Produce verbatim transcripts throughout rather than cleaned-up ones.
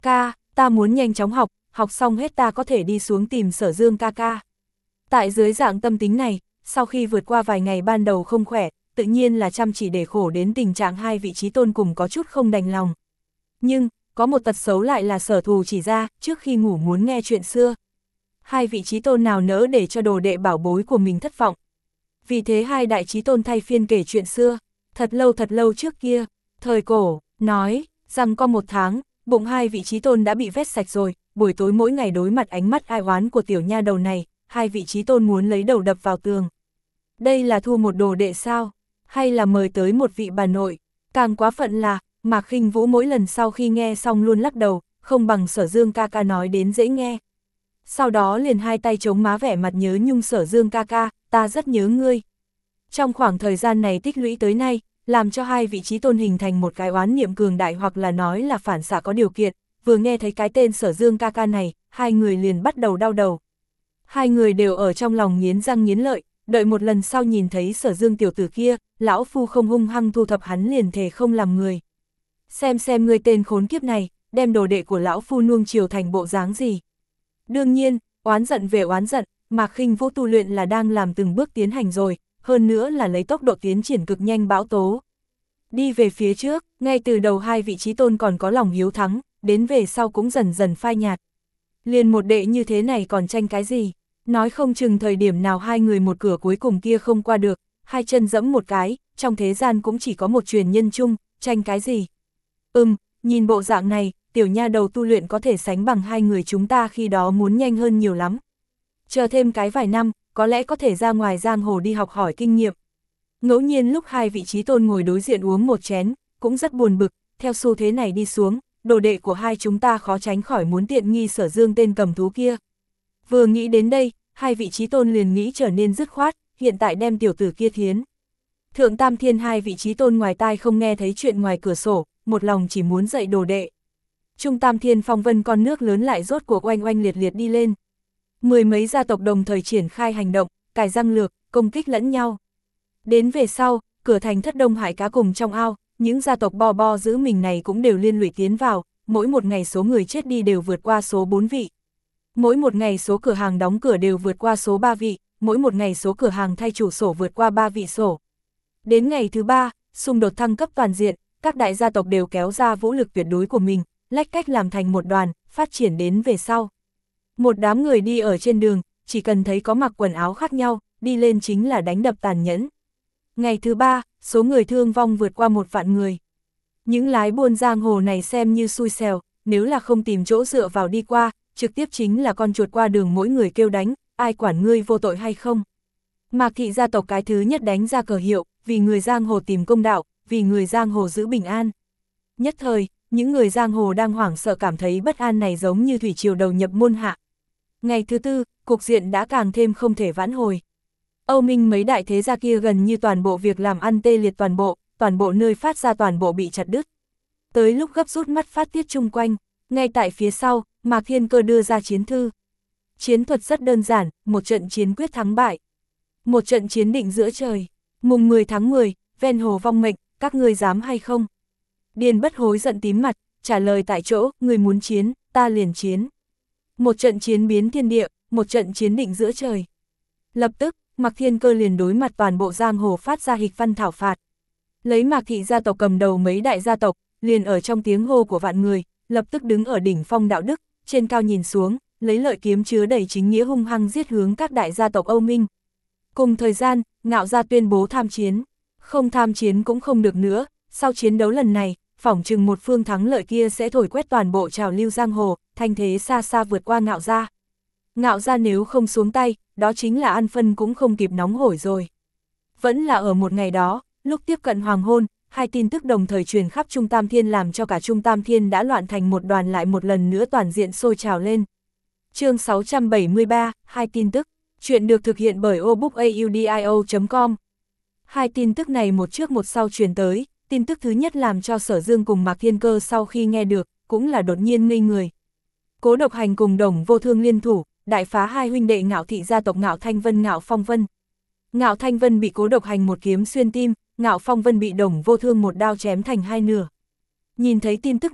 Ca, ta muốn nhanh chóng học, học xong hết ta có thể đi xuống tìm Sở Dương ca ca. Tại dưới dạng tâm tính này, sau khi vượt qua vài ngày ban đầu không khỏe, tự nhiên là chăm chỉ để khổ đến tình trạng hai vị trí tôn cùng có chút không đành lòng. Nhưng, có một tật xấu lại là Sở Thù chỉ ra, trước khi ngủ muốn nghe chuyện xưa. Hai vị trí tôn nào nỡ để cho đồ đệ bảo bối của mình thất vọng. Vì thế hai đại trí tôn thay phiên kể chuyện xưa, thật lâu thật lâu trước kia, thời cổ, nói, rằng có một tháng, bụng hai vị trí tôn đã bị vét sạch rồi, buổi tối mỗi ngày đối mặt ánh mắt ai oán của tiểu nha đầu này, hai vị trí tôn muốn lấy đầu đập vào tường. Đây là thu một đồ đệ sao? Hay là mời tới một vị bà nội? Càng quá phận là, Mạc Khinh Vũ mỗi lần sau khi nghe xong luôn lắc đầu, không bằng Sở Dương ca ca nói đến dễ nghe. Sau đó liền hai tay chống má vẻ mặt nhớ nhung Sở Dương ca ca, ta rất nhớ ngươi. Trong khoảng thời gian này tích lũy tới nay, làm cho hai vị trí tôn hình thành một cái oán niệm cường đại hoặc là nói là phản xạ có điều kiện, vừa nghe thấy cái tên Sở Dương ca ca này, hai người liền bắt đầu đau đầu. Hai người đều ở trong lòng nghiến răng nghiến lợi, đợi một lần sau nhìn thấy Sở Dương tiểu tử kia, lão phu không hung hăng thu thập hắn liền thề không làm người. Xem xem ngươi tên khốn kiếp này, đem đồ đệ của lão phu nuông chiều thành bộ dáng gì. Đương nhiên, oán giận về oán giận, Mạc Khinh Vũ tu luyện là đang làm từng bước tiến hành rồi, hơn nữa là lấy tốc độ tiến triển cực nhanh bão tố. Đi về phía trước, ngay từ đầu hai vị trí tôn còn có lòng hiếu thắng, đến về sau cũng dần dần phai nhạt. Liền một đệ như thế này còn tranh cái gì? Nói không chừng thời điểm nào hai người một cửa cuối cùng kia không qua được, hai chân dẫm một cái, trong thế gian cũng chỉ có một truyền nhân chung, tranh cái gì? Ừm, nhìn bộ dạng này, tiểu nha đầu tu luyện có thể sánh bằng hai người chúng ta khi đó muốn nhanh hơn nhiều lắm. Chờ thêm cái vài năm, có lẽ có thể ra ngoài giang hồ đi học hỏi kinh nghiệm. Ngẫu nhiên lúc hai vị trí tôn ngồi đối diện uống một chén, cũng rất buồn bực, theo xu thế này đi xuống, đồ đệ của hai chúng ta khó tránh khỏi muốn tiện nghi Sở Dương tên cầm thú kia. Vừa nghĩ đến đây, hai vị trí tôn liền nghĩ trở nên dứt khoát, hiện tại đem tiểu tử kia thiến. Thượng Tam Thiên hai vị trí tôn ngoài tai không nghe thấy chuyện ngoài cửa sổ, một lòng chỉ muốn dạy đồ đệ. Trung Tam Thiên phong vân con nước lớn lại rốt cuộc oanh oanh liệt liệt đi lên. Mười mấy gia tộc đồng thời triển khai hành động, cài răng lược, công kích lẫn nhau. Đến về sau, cửa thành Thất Đông Hải cá cùng trong ao, những gia tộc bo bo giữ mình này cũng đều liên lụy tiến vào, mỗi một ngày số người chết đi đều vượt qua số bốn vị. Mỗi một ngày số cửa hàng đóng cửa đều vượt qua số ba vị, mỗi một ngày số cửa hàng thay chủ sổ vượt qua ba vị sổ. Đến ngày thứ ba, xung đột thăng cấp toàn diện, các đại gia tộc đều kéo ra vũ lực tuyệt đối của mình, lách cách làm thành một đoàn, phát triển đến về sau. Một đám người đi ở trên đường, chỉ cần thấy có mặc quần áo khác nhau, đi lên chính là đánh đập tàn nhẫn. Ngày thứ ba, số người thương vong vượt qua một vạn người. Những lái buôn giang hồ này xem như xui xẻo, nếu là không tìm chỗ dựa vào đi qua, trực tiếp chính là con chuột qua đường mỗi người kêu đánh, ai quản ngươi vô tội hay không. Mạc thị gia tộc cái thứ nhất đánh ra cờ hiệu, vì người giang hồ tìm công đạo, vì người giang hồ giữ bình an. Nhất thời, những người giang hồ đang hoảng sợ cảm thấy bất an này giống như thủy triều đầu nhập môn hạ. Ngày thứ tư, cục diện đã càng thêm không thể vãn hồi. Âu Minh mấy đại thế gia kia gần như toàn bộ việc làm ăn tê liệt toàn bộ, toàn bộ nơi phát ra toàn bộ bị chặt đứt. Tới lúc gấp rút mắt phát tiết chung quanh, ngay tại phía sau, Mạc Thiên Cơ đưa ra chiến thư. Chiến thuật rất đơn giản, một trận chiến quyết thắng bại. Một trận chiến định giữa trời, mùng mười tháng mười, ven hồ vong mệnh, các ngươi dám hay không? Điền Bất Hối giận tím mặt, trả lời tại chỗ, người muốn chiến, ta liền chiến. Một trận chiến biến thiên địa, một trận chiến định giữa trời. Lập tức, Mạc Thiên Cơ liền đối mặt toàn bộ giang hồ phát ra hịch văn thảo phạt. Lấy Mạc thị gia tộc cầm đầu mấy đại gia tộc, liền ở trong tiếng hô của vạn người, lập tức đứng ở đỉnh phong đạo đức, trên cao nhìn xuống, lấy lợi kiếm chứa đầy chính nghĩa hung hăng giết hướng các đại gia tộc Âu Minh. Cùng thời gian, Ngạo gia tuyên bố tham chiến, không tham chiến cũng không được nữa, sau chiến đấu lần này, phỏng chừng một phương thắng lợi kia sẽ thổi quét toàn bộ trào lưu giang hồ, thanh thế xa xa vượt qua Ngạo gia. Ngạo gia nếu không xuống tay, đó chính là ăn phân cũng không kịp nóng hổi rồi. Vẫn là ở một ngày đó, lúc tiếp cận hoàng hôn, hai tin tức đồng thời truyền khắp Trung Tam Thiên làm cho cả Trung Tam Thiên đã loạn thành một đoàn lại một lần nữa toàn diện sôi trào lên. Chương sáu trăm bảy mươi ba, hai tin tức, chuyện được thực hiện bởi obookaudio chấm com. Hai tin tức này một trước một sau truyền tới, tin tức thứ nhất làm cho Sở Dương cùng Mạc Thiên Cơ sau khi nghe được, cũng là đột nhiên ngây người. Cố Độc Hành cùng Đồng Vô Thương liên thủ, đại phá hai huynh đệ Ngạo thị gia tộc Ngạo Thanh Vân Ngạo Phong Vân. Ngạo Thanh Vân bị Cố Độc Hành một kiếm xuyên tim, Ngạo Phong Vân bị Đồng Vô Thương một đao chém thành hai nửa. Nhìn thấy tin tức này,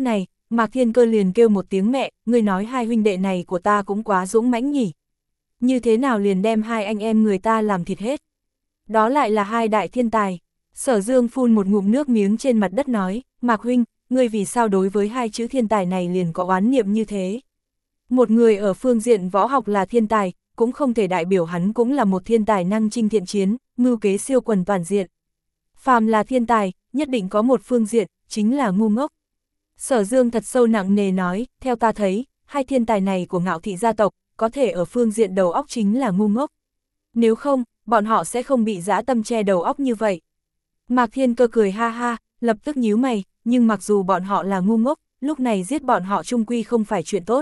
Mạc Thiên Cơ liền kêu một tiếng mẹ, người nói hai huynh đệ này của ta cũng quá dũng mãnh nhỉ. Như thế nào liền đem hai anh em người ta làm thịt hết. Đó lại là hai đại thiên tài. Sở Dương phun một ngụm nước miếng trên mặt đất nói, Mạc huynh, ngươi vì sao đối với hai chữ thiên tài này liền có oán niệm như thế? Một người ở phương diện võ học là thiên tài, cũng không thể đại biểu hắn cũng là một thiên tài năng chinh thiện chiến, mưu kế siêu quần toàn diện. Phàm là thiên tài, nhất định có một phương diện, chính là ngu ngốc. Sở Dương thật sâu nặng nề nói, theo ta thấy, hai thiên tài này của Ngạo thị gia tộc, có thể ở phương diện đầu óc chính là ngu ngốc. Nếu không, bọn họ sẽ không bị dã tâm che đầu óc như vậy. Mạc Thiên Cơ cười ha ha, lập tức nhíu mày, nhưng mặc dù bọn họ là ngu ngốc, lúc này giết bọn họ chung quy không phải chuyện tốt.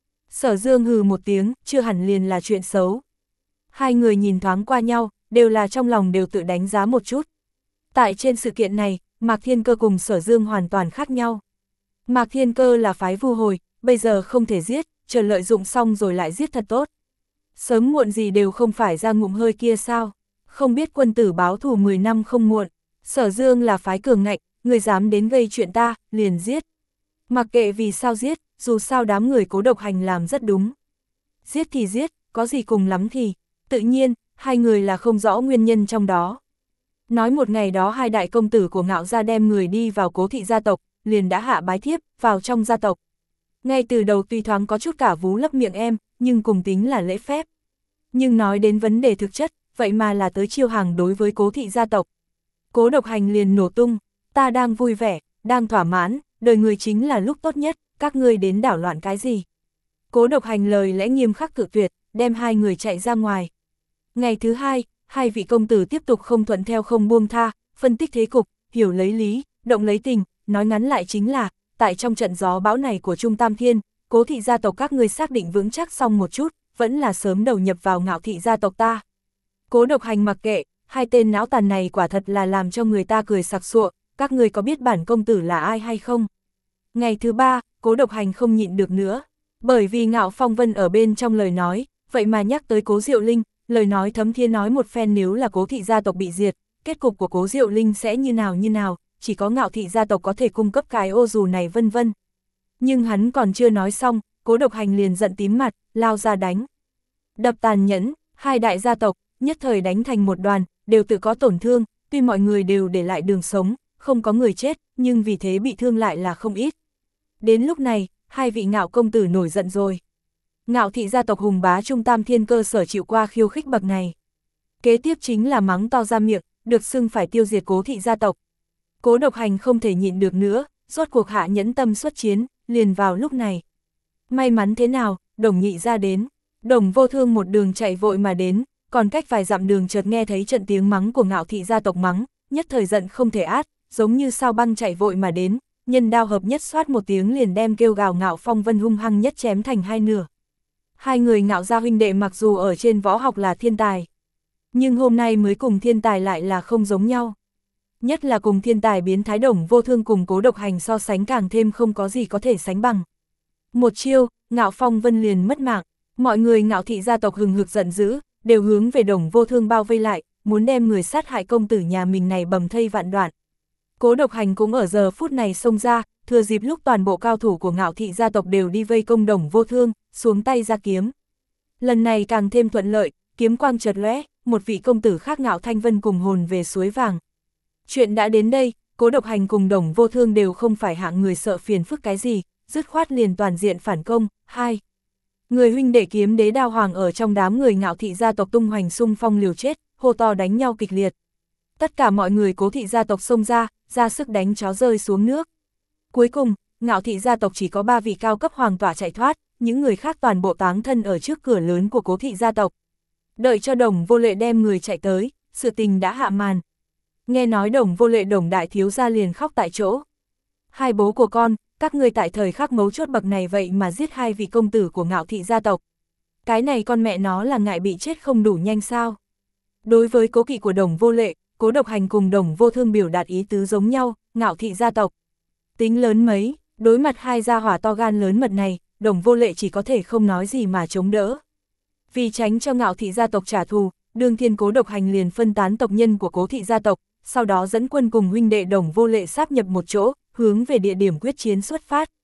Sở Dương hừ một tiếng, chưa hẳn liền là chuyện xấu. Hai người nhìn thoáng qua nhau, đều là trong lòng đều tự đánh giá một chút. Tại trên sự kiện này, Mạc Thiên Cơ cùng Sở Dương hoàn toàn khác nhau. Mạc Thiên Cơ là phái vu hồi, bây giờ không thể giết, chờ lợi dụng xong rồi lại giết thật tốt. Sớm muộn gì đều không phải ra ngụm hơi kia sao, không biết quân tử báo thù mười năm không muộn. Sở Dương là phái cường ngạnh, người dám đến gây chuyện ta, liền giết. Mặc kệ vì sao giết, dù sao đám người Cố Độc Hành làm rất đúng. Giết thì giết, có gì cùng lắm thì, tự nhiên, hai người là không rõ nguyên nhân trong đó. Nói một ngày đó hai đại công tử của Ngạo gia đem người đi vào Cố thị gia tộc, liền đã hạ bái thiếp, vào trong gia tộc. Ngay từ đầu tuy thoáng có chút cả vú lấp miệng em, nhưng cùng tính là lễ phép. Nhưng nói đến vấn đề thực chất, vậy mà là tới chiêu hàng đối với Cố thị gia tộc. Cố Độc Hành liền nổ tung, ta đang vui vẻ, đang thỏa mãn, đời người chính là lúc tốt nhất, các ngươi đến đảo loạn cái gì. Cố Độc Hành lời lẽ nghiêm khắc cự tuyệt, đem hai người chạy ra ngoài. Ngày thứ hai, hai vị công tử tiếp tục không thuận theo không buông tha, phân tích thế cục, hiểu lấy lý, động lấy tình, nói ngắn lại chính là, tại trong trận gió bão này của Trung Tam Thiên, Cố thị gia tộc các ngươi xác định vững chắc xong một chút, vẫn là sớm đầu nhập vào Ngạo thị gia tộc ta. Cố Độc Hành mặc kệ, hai tên não tàn này quả thật là làm cho người ta cười sặc sụa, các ngươi có biết bản công tử là ai hay không? Ngày thứ ba, Cố Độc Hành không nhịn được nữa, bởi vì Ngạo Phong Vân ở bên trong lời nói, vậy mà nhắc tới Cố Diệu Linh, lời nói thấm thía nói một phen nếu là Cố thị gia tộc bị diệt, kết cục của Cố Diệu Linh sẽ như nào như nào, chỉ có Ngạo thị gia tộc có thể cung cấp cái ô dù này vân vân. Nhưng hắn còn chưa nói xong, Cố Độc Hành liền giận tím mặt, lao ra đánh. Đập tàn nhẫn, hai đại gia tộc, nhất thời đánh thành một đoàn, đều tự có tổn thương, tuy mọi người đều để lại đường sống, không có người chết, nhưng vì thế bị thương lại là không ít. Đến lúc này, hai vị Ngạo công tử nổi giận rồi. Ngạo thị gia tộc hùng bá Trung Tam Thiên cơ sở chịu qua khiêu khích bậc này. Kế tiếp chính là mắng to ra miệng, được xưng phải tiêu diệt Cố thị gia tộc. Cố Độc Hành không thể nhịn được nữa, rốt cuộc hạ nhẫn tâm xuất chiến, liền vào lúc này. May mắn thế nào, Đồng Nhị ra đến, Đồng Vô Thương một đường chạy vội mà đến, còn cách vài dặm đường chợt nghe thấy trận tiếng mắng của Ngạo thị gia tộc mắng, nhất thời giận không thể át, giống như sao băng chạy vội mà đến, nhân đao hợp nhất xoát một tiếng liền đem kêu gào Ngạo Phong Vân hung hăng nhất chém thành hai nửa. Hai người Ngạo gia huynh đệ mặc dù ở trên võ học là thiên tài, nhưng hôm nay mới cùng thiên tài lại là không giống nhau. Nhất là cùng thiên tài biến thái Đồng Vô Thương cùng Cố Độc Hành so sánh càng thêm không có gì có thể sánh bằng. Một chiêu, Ngạo Phong Vân liền mất mạng, mọi người Ngạo thị gia tộc hừng hực giận dữ, đều hướng về Đồng Vô Thương bao vây lại, muốn đem người sát hại công tử nhà mình này bầm thây vạn đoạn. Cố Độc Hành cũng ở giờ phút này xông ra, thừa dịp lúc toàn bộ cao thủ của Ngạo thị gia tộc đều đi vây công Đồng Vô Thương, xuống tay ra kiếm. Lần này càng thêm thuận lợi, kiếm quang chợt lóe, một vị công tử khác Ngạo Thanh Vân cùng hồn về suối vàng. Chuyện đã đến đây, Cố Độc Hành cùng Đồng Vô Thương đều không phải hạng người sợ phiền phức cái gì, dứt khoát liền toàn diện phản công. Hai, người huynh đệ Kiếm Đế Đao Hoàng ở trong đám người Ngạo thị gia tộc tung hoành xung phong liều chết, hô to đánh nhau kịch liệt. Tất cả mọi người Cố thị gia tộc xông ra, ra sức đánh chó rơi xuống nước. Cuối cùng, Ngạo thị gia tộc chỉ có ba vị cao cấp hoàng tỏa chạy thoát, những người khác toàn bộ táng thân ở trước cửa lớn của Cố thị gia tộc. Đợi cho Đồng Vô Lệ đem người chạy tới, sự tình đã hạ màn. Nghe nói Đồng Vô Lệ Đồng đại thiếu gia liền khóc tại chỗ. Hai bố của con, các ngươi tại thời khắc mấu chốt bậc này vậy mà giết hai vị công tử của Ngạo thị gia tộc. Cái này con mẹ nó là ngại bị chết không đủ nhanh sao? Đối với cố kỵ của Đồng Vô Lệ, Cố Độc Hành cùng Đồng Vô Thương biểu đạt ý tứ giống nhau, Ngạo thị gia tộc. Tính lớn mấy, đối mặt hai gia hỏa to gan lớn mật này, Đồng Vô Lệ chỉ có thể không nói gì mà chống đỡ. Vì tránh cho Ngạo thị gia tộc trả thù, đương thiên Cố Độc Hành liền phân tán tộc nhân của Cố thị gia tộc, sau đó dẫn quân cùng huynh đệ Đồng Vô Lệ sáp nhập một chỗ, hướng về địa điểm quyết chiến xuất phát.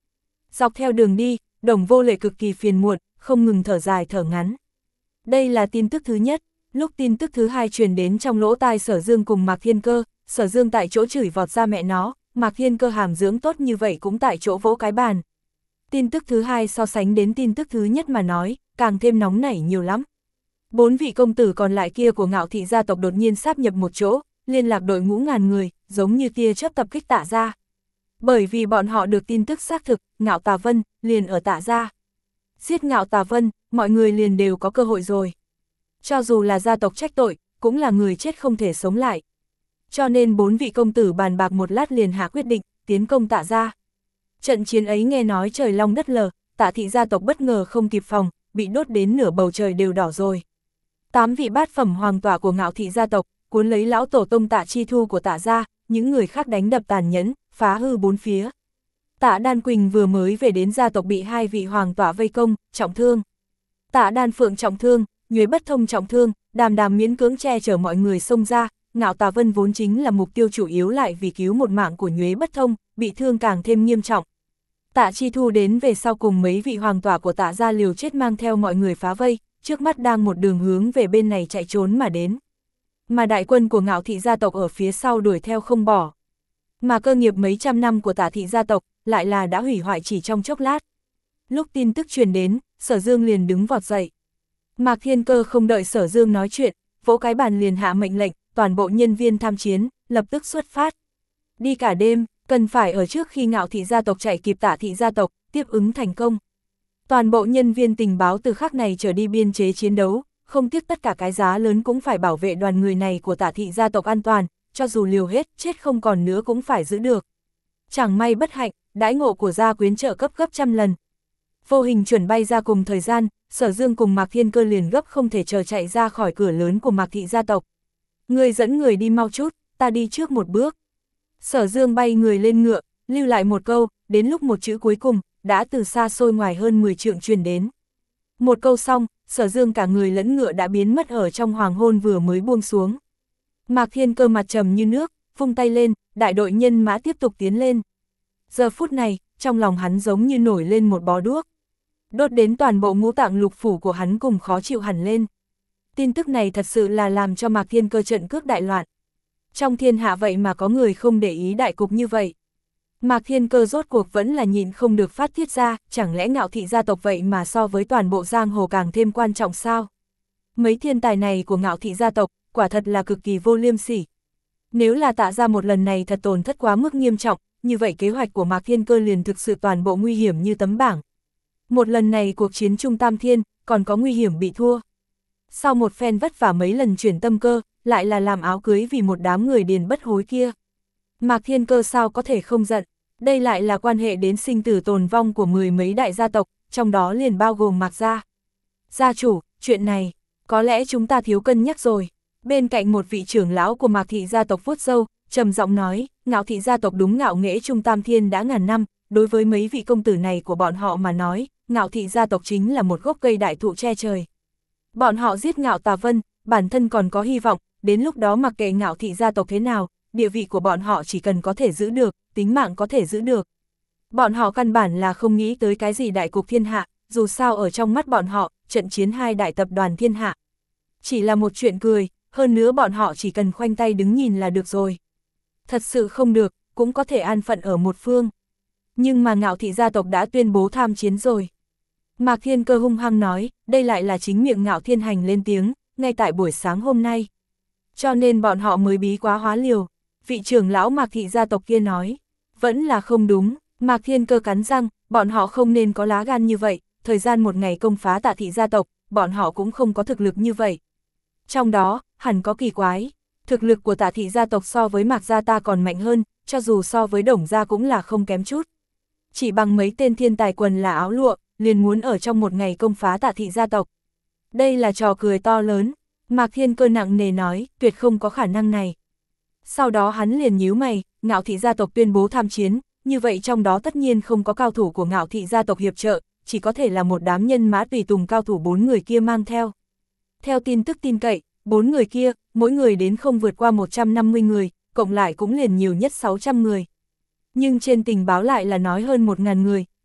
Dọc theo đường đi, Đồng Vô Lệ cực kỳ phiền muộn, không ngừng thở dài thở ngắn. Đây là tin tức thứ nhất. Lúc tin tức thứ hai truyền đến trong lỗ tai Sở Dương cùng Mạc Thiên Cơ, Sở Dương tại chỗ chửi vọt ra mẹ nó, Mạc Thiên Cơ hàm dưỡng tốt như vậy cũng tại chỗ vỗ cái bàn. Tin tức thứ hai so sánh đến tin tức thứ nhất mà nói, càng thêm nóng nảy nhiều lắm. Bốn vị công tử còn lại kia của Ngạo thị gia tộc đột nhiên sáp nhập một chỗ, liên lạc đội ngũ ngàn người, giống như tia chớp tập kích Tạ gia. Bởi vì bọn họ được tin tức xác thực, Ngạo Tà Vân liền ở Tạ gia. Giết Ngạo Tà Vân, mọi người liền đều có cơ hội rồi. Cho dù là gia tộc trách tội, cũng là người chết không thể sống lại. Cho nên bốn vị công tử bàn bạc một lát liền hạ quyết định, tiến công Tạ gia. Trận chiến ấy nghe nói trời long đất lở, Tạ thị gia tộc bất ngờ không kịp phòng, bị đốt đến nửa bầu trời đều đỏ rồi. Tám vị bát phẩm hoàng tọa của Ngạo thị gia tộc, cuốn lấy lão tổ tông Tạ Chi Thu của Tạ gia, những người khác đánh đập tàn nhẫn, phá hư bốn phía. Tạ Đan Quỳnh vừa mới về đến gia tộc bị hai vị hoàng tọa vây công, trọng thương. Tạ Đan Phượng trọng thương, Nhuế Bất Thông trọng thương, Đàm Đàm miễn cưỡng che chở mọi người xông ra. Ngạo Tà Vân vốn chính là mục tiêu chủ yếu lại vì cứu một mạng của Nhuế Bất Thông, bị thương càng thêm nghiêm trọng. Tạ Chi Thu đến về sau cùng mấy vị hoàng tọa của Tạ gia liều chết mang theo mọi người phá vây, trước mắt đang một đường hướng về bên này chạy trốn mà đến. Mà đại quân của Ngạo thị gia tộc ở phía sau đuổi theo không bỏ. Mà cơ nghiệp mấy trăm năm của Tạ thị gia tộc lại là đã hủy hoại chỉ trong chốc lát. Lúc tin tức truyền đến, Sở Dương liền đứng vọt dậy. Mạc Thiên Cơ không đợi Sở Dương nói chuyện, vỗ cái bàn liền hạ mệnh lệnh, toàn bộ nhân viên tham chiến, lập tức xuất phát. Đi cả đêm, cần phải ở trước khi Ngạo thị gia tộc chạy kịp Tạ thị gia tộc, tiếp ứng thành công. Toàn bộ nhân viên tình báo từ khắc này trở đi biên chế chiến đấu, không tiếc tất cả cái giá lớn cũng phải bảo vệ đoàn người này của Tạ thị gia tộc an toàn, cho dù liều hết, chết không còn nữa cũng phải giữ được. Chẳng may bất hạnh, đãi ngộ của gia quyến trợ cấp gấp trăm lần. Vô Hình chuẩn bay ra cùng thời gian, Sở Dương cùng Mạc Thiên Cơ liền gấp không thể chờ chạy ra khỏi cửa lớn của Mạc thị gia tộc. Người dẫn người đi mau chút, ta đi trước một bước. Sở Dương bay người lên ngựa, lưu lại một câu, đến lúc một chữ cuối cùng, đã từ xa xôi ngoài hơn mười trượng truyền đến. Một câu xong, Sở Dương cả người lẫn ngựa đã biến mất ở trong hoàng hôn vừa mới buông xuống. Mạc Thiên Cơ mặt trầm như nước, vung tay lên, đại đội nhân mã tiếp tục tiến lên. Giờ phút này, trong lòng hắn giống như nổi lên một bó đuốc. Đốt đến toàn bộ ngũ tạng lục phủ của hắn cùng khó chịu hẳn lên. Tin tức này thật sự là làm cho Mạc Thiên Cơ trận cước đại loạn. Trong thiên hạ vậy mà có người không để ý đại cục như vậy. Mạc Thiên Cơ rốt cuộc vẫn là nhịn không được phát tiết ra, chẳng lẽ Ngạo thị gia tộc vậy mà so với toàn bộ giang hồ càng thêm quan trọng sao? Mấy thiên tài này của Ngạo thị gia tộc, quả thật là cực kỳ vô liêm sỉ. Nếu là Tạ gia một lần này thật tổn thất quá mức nghiêm trọng, như vậy kế hoạch của Mạc Thiên Cơ liền thực sự toàn bộ nguy hiểm như tấm bảng. Một lần này cuộc chiến Trung Tam Thiên, còn có nguy hiểm bị thua. Sau một phen vất vả mấy lần chuyển tâm cơ, lại là làm áo cưới vì một đám người điền bất hối kia. Mạc Thiên Cơ sao có thể không giận, đây lại là quan hệ đến sinh tử tồn vong của mười mấy đại gia tộc, trong đó liền bao gồm Mạc gia. Gia chủ, chuyện này, có lẽ chúng ta thiếu cân nhắc rồi. Bên cạnh một vị trưởng lão của Mạc thị gia tộc vuốt râu, trầm giọng nói, Ngạo thị gia tộc đúng ngạo nghễ Trung Tam Thiên đã ngàn năm, đối với mấy vị công tử này của bọn họ mà nói, Ngạo thị gia tộc chính là một gốc cây đại thụ che trời. Bọn họ giết Ngạo Tà Vân, bản thân còn có hy vọng, đến lúc đó mặc kệ Ngạo thị gia tộc thế nào, địa vị của bọn họ chỉ cần có thể giữ được, tính mạng có thể giữ được. Bọn họ căn bản là không nghĩ tới cái gì đại cục thiên hạ, dù sao ở trong mắt bọn họ, trận chiến hai đại tập đoàn thiên hạ chỉ là một chuyện cười, hơn nữa bọn họ chỉ cần khoanh tay đứng nhìn là được rồi. Thật sự không được, cũng có thể an phận ở một phương. Nhưng mà Ngạo thị gia tộc đã tuyên bố tham chiến rồi. Mạc Thiên Cơ hung hăng nói, đây lại là chính miệng Ngạo Thiên Hành lên tiếng, ngay tại buổi sáng hôm nay. Cho nên bọn họ mới bí quá hóa liều. Vị trưởng lão Mạc thị gia tộc kia nói, vẫn là không đúng. Mạc Thiên Cơ cắn răng, bọn họ không nên có lá gan như vậy, thời gian một ngày công phá Tạ thị gia tộc, bọn họ cũng không có thực lực như vậy. Trong đó, hẳn có kỳ quái, thực lực của Tạ thị gia tộc so với Mạc gia ta còn mạnh hơn, cho dù so với Đồng gia cũng là không kém chút. Chỉ bằng mấy tên thiên tài quần là áo lụa, liền muốn ở trong một ngày công phá Tạ thị gia tộc. Đây là trò cười to lớn, Mạc Thiên Cơ nặng nề nói, tuyệt không có khả năng này. Sau đó hắn liền nhíu mày, Ngạo thị gia tộc tuyên bố tham chiến, như vậy trong đó tất nhiên không có cao thủ của Ngạo thị gia tộc hiệp trợ, chỉ có thể là một đám nhân mã tùy tùng cao thủ bốn người kia mang theo. Theo tin tức tin cậy, bốn người kia, mỗi người đến không vượt qua một trăm năm mươi người, cộng lại cũng liền nhiều nhất sáu trăm người. Nhưng trên tình báo lại là nói hơn một nghìn người,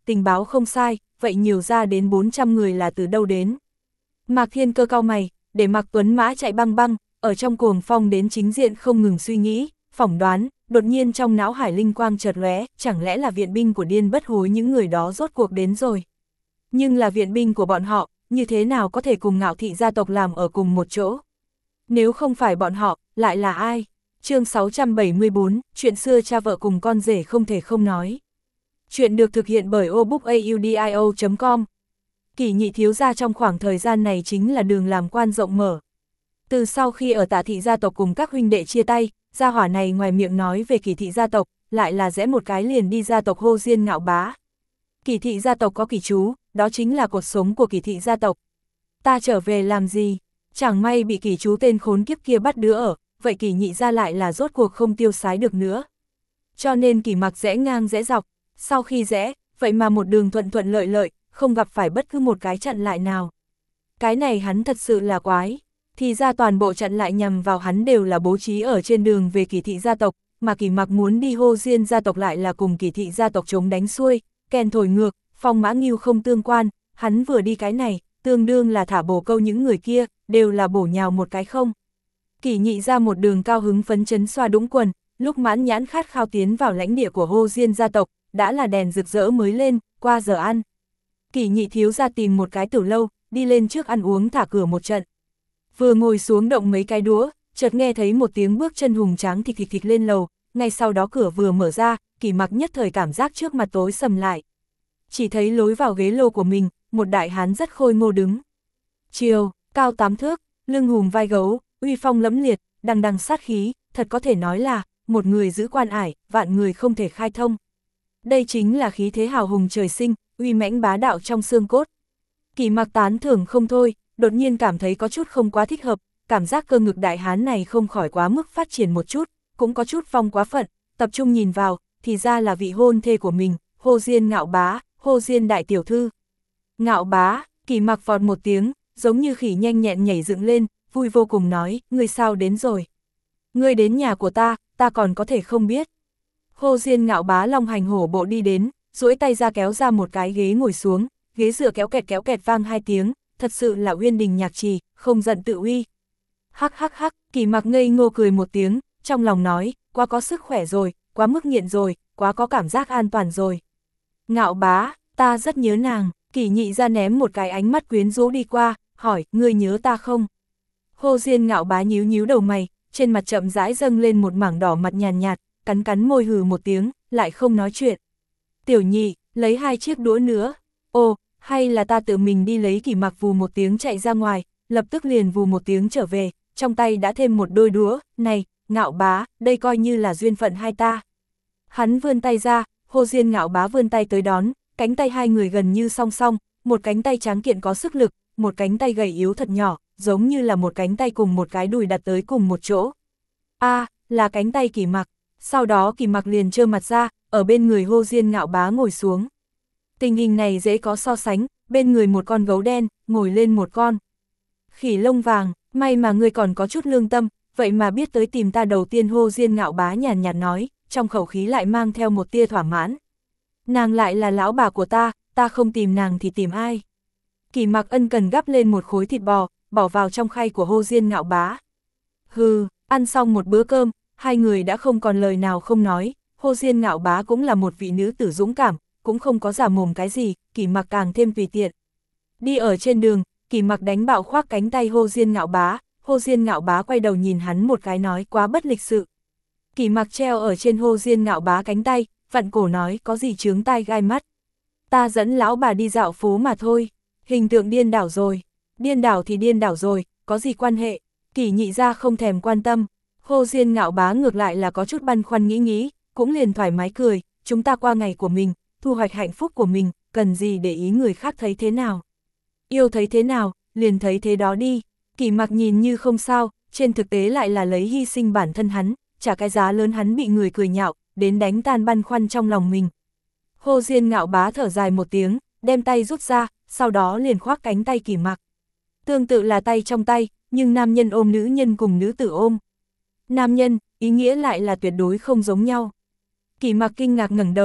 tình báo không sai, vậy nhiều ra đến bốn trăm người là từ đâu đến. Mạc Thiên Cơ cau mày, để Mạc Tuấn Mã chạy băng băng, ở trong cuồng phong đến chính diện không ngừng suy nghĩ, phỏng đoán, đột nhiên trong não hải linh quang chợt lóe, chẳng lẽ là viện binh của Điên Bất Hối những người đó rốt cuộc đến rồi. Nhưng là viện binh của bọn họ, như thế nào có thể cùng Ngạo Thị gia tộc làm ở cùng một chỗ? Nếu không phải bọn họ, lại là ai? Chương sáu trăm bảy mươi bốn, chuyện xưa cha vợ cùng con rể không thể không nói. Chuyện được thực hiện bởi obookaudio chấm com. Kỷ Nhị thiếu gia trong khoảng thời gian này chính là đường làm quan rộng mở. Từ sau khi ở Tạ Thị gia tộc cùng các huynh đệ chia tay, gia hỏa này ngoài miệng nói về Kỷ Thị gia tộc, lại là rẽ một cái liền đi gia tộc Hô Diên Ngạo Bá. Kỷ Thị gia tộc có Kỷ chú, đó chính là cột sống của Kỷ Thị gia tộc. Ta trở về làm gì? Chẳng may bị Kỷ chú tên khốn kiếp kia bắt đứa ở, vậy Kỷ Nhị gia lại là rốt cuộc không tiêu sái được nữa. Cho nên Kỷ Mặc rẽ ngang rẽ dọc, sau khi rẽ, vậy mà một đường thuận thuận lợi lợi, không gặp phải bất cứ một cái chặn lại nào. Cái này hắn thật sự là quái, thì ra toàn bộ chặn lại nhằm vào hắn đều là bố trí ở trên đường về Kỷ Thị gia tộc, mà Kỷ Mặc muốn đi Hô Diên gia tộc lại là cùng Kỷ Thị gia tộc chống đánh xuôi, kèn thổi ngược, phong mã nghiêu không tương quan, hắn vừa đi cái này, tương đương là thả bổ câu những người kia, đều là bổ nhào một cái không. Kỷ Nhị ra một đường cao hứng phấn chấn xoa đũng quần, lúc mãn nhãn khát khao tiến vào lãnh địa của Hô Diên gia tộc, đã là đèn rực rỡ mới lên, qua giờ ăn. Kỷ Nhị thiếu ra tìm một cái tử lâu, đi lên trước ăn uống thả cửa một trận. Vừa ngồi xuống động mấy cái đũa, chợt nghe thấy một tiếng bước chân hùng tráng thịt thịt thịt lên lầu, ngay sau đó cửa vừa mở ra, Kỷ Mặc nhất thời cảm giác trước mặt tối sầm lại. Chỉ thấy lối vào ghế lô của mình, một đại hán rất khôi ngô đứng. Chiều, cao tám thước, lưng hùm vai gấu, uy phong lẫm liệt, đằng đằng sát khí, thật có thể nói là, một người giữ quan ải, vạn người không thể khai thông. Đây chính là khí thế hào hùng trời sinh, uy mãnh bá đạo trong xương cốt. Kỷ Mặc tán thưởng không thôi, đột nhiên cảm thấy có chút không quá thích hợp, cảm giác cơ ngực đại hán này không khỏi quá mức phát triển một chút, cũng có chút phong quá phận, tập trung nhìn vào, thì ra là vị hôn thê của mình, Hô Diên Ngạo Bá, Hô Diên đại tiểu thư. Ngạo Bá, Kỷ Mặc vọt một tiếng, giống như khỉ nhanh nhẹn nhảy dựng lên, vui vô cùng nói, ngươi sao đến rồi? Ngươi đến nhà của ta, ta còn có thể không biết. Hô Diên Ngạo Bá long hành hổ bộ đi đến, duỗi tay ra kéo ra một cái ghế ngồi xuống, ghế dựa kéo kẹt kéo kẹt vang hai tiếng, thật sự là uyên đình nhạc trì, không giận tự uy. Hắc hắc hắc, Kỷ Mặc ngây ngô cười một tiếng, trong lòng nói, quá có sức khỏe rồi, quá mức nghiện rồi, quá có cảm giác an toàn rồi. Ngạo Bá, ta rất nhớ nàng. Kỷ Nhị ra ném một cái ánh mắt quyến rũ đi qua, hỏi, ngươi nhớ ta không? Hô Diên Ngạo Bá nhíu nhíu đầu mày, trên mặt chậm rãi dâng lên một mảng đỏ mặt nhàn nhạt, cắn cắn môi hừ một tiếng, lại không nói chuyện. Tiểu Nhị, lấy hai chiếc đũa nữa. Ồ, hay là ta tự mình đi lấy? Kỷ Mặc vù một tiếng chạy ra ngoài, lập tức liền vù một tiếng trở về, trong tay đã thêm một đôi đũa, này, Ngạo Bá, đây coi như là duyên phận hai ta. Hắn vươn tay ra, Hô Diên Ngạo Bá vươn tay tới đón, cánh tay hai người gần như song song, một cánh tay tráng kiện có sức lực, một cánh tay gầy yếu thật nhỏ, giống như là một cánh tay cùng một cái đùi đặt tới cùng một chỗ. A, à, là cánh tay Kỷ Mặc. Sau đó Kỷ Mặc liền trơ mặt ra, ở bên người Hô Diên Ngạo Bá ngồi xuống. Tình hình này dễ có so sánh, bên người một con gấu đen, ngồi lên một con khỉ lông vàng, may mà ngươi còn có chút lương tâm, vậy mà biết tới tìm ta đầu tiên. Hô Diên Ngạo Bá nhàn nhạt nói, trong khẩu khí lại mang theo một tia thỏa mãn. Nàng lại là lão bà của ta, ta không tìm nàng thì tìm ai? Kỷ Mặc ân cần gắp lên một khối thịt bò, bỏ vào trong khay của Hô Diên Ngạo Bá. Hừ, ăn xong một bữa cơm, hai người đã không còn lời nào không nói, Hô Diên Ngạo Bá cũng là một vị nữ tử dũng cảm, cũng không có giả mồm cái gì, Kỷ Mặc càng thêm tùy tiện. Đi ở trên đường, Kỷ Mặc đánh bạo khoác cánh tay Hô Diên Ngạo Bá, Hô Diên Ngạo Bá quay đầu nhìn hắn một cái nói, quá bất lịch sự. Kỷ Mặc treo ở trên Hô Diên Ngạo Bá cánh tay, vặn cổ nói, có gì chướng tai gai mắt. Ta dẫn lão bà đi dạo phố mà thôi, hình tượng điên đảo rồi. Điên đảo thì điên đảo rồi, có gì quan hệ? Kỷ Nhị ra không thèm quan tâm. Hô Diên Ngạo Bá ngược lại là có chút băn khoăn nghĩ nghĩ, cũng liền thoải mái cười, chúng ta qua ngày của mình, thu hoạch hạnh phúc của mình, cần gì để ý người khác thấy thế nào. Yêu thấy thế nào, liền thấy thế đó đi. Kỷ Mặc nhìn như không sao, trên thực tế lại là lấy hy sinh bản thân hắn, trả cái giá lớn hắn bị người cười nhạo, đến đánh tan băn khoăn trong lòng mình. Hô Diên Ngạo Bá thở dài một tiếng, đem tay rút ra, sau đó liền khoác cánh tay Kỷ Mặc. Tương tự là tay trong tay, nhưng nam nhân ôm nữ nhân cùng nữ tử ôm. Nam nhân, ý nghĩa lại là tuyệt đối không giống nhau. Kỷ Mặc kinh ngạc ngẩng đầu,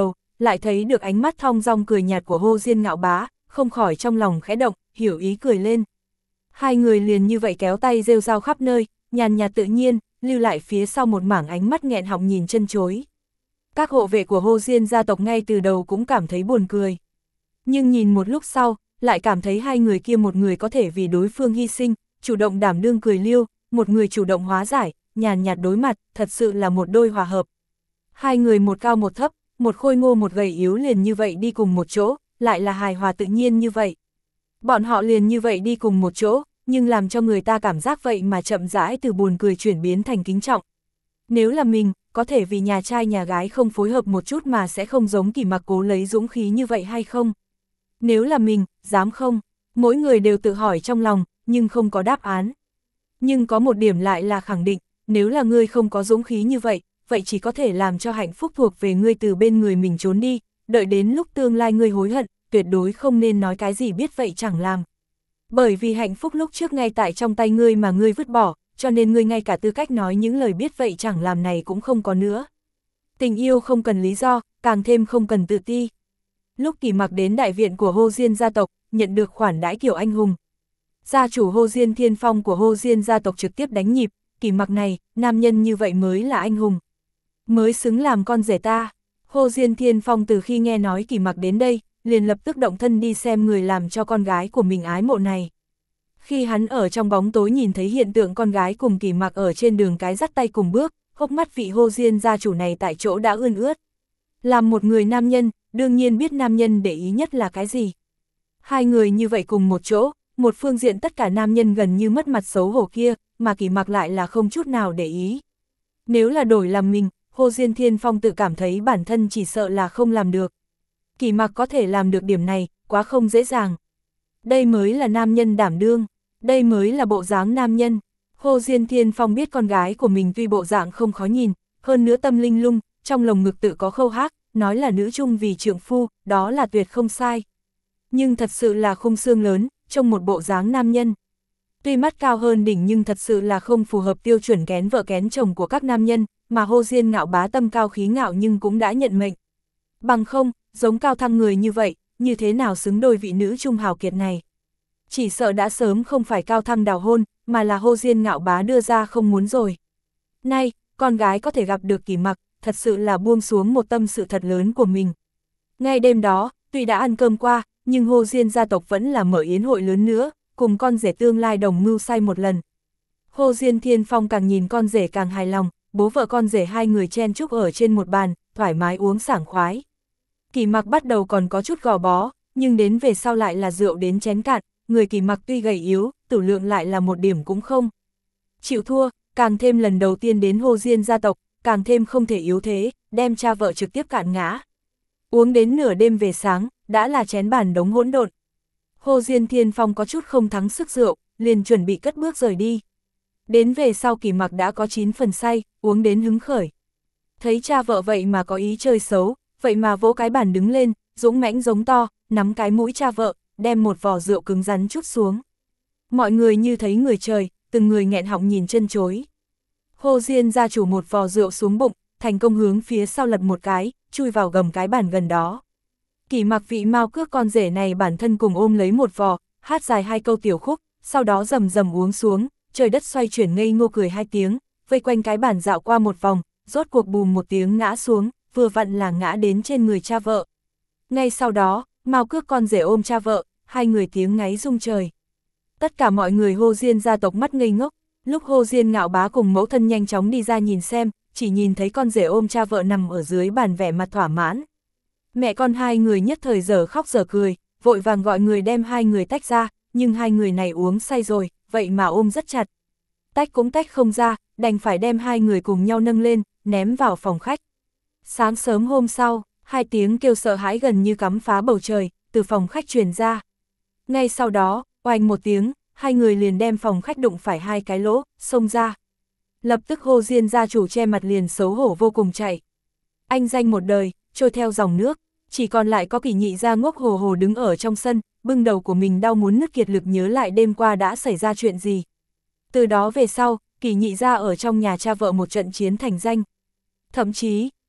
lại thấy được ánh mắt thong dong cười nhạt của Hồ Diên Ngạo Bá, không khỏi trong lòng khẽ động, hiểu ý cười lên. Hai người liền như vậy kéo tay rêu rao khắp nơi, nhàn nhạt tự nhiên, lưu lại phía sau một mảng ánh mắt nghẹn họng nhìn chân chối. Các hộ vệ của Hồ Diên gia tộc ngay từ đầu cũng cảm thấy buồn cười. Nhưng nhìn một lúc sau, lại cảm thấy hai người kia một người có thể vì đối phương hy sinh, chủ động đảm đương cười liêu, một người chủ động hóa giải, nhàn nhạt đối mặt, thật sự là một đôi hòa hợp. Hai người một cao một thấp, một khôi ngô một gầy yếu liền như vậy đi cùng một chỗ, lại là hài hòa tự nhiên như vậy. Bọn họ liền như vậy đi cùng một chỗ, nhưng làm cho người ta cảm giác vậy mà chậm rãi từ buồn cười chuyển biến thành kính trọng. Nếu là mình, có thể vì nhà trai nhà gái không phối hợp một chút mà sẽ không giống Kỷ Mặc cố lấy dũng khí như vậy hay không? Nếu là mình, dám không? Mỗi người đều tự hỏi trong lòng, nhưng không có đáp án. Nhưng có một điểm lại là khẳng định, nếu là ngươi không có dũng khí như vậy, vậy chỉ có thể làm cho hạnh phúc thuộc về ngươi từ bên người mình trốn đi, đợi đến lúc tương lai ngươi hối hận, tuyệt đối không nên nói cái gì biết vậy chẳng làm. Bởi vì hạnh phúc lúc trước ngay tại trong tay ngươi mà ngươi vứt bỏ, cho nên ngươi ngay cả tư cách nói những lời biết vậy chẳng làm này cũng không có nữa. Tình yêu không cần lý do, càng thêm không cần tự ti. Lúc Kỷ Mặc đến đại viện của Hồ Diên gia tộc, nhận được khoản đãi kiểu anh hùng. Gia chủ Hồ Diên Thiên Phong của Hồ Diên gia tộc trực tiếp đánh nhịp, Kỷ Mặc này, nam nhân như vậy mới là anh hùng. Mới xứng làm con rể ta. Hồ Diên Thiên Phong từ khi nghe nói Kỷ Mặc đến đây, liền lập tức động thân đi xem người làm cho con gái của mình ái mộ này. Khi hắn ở trong bóng tối nhìn thấy hiện tượng con gái cùng Kỷ Mặc ở trên đường cái dắt tay cùng bước, hốc mắt vị Hồ Diên gia chủ này tại chỗ đã ươn ướt. Làm một người nam nhân, đương nhiên biết nam nhân để ý nhất là cái gì. Hai người như vậy cùng một chỗ, một phương diện tất cả nam nhân gần như mất mặt xấu hổ kia, mà Kỷ Mặc lại là không chút nào để ý. Nếu là đổi làm mình, Hồ Diên Thiên Phong tự cảm thấy bản thân chỉ sợ là không làm được. Kỷ Mặc có thể làm được điểm này, quá không dễ dàng. Đây mới là nam nhân đảm đương, đây mới là bộ dáng nam nhân. Hồ Diên Thiên Phong biết con gái của mình tuy bộ dạng không khó nhìn, hơn nữa tâm linh lung, trong lồng ngực tự có khâu hát, nói là nữ trung vì trượng phu, đó là tuyệt không sai. Nhưng thật sự là khung xương lớn, trong một bộ dáng nam nhân. Tuy mắt cao hơn đỉnh nhưng thật sự là không phù hợp tiêu chuẩn kén vợ kén chồng của các nam nhân, mà Hồ Diên Ngạo Bá tâm cao khí ngạo nhưng cũng đã nhận mệnh. Bằng không, giống Cao Thăng người như vậy, như thế nào xứng đôi vị nữ trung hào kiệt này. Chỉ sợ đã sớm không phải Cao Thăng đào hôn, mà là Hồ Diên Ngạo Bá đưa ra không muốn rồi. Nay, con gái có thể gặp được Kỷ Mặc, thật sự là buông xuống một tâm sự thật lớn của mình. Ngay đêm đó, tuy đã ăn cơm qua, nhưng Hồ Diên gia tộc vẫn là mở yến hội lớn nữa, cùng con rể tương lai đồng mưu say một lần. Hồ Diên Thiên Phong càng nhìn con rể càng hài lòng, bố vợ con rể hai người chen chúc ở trên một bàn, thoải mái uống sảng khoái. Kỷ Mặc bắt đầu còn có chút gò bó, nhưng đến về sau lại là rượu đến chén cạn, người Kỷ Mặc tuy gầy yếu, tử lượng lại là một điểm cũng không. Chịu thua, càng thêm lần đầu tiên đến Hồ Diên gia tộc, càng thêm không thể yếu thế, đem cha vợ trực tiếp cạn ngã. Uống đến nửa đêm về sáng, đã là chén bàn đống hỗn độn. Hồ Diên Thiên Phong có chút không thắng sức rượu, liền chuẩn bị cất bước rời đi. Đến về sau Kỷ Mặc đã có chín phần say, uống đến hứng khởi. Thấy cha vợ vậy mà có ý chơi xấu, vậy mà vỗ cái bàn đứng lên, dũng mãnh giống to, nắm cái mũi cha vợ, đem một vò rượu cứng rắn trút xuống. Mọi người như thấy người trời, từng người nghẹn họng nhìn chân chối. Hồ Diên gia chủ một vò rượu xuống bụng, thành công hướng phía sau lật một cái, chui vào gầm cái bàn gần đó. Kỷ Mặc vị Mao Cước con rể này bản thân cùng ôm lấy một vò, hát dài hai câu tiểu khúc, sau đó rầm rầm uống xuống, trời đất xoay chuyển ngây ngô cười hai tiếng, vây quanh cái bàn dạo qua một vòng, rốt cuộc bùm một tiếng ngã xuống, vừa vặn là ngã đến trên người cha vợ. Ngay sau đó, Mao Cước con rể ôm cha vợ, hai người tiếng ngáy rung trời. Tất cả mọi người Hồ Diên gia tộc mắt ngây ngốc, lúc Hồ Diên Ngạo Bá cùng mẫu thân nhanh chóng đi ra nhìn xem, chỉ nhìn thấy con rể ôm cha vợ nằm ở dưới bàn vẻ mặt thỏa mãn. Mẹ con hai người nhất thời giờ khóc giờ cười, vội vàng gọi người đem hai người tách ra, nhưng hai người này uống say rồi, vậy mà ôm rất chặt. Tách cũng tách không ra, đành phải đem hai người cùng nhau nâng lên, ném vào phòng khách. Sáng sớm hôm sau, hai tiếng kêu sợ hãi gần như cắm phá bầu trời, từ phòng khách truyền ra. Ngay sau đó, oanh một tiếng, hai người liền đem phòng khách đụng phải hai cái lỗ, xông ra. Lập tức Hồ Diên gia chủ che mặt liền xấu hổ vô cùng chạy. Anh danh một đời, trôi theo dòng nước, chỉ còn lại có Kỷ nhị gia ngốc hồ hồ đứng ở trong sân, bưng đầu của mình đau muốn nứt kiệt lực nhớ lại đêm qua đã xảy ra chuyện gì. Từ đó về sau, Kỷ nhị gia ở trong nhà cha vợ một trận chiến thành danh. Thậm chí,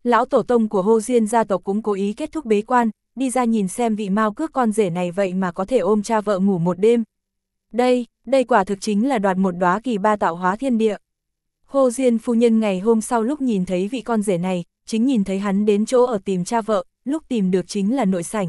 lão tổ tông của Hồ Diên gia tộc cũng cố ý kết thúc bế quan, đi ra nhìn xem vị Mao Cước con rể này vậy mà có thể ôm cha vợ ngủ một đêm. Đây, đây quả thực chính là đoạt một đóa kỳ ba tạo hóa thiên địa. Hồ Diên phu nhân ngày hôm sau lúc nhìn thấy vị con rể này, chính nhìn thấy hắn đến chỗ ở tìm cha vợ, lúc tìm được chính là nội sảnh.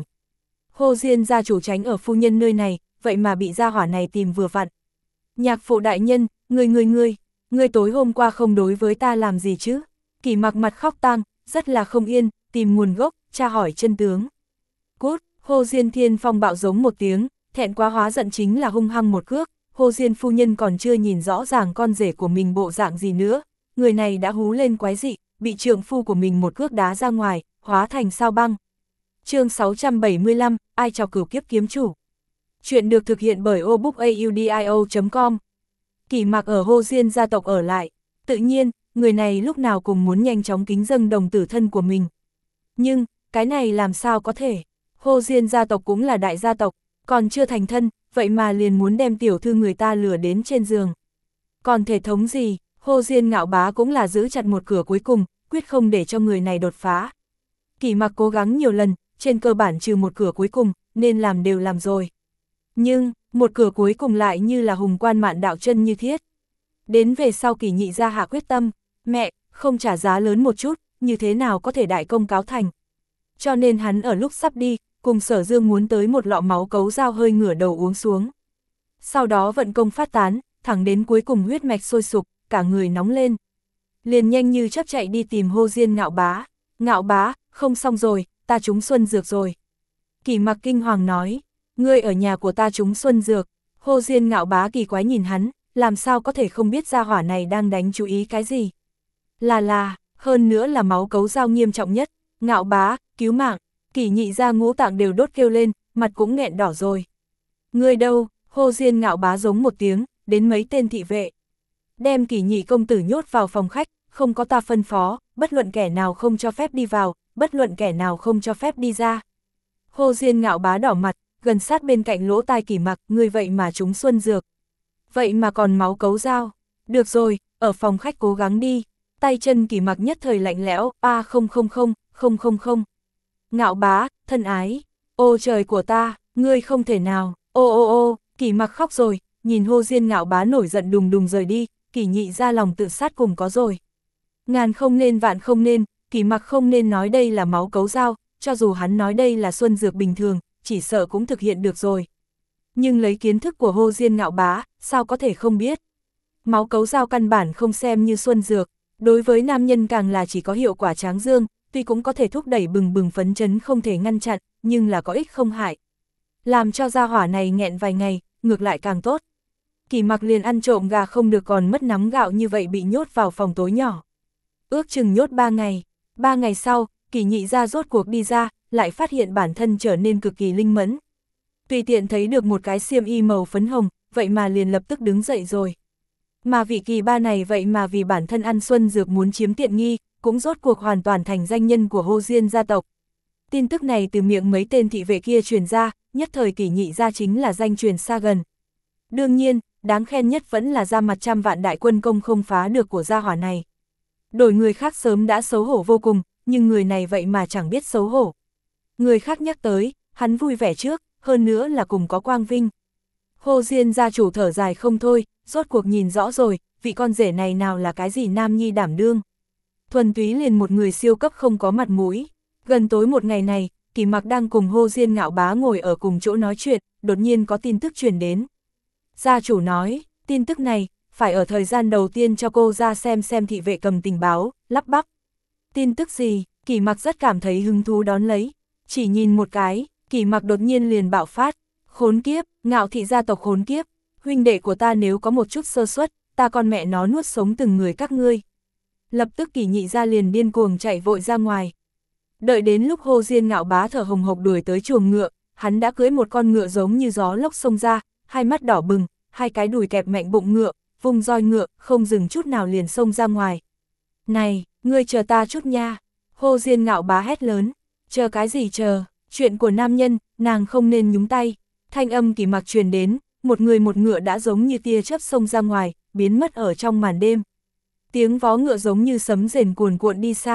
Hồ Diên gia chủ tránh ở phu nhân nơi này, vậy mà bị gia hỏa này tìm vừa vặn. Nhạc phụ đại nhân, người người người, người tối hôm qua không đối với ta làm gì chứ? Kỳ Mặc mặt khóc tang, rất là không yên, tìm nguồn gốc, tra hỏi chân tướng. Cút, Hồ Diên Thiên Phong bạo giống một tiếng, thẹn quá hóa giận chính là hung hăng một cước. Hồ Diên phu nhân còn chưa nhìn rõ ràng con rể của mình bộ dạng gì nữa, người này đã hú lên quái dị, bị trượng phu của mình một cước đá ra ngoài, hóa thành sao băng. Chương sáu trăm bảy mươi lăm, ai chọc cửu kiếp kiếm chủ. Chuyện được thực hiện bởi obookaudio chấm com. Kỳ Mặc ở Hồ Diên gia tộc ở lại, tự nhiên, người này lúc nào cũng muốn nhanh chóng kính dâng đồng tử thân của mình. Nhưng, cái này làm sao có thể? Hồ Diên gia tộc cũng là đại gia tộc, còn chưa thành thân, vậy mà liền muốn đem tiểu thư người ta lừa đến trên giường. Còn thể thống gì, Hồ Diên Ngạo Bá cũng là giữ chặt một cửa cuối cùng, quyết không để cho người này đột phá. Kỳ Mặc cố gắng nhiều lần, trên cơ bản trừ một cửa cuối cùng, nên làm đều làm rồi. Nhưng, một cửa cuối cùng lại như là hùng quan mạn đạo chân như thiết. Đến về sau Kỳ nhị ra hạ quyết tâm, mẹ, không trả giá lớn một chút, như thế nào có thể đại công cáo thành. Cho nên hắn ở lúc sắp đi, cùng Sở Dương muốn tới một lọ máu cấu dao hơi ngửa đầu uống xuống. Sau đó vận công phát tán, thẳng đến cuối cùng huyết mạch sôi sục, cả người nóng lên. Liền nhanh như chớp chạy đi tìm Hồ Diên Ngạo Bá. Ngạo Bá, không xong rồi, ta trúng xuân dược rồi. Kỳ Mặc kinh hoàng nói, ngươi ở nhà của ta trúng xuân dược. Hồ Diên Ngạo Bá kỳ quái nhìn hắn, làm sao có thể không biết gia hỏa này đang đánh chú ý cái gì. Là là, hơn nữa là máu cấu dao nghiêm trọng nhất. Ngạo Bá, cứu mạng. Kỳ nhị ra ngũ tạng đều đốt kêu lên, mặt cũng nghẹn đỏ rồi. Ngươi đâu? Hồ Diên Ngạo Bá giống một tiếng, đến mấy tên thị vệ. Đem Kỳ nhị công tử nhốt vào phòng khách, không có ta phân phó, bất luận kẻ nào không cho phép đi vào, bất luận kẻ nào không cho phép đi ra. Hồ Diên Ngạo Bá đỏ mặt, gần sát bên cạnh lỗ tai Kỳ Mặc, ngươi vậy mà trúng xuân dược. Vậy mà còn máu cấu dao. Được rồi, ở phòng khách cố gắng đi. Tay chân Kỳ Mặc nhất thời lạnh lẽo, a không không không, không không không. Ngạo Bá, thân ái, ô trời của ta, ngươi không thể nào, ô ô ô, Kỳ Mặc khóc rồi, nhìn Hồ Diên Ngạo Bá nổi giận đùng đùng rời đi, Kỳ nhị ra lòng tự sát cùng có rồi. Ngàn không nên vạn không nên, Kỳ Mặc không nên nói đây là máu cấu dao, cho dù hắn nói đây là xuân dược bình thường, chỉ sợ cũng thực hiện được rồi. Nhưng lấy kiến thức của Hồ Diên Ngạo Bá, sao có thể không biết. Máu cấu dao căn bản không xem như xuân dược, đối với nam nhân càng là chỉ có hiệu quả tráng dương, tuy cũng có thể thúc đẩy bừng bừng phấn chấn không thể ngăn chặn, nhưng là có ích không hại. Làm cho gia hỏa này nghẹn vài ngày, ngược lại càng tốt. Kỳ Mặc liền ăn trộm gà không được còn mất nắm gạo như vậy bị nhốt vào phòng tối nhỏ. Ước chừng nhốt ba ngày, ba ngày sau, Kỳ nhị ra rốt cuộc đi ra, lại phát hiện bản thân trở nên cực kỳ linh mẫn. Tùy tiện thấy được một cái xiêm y màu phấn hồng, vậy mà liền lập tức đứng dậy rồi. Mà vị Kỳ ba này vậy mà vì bản thân ăn xuân dược muốn chiếm tiện nghi, cũng rốt cuộc hoàn toàn thành danh nhân của Hồ Diên gia tộc. Tin tức này từ miệng mấy tên thị vệ kia truyền ra, nhất thời Kỳ nhị ra chính là danh truyền xa gần. Đương nhiên, đáng khen nhất vẫn là ra mặt trăm vạn đại quân công không phá được của gia hỏa này. Đổi người khác sớm đã xấu hổ vô cùng, nhưng người này vậy mà chẳng biết xấu hổ. Người khác nhắc tới, hắn vui vẻ trước, hơn nữa là cùng có quang vinh. Hồ Diên gia chủ thở dài không thôi, rốt cuộc nhìn rõ rồi, vị con rể này nào là cái gì nam nhi đảm đương. Thuần túy liền một người siêu cấp không có mặt mũi. Gần tối một ngày này, Kỳ Mặc đang cùng Hồ Diên Ngạo Bá ngồi ở cùng chỗ nói chuyện, đột nhiên có tin tức truyền đến. Gia chủ nói, tin tức này, phải ở thời gian đầu tiên cho cô ra xem xem thị vệ cầm tình báo, lắp bắp. Tin tức gì? Kỳ Mặc rất cảm thấy hứng thú đón lấy. Chỉ nhìn một cái, Kỳ Mặc đột nhiên liền bạo phát. Khốn kiếp, Ngạo thị gia tộc khốn kiếp. Huynh đệ của ta nếu có một chút sơ suất, ta con mẹ nó nuốt sống từng người các ngươi. Lập tức Kỳ nhị ra liền điên cuồng chạy vội ra ngoài. Đợi đến lúc Hồ Diên Ngạo Bá thở hồng hộc đuổi tới chuồng ngựa, hắn đã cưỡi một con ngựa giống như gió lốc xông ra, hai mắt đỏ bừng, hai cái đùi kẹp mạnh bụng ngựa, vùng roi ngựa, không dừng chút nào liền xông ra ngoài. Này, ngươi chờ ta chút nha. Hồ Diên Ngạo Bá hét lớn. Chờ cái gì chờ, chuyện của nam nhân, nàng không nên nhúng tay. Thanh âm Kỳ Mặc truyền đến, một người một ngựa đã giống như tia chớp xông ra ngoài, biến mất ở trong màn đêm. Tiếng vó ngựa giống như sấm rền cuồn cuộn đi xa.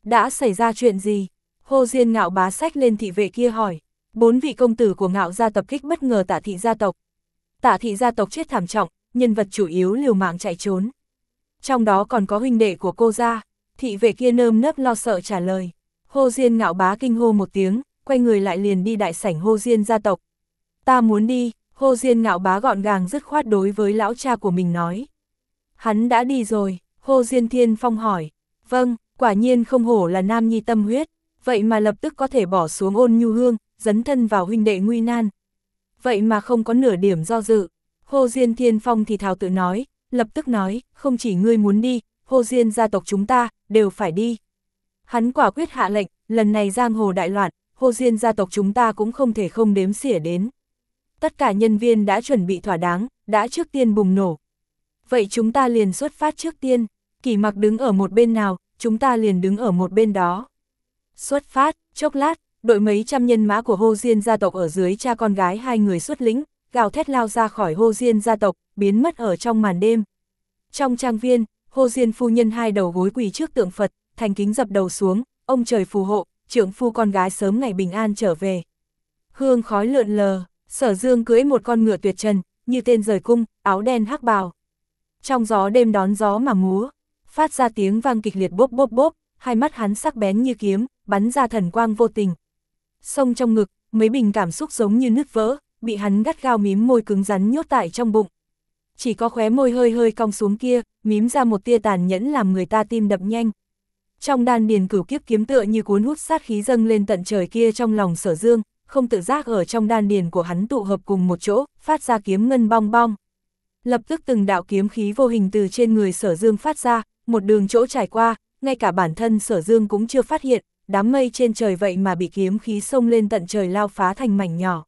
Đã xảy ra chuyện gì? Hồ Diên Ngạo Bá xách lên thị vệ kia hỏi. Bốn vị công tử của Ngạo gia tập kích bất ngờ Tạ thị gia tộc. Tạ thị gia tộc chết thảm trọng, nhân vật chủ yếu liều mạng chạy trốn. Trong đó còn có huynh đệ của cô gia. Thị vệ kia nơm nớp lo sợ trả lời. Hồ Diên Ngạo Bá kinh hô một tiếng, quay người lại liền đi đại sảnh Hồ Diên gia tộc. Ta muốn đi, Hồ Diên Ngạo Bá gọn gàng dứt khoát đối với lão cha của mình nói. Hắn đã đi rồi, Hồ Diên Thiên Phong hỏi. Vâng, quả nhiên không hổ là nam nhi tâm huyết, vậy mà lập tức có thể bỏ xuống Ôn Nhu Hương, dấn thân vào huynh đệ nguy nan. Vậy mà không có nửa điểm do dự. Hồ Diên Thiên Phong thì thào tự nói, lập tức nói, không chỉ ngươi muốn đi, Hồ Diên gia tộc chúng ta, đều phải đi. Hắn quả quyết hạ lệnh, lần này giang hồ đại loạn, Hồ Diên gia tộc chúng ta cũng không thể không đếm xỉa đến. Tất cả nhân viên đã chuẩn bị thỏa đáng, đã trước tiên bùng nổ. Vậy chúng ta liền xuất phát trước tiên, Kỷ Mặc đứng ở một bên nào, chúng ta liền đứng ở một bên đó. Xuất phát, chốc lát, đội mấy trăm nhân mã của Hồ Diên gia tộc ở dưới cha con gái hai người xuất lĩnh, gào thét lao ra khỏi Hồ Diên gia tộc, biến mất ở trong màn đêm. Trong trang viên, Hồ Diên phu nhân hai đầu gối quỳ trước tượng Phật, thành kính dập đầu xuống, ông trời phù hộ, trượng phu con gái sớm ngày bình an trở về. Hương khói lượn lờ, Sở Dương cưỡi một con ngựa tuyệt trần, như tên rời cung, áo đen hắc bào. Trong gió đêm đón gió mà múa, phát ra tiếng vang kịch liệt bốp bốp bốp, hai mắt hắn sắc bén như kiếm, bắn ra thần quang vô tình. Sông trong ngực, mấy bình cảm xúc giống như nứt vỡ, bị hắn gắt gao mím môi cứng rắn nhốt tại trong bụng. Chỉ có khóe môi hơi hơi cong xuống kia, mím ra một tia tàn nhẫn làm người ta tim đập nhanh. Trong đan điền cửu kiếp kiếm tựa như cuốn hút sát khí dâng lên tận trời kia trong lòng Sở Dương, không tự giác ở trong đan điền của hắn tụ hợp cùng một chỗ, phát ra kiếm ngân bong bong. Lập tức từng đạo kiếm khí vô hình từ trên người Sở Dương phát ra, một đường chỗ trải qua, ngay cả bản thân Sở Dương cũng chưa phát hiện, đám mây trên trời vậy mà bị kiếm khí xông lên tận trời lao phá thành mảnh nhỏ.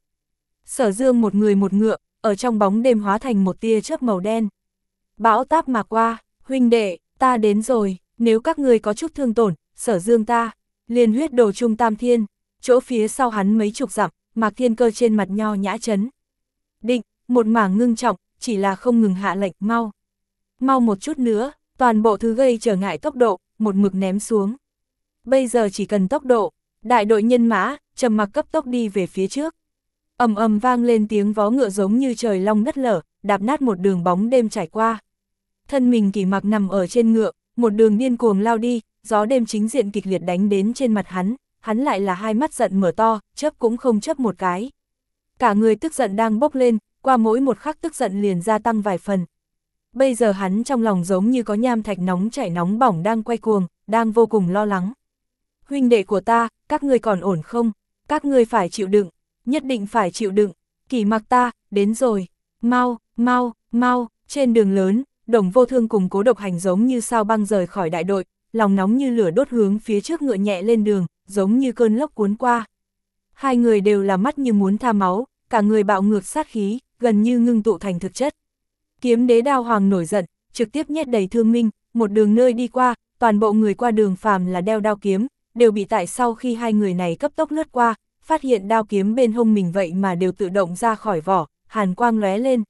Sở Dương một người một ngựa, ở trong bóng đêm hóa thành một tia chớp màu đen. Bão táp mà qua, huynh đệ, ta đến rồi, nếu các người có chút thương tổn, Sở Dương ta, liền huyết đồ trung tam thiên, chỗ phía sau hắn mấy chục dặm, Mạc Thiên Cơ trên mặt nho nhã chấn. Định, một mảng ngưng trọng, chỉ là không ngừng hạ lệnh, mau. Mau một chút nữa, toàn bộ thứ gây trở ngại tốc độ, một mực ném xuống. Bây giờ chỉ cần tốc độ, đại đội nhân mã, trầm mặc cấp tốc đi về phía trước. Ầm ầm vang lên tiếng vó ngựa giống như trời long đất lở, đạp nát một đường bóng đêm trải qua. Thân mình Kỷ Mặc nằm ở trên ngựa, một đường điên cuồng lao đi, gió đêm chính diện kịch liệt đánh đến trên mặt hắn, hắn lại là hai mắt giận mở to, chớp cũng không chớp một cái. Cả người tức giận đang bốc lên, qua mỗi một khắc tức giận liền gia tăng vài phần. Bây giờ hắn trong lòng giống như có nham thạch nóng chảy nóng bỏng đang quay cuồng, đang vô cùng lo lắng. Huynh đệ của ta, các ngươi còn ổn không? Các ngươi phải chịu đựng, nhất định phải chịu đựng. Kỷ Mặc ta, đến rồi. Mau, mau, mau, trên đường lớn, Đồng Vô Thương cùng Cố Độc Hành giống như sao băng rời khỏi đại đội, lòng nóng như lửa đốt hướng phía trước ngựa nhẹ lên đường, giống như cơn lốc cuốn qua. Hai người đều là mắt như muốn tha máu, cả người bạo ngược sát khí, gần như ngưng tụ thành thực chất. Kiếm Đế Đao Hoàng nổi giận, trực tiếp nhét đầy thương minh, một đường nơi đi qua, toàn bộ người qua đường phàm là đeo đao kiếm, đều bị tại sau khi hai người này cấp tốc lướt qua, phát hiện đao kiếm bên hông mình vậy mà đều tự động ra khỏi vỏ, hàn quang lóe lên.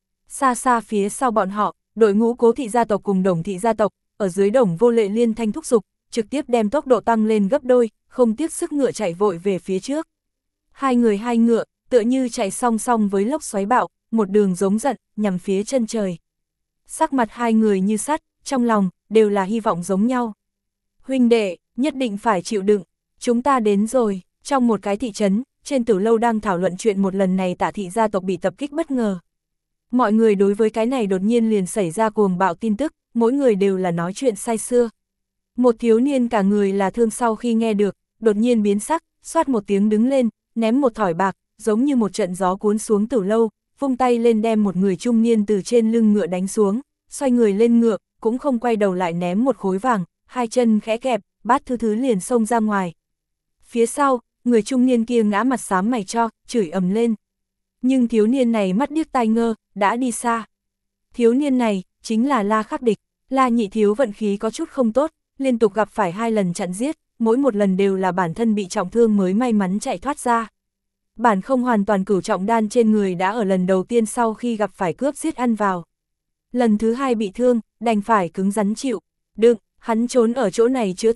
Xa xa phía sau bọn họ, đội ngũ Cố thị gia tộc cùng Đồng thị gia tộc, ở dưới Đồng Vô Lệ liên thanh thúc giục, trực tiếp đem tốc độ tăng lên gấp đôi, không tiếc sức ngựa chạy vội về phía trước. Hai người hai ngựa, tựa như chạy song song với lốc xoáy bạo, một đường giống giận, nhằm phía chân trời. Sắc mặt hai người như sắt, trong lòng, đều là hy vọng giống nhau. Huynh đệ, nhất định phải chịu đựng, chúng ta đến rồi. Trong một cái thị trấn, trên tử lâu đang thảo luận chuyện một lần này Tạ thị gia tộc bị tập kích bất ngờ. Mọi người đối với cái này đột nhiên liền xảy ra cuồng bạo tin tức, mỗi người đều là nói chuyện say sưa. Một thiếu niên cả người là thương sau khi nghe được, đột nhiên biến sắc, xoát một tiếng đứng lên, ném một thỏi bạc, giống như một trận gió cuốn xuống tử lâu, vung tay lên đem một người trung niên từ trên lưng ngựa đánh xuống, xoay người lên ngựa, cũng không quay đầu lại ném một khối vàng, hai chân khẽ kẹp, bát thư thứ liền xông ra ngoài. Phía sau, người trung niên kia ngã mặt xám mày cho, chửi ầm lên. Nhưng thiếu niên này mắt điếc tai ngơ, đã đi xa. Thiếu niên này, chính là La Khắc Địch. La nhị thiếu vận khí có chút không tốt, liên tục gặp phải hai lần chặn giết, mỗi một lần đều là bản thân bị trọng thương mới may mắn chạy thoát ra. Bản không hoàn toàn cửu trọng đan trên người đã ở lần đầu tiên sau khi gặp phải cướp giết ăn vào. Lần thứ hai bị thương, đành phải cứng rắn chịu. Đừng, hắn trốn ở chỗ này chữa thương,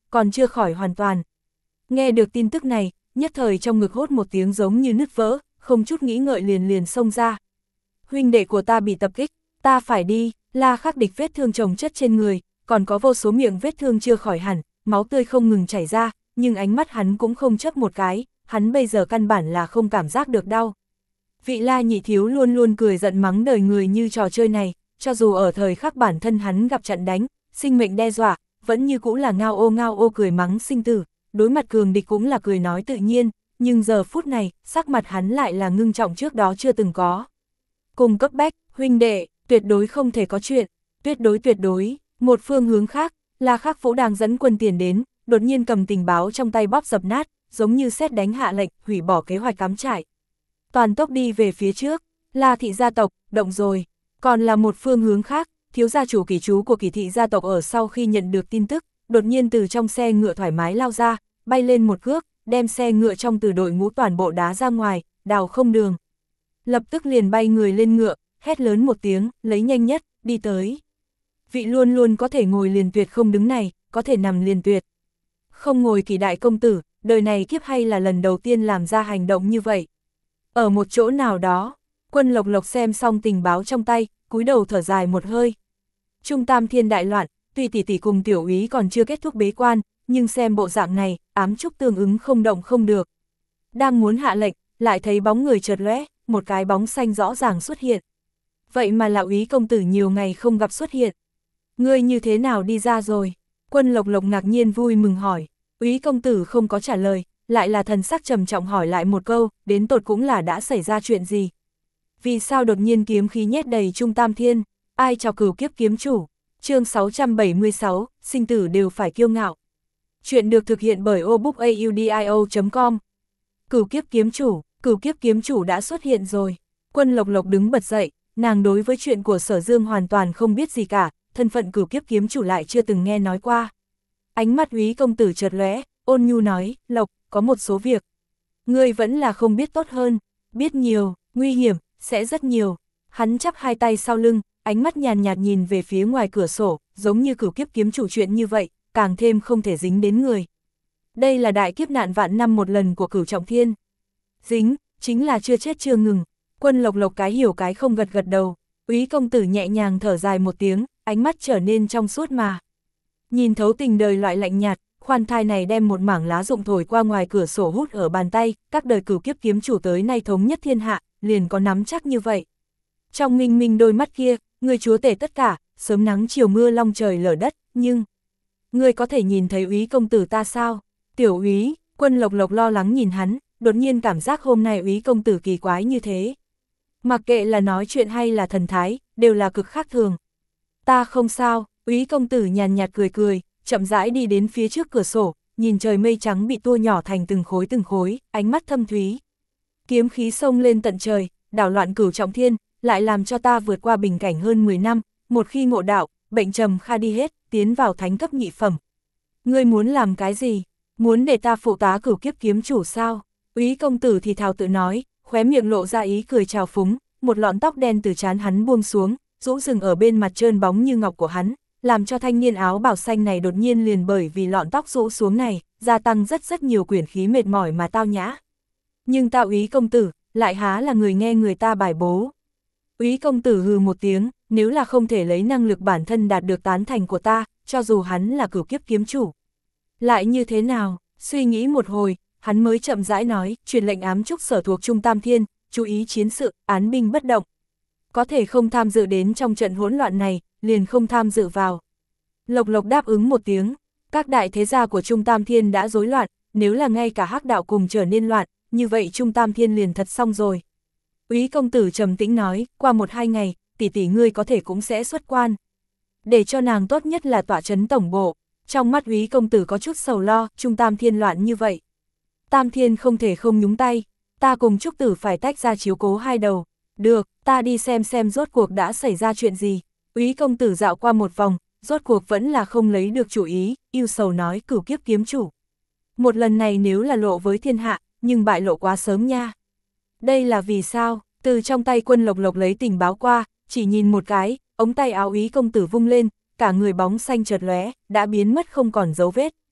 còn chưa khỏi hoàn toàn. Nghe được tin tức này, nhất thời trong ngực hốt một tiếng giống như nứt vỡ, không chút nghĩ ngợi liền liền xông ra. Huynh đệ của ta bị tập kích, ta phải đi. La Khắc Địch vết thương chồng chất trên người, còn có vô số miệng vết thương chưa khỏi hẳn, máu tươi không ngừng chảy ra, nhưng ánh mắt hắn cũng không chớp một cái, hắn bây giờ căn bản là không cảm giác được đau. Vị La nhị thiếu luôn luôn cười giận mắng đời người như trò chơi này, cho dù ở thời khắc bản thân hắn gặp trận đánh, sinh mệnh đe dọa, vẫn như cũng là ngao ô ngao ô cười mắng sinh tử, đối mặt cường địch cũng là cười nói tự nhiên, nhưng giờ phút này, sắc mặt hắn lại là ngưng trọng trước đó chưa từng có. Cùng cấp bách, huynh đệ, tuyệt đối không thể có chuyện, tuyệt đối tuyệt đối, một phương hướng khác, La Khắc Vũ đang dẫn quân tiền đến, đột nhiên cầm tình báo trong tay bóp dập nát, giống như sét đánh hạ lệnh, hủy bỏ kế hoạch cắm trại. Toàn tốc đi về phía trước, La thị gia tộc, động rồi, còn là một phương hướng khác, thiếu gia chủ Kỷ Chú của Kỷ thị gia tộc ở sau khi nhận được tin tức, đột nhiên từ trong xe ngựa thoải mái lao ra, bay lên một cước, đem xe ngựa trong từ đội ngũ toàn bộ đá ra ngoài, đào không đường. Lập tức liền bay người lên ngựa, hét lớn một tiếng, lấy nhanh nhất, đi tới. Vị luôn luôn có thể ngồi liền tuyệt không đứng này, có thể nằm liền tuyệt. Không ngồi Kỷ đại công tử, đời này kiếp hay là lần đầu tiên làm ra hành động như vậy. Ở một chỗ nào đó, Quân Lộc Lộc xem xong tình báo trong tay, cúi đầu thở dài một hơi. Trung Tam Thiên đại loạn, tuy tỷ tỷ cùng tiểu úy còn chưa kết thúc bế quan, nhưng xem bộ dạng này, ám trúc tương ứng không động không được. Đang muốn hạ lệnh, lại thấy bóng người chợt lóe, một cái bóng xanh rõ ràng xuất hiện. Vậy mà lão úy công tử nhiều ngày không gặp xuất hiện. Ngươi như thế nào đi ra rồi? Quân Lộc Lộc ngạc nhiên vui mừng hỏi. Úy công tử không có trả lời, lại là thần sắc trầm trọng hỏi lại một câu, đến tột cũng là đã xảy ra chuyện gì? Vì sao đột nhiên kiếm khí nhét đầy Trung Tam Thiên? Ai chọc cửu kiếp kiếm chủ? Chương sáu trăm bảy mươi sáu, sinh tử đều phải kiêu ngạo. Chuyện được thực hiện bởi obookaudio chấm com. Cửu kiếp kiếm chủ, cửu kiếp kiếm chủ đã xuất hiện rồi. Quân Lộc Lộc đứng bật dậy, nàng đối với chuyện của Sở Dương hoàn toàn không biết gì cả, thân phận cửu kiếp kiếm chủ lại chưa từng nghe nói qua. Ánh mắt úy công tử chợt lóe, ôn nhu nói, Lộc, có một số việc. Ngươi vẫn là không biết tốt hơn, biết nhiều, nguy hiểm, sẽ rất nhiều. Hắn chắp hai tay sau lưng, ánh mắt nhàn nhạt nhìn về phía ngoài cửa sổ, giống như cửu kiếp kiếm chủ chuyện như vậy, càng thêm không thể dính đến người. Đây là đại kiếp nạn vạn năm một lần của Cửu Trọng Thiên. Dính, chính là chưa chết chưa ngừng. Quân Lộc Lộc cái hiểu cái không gật gật đầu, úy công tử nhẹ nhàng thở dài một tiếng, ánh mắt trở nên trong suốt mà. Nhìn thấu tình đời loại lạnh nhạt, khoan thai này đem một mảng lá rụng thổi qua ngoài cửa sổ hút ở bàn tay, các đời cửu kiếp kiếm chủ tới nay thống nhất thiên hạ, liền có nắm chắc như vậy. Trong minh minh đôi mắt kia, người chúa tể tất cả, sớm nắng chiều mưa long trời lở đất, nhưng... Người có thể nhìn thấy úy công tử ta sao? Tiểu úy, Quân Lộc Lộc lo lắng nhìn hắn, đột nhiên cảm giác hôm nay úy công tử kỳ quái như thế. Mặc kệ là nói chuyện hay là thần thái, đều là cực khác thường. Ta không sao, úy công tử nhàn nhạt cười cười, chậm rãi đi đến phía trước cửa sổ, nhìn trời mây trắng bị tua nhỏ thành từng khối từng khối, ánh mắt thâm thúy. Kiếm khí xông lên tận trời, đảo loạn Cửu Trọng Thiên, lại làm cho ta vượt qua bình cảnh hơn mười năm, một khi ngộ đạo, bệnh trầm kha đi hết, tiến vào thánh cấp nhị phẩm. Ngươi muốn làm cái gì? Muốn để ta phụ tá cửu kiếp kiếm chủ sao? Úy công tử thì thào tự nói, khóe miệng lộ ra ý cười trào phúng, một lọn tóc đen từ trán hắn buông xuống, rũ rừng ở bên mặt trơn bóng như ngọc của hắn, làm cho thanh niên áo bào xanh này đột nhiên liền bởi vì lọn tóc rũ xuống này, gia tăng rất rất nhiều quyển khí mệt mỏi mà tao nhã. Nhưng ta úy công tử, lại há là người nghe người ta bài bố. Úy công tử hừ một tiếng, nếu là không thể lấy năng lực bản thân đạt được tán thành của ta, cho dù hắn là cửu kiếp kiếm chủ. Lại như thế nào, suy nghĩ một hồi, hắn mới chậm rãi nói, truyền lệnh ám trúc sở thuộc Trung Tam Thiên, chú ý chiến sự, án binh bất động. Có thể không tham dự đến trong trận hỗn loạn này, liền không tham dự vào. Lộc Lộc đáp ứng một tiếng, các đại thế gia của Trung Tam Thiên đã rối loạn, nếu là ngay cả hắc đạo cùng trở nên loạn, như vậy Trung Tam Thiên liền thật xong rồi. Úy công tử trầm tĩnh nói, qua một hai ngày, tỷ tỷ ngươi có thể cũng sẽ xuất quan. Để cho nàng tốt nhất là tọa trấn tổng bộ. Trong mắt úy công tử có chút sầu lo, Trung Tam Thiên loạn như vậy. Tam Thiên không thể không nhúng tay, ta cùng Trúc Tử phải tách ra chiếu cố hai đầu. Được, ta đi xem xem rốt cuộc đã xảy ra chuyện gì. Úy công tử dạo qua một vòng, rốt cuộc vẫn là không lấy được chủ ý, yêu sầu nói cửu kiếp kiếm chủ. Một lần này nếu là lộ với thiên hạ, nhưng bại lộ quá sớm nha. Đây là vì sao? Từ trong tay Quân Lộc Lộc lấy tình báo qua, chỉ nhìn một cái, ống tay áo úy công tử vung lên, cả người bóng xanh chợt lóe, đã biến mất không còn dấu vết.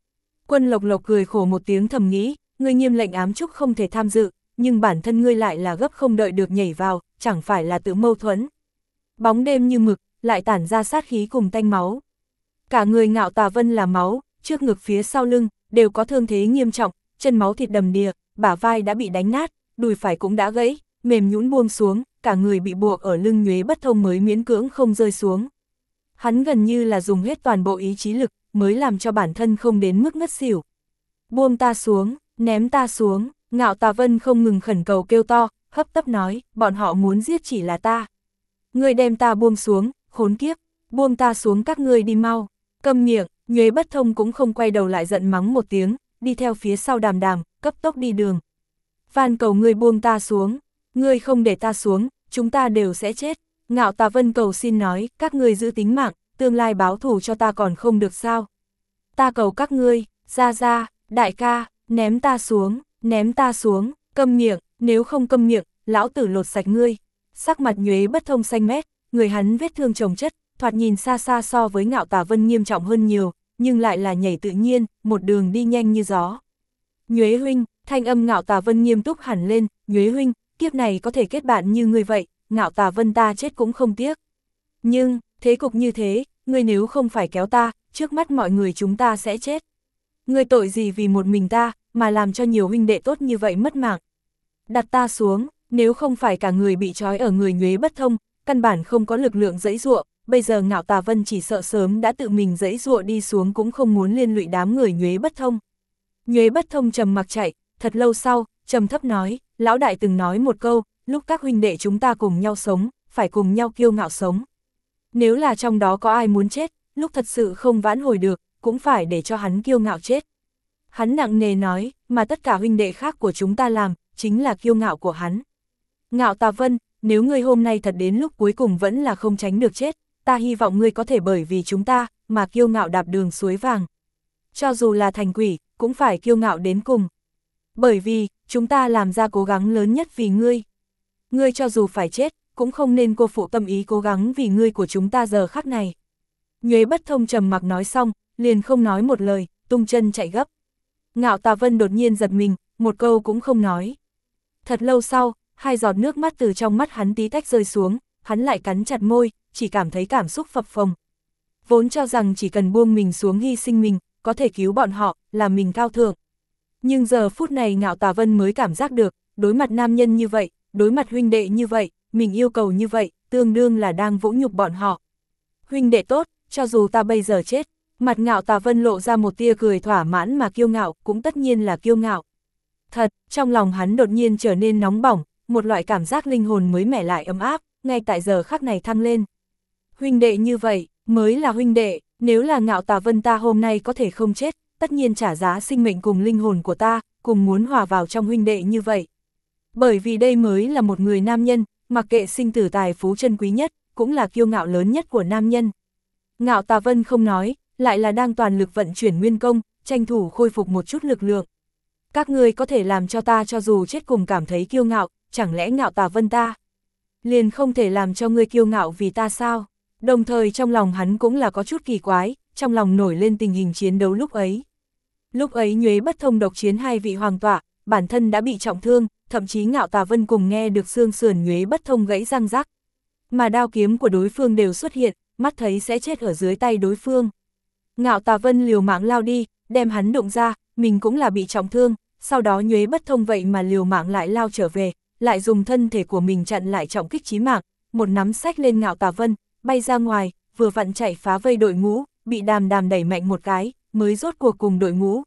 Quân Lộc Lộc cười khổ một tiếng thầm nghĩ, ngươi nghiêm lệnh ám trúc không thể tham dự, nhưng bản thân ngươi lại là gấp không đợi được nhảy vào, chẳng phải là tự mâu thuẫn. Bóng đêm như mực, lại tản ra sát khí cùng tanh máu. Cả người Ngạo Tà Vân là máu, trước ngực phía sau lưng, đều có thương thế nghiêm trọng, chân máu thịt đầm đìa, bả vai đã bị đánh nát, đùi phải cũng đã gãy, mềm nhũn buông xuống, cả người bị buộc ở lưng Nhuế Bất Thông mới miễn cưỡng không rơi xuống. Hắn gần như là dùng hết toàn bộ ý chí lực, mới làm cho bản thân không đến mức ngất xỉu. Buông ta xuống, ném ta xuống, Ngạo Tà Vân không ngừng khẩn cầu kêu to, hấp tấp nói, bọn họ muốn giết chỉ là ta. Ngươi đem ta buông xuống, khốn kiếp, buông ta xuống các ngươi đi mau. Câm miệng, Nhuế Bất Thông cũng không quay đầu lại giận mắng một tiếng, đi theo phía sau Đàm Đàm, cấp tốc đi đường. Van cầu ngươi buông ta xuống, ngươi không để ta xuống, chúng ta đều sẽ chết. Ngạo Tà Vân cầu xin nói, các ngươi giữ tính mạng, tương lai báo thù cho ta còn không được sao. Ta cầu các ngươi, ra ra, đại ca, ném ta xuống, ném ta xuống, câm miệng, nếu không câm miệng, lão tử lột sạch ngươi. Sắc mặt Nhuế Bất Thông xanh mét, người hắn vết thương chồng chất, thoạt nhìn xa xa so với Ngạo Tà Vân nghiêm trọng hơn nhiều, nhưng lại là nhảy tự nhiên, một đường đi nhanh như gió. Nhuế huynh, thanh âm Ngạo Tà Vân nghiêm túc hẳn lên, Nhuế huynh, kiếp này có thể kết bạn như ngươi vậy, Ngạo Tà Vân ta chết cũng không tiếc. Nhưng, thế cục như thế, ngươi nếu không phải kéo ta, trước mắt mọi người chúng ta sẽ chết. Ngươi tội gì vì một mình ta, mà làm cho nhiều huynh đệ tốt như vậy mất mạng. Đặt ta xuống, nếu không phải cả người bị trói ở người Nhuế Bất Thông, căn bản không có lực lượng giãy giụa, bây giờ Ngạo Tà Vân chỉ sợ sớm đã tự mình giãy giụa đi xuống cũng không muốn liên lụy đám người Nhuế Bất Thông. Nhuế Bất Thông trầm mặc chạy, thật lâu sau, trầm thấp nói, lão đại từng nói một câu, lúc các huynh đệ chúng ta cùng nhau sống, phải cùng nhau kiêu ngạo sống. Nếu là trong đó có ai muốn chết, lúc thật sự không vãn hồi được, cũng phải để cho hắn kiêu ngạo chết. Hắn nặng nề nói, mà tất cả huynh đệ khác của chúng ta làm, chính là kiêu ngạo của hắn. Ngạo Tà Vân, nếu ngươi hôm nay thật đến lúc cuối cùng vẫn là không tránh được chết, ta hy vọng ngươi có thể bởi vì chúng ta, mà kiêu ngạo đạp đường suối vàng. Cho dù là thành quỷ, cũng phải kiêu ngạo đến cùng. Bởi vì, chúng ta làm ra cố gắng lớn nhất vì ngươi. Ngươi cho dù phải chết, cũng không nên cô phụ tâm ý cố gắng vì ngươi của chúng ta giờ khắc này. Nhuế Bất Thông trầm mặc nói xong, liền không nói một lời, tung chân chạy gấp. Ngạo Tà Vân đột nhiên giật mình, một câu cũng không nói. Thật lâu sau, hai giọt nước mắt từ trong mắt hắn tí tách rơi xuống, hắn lại cắn chặt môi, chỉ cảm thấy cảm xúc phập phồng. Vốn cho rằng chỉ cần buông mình xuống hy sinh mình, có thể cứu bọn họ, làm mình cao thượng. Nhưng giờ phút này Ngạo Tà Vân mới cảm giác được, đối mặt nam nhân như vậy, đối mặt huynh đệ như vậy, mình yêu cầu như vậy, tương đương là đang vũ nhục bọn họ. Huynh đệ tốt, cho dù ta bây giờ chết, mặt Ngạo Tà Vân lộ ra một tia cười thỏa mãn mà kiêu ngạo, cũng tất nhiên là kiêu ngạo. Thật, trong lòng hắn đột nhiên trở nên nóng bỏng, một loại cảm giác linh hồn mới mẻ lại ấm áp, ngay tại giờ khắc này thăng lên. Huynh đệ như vậy, mới là huynh đệ, nếu là Ngạo Tà Vân ta hôm nay có thể không chết, tất nhiên trả giá sinh mệnh cùng linh hồn của ta, cùng muốn hòa vào trong huynh đệ như vậy. Bởi vì đây mới là một người nam nhân, mặc kệ sinh tử tài phú chân quý nhất, cũng là kiêu ngạo lớn nhất của nam nhân. Ngạo Tà Vân không nói, lại là đang toàn lực vận chuyển nguyên công, tranh thủ khôi phục một chút lực lượng. Các ngươi có thể làm cho ta cho dù chết cùng cảm thấy kiêu ngạo, chẳng lẽ Ngạo Tà Vân ta liền không thể làm cho ngươi kiêu ngạo vì ta sao? Đồng thời trong lòng hắn cũng là có chút kỳ quái, trong lòng nổi lên tình hình chiến đấu lúc ấy. Lúc ấy Nhuế Bất Thông độc chiến hai vị hoàng tọa, bản thân đã bị trọng thương, thậm chí Ngạo Tà Vân cùng nghe được xương sườn Nhuế Bất Thông gãy răng rắc. Mà đao kiếm của đối phương đều xuất hiện, mắt thấy sẽ chết ở dưới tay đối phương. Ngạo Tà Vân liều mạng lao đi, đem hắn đụng ra, mình cũng là bị trọng thương, sau đó Nhuế Bất Thông vậy mà liều mạng lại lao trở về, lại dùng thân thể của mình chặn lại trọng kích chí mạng, một nắm xách lên Ngạo Tà Vân, bay ra ngoài, vừa vặn chạy phá vây đội ngũ, bị Đàm Đàm đẩy mạnh một cái, mới rốt cuộc cùng đội ngũ.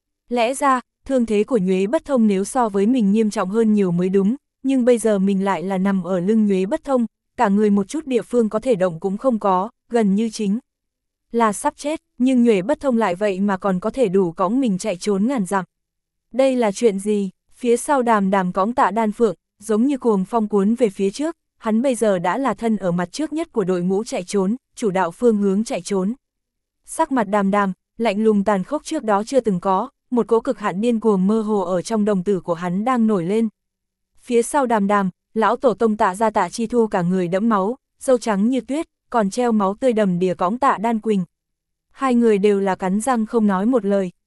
Lẽ ra, thương thế của Nhuế Bất Thông nếu so với mình nghiêm trọng hơn nhiều mới đúng, nhưng bây giờ mình lại là nằm ở lưng Nhuế Bất Thông, cả người một chút địa phương có thể động cũng không có, gần như chính là sắp chết, nhưng Nhuế Bất Thông lại vậy mà còn có thể đủ cõng mình chạy trốn ngàn dặm. Đây là chuyện gì? Phía sau Đàm Đàm cõng Tạ Đan Phượng, giống như cuồng phong cuốn về phía trước, hắn bây giờ đã là thân ở mặt trước nhất của đội ngũ chạy trốn, chủ đạo phương hướng chạy trốn. Sắc mặt Đàm Đàm, lạnh lùng tàn khốc trước đó chưa từng có, một cỗ cực hạn điên cuồng mơ hồ ở trong đồng tử của hắn đang nổi lên. Phía sau Đàm Đàm, lão tổ tông Tạ gia Tạ Chi Thu cả người đẫm máu, râu trắng như tuyết, còn treo máu tươi đầm đìa cõng Tạ Đan Quỳnh. Hai người đều là cắn răng không nói một lời,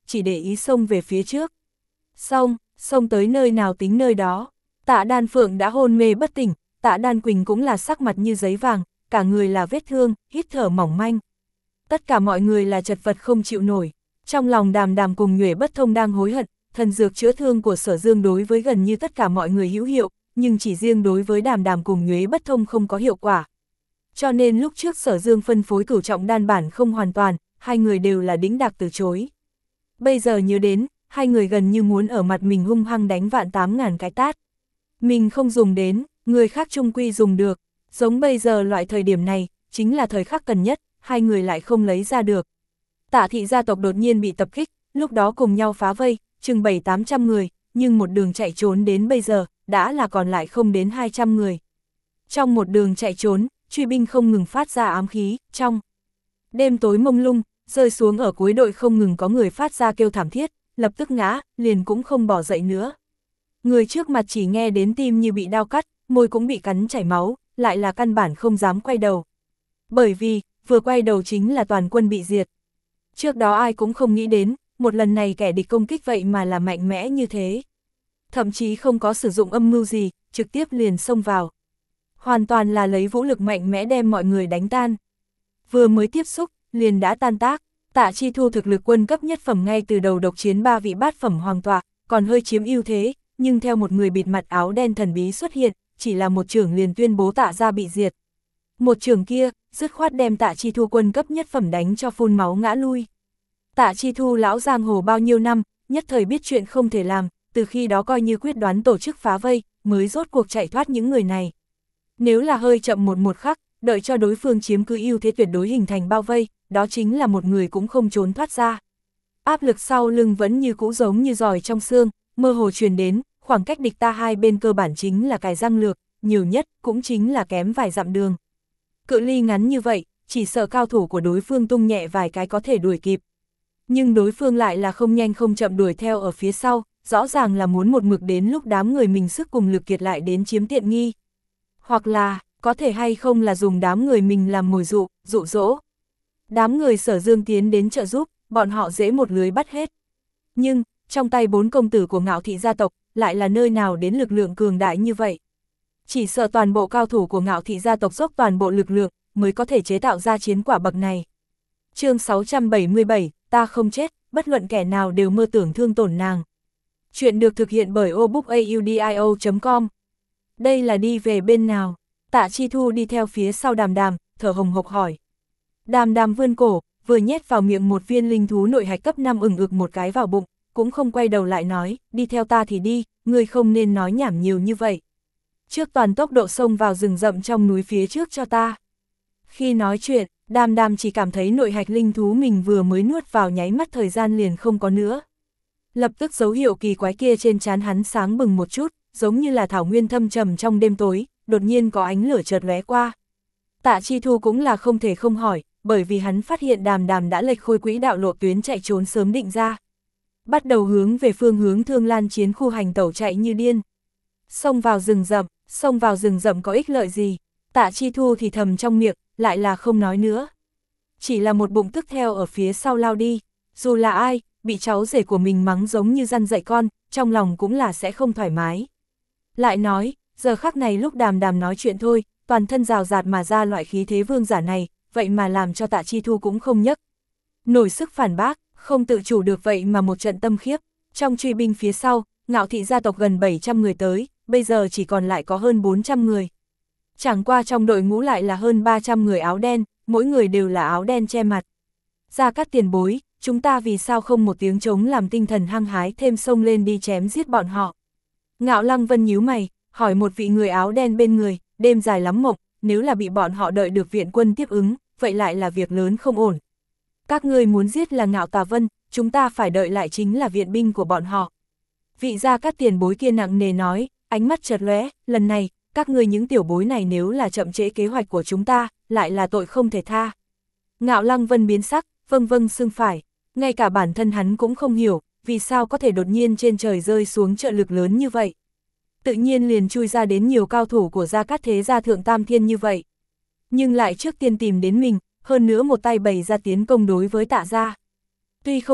chỉ để ý xông về phía trước. Xong, xông tới nơi nào tính nơi đó. Tạ Đan Phượng đã hôn mê bất tỉnh, Tạ Đan Quỳnh cũng là sắc mặt như giấy vàng, cả người là vết thương, hít thở mỏng manh. Tất cả mọi người là chật vật không chịu nổi. Trong lòng Đàm Đàm cùng Nhuệ Bất Thông đang hối hận, thần dược chữa thương của Sở Dương đối với gần như tất cả mọi người hữu hiệu, nhưng chỉ riêng đối với Đàm Đàm cùng Nhuệ Bất Thông không có hiệu quả. Cho nên lúc trước Sở Dương phân phối cửu trọng đan bản không hoàn toàn, hai người đều là đĩnh đạc từ chối. Bây giờ nhớ đến, hai người gần như muốn ở mặt mình hung hăng đánh vạn tám ngàn cái tát. Mình không dùng đến, người khác chung quy dùng được, giống bây giờ loại thời điểm này, chính là thời khắc cần nhất, hai người lại không lấy ra được. Tạ thị gia tộc đột nhiên bị tập kích, lúc đó cùng nhau phá vây, chừng bảy tám trăm người, nhưng một đường chạy trốn đến bây giờ, đã là còn lại không đến hai trăm người. Trong một đường chạy trốn, truy binh không ngừng phát ra ám khí, trong đêm tối mông lung, rơi xuống ở cuối đội không ngừng có người phát ra kêu thảm thiết, lập tức ngã, liền cũng không bỏ dậy nữa. Người trước mặt chỉ nghe đến tim như bị đao cắt, môi cũng bị cắn chảy máu, lại là căn bản không dám quay đầu. Bởi vì, vừa quay đầu chính là toàn quân bị diệt. Trước đó ai cũng không nghĩ đến, một lần này kẻ địch công kích vậy mà là mạnh mẽ như thế. Thậm chí không có sử dụng âm mưu gì, trực tiếp liền xông vào. Hoàn toàn là lấy vũ lực mạnh mẽ đem mọi người đánh tan. Vừa mới tiếp xúc, liền đã tan tác. Tạ Chi Thu thực lực quân cấp nhất phẩm ngay từ đầu độc chiến ba vị bát phẩm hoàng tọa, còn hơi chiếm ưu thế, nhưng theo một người bịt mặt áo đen thần bí xuất hiện, chỉ là một trưởng liền tuyên bố Tạ gia bị diệt. Một trưởng kia, dứt khoát đem Tạ Chi Thu quân cấp nhất phẩm đánh cho phun máu ngã lui. Tạ Chi Thu lão giang hồ bao nhiêu năm, nhất thời biết chuyện không thể làm, từ khi đó coi như quyết đoán tổ chức phá vây, mới rốt cuộc chạy thoát những người này. Nếu là hơi chậm một một khắc, đợi cho đối phương chiếm cứ ưu thế tuyệt đối hình thành bao vây, đó chính là một người cũng không trốn thoát ra. Áp lực sau lưng vẫn như cũ giống như giỏi trong xương, mơ hồ truyền đến, khoảng cách địch ta hai bên cơ bản chính là cài răng lược, nhiều nhất cũng chính là kém vài dặm đường. Cự ly ngắn như vậy, chỉ sợ cao thủ của đối phương tung nhẹ vài cái có thể đuổi kịp. Nhưng đối phương lại là không nhanh không chậm đuổi theo ở phía sau, rõ ràng là muốn một mực đến lúc đám người mình sức cùng lực kiệt lại đến chiếm tiện nghi. Hoặc là, có thể hay không là dùng đám người mình làm mồi dụ, dụ dỗ. Đám người Sở Dương tiến đến trợ giúp, bọn họ dễ một lưới bắt hết. Nhưng, trong tay bốn công tử của Ngạo thị gia tộc, lại là nơi nào đến lực lượng cường đại như vậy. Chỉ sợ toàn bộ cao thủ của Ngạo thị gia tộc dốc toàn bộ lực lượng, mới có thể chế tạo ra chiến quả bậc này. Chương sáu trăm bảy mươi bảy, ta không chết, bất luận kẻ nào đều mơ tưởng thương tổn nàng. Chuyện được thực hiện bởi obookaudio chấm com. Đây là đi về bên nào? Tạ Chi Thu đi theo phía sau Đàm Đàm, thở hồng hộc hỏi. Đàm Đàm vươn cổ, vừa nhét vào miệng một viên linh thú nội hạch cấp năm ừng ực một cái vào bụng, cũng không quay đầu lại nói, đi theo ta thì đi, ngươi không nên nói nhảm nhiều như vậy. Trước toàn tốc độ xông vào rừng rậm trong núi phía trước cho ta. Khi nói chuyện, Đàm Đàm chỉ cảm thấy nội hạch linh thú mình vừa mới nuốt vào nháy mắt thời gian liền không có nữa. Lập tức dấu hiệu kỳ quái kia trên trán hắn sáng bừng một chút, giống như là thảo nguyên thâm trầm trong đêm tối, đột nhiên có ánh lửa chợt lóe qua. Tạ Chi Thu cũng là không thể không hỏi, bởi vì hắn phát hiện Đàm Đàm đã lệch khôi quỹ đạo lộ tuyến chạy trốn sớm định ra. Bắt đầu hướng về phương hướng Thương Lan chiến khu hành tẩu chạy như điên. Xông vào rừng rậm, xông vào rừng rậm có ích lợi gì? Tạ Chi Thu thì thầm trong miệng, lại là không nói nữa. Chỉ là một bụng tức theo ở phía sau lao đi, dù là ai, bị cháu rể của mình mắng giống như răn dạy con, trong lòng cũng là sẽ không thoải mái. Lại nói, giờ khắc này lúc Đàm Đàm nói chuyện thôi, toàn thân rào rạt mà ra loại khí thế vương giả này, vậy mà làm cho Tạ Chi Thu cũng không nhấc nổi sức phản bác, không tự chủ được vậy mà một trận tâm khiếp. Trong truy binh phía sau, Ngạo thị gia tộc gần bảy trăm người tới, bây giờ chỉ còn lại có hơn bốn trăm người. Chẳng qua trong đội ngũ lại là hơn ba trăm người áo đen, mỗi người đều là áo đen che mặt. Gia Cát tiền bối, chúng ta vì sao không một tiếng trống làm tinh thần hăng hái thêm xông lên đi chém giết bọn họ. Ngạo Lăng Vân nhíu mày, hỏi một vị người áo đen bên người, đêm dài lắm mộng, nếu là bị bọn họ đợi được viện quân tiếp ứng, vậy lại là việc lớn không ổn. Các ngươi muốn giết là Ngạo Tà Vân, chúng ta phải đợi lại chính là viện binh của bọn họ. Vị Gia Cát tiền bối kia nặng nề nói, ánh mắt chợt lóe, lần này, các ngươi những tiểu bối này nếu là chậm trễ kế hoạch của chúng ta, lại là tội không thể tha. Ngạo Lăng Vân biến sắc, vâng vâng xưng phải, ngay cả bản thân hắn cũng không hiểu, vì sao có thể đột nhiên trên trời rơi xuống trợ lực lớn như vậy. Tự nhiên liền chui ra đến nhiều cao thủ của Gia Cát thế gia thượng tam thiên như vậy. Nhưng lại trước tiên tìm đến mình, hơn nữa một tay bày ra tiến công đối với Tạ gia. Tuy không hiểu,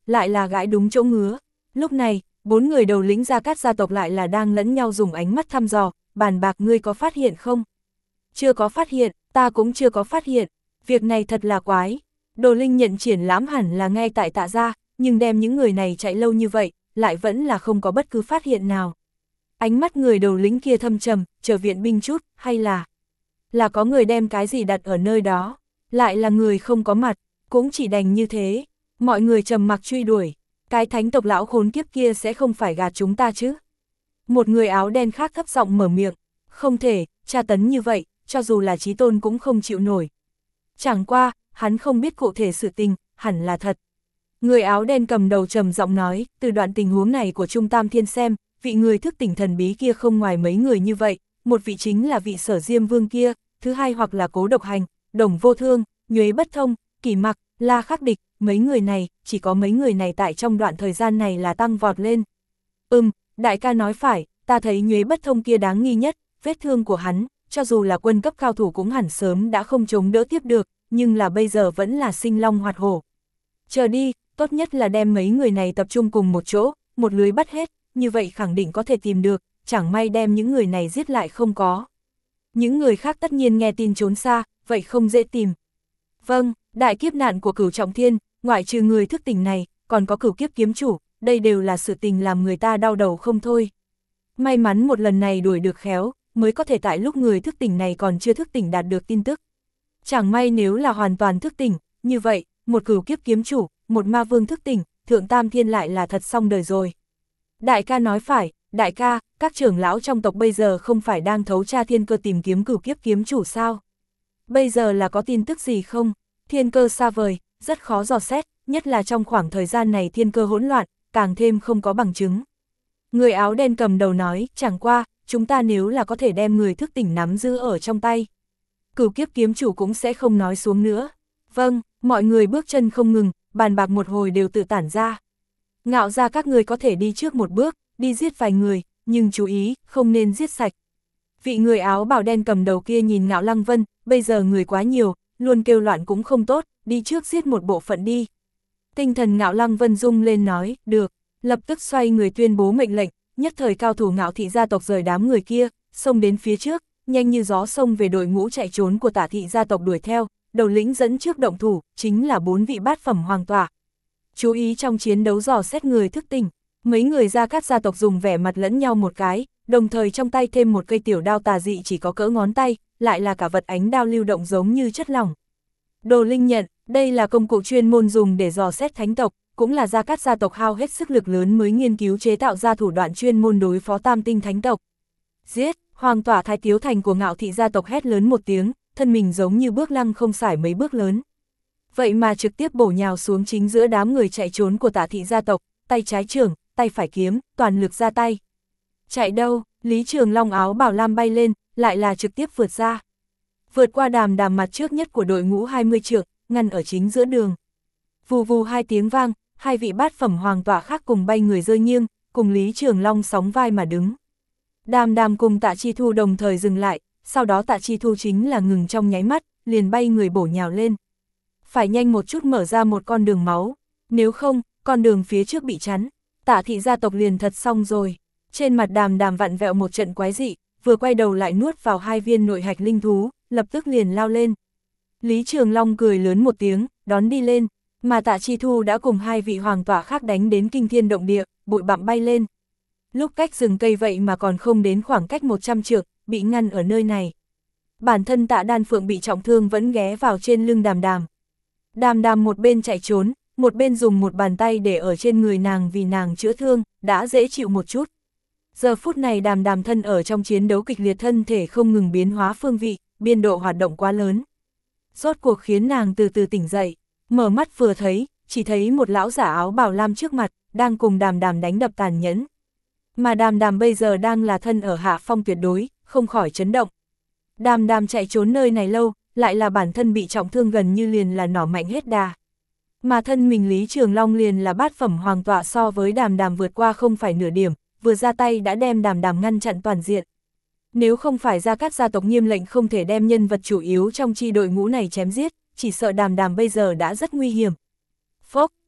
lại là gãi đúng chỗ ngứa. Lúc này, bốn người đầu lĩnh Gia Cát gia tộc lại là đang lẫn nhau dùng ánh mắt thăm dò, bàn bạc ngươi có phát hiện không? Chưa có phát hiện, ta cũng chưa có phát hiện, việc này thật là quái. Đồ Linh nhận triển lãm hẳn là ngay tại Tạ gia, nhưng đem những người này chạy lâu như vậy, lại vẫn là không có bất cứ phát hiện nào. Ánh mắt người đầu lĩnh kia thâm trầm, chờ viện binh chút, hay là... là có người đem cái gì đặt ở nơi đó, lại là người không có mặt, cũng chỉ đành như thế. Mọi người trầm mặc truy đuổi, cái thánh tộc lão khốn kiếp kia sẽ không phải gạt chúng ta chứ. Một người áo đen khác thấp giọng mở miệng, không thể, tra tấn như vậy, cho dù là Chí Tôn cũng không chịu nổi. Chẳng qua, hắn không biết cụ thể sự tình, hẳn là thật. Người áo đen cầm đầu trầm giọng nói, từ đoạn tình huống này của Trung Tam Thiên xem, vị người thức tỉnh thần bí kia không ngoài mấy người như vậy, một vị chính là vị Sở Diêm Vương kia, thứ hai hoặc là Cố Độc Hành, Đồng Vô Thương, Nhuế Bất Thông, Kỷ Mặc, La Khắc Địch, mấy người này, chỉ có mấy người này tại trong đoạn thời gian này là tăng vọt lên. Ừm, đại ca nói phải, ta thấy Nhuế Bất Thông kia đáng nghi nhất, vết thương của hắn, cho dù là quân cấp cao thủ cũng hẳn sớm đã không chống đỡ tiếp được, nhưng là bây giờ vẫn là sinh long hoạt hổ. Chờ đi, tốt nhất là đem mấy người này tập trung cùng một chỗ, một lưới bắt hết, như vậy khẳng định có thể tìm được, chẳng may đem những người này giết lại không có. Những người khác tất nhiên nghe tin trốn xa, vậy không dễ tìm. Vâng, đại kiếp nạn của Cửu Trọng Thiên, ngoại trừ người thức tỉnh này, còn có Cửu Kiếp Kiếm Chủ, đây đều là sự tình làm người ta đau đầu không thôi. May mắn một lần này đuổi được khéo, mới có thể tại lúc người thức tỉnh này còn chưa thức tỉnh đạt được tin tức. Chẳng may nếu là hoàn toàn thức tỉnh, như vậy, một Cửu Kiếp Kiếm Chủ, một Ma Vương thức tỉnh, Thượng Tam Thiên lại là thật xong đời rồi. Đại ca nói phải, đại ca, các trưởng lão trong tộc bây giờ không phải đang thấu tra thiên cơ tìm kiếm Cửu Kiếp Kiếm Chủ sao? Bây giờ là có tin tức gì không? Thiên cơ xa vời, rất khó dò xét, nhất là trong khoảng thời gian này thiên cơ hỗn loạn, càng thêm không có bằng chứng. Người áo đen cầm đầu nói, chẳng qua, chúng ta nếu là có thể đem người thức tỉnh nắm giữ ở trong tay, Cửu Kiếp Kiếm Chủ cũng sẽ không nói xuống nữa. Vâng, mọi người bước chân không ngừng, bàn bạc một hồi đều tự tản ra. Ngạo ra các người có thể đi trước một bước, đi giết vài người, nhưng chú ý, không nên giết sạch. Vị người áo bào đen cầm đầu kia nhìn Ngạo Lăng Vân, bây giờ người quá nhiều, luôn kêu loạn cũng không tốt, đi trước giết một bộ phận đi. Tinh thần Ngạo Lăng Vân rung lên nói, được, lập tức xoay người tuyên bố mệnh lệnh, nhất thời cao thủ Ngạo thị gia tộc rời đám người kia, xông đến phía trước, nhanh như gió xông về đội ngũ chạy trốn của Tả thị gia tộc đuổi theo, đầu lĩnh dẫn trước động thủ, chính là bốn vị bát phẩm hoàng tỏa. Chú ý trong chiến đấu dò xét người thức tỉnh, mấy người Gia Cát gia tộc dùng vẻ mặt lẫn nhau một cái, đồng thời trong tay thêm một cây tiểu đao tà dị chỉ có cỡ ngón tay, lại là cả vật ánh đao lưu động giống như chất lỏng. Đồ Linh nhận, đây là công cụ chuyên môn dùng để dò xét thánh tộc, cũng là Gia Cát gia tộc hao hết sức lực lớn mới nghiên cứu chế tạo ra thủ đoạn chuyên môn đối phó tam tinh thánh tộc. Giết, hoàng tỏa Thái Tiếu Thành của Ngạo thị gia tộc hét lớn một tiếng, thân mình giống như bước lăng không xải mấy bước lớn. Vậy mà trực tiếp bổ nhào xuống chính giữa đám người chạy trốn của Tả thị gia tộc, tay trái trưởng, tay phải kiếm, toàn lực ra tay. Chạy đâu, Lý Trường Long áo bảo lam bay lên, lại là trực tiếp vượt ra. Vượt qua đàm đàm mặt trước nhất của đội ngũ hai mươi trượng, ngăn ở chính giữa đường. Vù vù hai tiếng vang, hai vị bát phẩm hoàng tỏa khác cùng bay người rơi nghiêng, cùng Lý Trường Long sóng vai mà đứng. Đàm đàm cùng Tạ Chi Thu đồng thời dừng lại, sau đó Tạ Chi Thu chính là ngừng trong nháy mắt, liền bay người bổ nhào lên. Phải nhanh một chút mở ra một con đường máu, nếu không, con đường phía trước bị chắn, Tả thị gia tộc liền thật xong rồi. Trên mặt đàm đàm vặn vẹo một trận quái dị, vừa quay đầu lại nuốt vào hai viên nội hạch linh thú, lập tức liền lao lên. Lý Trường Long cười lớn một tiếng, đón đi lên, mà Tạ Chi Thu đã cùng hai vị hoàng tỏa khác đánh đến kinh thiên động địa, bụi bặm bay lên. Lúc cách rừng cây vậy mà còn không đến khoảng cách một trăm trượng, bị ngăn ở nơi này. Bản thân Tạ Đan Phượng bị trọng thương vẫn ghé vào trên lưng đàm đàm. Đàm đàm một bên chạy trốn, một bên dùng một bàn tay để ở trên người nàng vì nàng chữa thương, đã dễ chịu một chút. Giờ phút này đàm đàm thân ở trong chiến đấu kịch liệt, thân thể không ngừng biến hóa phương vị, biên độ hoạt động quá lớn. Rốt cuộc khiến nàng từ từ tỉnh dậy, mở mắt vừa thấy, chỉ thấy một lão giả áo bào lam trước mặt, đang cùng đàm đàm đánh đập tàn nhẫn. Mà đàm đàm bây giờ đang là thân ở hạ phong tuyệt đối, không khỏi chấn động. Đàm đàm chạy trốn nơi này lâu, lại là bản thân bị trọng thương gần như liền là nỏ mạnh hết đà. Mà thân mình Lý Trường Long liền là bát phẩm hoàng tọa, so với đàm đàm vượt qua không phải nửa điểm, vừa ra tay đã đem đàm đàm ngăn chặn toàn diện. Nếu không phải Gia Cát gia tộc nghiêm lệnh không thể đem nhân vật chủ yếu trong chi đội ngũ này chém giết, chỉ sợ đàm đàm bây giờ đã rất nguy hiểm. Phốc,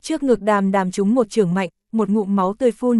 Trước ngực Đàm Đàm trúng một chưởng mạnh, một ngụm máu tươi phun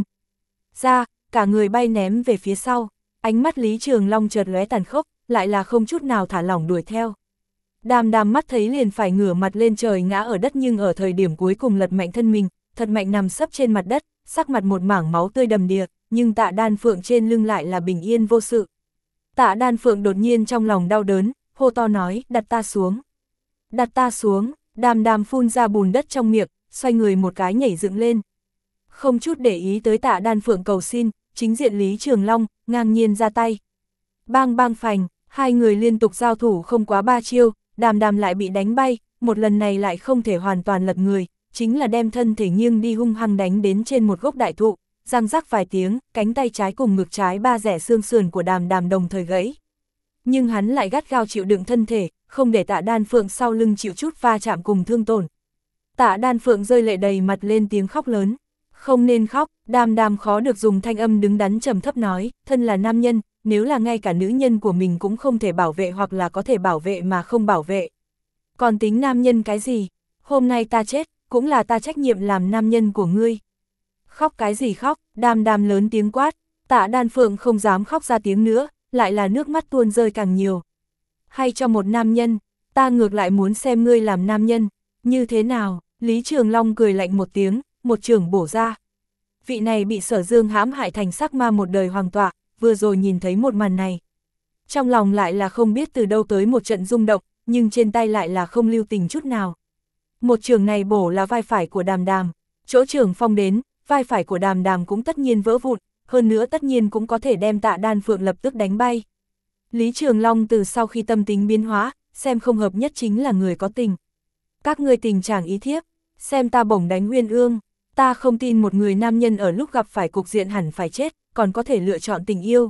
ra, cả người bay ném về phía sau. Ánh mắt Lý Trường Long chợt lóe tàn khốc, lại là không chút nào thả lỏng đuổi theo. Đàm Đàm mắt thấy liền phải ngửa mặt lên trời ngã ở đất, nhưng ở thời điểm cuối cùng lật mạnh thân mình, thật mạnh nằm sấp trên mặt đất, sắc mặt một mảng máu tươi đầm đìa, nhưng Tạ Đan Phượng trên lưng lại là bình yên vô sự. Tạ Đan Phượng đột nhiên trong lòng đau đớn, hô to nói, đặt ta xuống. Đặt ta xuống. Đàm Đàm phun ra bùn đất trong miệng, xoay người một cái nhảy dựng lên. Không chút để ý tới Tạ Đan Phượng cầu xin, chính diện Lý Trường Long, ngang nhiên ra tay. Bang bang phành, hai người liên tục giao thủ không quá ba chiêu, Đàm Đàm lại bị đánh bay, một lần này lại không thể hoàn toàn lật người, chính là đem thân thể nghiêng đi hung hăng đánh đến trên một gốc đại thụ, răng rắc vài tiếng, cánh tay trái cùng ngực trái ba rẻ xương sườn của Đàm Đàm đồng thời gãy. Nhưng hắn lại gắt gao chịu đựng thân thể, không để Tạ Đan Phượng sau lưng chịu chút va chạm cùng thương tổn. Tạ Đan Phượng rơi lệ đầy mặt lên tiếng khóc lớn. Không nên khóc, Đàm Đàm khó được dùng thanh âm đứng đắn trầm thấp nói, thân là nam nhân, nếu là ngay cả nữ nhân của mình cũng không thể bảo vệ hoặc là có thể bảo vệ mà không bảo vệ. Còn tính nam nhân cái gì? Hôm nay ta chết, cũng là ta trách nhiệm làm nam nhân của ngươi. Khóc cái gì khóc? Đàm Đàm lớn tiếng quát. Tạ Đan Phượng không dám khóc ra tiếng nữa, lại là nước mắt tuôn rơi càng nhiều. Hay cho một nam nhân, ta ngược lại muốn xem ngươi làm nam nhân, như thế nào? Lý Trường Long cười lạnh một tiếng, một chưởng bổ ra. Vị này bị Sở Dương hãm hại thành sắc ma một đời hoàng tọa, vừa rồi nhìn thấy một màn này. Trong lòng lại là không biết từ đâu tới một trận rung động, nhưng trên tay lại là không lưu tình chút nào. Một chưởng này bổ là vai phải của Đàm Đàm, chỗ chưởng phong đến, vai phải của Đàm Đàm cũng tất nhiên vỡ vụn, hơn nữa tất nhiên cũng có thể đem Tạ Đan Phượng lập tức đánh bay. Lý Trường Long từ sau khi tâm tính biến hóa, xem không hợp nhất chính là người có tình. Các ngươi tình chàng ý thiếp, xem ta bổng đánh Uyên Ương, ta không tin một người nam nhân ở lúc gặp phải cục diện hẳn phải chết, còn có thể lựa chọn tình yêu.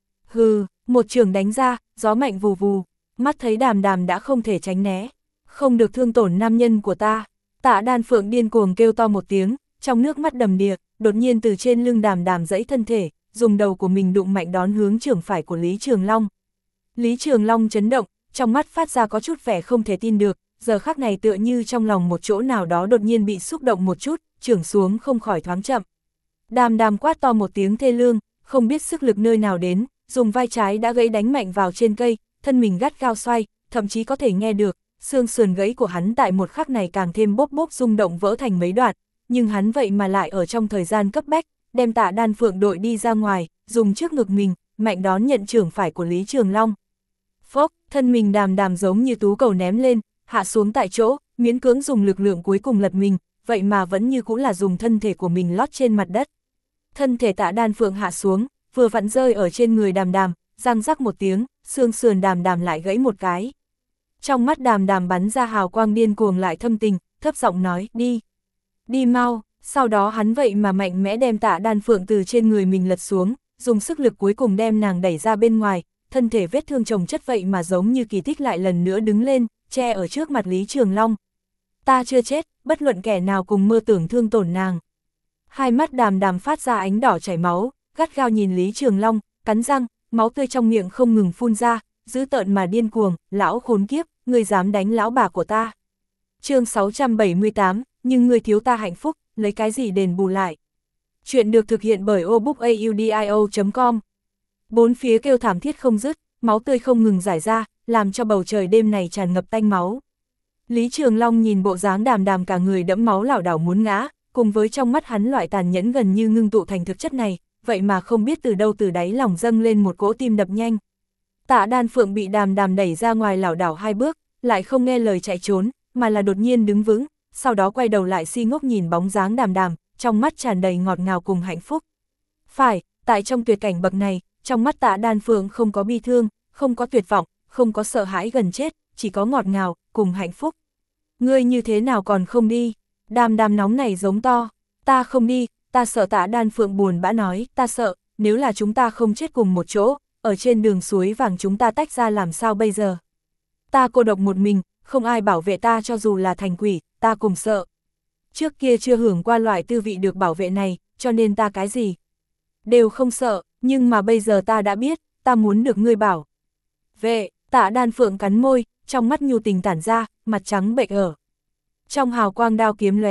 Hừ, một trường đánh ra, gió mạnh vù vù, mắt thấy Đàm Đàm đã không thể tránh né, không được thương tổn nam nhân của ta. Tạ Đan Phượng điên cuồng kêu to một tiếng, trong nước mắt đầm đìa, đột nhiên từ trên lưng Đàm Đàm giãy thân thể, dùng đầu của mình đụng mạnh đón hướng chưởng phải của Lý Trường Long. Lý Trường Long chấn động, trong mắt phát ra có chút vẻ không thể tin được, giờ khắc này tựa như trong lòng một chỗ nào đó đột nhiên bị xúc động một chút, chưởng xuống không khỏi thoáng chậm. Đàm Đàm quát to một tiếng thê lương, không biết sức lực nơi nào đến, dùng vai trái đã gãy đánh mạnh vào trên cây, thân mình gắt gao xoay, thậm chí có thể nghe được, xương sườn gãy của hắn tại một khắc này càng thêm bốp bốp rung động vỡ thành mấy đoạn, nhưng hắn vậy mà lại ở trong thời gian cấp bách, đem Tạ Đan Phượng đội đi ra ngoài, dùng trước ngực mình, mạnh đón nhận chưởng phải của Lý Trường Long. Phốc, thân mình Đàm Đàm giống như tú cầu ném lên, hạ xuống tại chỗ, miễn cưỡng dùng lực lượng cuối cùng lật mình, vậy mà vẫn như cũng là dùng thân thể của mình lót trên mặt đất. Thân thể Tạ Đan Phượng hạ xuống, vừa vặn rơi ở trên người Đàm Đàm, răng rắc một tiếng, xương sườn Đàm Đàm lại gãy một cái. Trong mắt Đàm Đàm bắn ra hào quang điên cuồng lại thâm tình, thấp giọng nói, đi, đi mau. Sau đó hắn vậy mà mạnh mẽ đem Tạ Đan Phượng từ trên người mình lật xuống, dùng sức lực cuối cùng đem nàng đẩy ra bên ngoài, thân thể vết thương chồng chất vậy mà giống như kỳ tích lại lần nữa đứng lên, che ở trước mặt Lý Trường Long. Ta chưa chết, bất luận kẻ nào cùng mơ tưởng thương tổn nàng. Hai mắt Đàm Đàm phát ra ánh đỏ chảy máu, gắt gao nhìn Lý Trường Long, cắn răng, máu tươi trong miệng không ngừng phun ra, dữ tợn mà điên cuồng, lão khốn kiếp, ngươi dám đánh lão bà của ta. Chương sáu trăm bảy mươi tám, nhưng ngươi thiếu ta hạnh phúc, lấy cái gì đền bù lại. Chuyện được thực hiện bởi obookaudio chấm com. Bốn phía kêu thảm thiết không dứt, máu tươi không ngừng rải ra, làm cho bầu trời đêm này tràn ngập tanh máu. Lý Trường Long nhìn bộ dáng Đàm Đàm cả người đẫm máu lảo đảo muốn ngã, cùng với trong mắt hắn loại tàn nhẫn gần như ngưng tụ thành thực chất này, vậy mà không biết từ đâu từ đáy lòng dâng lên một cỗ tim đập nhanh. Tạ Đan Phượng bị Đàm Đàm đẩy ra ngoài lảo đảo hai bước, lại không nghe lời chạy trốn, mà là đột nhiên đứng vững, sau đó quay đầu lại si ngốc nhìn bóng dáng Đàm Đàm, trong mắt tràn đầy ngọt ngào cùng hạnh phúc. Phải, tại trong tuyệt cảnh bậc này, trong mắt Tạ Đan Phượng không có bi thương, không có tuyệt vọng, không có sợ hãi gần chết, chỉ có ngọt ngào, cùng hạnh phúc. Ngươi như thế nào còn không đi? Đàm Đàm nóng này giống to, ta không đi, ta sợ. Tạ Đan Phượng buồn bã nói, ta sợ, nếu là chúng ta không chết cùng một chỗ, ở trên đường suối vàng chúng ta tách ra làm sao bây giờ? Ta cô độc một mình, không ai bảo vệ ta cho dù là thành quỷ, ta cùng sợ. Trước kia chưa hưởng qua loại tư vị được bảo vệ này, cho nên ta cái gì đều không sợ, nhưng mà bây giờ ta đã biết, ta muốn được ngươi bảo vệ. Tạ Đan Phượng cắn môi, trong mắt nhu tình tản ra, mặt trắng bệch ở. Trong hào quang đao kiếm lóe ra,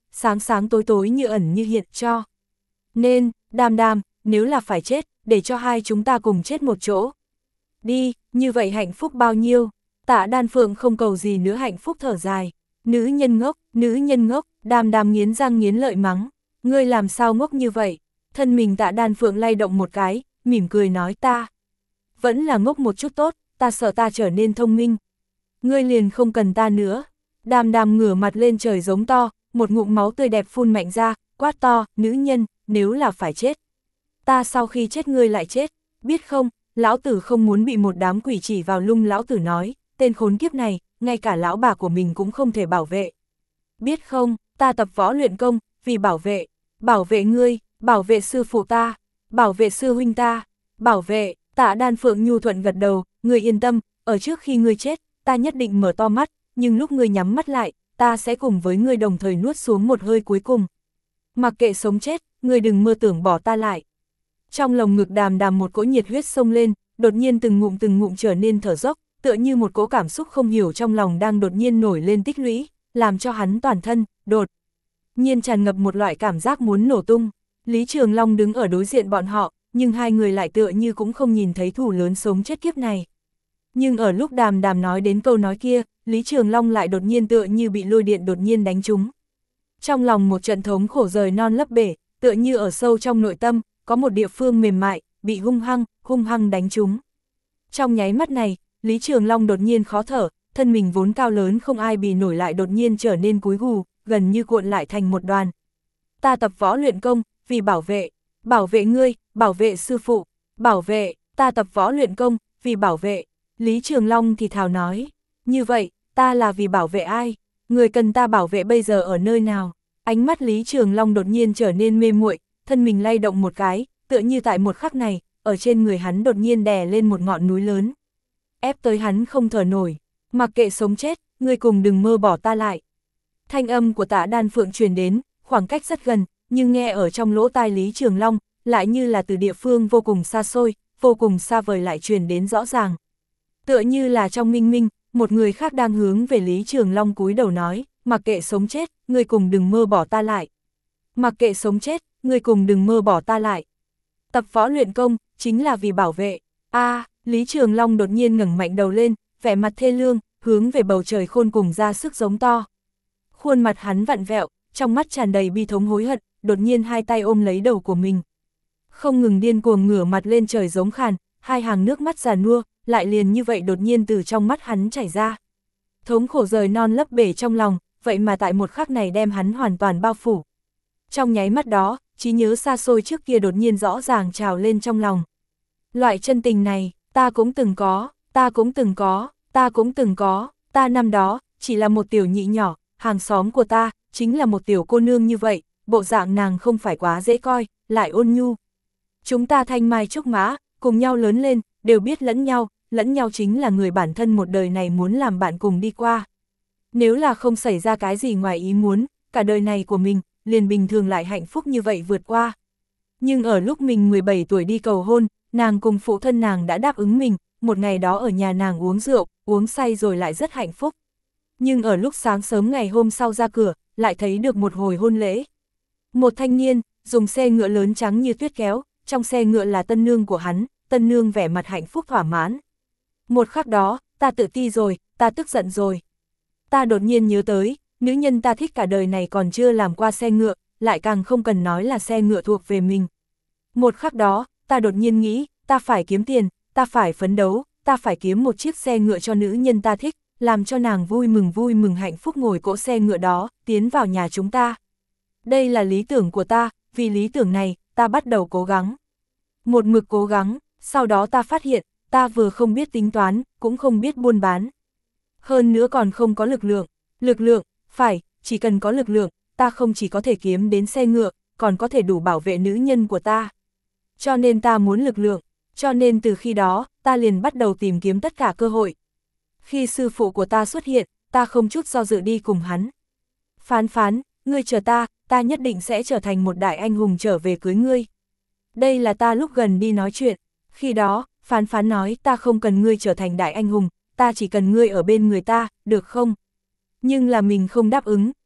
sáng sáng tối tối như ẩn như hiện cho. Nên, Đàm Đàm, nếu là phải chết, để cho hai chúng ta cùng chết một chỗ. Đi, như vậy hạnh phúc bao nhiêu. Tạ Đan Phượng không cầu gì nữa hạnh phúc thở dài. Nữ nhân ngốc, nữ nhân ngốc, Đàm Đàm nghiến răng nghiến lợi mắng. Ngươi làm sao ngốc như vậy? Thân mình Tạ Đan Phượng lay động một cái, mỉm cười nói ta. Vẫn là ngốc một chút tốt, ta sợ ta trở nên thông minh. Ngươi liền không cần ta nữa. Đàm Đàm ngửa mặt lên trời giống to, một ngụm máu tươi đẹp phun mạnh ra, quát to, nữ nhân, nếu là phải chết. Ta sau khi chết ngươi lại chết, biết không, lão tử không muốn bị một đám quỷ chỉ vào lung. Lão tử nói, tên khốn kiếp này, ngay cả lão bà của mình cũng không thể bảo vệ. Biết không, ta tập võ luyện công, vì bảo vệ, bảo vệ ngươi, bảo vệ sư phụ ta, bảo vệ sư huynh ta, bảo vệ. Tạ Đan Phượng nhu thuận gật đầu, ngươi yên tâm, ở trước khi ngươi chết, ta nhất định mở to mắt, nhưng lúc ngươi nhắm mắt lại, ta sẽ cùng với ngươi đồng thời nuốt xuống một hơi cuối cùng. Mặc kệ sống chết, ngươi đừng mơ tưởng bỏ ta lại. Trong lồng ngực Đàm Đàm một cỗ nhiệt huyết sông lên, đột nhiên từng ngụm từng ngụm trở nên thở dốc, tựa như một cỗ cảm xúc không hiểu trong lòng đang đột nhiên nổi lên tích lũy, làm cho hắn toàn thân, đột nhiên tràn ngập một loại cảm giác muốn nổ tung. Lý Trường Long đứng ở đối diện bọn họ, nhưng hai người lại tựa như cũng không nhìn thấy thù lớn sống chết kiếp này. Nhưng ở lúc Đàm Đàm nói đến câu nói kia, Lý Trường Long lại đột nhiên tựa như bị lôi điện đột nhiên đánh trúng. Trong lòng một trận thống khổ rời non lấp bể, tựa như ở sâu trong nội tâm, có một địa phương mềm mại, bị hung hăng, hung hăng đánh trúng. Trong nháy mắt này, Lý Trường Long đột nhiên khó thở, thân mình vốn cao lớn không ai bì nổi lại đột nhiên trở nên cúi gù, gần như cuộn lại thành một đoàn. Ta tập võ luyện công, vì bảo vệ, bảo vệ ngươi, bảo vệ sư phụ, bảo vệ, ta tập võ luyện công, vì bảo vệ. Lý Trường Long thì thào nói, như vậy, ta là vì bảo vệ ai? Người cần ta bảo vệ bây giờ ở nơi nào? Ánh mắt Lý Trường Long đột nhiên trở nên mê muội, thân mình lay động một cái, tựa như tại một khắc này, ở trên người hắn đột nhiên đè lên một ngọn núi lớn. Ép tới hắn không thở nổi, mặc kệ sống chết, ngươi cùng đừng mơ bỏ ta lại. Thanh âm của Tạ Đan Phượng truyền đến, khoảng cách rất gần, nhưng nghe ở trong lỗ tai Lý Trường Long, lại như là từ địa phương vô cùng xa xôi, vô cùng xa vời lại truyền đến rõ ràng. Tựa như là trong minh minh, một người khác đang hướng về Lý Trường Long cúi đầu nói, mặc kệ sống chết, ngươi cùng đừng mơ bỏ ta lại. Mặc kệ sống chết, ngươi cùng đừng mơ bỏ ta lại. Tập võ luyện công, chính là vì bảo vệ. A, à, Lý Trường Long đột nhiên ngẩng mạnh đầu lên, vẻ mặt thê lương, hướng về bầu trời khôn cùng ra sức giống to. Khuôn mặt hắn vặn vẹo, trong mắt tràn đầy bi thống hối hận, đột nhiên hai tay ôm lấy đầu của mình. Không ngừng điên cuồng ngửa mặt lên trời giống khàn, hai hàng nước mắt già nua, lại liền như vậy đột nhiên từ trong mắt hắn chảy ra. Thống khổ rời non lấp bể trong lòng, vậy mà tại một khắc này đem hắn hoàn toàn bao phủ. Trong nháy mắt đó, trí nhớ xa xôi trước kia đột nhiên rõ ràng trào lên trong lòng. Loại chân tình này, ta cũng từng có, ta cũng từng có, ta cũng từng có, ta năm đó, chỉ là một tiểu nhị nhỏ, hàng xóm của ta, chính là một tiểu cô nương như vậy, bộ dạng nàng không phải quá dễ coi, lại ôn nhu. Chúng ta thanh mai trúc mã, cùng nhau lớn lên, đều biết lẫn nhau, lẫn nhau chính là người bản thân một đời này muốn làm bạn cùng đi qua. Nếu là không xảy ra cái gì ngoài ý muốn, cả đời này của mình, liền bình thường lại hạnh phúc như vậy vượt qua. Nhưng ở lúc mình mười bảy tuổi đi cầu hôn, nàng cùng phụ thân nàng đã đáp ứng mình, một ngày đó ở nhà nàng uống rượu, uống say rồi lại rất hạnh phúc. Nhưng ở lúc sáng sớm ngày hôm sau ra cửa, lại thấy được một hồi hôn lễ. Một thanh niên, dùng xe ngựa lớn trắng như tuyết kéo, trong xe ngựa là tân nương của hắn, tân nương vẻ mặt hạnh phúc thỏa mãn. Một khắc đó, ta tự ti rồi, ta tức giận rồi. Ta đột nhiên nhớ tới, nữ nhân ta thích cả đời này còn chưa làm qua xe ngựa, lại càng không cần nói là xe ngựa thuộc về mình. Một khắc đó, ta đột nhiên nghĩ, ta phải kiếm tiền, ta phải phấn đấu, ta phải kiếm một chiếc xe ngựa cho nữ nhân ta thích, làm cho nàng vui mừng vui mừng hạnh phúc ngồi cỗ xe ngựa đó, tiến vào nhà chúng ta. Đây là lý tưởng của ta, vì lý tưởng này, ta bắt đầu cố gắng. Một mực cố gắng, sau đó ta phát hiện, ta vừa không biết tính toán, cũng không biết buôn bán. Hơn nữa còn không có lực lượng. Lực lượng, phải, chỉ cần có lực lượng, ta không chỉ có thể kiếm đến xe ngựa, còn có thể đủ bảo vệ nữ nhân của ta. Cho nên ta muốn lực lượng, cho nên từ khi đó, ta liền bắt đầu tìm kiếm tất cả cơ hội. Khi sư phụ của ta xuất hiện, ta không chút do dự đi cùng hắn. Phán phán, ngươi chờ ta, ta nhất định sẽ trở thành một đại anh hùng trở về cưới ngươi. Đây là ta lúc gần đi nói chuyện. Khi đó, phán phán nói ta không cần ngươi trở thành đại anh hùng, ta chỉ cần ngươi ở bên người ta, được không? Nhưng là mình không đáp ứng,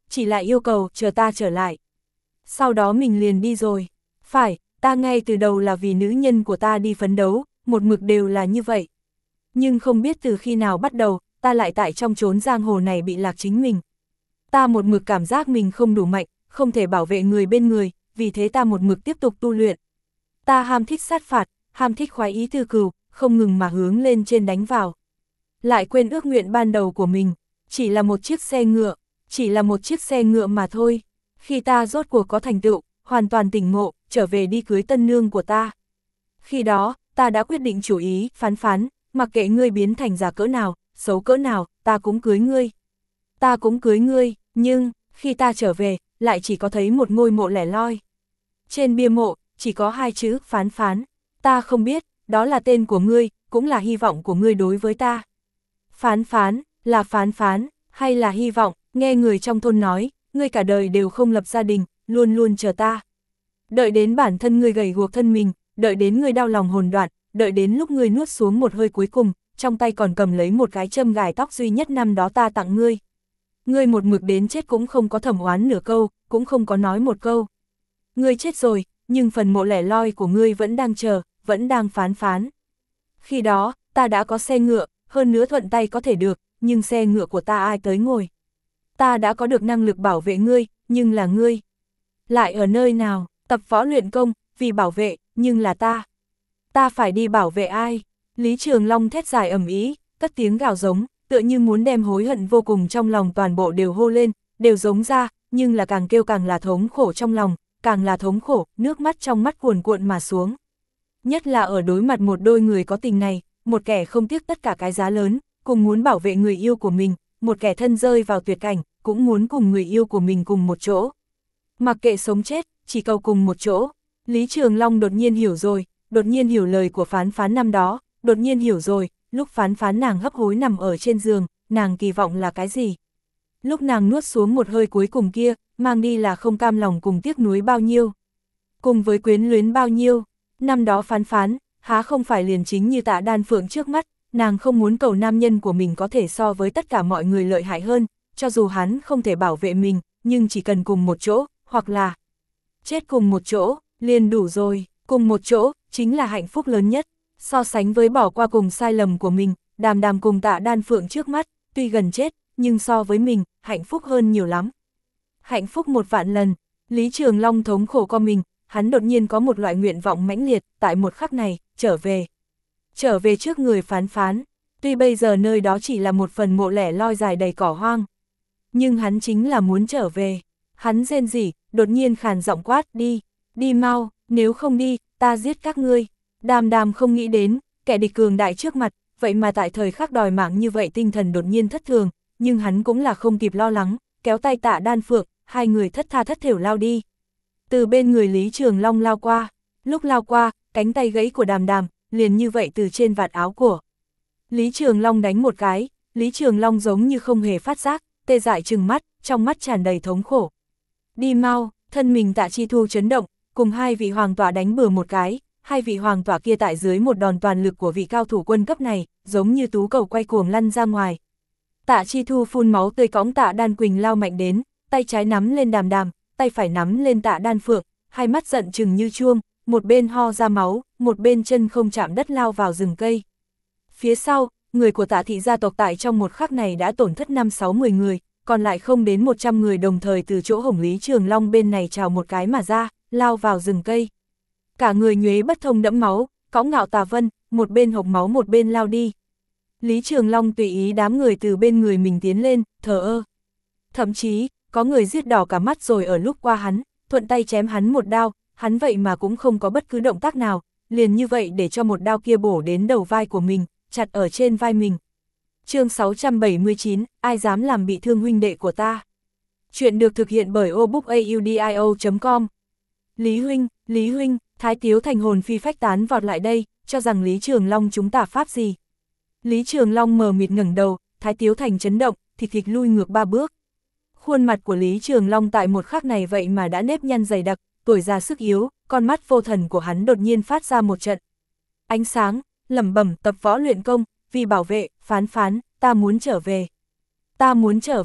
chỉ là yêu cầu chờ ta trở lại. Sau đó mình liền đi rồi. Phải, ta ngay từ đầu là vì nữ nhân của ta đi phấn đấu, một mực đều là như vậy. Nhưng không biết từ khi nào bắt đầu, ta lại tại trong chốn giang hồ này bị lạc chính mình. Ta một mực cảm giác mình không đủ mạnh, không thể bảo vệ người bên người, vì thế ta một mực tiếp tục tu luyện. Ta ham thích sát phạt, ham thích khoái ý tư cừu, không ngừng mà hướng lên trên đánh vào. Lại quên ước nguyện ban đầu của mình, chỉ là một chiếc xe ngựa, chỉ là một chiếc xe ngựa mà thôi. Khi ta rốt cuộc có thành tựu, hoàn toàn tỉnh ngộ, trở về đi cưới tân nương của ta. Khi đó, ta đã quyết định chủ ý, Phán Phán, mặc kệ ngươi biến thành giả cỡ nào, xấu cỡ nào, ta cũng cưới ngươi. Ta cũng cưới ngươi, nhưng, khi ta trở về, lại chỉ có thấy một ngôi mộ lẻ loi. Trên bia mộ, chỉ có hai chữ Phán Phán. Ta không biết, đó là tên của ngươi, cũng là hy vọng của ngươi đối với ta. Phán Phán, là Phán Phán, hay là hy vọng, nghe người trong thôn nói, ngươi cả đời đều không lập gia đình, luôn luôn chờ ta. Đợi đến bản thân ngươi gầy guộc thân mình, đợi đến ngươi đau lòng hồn đoạn, đợi đến lúc ngươi nuốt xuống một hơi cuối cùng, trong tay còn cầm lấy một cái châm gài tóc duy nhất năm đó ta tặng ngươi. Ngươi một mực đến chết cũng không có thẩm oán nửa câu, cũng không có nói một câu. Ngươi chết rồi, nhưng phần mộ lẻ loi của ngươi vẫn đang chờ, vẫn đang phán phán. Khi đó, ta đã có xe ngựa, hơn nữa thuận tay có thể được, nhưng xe ngựa của ta ai tới ngồi. Ta đã có được năng lực bảo vệ ngươi, nhưng là ngươi. Lại ở nơi nào, tập võ luyện công, vì bảo vệ, nhưng là ta. Ta phải đi bảo vệ ai? Lý Trường Long thét dài ầm ĩ, cất tiếng gào giống, tựa như muốn đem hối hận vô cùng trong lòng toàn bộ đều hô lên, đều giống ra, nhưng là càng kêu càng là thống khổ trong lòng, càng là thống khổ, nước mắt trong mắt cuồn cuộn mà xuống. Nhất là ở đối mặt một đôi người có tình này, một kẻ không tiếc tất cả cái giá lớn, cùng muốn bảo vệ người yêu của mình, một kẻ thân rơi vào tuyệt cảnh, cũng muốn cùng người yêu của mình cùng một chỗ. Mặc kệ sống chết, chỉ cầu cùng một chỗ. Lý Trường Long đột nhiên hiểu rồi, đột nhiên hiểu lời của Phán Phán năm đó, đột nhiên hiểu rồi, lúc Phán Phán nàng hấp hối nằm ở trên giường, nàng kỳ vọng là cái gì? Lúc nàng nuốt xuống một hơi cuối cùng kia, mang đi là không cam lòng cùng tiếc nuối bao nhiêu. Cùng với quyến luyến bao nhiêu, năm đó Phán Phán, há không phải liền chính như Tạ Đan Phượng trước mắt, nàng không muốn cầu nam nhân của mình có thể so với tất cả mọi người lợi hại hơn, cho dù hắn không thể bảo vệ mình, nhưng chỉ cần cùng một chỗ, hoặc là chết cùng một chỗ, liền đủ rồi, cùng một chỗ, chính là hạnh phúc lớn nhất. So sánh với bỏ qua cùng sai lầm của mình, Đàm Đàm cùng Tạ Đan Phượng trước mắt, tuy gần chết, nhưng so với mình, hạnh phúc hơn nhiều lắm. Hạnh phúc một vạn lần, Lý Trường Long thống khổ co mình, hắn đột nhiên có một loại nguyện vọng mãnh liệt, tại một khắc này, trở về. Trở về trước người Phán Phán, tuy bây giờ nơi đó chỉ là một phần mộ lẻ loi dài đầy cỏ hoang. Nhưng hắn chính là muốn trở về. Hắn rên rỉ, đột nhiên khàn giọng quát, đi, đi mau, nếu không đi, ta giết các ngươi. Đàm Đàm không nghĩ đến, kẻ địch cường đại trước mặt, vậy mà tại thời khắc đòi mạng như vậy tinh thần đột nhiên thất thường, nhưng hắn cũng là không kịp lo lắng, kéo tay Tạ Đan Phượng, hai người thất tha thất thểu lao đi. Từ bên người Lý Trường Long lao qua, lúc lao qua, cánh tay gãy của Đàm Đàm, liền như vậy từ trên vạt áo của Lý Trường Long đánh một cái, Lý Trường Long giống như không hề phát giác, tê dại trừng mắt, trong mắt tràn đầy thống khổ. Đi mau, thân mình Tạ Chi Thu chấn động, cùng hai vị hoàng tọa đánh bừa một cái, hai vị hoàng tọa kia tại dưới một đòn toàn lực của vị cao thủ quân cấp này, giống như tú cầu quay cuồng lăn ra ngoài. Tạ Chi Thu phun máu tươi cõng Tạ Đan Quỳnh lao mạnh đến, tay trái nắm lên Đàm Đàm, tay phải nắm lên Tạ Đan Phượng, hai mắt giận chừng như chuông, một bên ho ra máu, một bên chân không chạm đất lao vào rừng cây. Phía sau, người của Tạ thị gia tộc tại trong một khắc này đã tổn thất năm sáu mười người, còn lại không đến một trăm người đồng thời từ chỗ hổng Lý Trường Long bên này trào một cái mà ra, lao vào rừng cây. Cả người nhuế bất thông đẫm máu, cõng Ngạo Tà Vân, một bên hộc máu một bên lao đi. Lý Trường Long tùy ý đám người từ bên người mình tiến lên, thờ ơ. Thậm chí, có người giết đỏ cả mắt rồi ở lúc qua hắn, thuận tay chém hắn một đao, hắn vậy mà cũng không có bất cứ động tác nào, liền như vậy để cho một đao kia bổ đến đầu vai của mình, chặt ở trên vai mình. Chương sáu trăm bảy mươi chín, ai dám làm bị thương huynh đệ của ta. Chuyện được thực hiện bởi obookaudio chấm com. Lý huynh, Lý huynh, Thái Tiếu Thành hồn phi phách tán vọt lại đây, cho rằng Lý Trường Long chúng ta pháp gì. Lý Trường Long mờ mịt ngẩng đầu, Thái Tiếu Thành chấn động, thịt thịt lui ngược ba bước. Khuôn mặt của Lý Trường Long tại một khắc này vậy mà đã nếp nhăn dày đặc, tuổi già sức yếu, con mắt vô thần của hắn đột nhiên phát ra một trận ánh sáng, lẩm bẩm, tập võ luyện công, vì bảo vệ, Phán Phán, ta muốn trở về. Ta muốn trở về,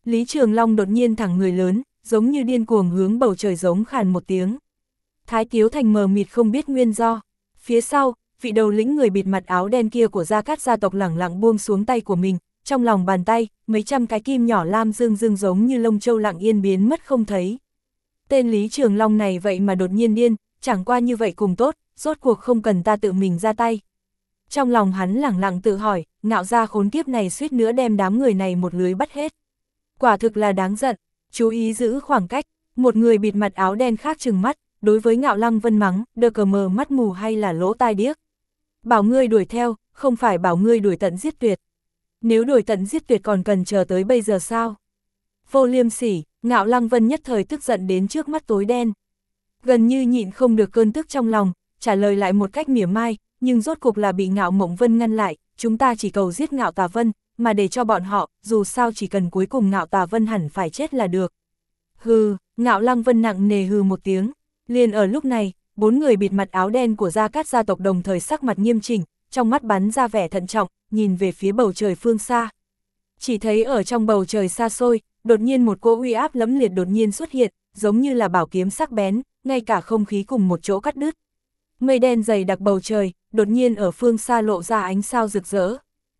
Lý Trường Long đột nhiên thẳng người lớn, giống như điên cuồng hướng bầu trời giống khàn một tiếng. Thái Tiếu Thành mờ mịt không biết nguyên do. Phía sau, vị đầu lĩnh người bịt mặt áo đen kia của Gia Cát gia tộc lẳng lặng buông xuống tay của mình, trong lòng bàn tay, mấy trăm cái kim nhỏ lam dương dương giống như lông châu lặng yên biến mất không thấy. Tên Lý Trường Long này vậy mà đột nhiên điên, chẳng qua như vậy cùng tốt, rốt cuộc không cần ta tự mình ra tay. Trong lòng hắn lẳng lặng tự hỏi, Ngạo gia khốn kiếp này suýt nữa đem đám người này một lưới bắt hết. Quả thực là đáng giận, chú ý giữ khoảng cách, một người bịt mặt áo đen khác trừng mắt, đối với Ngạo Lăng Vân mắng, đơ cờ mờ mắt mù hay là lỗ tai điếc. Bảo ngươi đuổi theo, không phải bảo ngươi đuổi tận giết tuyệt. Nếu đuổi tận giết tuyệt còn cần chờ tới bây giờ sao? Vô liêm sỉ, Ngạo Lăng Vân nhất thời tức giận đến trước mắt tối đen. Gần như nhịn không được cơn tức trong lòng, trả lời lại một cách mỉa mai, nhưng rốt cuộc là bị Ngạo Mộng Vân ngăn lại, chúng ta chỉ cầu giết Ngạo Tà Vân, mà để cho bọn họ, dù sao chỉ cần cuối cùng Ngạo Tà Vân hẳn phải chết là được. Hừ, Ngạo Lăng Vân nặng nề hừ một tiếng, liền ở lúc này, bốn người bịt mặt áo đen của Gia Cát gia tộc đồng thời sắc mặt nghiêm chỉnh, trong mắt bắn ra vẻ thận trọng, nhìn về phía bầu trời phương xa. Chỉ thấy ở trong bầu trời xa xôi, đột nhiên một cỗ uy áp lẫm liệt đột nhiên xuất hiện, giống như là bảo kiếm sắc bén, ngay cả không khí cùng một chỗ cắt đứt. Mây đen dày đặc bầu trời, đột nhiên ở phương xa lộ ra ánh sao rực rỡ.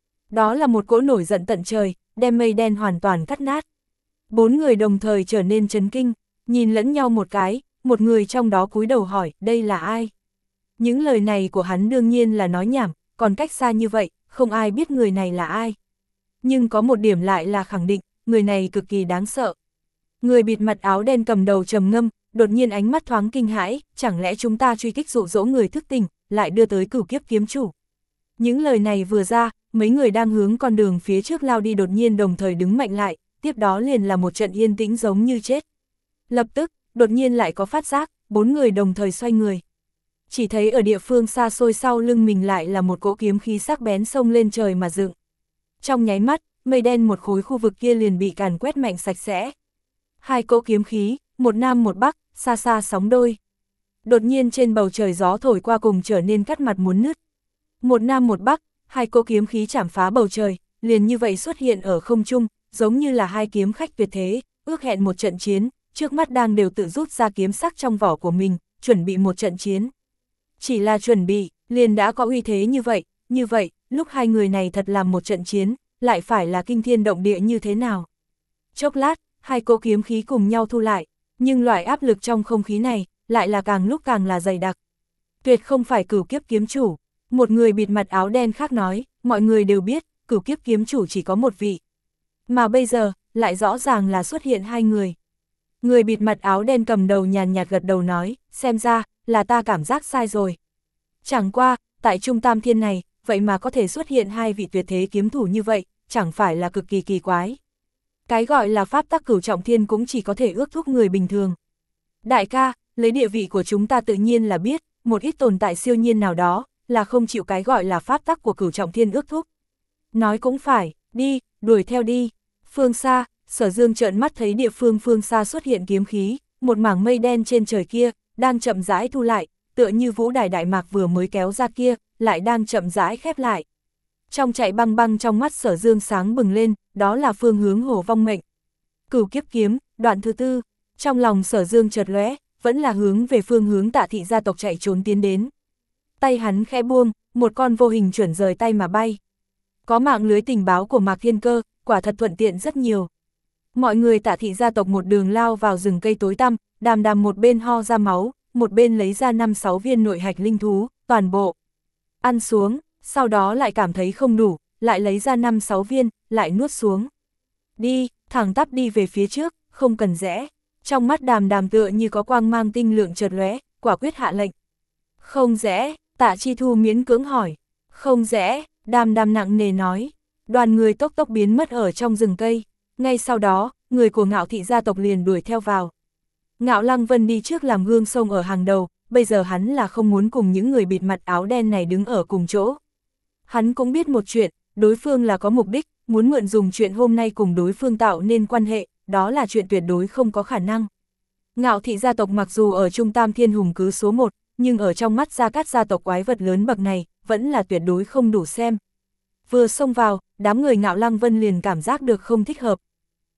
Đó là một cỗ nổi giận tận trời, đem mây đen hoàn toàn cắt nát. Bốn người đồng thời trở nên chấn kinh, nhìn lẫn nhau một cái, một người trong đó cúi đầu hỏi, đây là ai? Những lời này của hắn đương nhiên là nói nhảm, còn cách xa như vậy, không ai biết người này là ai. Nhưng có một điểm lại là khẳng định, người này cực kỳ đáng sợ. Người bịt mặt áo đen cầm đầu trầm ngâm, đột nhiên ánh mắt thoáng kinh hãi, chẳng lẽ chúng ta truy kích dụ dỗ người thức tỉnh, lại đưa tới cửu kiếp kiếm chủ. Những lời này vừa ra, mấy người đang hướng con đường phía trước lao đi đột nhiên đồng thời đứng mạnh lại, tiếp đó liền là một trận yên tĩnh giống như chết. Lập tức, đột nhiên lại có phát giác, bốn người đồng thời xoay người. Chỉ thấy ở địa phương xa xôi sau lưng mình lại là một cỗ kiếm khí sắc bén xông lên trời mà dựng. Trong nháy mắt, mây đen một khối khu vực kia liền bị càn quét mạnh sạch sẽ. Hai cỗ kiếm khí, một nam một bắc, xa xa sóng đôi. Đột nhiên trên bầu trời gió thổi qua cùng trở nên cắt mặt muốn nứt. Một nam một bắc, hai cỗ kiếm khí chảm phá bầu trời, liền như vậy xuất hiện ở không trung, giống như là hai kiếm khách tuyệt thế, ước hẹn một trận chiến, trước mắt đang đều tự rút ra kiếm sắc trong vỏ của mình, chuẩn bị một trận chiến. Chỉ là chuẩn bị, liền đã có uy thế như vậy, như vậy, lúc hai người này thật làm một trận chiến, lại phải là kinh thiên động địa như thế nào. Chốc lát, hai cỗ kiếm khí cùng nhau thu lại, nhưng loại áp lực trong không khí này, lại là càng lúc càng là dày đặc. Tuyệt không phải cửu kiếp kiếm chủ, một người bịt mặt áo đen khác nói, mọi người đều biết, cửu kiếp kiếm chủ chỉ có một vị. Mà bây giờ, lại rõ ràng là xuất hiện hai người. Người bịt mặt áo đen cầm đầu nhàn nhạt gật đầu nói, xem ra, là ta cảm giác sai rồi. Chẳng qua, tại Trung Tam Thiên này, vậy mà có thể xuất hiện hai vị tuyệt thế kiếm thủ như vậy, chẳng phải là cực kỳ kỳ quái. Cái gọi là pháp tắc cửu trọng thiên cũng chỉ có thể ước thúc người bình thường. Đại ca, lấy địa vị của chúng ta tự nhiên là biết, một ít tồn tại siêu nhiên nào đó, là không chịu cái gọi là pháp tắc của cửu trọng thiên ước thúc. Nói cũng phải, đi, đuổi theo đi. Phương xa, Sở Dương trợn mắt thấy địa phương phương xa xuất hiện kiếm khí, một mảng mây đen trên trời kia, đang chậm rãi thu lại, tựa như vũ đài đại mạc vừa mới kéo ra kia, lại đang chậm rãi khép lại. Trong chạy băng băng trong mắt Sở Dương sáng bừng lên, đó là phương hướng Hồ Vong Mệnh. Cửu kiếp kiếm, đoạn thứ tư, trong lòng Sở Dương chợt lóe, vẫn là hướng về phương hướng Tạ thị gia tộc chạy trốn tiến đến. Tay hắn khẽ buông, một con vô hình chuẩn rời tay mà bay. Có mạng lưới tình báo của Mạc Thiên Cơ, quả thật thuận tiện rất nhiều. Mọi người Tạ thị gia tộc một đường lao vào rừng cây tối tăm, đàm đàm một bên ho ra máu, một bên lấy ra năm sáu viên nội hạch linh thú, toàn bộ ăn xuống, sau đó lại cảm thấy không đủ, lại lấy ra năm sáu viên, lại nuốt xuống. Đi, thẳng tắp đi về phía trước, không cần rẽ. Trong mắt đàm đàm tựa như có quang mang tinh lượng chợt lóe, quả quyết hạ lệnh. Không rẽ, Tạ Chi Thu miễn cưỡng hỏi. Không rẽ, đàm đàm nặng nề nói. Đoàn người tốc tốc biến mất ở trong rừng cây. Ngay sau đó, người của Ngạo thị gia tộc liền đuổi theo vào. Ngạo Lăng Vân đi trước làm gương sông ở hàng đầu, bây giờ hắn là không muốn cùng những người bịt mặt áo đen này đứng ở cùng chỗ. Hắn cũng biết một chuyện, đối phương là có mục đích, muốn mượn dùng chuyện hôm nay cùng đối phương tạo nên quan hệ, đó là chuyện tuyệt đối không có khả năng. Ngạo thị gia tộc mặc dù ở Trung Tam Thiên hùng cứ số một, nhưng ở trong mắt Gia Cát gia tộc quái vật lớn bậc này, vẫn là tuyệt đối không đủ xem. Vừa xông vào, đám người Ngạo Lăng Vân liền cảm giác được không thích hợp.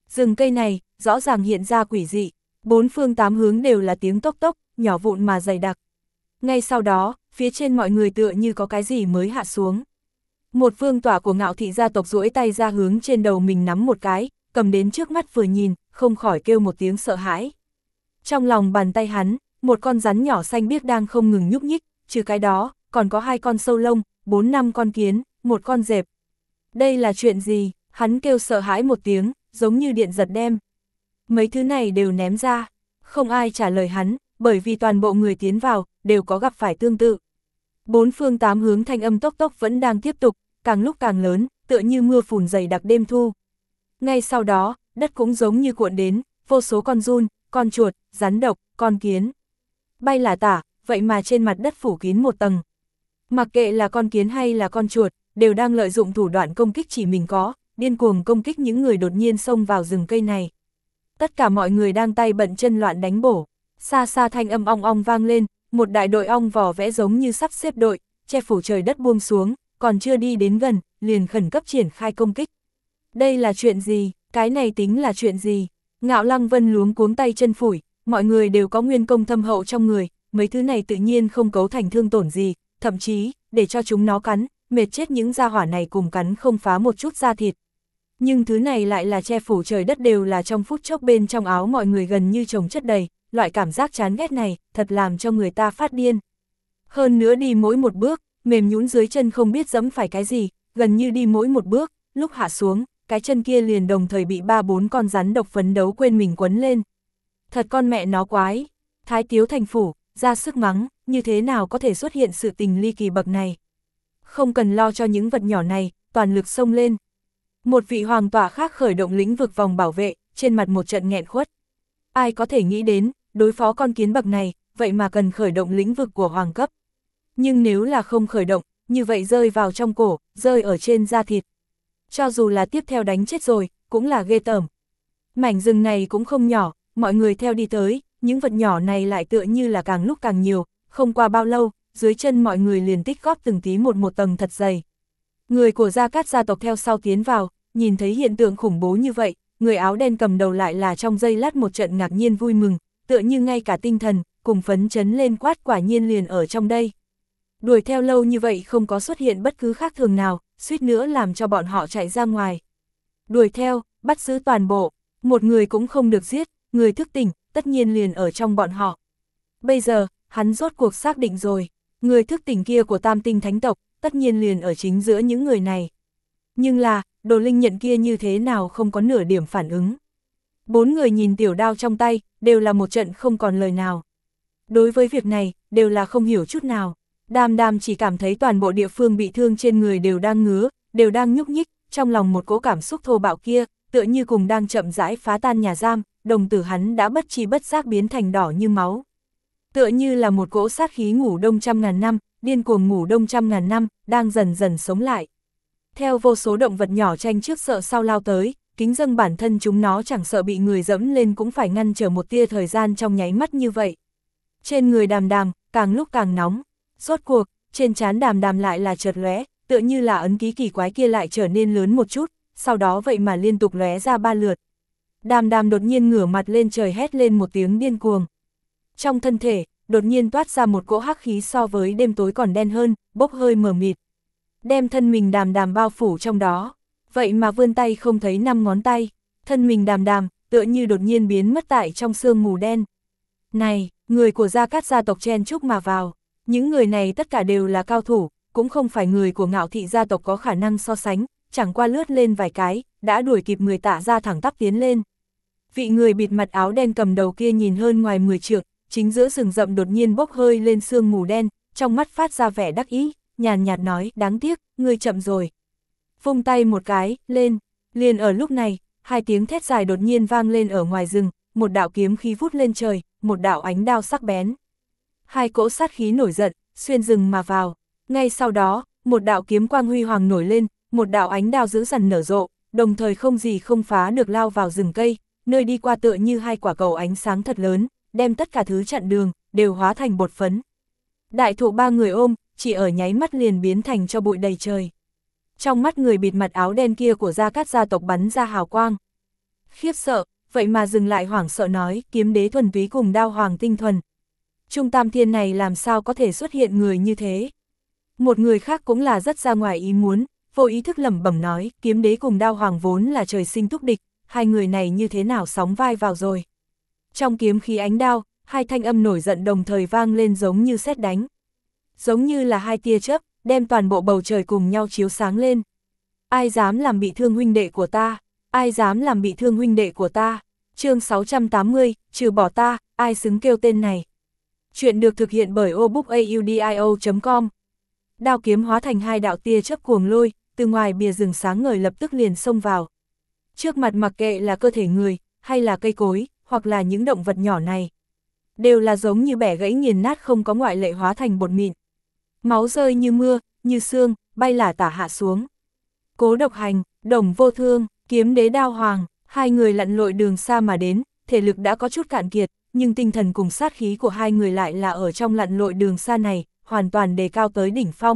Rừng cây này, rõ ràng hiện ra quỷ dị, bốn phương tám hướng đều là tiếng tốc tốc, nhỏ vụn mà dày đặc. Ngay sau đó, phía trên mọi người tựa như có cái gì mới hạ xuống. Một vương tỏa của Ngạo Thị gia tộc duỗi tay ra hướng trên đầu mình nắm một cái, cầm đến trước mắt vừa nhìn, không khỏi kêu một tiếng sợ hãi. Trong lòng bàn tay hắn, một con rắn nhỏ xanh biếc đang không ngừng nhúc nhích, trừ cái đó, còn có hai con sâu lông, bốn năm con kiến, một con dẹp. Đây là chuyện gì? Hắn kêu sợ hãi một tiếng, giống như điện giật đem. Mấy thứ này đều ném ra, không ai trả lời hắn, bởi vì toàn bộ người tiến vào, đều có gặp phải tương tự. Bốn phương tám hướng thanh âm tốc tốc vẫn đang tiếp tục, càng lúc càng lớn, tựa như mưa phùn dày đặc đêm thu. Ngay sau đó, đất cũng giống như cuộn đến, vô số con giun, con chuột, rắn độc, con kiến. Bay là tả, vậy mà trên mặt đất phủ kín một tầng. Mặc kệ là con kiến hay là con chuột, đều đang lợi dụng thủ đoạn công kích chỉ mình có, điên cuồng công kích những người đột nhiên xông vào rừng cây này. Tất cả mọi người đang tay bận chân loạn đánh bổ, xa xa thanh âm ong ong vang lên, một đại đội ong vò vẽ giống như sắp xếp đội, che phủ trời đất buông xuống, còn chưa đi đến gần, liền khẩn cấp triển khai công kích. Đây là chuyện gì? Cái này tính là chuyện gì? Ngạo Lăng Vân luống cuống tay chân phủi, mọi người đều có nguyên công thâm hậu trong người, mấy thứ này tự nhiên không cấu thành thương tổn gì, thậm chí, để cho chúng nó cắn, mệt chết những gia hỏa này cùng cắn không phá một chút da thịt. Nhưng thứ này lại là che phủ trời đất đều là trong phút chốc bên trong áo mọi người gần như chồng chất đầy, loại cảm giác chán ghét này, thật làm cho người ta phát điên. Hơn nữa đi mỗi một bước, mềm nhũn dưới chân không biết dẫm phải cái gì, gần như đi mỗi một bước, lúc hạ xuống, cái chân kia liền đồng thời bị ba bốn con rắn độc phấn đấu quên mình quấn lên. Thật con mẹ nó quái, Thái Tiếu thành phủ, ra sức mắng, như thế nào có thể xuất hiện sự tình ly kỳ bậc này. Không cần lo cho những vật nhỏ này, toàn lực xông lên. Một vị hoàng tọa khác khởi động lĩnh vực vòng bảo vệ, trên mặt một trận nghẹn khuất. Ai có thể nghĩ đến, đối phó con kiến bậc này, vậy mà cần khởi động lĩnh vực của hoàng cấp. Nhưng nếu là không khởi động, như vậy rơi vào trong cổ, rơi ở trên da thịt. Cho dù là tiếp theo đánh chết rồi, cũng là ghê tởm. Mảnh rừng này cũng không nhỏ, mọi người theo đi tới, những vật nhỏ này lại tựa như là càng lúc càng nhiều, không qua bao lâu, dưới chân mọi người liền tích góp từng tí một một tầng thật dày. Người của Gia Cát gia tộc theo sau tiến vào, nhìn thấy hiện tượng khủng bố như vậy, người áo đen cầm đầu lại là trong giây lát một trận ngạc nhiên vui mừng, tựa như ngay cả tinh thần, cùng phấn chấn lên quát quả nhiên liền ở trong đây. Đuổi theo lâu như vậy không có xuất hiện bất cứ khác thường nào, suýt nữa làm cho bọn họ chạy ra ngoài. Đuổi theo, bắt giữ toàn bộ, một người cũng không được giết, người thức tỉnh, tất nhiên liền ở trong bọn họ. Bây giờ, hắn rốt cuộc xác định rồi, người thức tỉnh kia của Tam Tinh Thánh tộc, tất nhiên liền ở chính giữa những người này. Nhưng là, đồ linh nhận kia như thế nào không có nửa điểm phản ứng. Bốn người nhìn tiểu đao trong tay, đều là một trận không còn lời nào. Đối với việc này, đều là không hiểu chút nào. Đam Đam chỉ cảm thấy toàn bộ địa phương bị thương trên người đều đang ngứa, đều đang nhúc nhích, trong lòng một cỗ cảm xúc thô bạo kia, tựa như cùng đang chậm rãi phá tan nhà giam, đồng tử hắn đã bất chi bất giác biến thành đỏ như máu. Tựa như là một cỗ sát khí ngủ đông trăm ngàn năm, điên cuồng ngủ đông trăm ngàn năm, đang dần dần sống lại. Theo vô số động vật nhỏ tranh trước sợ sau lao tới, kính dâng bản thân chúng nó chẳng sợ bị người dẫm lên cũng phải ngăn trở một tia thời gian trong nháy mắt như vậy. Trên người Đàm Đàm, càng lúc càng nóng. Rốt cuộc, trên trán Đàm Đàm lại là chợt lóe, tựa như là ấn ký kỳ quái kia lại trở nên lớn một chút, sau đó vậy mà liên tục lóe ra ba lượt. Đàm Đàm đột nhiên ngửa mặt lên trời hét lên một tiếng điên cuồng. Trong thân thể, đột nhiên toát ra một cỗ hắc khí so với đêm tối còn đen hơn, bốc hơi mờ mịt. Đem thân mình Đàm Đàm bao phủ trong đó, vậy mà vươn tay không thấy năm ngón tay, thân mình Đàm Đàm, tựa như đột nhiên biến mất tại trong sương mù đen. Này, người của Gia Cát gia tộc chen chúc mà vào, những người này tất cả đều là cao thủ, cũng không phải người của Ngạo Thị gia tộc có khả năng so sánh, chẳng qua lướt lên vài cái, đã đuổi kịp mười tạ ra thẳng tắp tiến lên. Vị người bịt mặt áo đen cầm đầu kia nhìn hơn ngoài mười trượng, chính giữa rừng rậm đột nhiên bốc hơi lên sương mù đen, trong mắt phát ra vẻ đắc ý, nhàn nhạt nói, đáng tiếc, ngươi chậm rồi. Vung tay một cái, lên, liền ở lúc này, hai tiếng thét dài đột nhiên vang lên ở ngoài rừng, một đạo kiếm khí vút lên trời, một đạo ánh đao sắc bén. Hai cỗ sát khí nổi giận, xuyên rừng mà vào, ngay sau đó, một đạo kiếm quang huy hoàng nổi lên, một đạo ánh đao dữ dằn nở rộ, đồng thời không gì không phá được lao vào rừng cây, nơi đi qua tựa như hai quả cầu ánh sáng thật lớn, đem tất cả thứ chặn đường, đều hóa thành bột phấn. Đại thụ ba người ôm, chỉ ở nháy mắt liền biến thành cho bụi đầy trời. Trong mắt người bịt mặt áo đen kia của Gia Cát gia tộc bắn ra hào quang. khiếp sợ, vậy mà dừng lại hoảng sợ nói, kiếm đế thuần túy cùng đao hoàng tinh thuần. Trung tam thiên này làm sao có thể xuất hiện người như thế? Một người khác cũng là rất ra ngoài ý muốn, vô ý thức lẩm bẩm nói, kiếm đế cùng đao hoàng vốn là trời sinh túc địch, hai người này như thế nào sóng vai vào rồi. Trong kiếm khí ánh đao, hai thanh âm nổi giận đồng thời vang lên giống như sét đánh. Giống như là hai tia chớp, đem toàn bộ bầu trời cùng nhau chiếu sáng lên. Ai dám làm bị thương huynh đệ của ta? Ai dám làm bị thương huynh đệ của ta? Chương sáu trăm tám mươi, trừ bỏ ta, ai xứng kêu tên này? Chuyện được thực hiện bởi obookaudio chấm com. Đao kiếm hóa thành hai đạo tia chớp cuồng lôi, từ ngoài bìa rừng sáng ngời lập tức liền xông vào. Trước mặt mặc kệ là cơ thể người, hay là cây cối, hoặc là những động vật nhỏ này, đều là giống như bẻ gãy nghiền nát không có ngoại lệ hóa thành bột mịn. Máu rơi như mưa, như sương, bay lả tả hạ xuống. Cố Độc Hành, Đồng Vô Thương, kiếm đế đao hoàng, hai người lặn lội đường xa mà đến, thể lực đã có chút cạn kiệt, nhưng tinh thần cùng sát khí của hai người lại là ở trong lặn lội đường xa này, hoàn toàn đề cao tới đỉnh phong.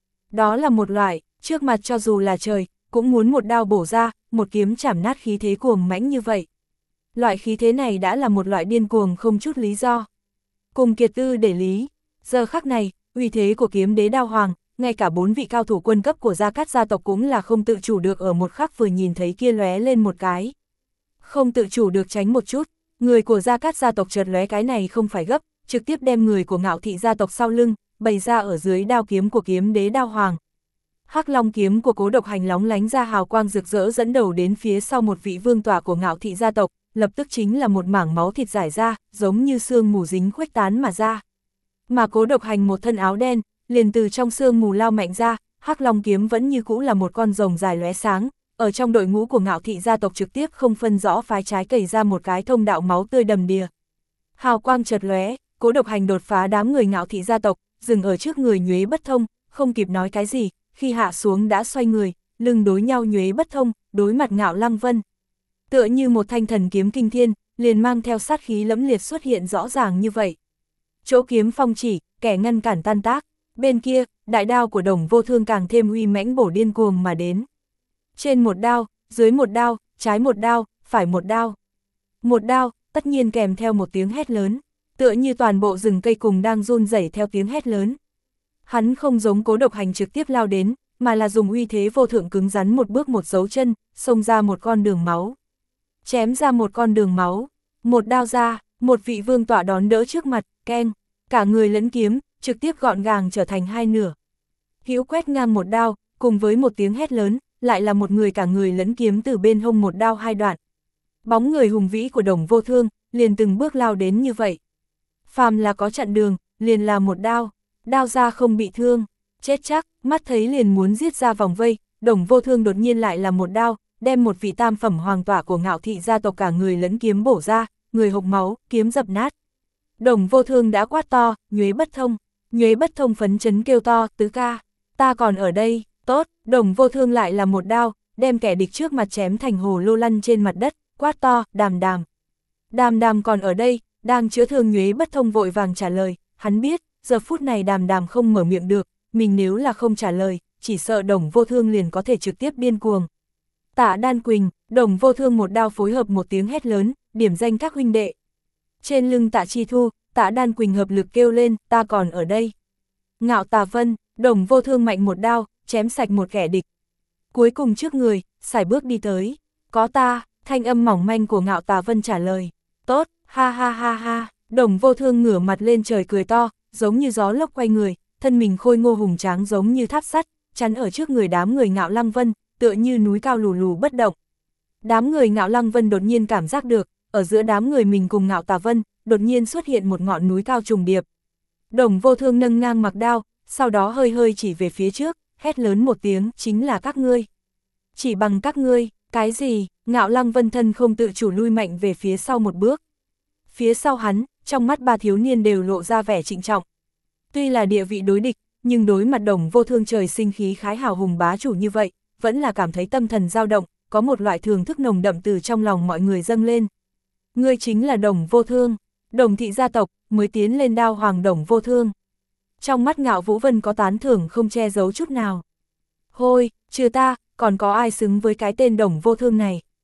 Đó là một loại, trước mặt cho dù là trời, cũng muốn một đao bổ ra, một kiếm chảm nát khí thế cuồng mãnh như vậy. Loại khí thế này đã là một loại điên cuồng không chút lý do. Cùng kiệt tư để lý, giờ khắc này, uy thế của kiếm đế đao hoàng, ngay cả bốn vị cao thủ quân cấp của Gia Cát gia tộc cũng là không tự chủ được ở một khắc vừa nhìn thấy kia lóe lên một cái. Không tự chủ được tránh một chút, người của Gia Cát gia tộc chợt lóe cái này không phải gấp, trực tiếp đem người của Ngạo Thị gia tộc sau lưng, bày ra ở dưới đao kiếm của kiếm đế đao hoàng. Hắc Long kiếm của Cố Độc Hành lóng lánh ra hào quang rực rỡ dẫn đầu đến phía sau một vị vương tọa của Ngạo Thị gia tộc, lập tức chính là một mảng máu thịt rải ra, giống như sương mù dính khuếch tán mà ra. Mà Cố Độc Hành một thân áo đen, liền từ trong sương mù lao mạnh ra, Hắc Long kiếm vẫn như cũ là một con rồng dài lóe sáng, ở trong đội ngũ của Ngạo Thị gia tộc trực tiếp không phân rõ phái trái cày ra một cái thông đạo máu tươi đầm đìa. Hào quang chợt lóe, Cố Độc Hành đột phá đám người Ngạo Thị gia tộc, dừng ở trước người Nhuế Bất Thông, không kịp nói cái gì, khi hạ xuống đã xoay người, lưng đối nhau Nhuế Bất Thông, đối mặt Ngạo Lăng Vân. Tựa như một thanh thần kiếm kinh thiên, liền mang theo sát khí lẫm liệt xuất hiện rõ ràng như vậy. Chỗ kiếm phong chỉ, kẻ ngăn cản tan tác, bên kia, đại đao của Đồng Vô Thương càng thêm uy mãnh bổ điên cuồng mà đến. Trên một đao, dưới một đao, trái một đao, phải một đao. Một đao, tất nhiên kèm theo một tiếng hét lớn, tựa như toàn bộ rừng cây cùng đang run rẩy theo tiếng hét lớn. Hắn không giống Cố Độc Hành trực tiếp lao đến, mà là dùng uy thế vô thượng cứng rắn một bước một dấu chân, xông ra một con đường máu. Chém ra một con đường máu, một đao ra, một vị vương tọa đón đỡ trước mặt, keng, cả người lẫn kiếm, trực tiếp gọn gàng trở thành hai nửa. Hữu quét ngang một đao, cùng với một tiếng hét lớn, lại là một người cả người lẫn kiếm từ bên hông một đao hai đoạn. Bóng người hùng vĩ của Đồng Vô Thương, liền từng bước lao đến như vậy. Phàm là có chặn đường, liền là một đao, đao ra không bị thương, chết chắc, mắt thấy liền muốn giết ra vòng vây, Đồng Vô Thương đột nhiên lại là một đao, đem một vị tam phẩm hoàng tỏa của Ngạo Thị gia tộc cả người lẫn kiếm bổ ra, người hộc máu, kiếm dập nát. Đồng Vô Thương đã quát to, Nhuế Bất Thông, Nhuế Bất Thông phấn chấn kêu to, tứ ca, ta còn ở đây, tốt, Đồng Vô Thương lại là một đao, đem kẻ địch trước mặt chém thành hồ lô lăn trên mặt đất, quát to, Đàm Đàm. Đàm Đàm còn ở đây, đang chữa thương. Nhuế Bất Thông vội vàng trả lời, hắn biết, giờ phút này Đàm Đàm không mở miệng được, mình nếu là không trả lời, chỉ sợ Đồng Vô Thương liền có thể trực tiếp điên cuồng. Tạ Đan Quỳnh, Đồng Vô Thương một đao phối hợp một tiếng hét lớn, điểm danh các huynh đệ. Trên lưng Tạ Chi Thu, Tạ Đan Quỳnh hợp lực kêu lên, ta còn ở đây. Ngạo Tà Vân, Đồng Vô Thương mạnh một đao, chém sạch một kẻ địch. Cuối cùng trước người, sải bước đi tới, có ta, thanh âm mỏng manh của Ngạo Tà Vân trả lời. Tốt, ha ha ha ha, Đồng Vô Thương ngửa mặt lên trời cười to, giống như gió lốc quay người, thân mình khôi ngô hùng tráng giống như tháp sắt, chắn ở trước người đám người Ngạo Lăng Vân, tựa như núi cao lù lù bất động. Đám người Ngạo Lăng Vân đột nhiên cảm giác được, ở giữa đám người mình cùng Ngạo Tà Vân, đột nhiên xuất hiện một ngọn núi cao trùng điệp. Đồng Vô Thương nâng ngang mặc đao, sau đó hơi hơi chỉ về phía trước, hét lớn một tiếng, chính là các ngươi. Chỉ bằng các ngươi, cái gì? Ngạo Lăng Vân thân không tự chủ lui mạnh về phía sau một bước. Phía sau hắn, trong mắt ba thiếu niên đều lộ ra vẻ trịnh trọng. Tuy là địa vị đối địch, nhưng đối mặt Đồng Vô Thương trời sinh khí khái hào hùng bá chủ như vậy, vẫn là cảm thấy tâm thần dao động, có một loại thưởng thức nồng đậm từ trong lòng mọi người dâng lên. Ngươi chính là Đồng Vô Thương, Đồng Thị gia tộc, mới tiến lên đao hoàng Đồng Vô Thương. Trong mắt Ngạo Vũ Vân có tán thưởng không che giấu chút nào. Hôi, trừ ta, còn có ai xứng với cái tên Đồng Vô Thương này?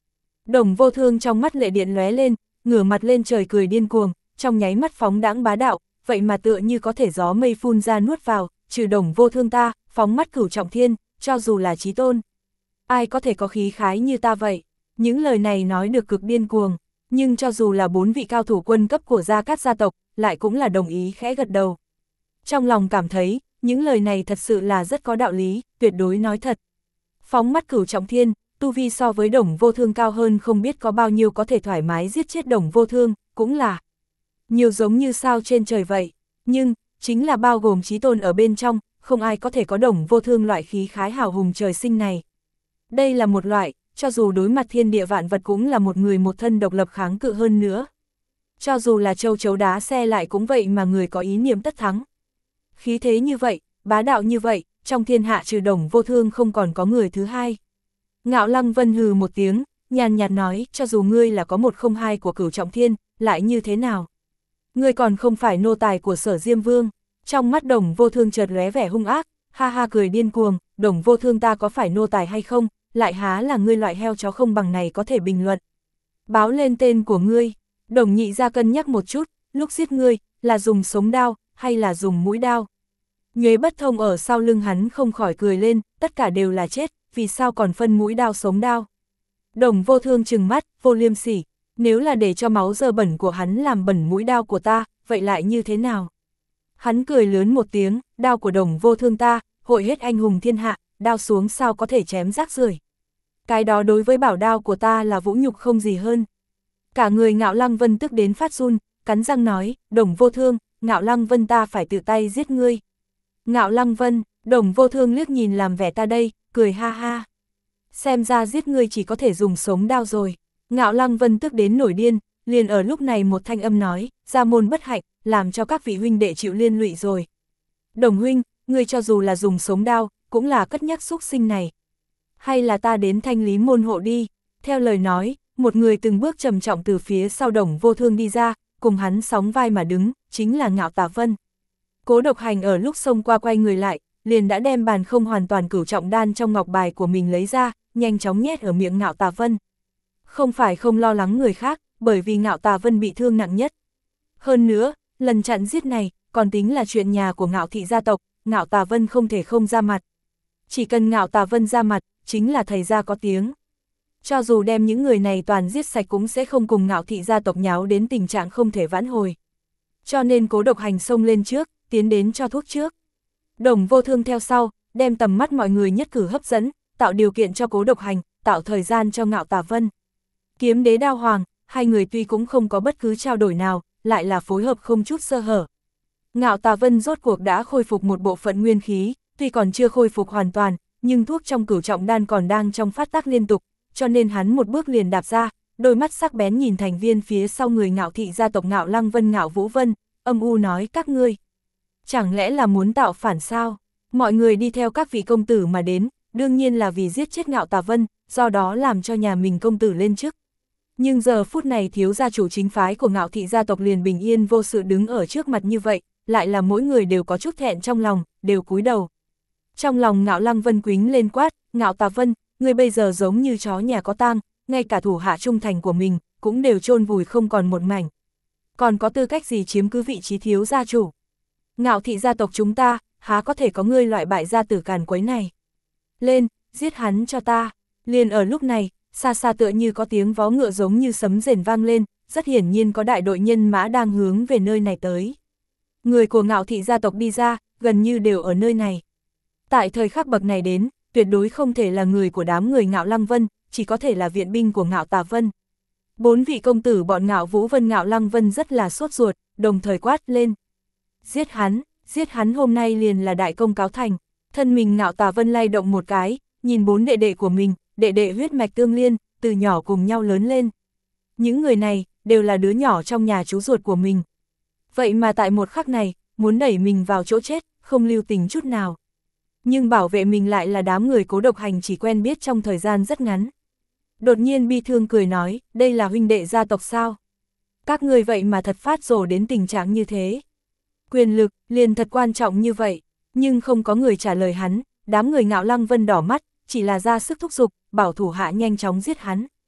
Đồng Vô Thương trong mắt lệ điện lóe lên, ngửa mặt lên trời cười điên cuồng, trong nháy mắt phóng đãng bá đạo, vậy mà tựa như có thể gió mây phun ra nuốt vào, trừ Đồng Vô Thương ta, phóng mắt cửu trọng thiên, cho dù là chí tôn. Ai có thể có khí khái như ta vậy? Những lời này nói được cực điên cuồng, nhưng cho dù là bốn vị cao thủ quân cấp của Gia Cát gia tộc, lại cũng là đồng ý khẽ gật đầu. Trong lòng cảm thấy, những lời này thật sự là rất có đạo lý, tuyệt đối nói thật. Phóng mắt cửu trọng thiên, tu vi so với Đồng Vô Thương cao hơn không biết có bao nhiêu có thể thoải mái giết chết Đồng Vô Thương, cũng là nhiều giống như sao trên trời vậy, nhưng, chính là bao gồm chí tôn ở bên trong, không ai có thể có Đồng Vô Thương loại khí khái hào hùng trời sinh này. Đây là một loại, cho dù đối mặt thiên địa vạn vật cũng là một người một thân độc lập kháng cự hơn nữa. Cho dù là châu chấu đá xe lại cũng vậy mà người có ý niệm tất thắng. Khí thế như vậy, bá đạo như vậy, trong thiên hạ trừ Đồng Vô Thương không còn có người thứ hai. Ngạo Lăng Vân hừ một tiếng, nhàn nhạt nói, cho dù ngươi là có một không hai của cửu trọng thiên, lại như thế nào? Ngươi còn không phải nô tài của Sở Diêm Vương. Trong mắt Đồng Vô Thương chợt lóe vẻ hung ác, ha ha cười điên cuồng, Đồng Vô Thương ta có phải nô tài hay không, lại há là ngươi loại heo chó không bằng này có thể bình luận. Báo lên tên của ngươi. Đồng Nhị ra cân nhắc một chút, lúc giết ngươi, là dùng sống đao, hay là dùng mũi đao? Nhuế Bất Thông ở sau lưng hắn không khỏi cười lên, tất cả đều là chết, vì sao còn phân mũi đao sống đao? Đồng Vô Thương trừng mắt, vô liêm sỉ, nếu là để cho máu dơ bẩn của hắn làm bẩn mũi đao của ta, vậy lại như thế nào? Hắn cười lớn một tiếng, đao của Đồng Vô Thương ta, hội hết anh hùng thiên hạ, đao xuống sao có thể chém rác rưởi. Cái đó đối với bảo đao của ta là vũ nhục không gì hơn. Cả người Ngạo Lăng Vân tức đến phát run, cắn răng nói, Đồng Vô Thương, Ngạo Lăng Vân ta phải tự tay giết ngươi. Ngạo Lăng Vân, Đồng Vô Thương liếc nhìn làm vẻ ta đây, cười ha ha. Xem ra giết ngươi chỉ có thể dùng sống đao rồi. Ngạo Lăng Vân tức đến nổi điên, liền ở lúc này một thanh âm nói, gia môn bất hạnh, làm cho các vị huynh đệ chịu liên lụy rồi. Đồng huynh, ngươi cho dù là dùng sống đao, cũng là cất nhắc xúc sinh này. Hay là ta đến thanh lý môn hộ đi. Theo lời nói, một người từng bước trầm trọng từ phía sau Đồng Vô Thương đi ra, cùng hắn sóng vai mà đứng, chính là Ngạo Tà Vân. Cố Độc Hành ở lúc xông qua quay người lại, liền đã đem bàn không hoàn toàn cửu trọng đan trong ngọc bài của mình lấy ra, nhanh chóng nhét ở miệng Ngạo Tà Vân. Không phải không lo lắng người khác, bởi vì Ngạo Tà Vân bị thương nặng nhất. Hơn nữa, lần chặn giết này, còn tính là chuyện nhà của Ngạo thị gia tộc, Ngạo Tà Vân không thể không ra mặt. Chỉ cần Ngạo Tà Vân ra mặt, chính là thầy gia có tiếng. Cho dù đem những người này toàn giết sạch cũng sẽ không cùng Ngạo thị gia tộc nháo đến tình trạng không thể vãn hồi. Cho nên Cố Độc Hành xông lên trước, tiến đến cho thuốc trước. Đồng Vô Thương theo sau, đem tầm mắt mọi người nhất cử hấp dẫn, tạo điều kiện cho Cố Độc Hành, tạo thời gian cho Ngạo Tà Vân. Kiếm Đế Đao Hoàng, hai người tuy cũng không có bất cứ trao đổi nào, lại là phối hợp không chút sơ hở. Ngạo Tà Vân rốt cuộc đã khôi phục một bộ phận nguyên khí, tuy còn chưa khôi phục hoàn toàn, nhưng thuốc trong cửu trọng đan còn đang trong phát tác liên tục, cho nên hắn một bước liền đạp ra, đôi mắt sắc bén nhìn thành viên phía sau người Ngạo thị gia tộc Ngạo Lăng Vân Ngạo Vũ Vân, âm u nói các ngươi. Chẳng lẽ là muốn tạo phản sao? Mọi người đi theo các vị công tử mà đến, đương nhiên là vì giết chết Ngạo Tà Vân, do đó làm cho nhà mình công tử lên chức. Nhưng giờ phút này thiếu gia chủ chính phái của Ngạo thị gia tộc liền bình yên vô sự đứng ở trước mặt như vậy, lại là mỗi người đều có chút thẹn trong lòng, đều cúi đầu. Trong lòng Ngạo Lăng Vân quính lên quát, Ngạo Tà Vân, ngươi bây giờ giống như chó nhà có tang, ngay cả thủ hạ trung thành của mình, cũng đều chôn vùi không còn một mảnh. Còn có tư cách gì chiếm cứ vị trí thiếu gia chủ? Ngạo thị gia tộc chúng ta, há có thể có ngươi loại bại gia tử càn quấy này. Lên, giết hắn cho ta. Liền ở lúc này, xa xa tựa như có tiếng vó ngựa giống như sấm rền vang lên, rất hiển nhiên có đại đội nhân mã đang hướng về nơi này tới. Người của Ngạo thị gia tộc đi ra, gần như đều ở nơi này. Tại thời khắc bậc này đến, tuyệt đối không thể là người của đám người Ngạo Lăng Vân, chỉ có thể là viện binh của Ngạo Tà Vân. Bốn vị công tử bọn Ngạo Vũ Vân Ngạo Lăng Vân rất là sốt ruột, đồng thời quát lên. Giết hắn, giết hắn hôm nay liền là đại công cáo thành. Thân mình Ngạo Tà Vân lay động một cái, nhìn bốn đệ đệ của mình, đệ đệ huyết mạch tương liên, từ nhỏ cùng nhau lớn lên. Những người này, đều là đứa nhỏ trong nhà chú ruột của mình. Vậy mà tại một khắc này, muốn đẩy mình vào chỗ chết, không lưu tình chút nào. Nhưng bảo vệ mình lại là đám người Cố Độc Hành chỉ quen biết trong thời gian rất ngắn. Đột nhiên bi thương cười nói, đây là huynh đệ gia tộc sao? Các người vậy mà thật phát rồ đến tình trạng như thế. Quyền lực, liền thật quan trọng như vậy, nhưng không có người trả lời hắn, đám người Ngạo Lăng Vân đỏ mắt, chỉ là ra sức thúc giục, bảo thủ hạ nhanh chóng giết hắn.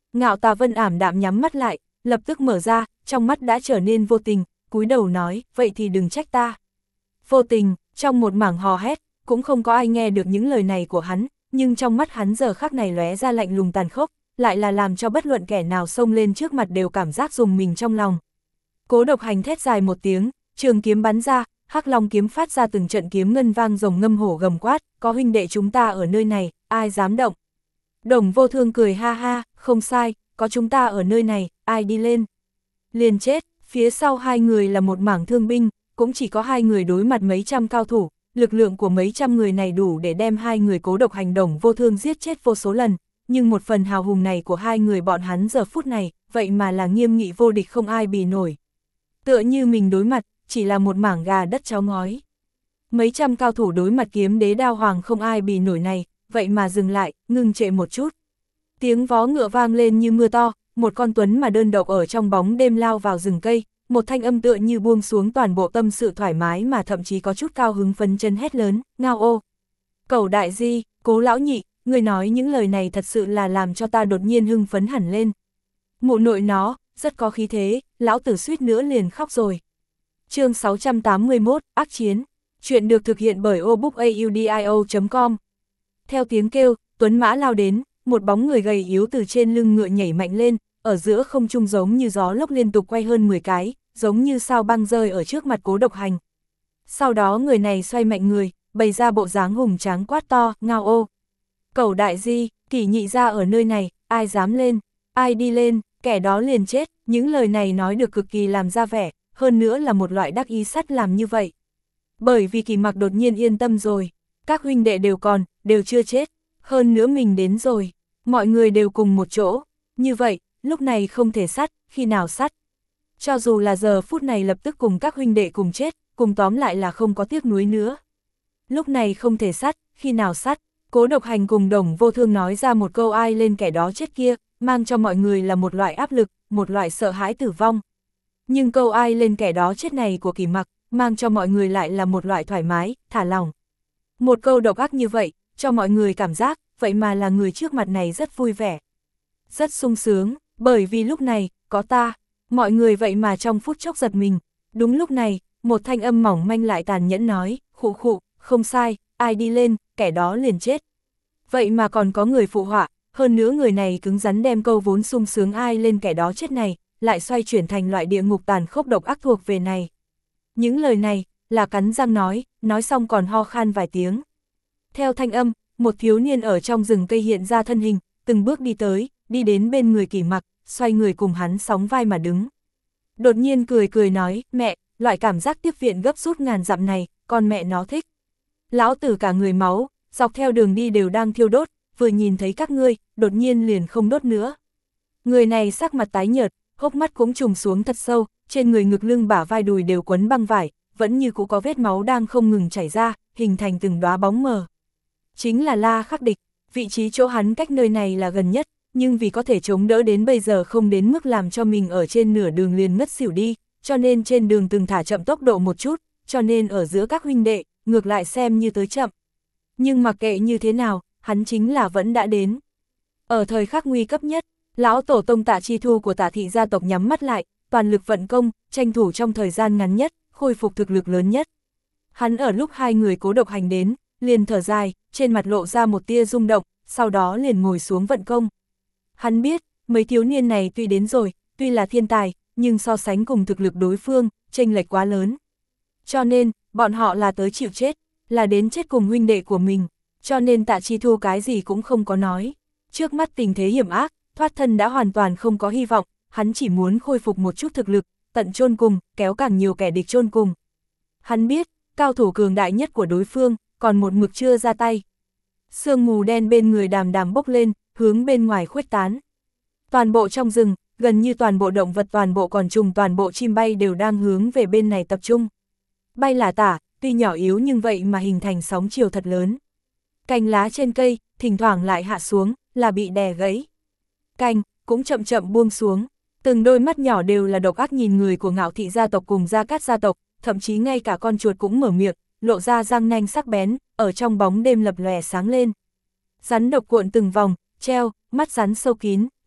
Ngạo Tà Vân ảm đạm nhắm mắt lại, lập tức mở ra, trong mắt đã trở nên vô tình, cúi đầu nói, vậy thì đừng trách ta. Vô tình, trong một mảng hò hét, cũng không có ai nghe được những lời này của hắn, nhưng trong mắt hắn giờ khắc này lóe ra lạnh lùng tàn khốc, lại là làm cho bất luận kẻ nào xông lên trước mặt đều cảm giác rùng mình trong lòng. Cố Độc Hành thét dài một tiếng, trường kiếm bắn ra, Hắc Long kiếm phát ra từng trận kiếm ngân vang rồng ngâm hổ gầm quát, có huynh đệ chúng ta ở nơi này, ai dám động. Đồng Vô Thương cười ha ha, không sai, có chúng ta ở nơi này, ai đi lên. Liền chết, phía sau hai người là một mảng thương binh, cũng chỉ có hai người đối mặt mấy trăm cao thủ, lực lượng của mấy trăm người này đủ để đem hai người Cố Độc Hành Đồng Vô Thương giết chết vô số lần, nhưng một phần hào hùng này của hai người bọn hắn giờ phút này, vậy mà là nghiêm nghị vô địch không ai bì nổi. Tựa như mình đối mặt, chỉ là một mảng gà đất cháo ngói. Mấy trăm cao thủ đối mặt kiếm đế đao hoàng không ai bì nổi này, vậy mà dừng lại, ngừng trệ một chút. Tiếng vó ngựa vang lên như mưa to, một con tuấn mà đơn độc ở trong bóng đêm lao vào rừng cây, một thanh âm tựa như buông xuống toàn bộ tâm sự thoải mái mà thậm chí có chút cao hứng phấn chân hét lớn, ngao ô. Cẩu đại di, Cố lão nhị, người nói những lời này thật sự là làm cho ta đột nhiên hưng phấn hẳn lên. Mụ nội nó, rất có khí thế, lão tử suýt nữa liền khóc rồi. Chương sáu trăm tám mươi mốt, ác chiến. Chuyện được thực hiện bởi obookaudio chấm com. Theo tiếng kêu, tuấn mã lao đến, một bóng người gầy yếu từ trên lưng ngựa nhảy mạnh lên, ở giữa không trung giống như gió lốc liên tục quay hơn mười cái, giống như sao băng rơi ở trước mặt Cố Độc Hành. Sau đó người này xoay mạnh người, bày ra bộ dáng hùng tráng quát to, ngao ô. Cẩu đại di, Kỷ nhị ra ở nơi này, ai dám lên, ai đi lên, kẻ đó liền chết. Những lời này nói được cực kỳ làm ra vẻ, hơn nữa là một loại đắc ý sắt làm như vậy. Bởi vì Kỳ Mặc đột nhiên yên tâm rồi, các huynh đệ đều còn, đều chưa chết, hơn nữa mình đến rồi, mọi người đều cùng một chỗ, như vậy, lúc này không thể sắt, khi nào sắt. Cho dù là giờ phút này lập tức cùng các huynh đệ cùng chết, cùng tóm lại là không có tiếc nuối nữa. Lúc này không thể sắt, khi nào sắt. Cố Độc Hành cùng Đồng Vô Thương nói ra một câu ai lên kẻ đó chết kia, mang cho mọi người là một loại áp lực, một loại sợ hãi tử vong. Nhưng câu ai lên kẻ đó chết này của Kỳ Mặc, mang cho mọi người lại là một loại thoải mái, thả lỏng. Một câu độc ác như vậy, cho mọi người cảm giác, vậy mà là người trước mặt này rất vui vẻ. Rất sung sướng, bởi vì lúc này, có ta, mọi người vậy mà trong phút chốc giật mình. Đúng lúc này, một thanh âm mỏng manh lại tàn nhẫn nói, khụ khụ, không sai, ai đi lên, kẻ đó liền chết. Vậy mà còn có người phụ họa, hơn nữa người này cứng rắn đem câu vốn sung sướng ai lên kẻ đó chết này, lại xoay chuyển thành loại địa ngục tàn khốc độc ác thuộc về này. Những lời này, là cắn răng nói, nói xong còn ho khan vài tiếng. Theo thanh âm, một thiếu niên ở trong rừng cây hiện ra thân hình, từng bước đi tới, đi đến bên người Kỳ Mặc, xoay người cùng hắn sóng vai mà đứng. Đột nhiên cười cười nói, mẹ, loại cảm giác tiếp viện gấp rút ngàn dặm này, con mẹ nó thích. Lão tử cả người máu, dọc theo đường đi đều đang thiêu đốt, vừa nhìn thấy các ngươi, đột nhiên liền không đốt nữa. Người này sắc mặt tái nhợt, hốc mắt cũng trùng xuống thật sâu, trên người ngực lưng bả vai đùi đều quấn băng vải, vẫn như cũ có vết máu đang không ngừng chảy ra, hình thành từng đóa bóng mờ. Chính là La Khắc Địch, vị trí chỗ hắn cách nơi này là gần nhất, nhưng vì có thể chống đỡ đến bây giờ không đến mức làm cho mình ở trên nửa đường liền ngất xỉu đi, cho nên trên đường từng thả chậm tốc độ một chút, cho nên ở giữa các huynh đệ, ngược lại xem như tới chậm. Nhưng mặc kệ như thế nào, hắn chính là vẫn đã đến. Ở thời khắc nguy cấp nhất, lão tổ tông Tạ Chi Thu của Tạ thị gia tộc nhắm mắt lại, toàn lực vận công, tranh thủ trong thời gian ngắn nhất, khôi phục thực lực lớn nhất. Hắn ở lúc hai người Cố Độc Hành đến, liền thở dài, trên mặt lộ ra một tia rung động, sau đó liền ngồi xuống vận công. Hắn biết, mấy thiếu niên này tuy đến rồi, tuy là thiên tài, nhưng so sánh cùng thực lực đối phương, chênh lệch quá lớn. Cho nên, bọn họ là tới chịu chết, là đến chết cùng huynh đệ của mình, cho nên Tạ Chi Thu cái gì cũng không có nói. Trước mắt tình thế hiểm ác, thoát thân đã hoàn toàn không có hy vọng, hắn chỉ muốn khôi phục một chút thực lực, tận chôn cùng, kéo càng nhiều kẻ địch chôn cùng. Hắn biết, cao thủ cường đại nhất của đối phương, còn một mực chưa ra tay. Sương mù đen bên người đàm đàm bốc lên, hướng bên ngoài khuếch tán. Toàn bộ trong rừng, gần như toàn bộ động vật, toàn bộ côn trùng, toàn bộ chim bay đều đang hướng về bên này tập trung. Bay lả tả, tuy nhỏ yếu nhưng vậy mà hình thành sóng chiều thật lớn. Cành lá trên cây, thỉnh thoảng lại hạ xuống, là bị đè gãy. Cành, cũng chậm chậm buông xuống. Từng đôi mắt nhỏ đều là độc ác nhìn người của Ngạo thị gia tộc cùng Gia Cát gia tộc, thậm chí ngay cả con chuột cũng mở miệng, lộ ra răng nanh sắc bén, ở trong bóng đêm lập lòe sáng lên. Rắn độc cuộn từng vòng, treo, mắt rắn sâu kín,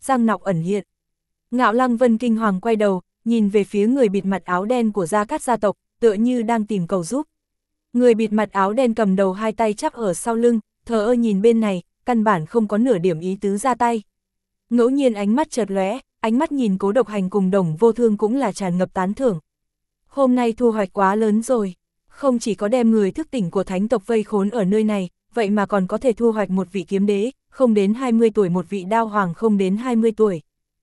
răng nọc ẩn hiện. Ngạo Lăng Vân kinh hoàng quay đầu, nhìn về phía người bịt mặt áo đen của Gia Cát gia tộc, tựa như đang tìm cầu giúp. Người bịt mặt áo đen cầm đầu hai tay chắp ở sau lưng, thờ ơ nhìn bên này, căn bản không có nửa điểm ý tứ ra tay. Ngẫu nhiên ánh mắt chợt lóe, ánh mắt nhìn Cố Độc Hành cùng Đồng Vô Thương cũng là tràn ngập tán thưởng. Hôm nay thu hoạch quá lớn rồi, không chỉ có đem người thức tỉnh của thánh tộc vây khốn ở nơi này, vậy mà còn có thể thu hoạch một vị kiếm đế, không đến hai mươi tuổi, một vị đao hoàng không đến hai mươi tuổi.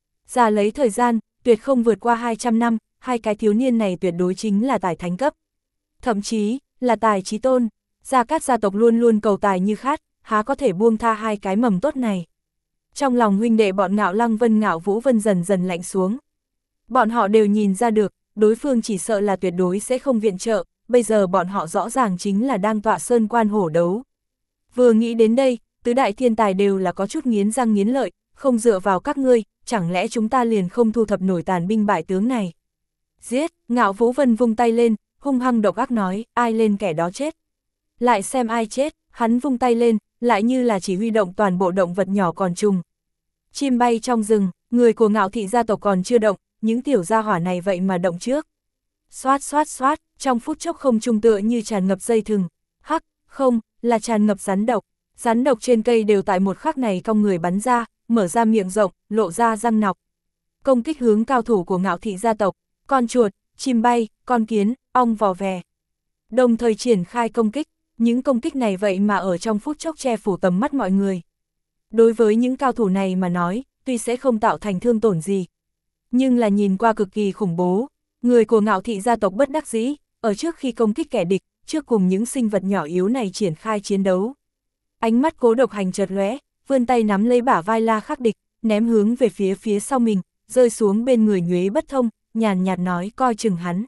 Ra lấy thời gian, tuyệt không vượt qua hai trăm năm, hai cái thiếu niên này tuyệt đối chính là tài thánh cấp. Thậm chí, là tài chí tôn, Gia Cát gia tộc luôn luôn cầu tài như khát, há có thể buông tha hai cái mầm tốt này. Trong lòng huynh đệ bọn Ngạo Lăng Vân Ngạo Vũ Vân dần dần lạnh xuống. Bọn họ đều nhìn ra được, đối phương chỉ sợ là tuyệt đối sẽ không viện trợ, bây giờ bọn họ rõ ràng chính là đang tọa sơn quan hổ đấu. Vừa nghĩ đến đây, tứ đại thiên tài đều là có chút nghiến răng nghiến lợi, không dựa vào các ngươi, chẳng lẽ chúng ta liền không thu thập nổi tàn binh bại tướng này. Giết, Ngạo Vũ Vân vung tay lên, hung hăng độc ác nói, ai lên kẻ đó chết. Lại xem ai chết, hắn vung tay lên, lại như là chỉ huy động toàn bộ động vật nhỏ còn trùng. Chim bay trong rừng, người của Ngạo thị gia tộc còn chưa động, những tiểu gia hỏa này vậy mà động trước. Xoát xoát xoát, trong phút chốc không trung tựa như tràn ngập dây thừng. Hắc, không, là tràn ngập rắn độc. Rắn độc trên cây đều tại một khắc này cong người bắn ra, mở ra miệng rộng, lộ ra răng nọc. Công kích hướng cao thủ của Ngạo thị gia tộc, con chuột, chim bay, con kiến, ong vò vè. Đồng thời triển khai công kích, những công kích này vậy mà ở trong phút chốc che phủ tầm mắt mọi người. Đối với những cao thủ này mà nói, tuy sẽ không tạo thành thương tổn gì, nhưng là nhìn qua cực kỳ khủng bố. Người của Ngạo thị gia tộc bất đắc dĩ, ở trước khi công kích kẻ địch, trước cùng những sinh vật nhỏ yếu này triển khai chiến đấu. Ánh mắt Cố Độc Hành chợt lóe, vươn tay nắm lấy bả vai La Khắc Địch, ném hướng về phía phía sau mình, rơi xuống bên người Nhuế Bất Thông, nhàn nhạt nói coi chừng hắn.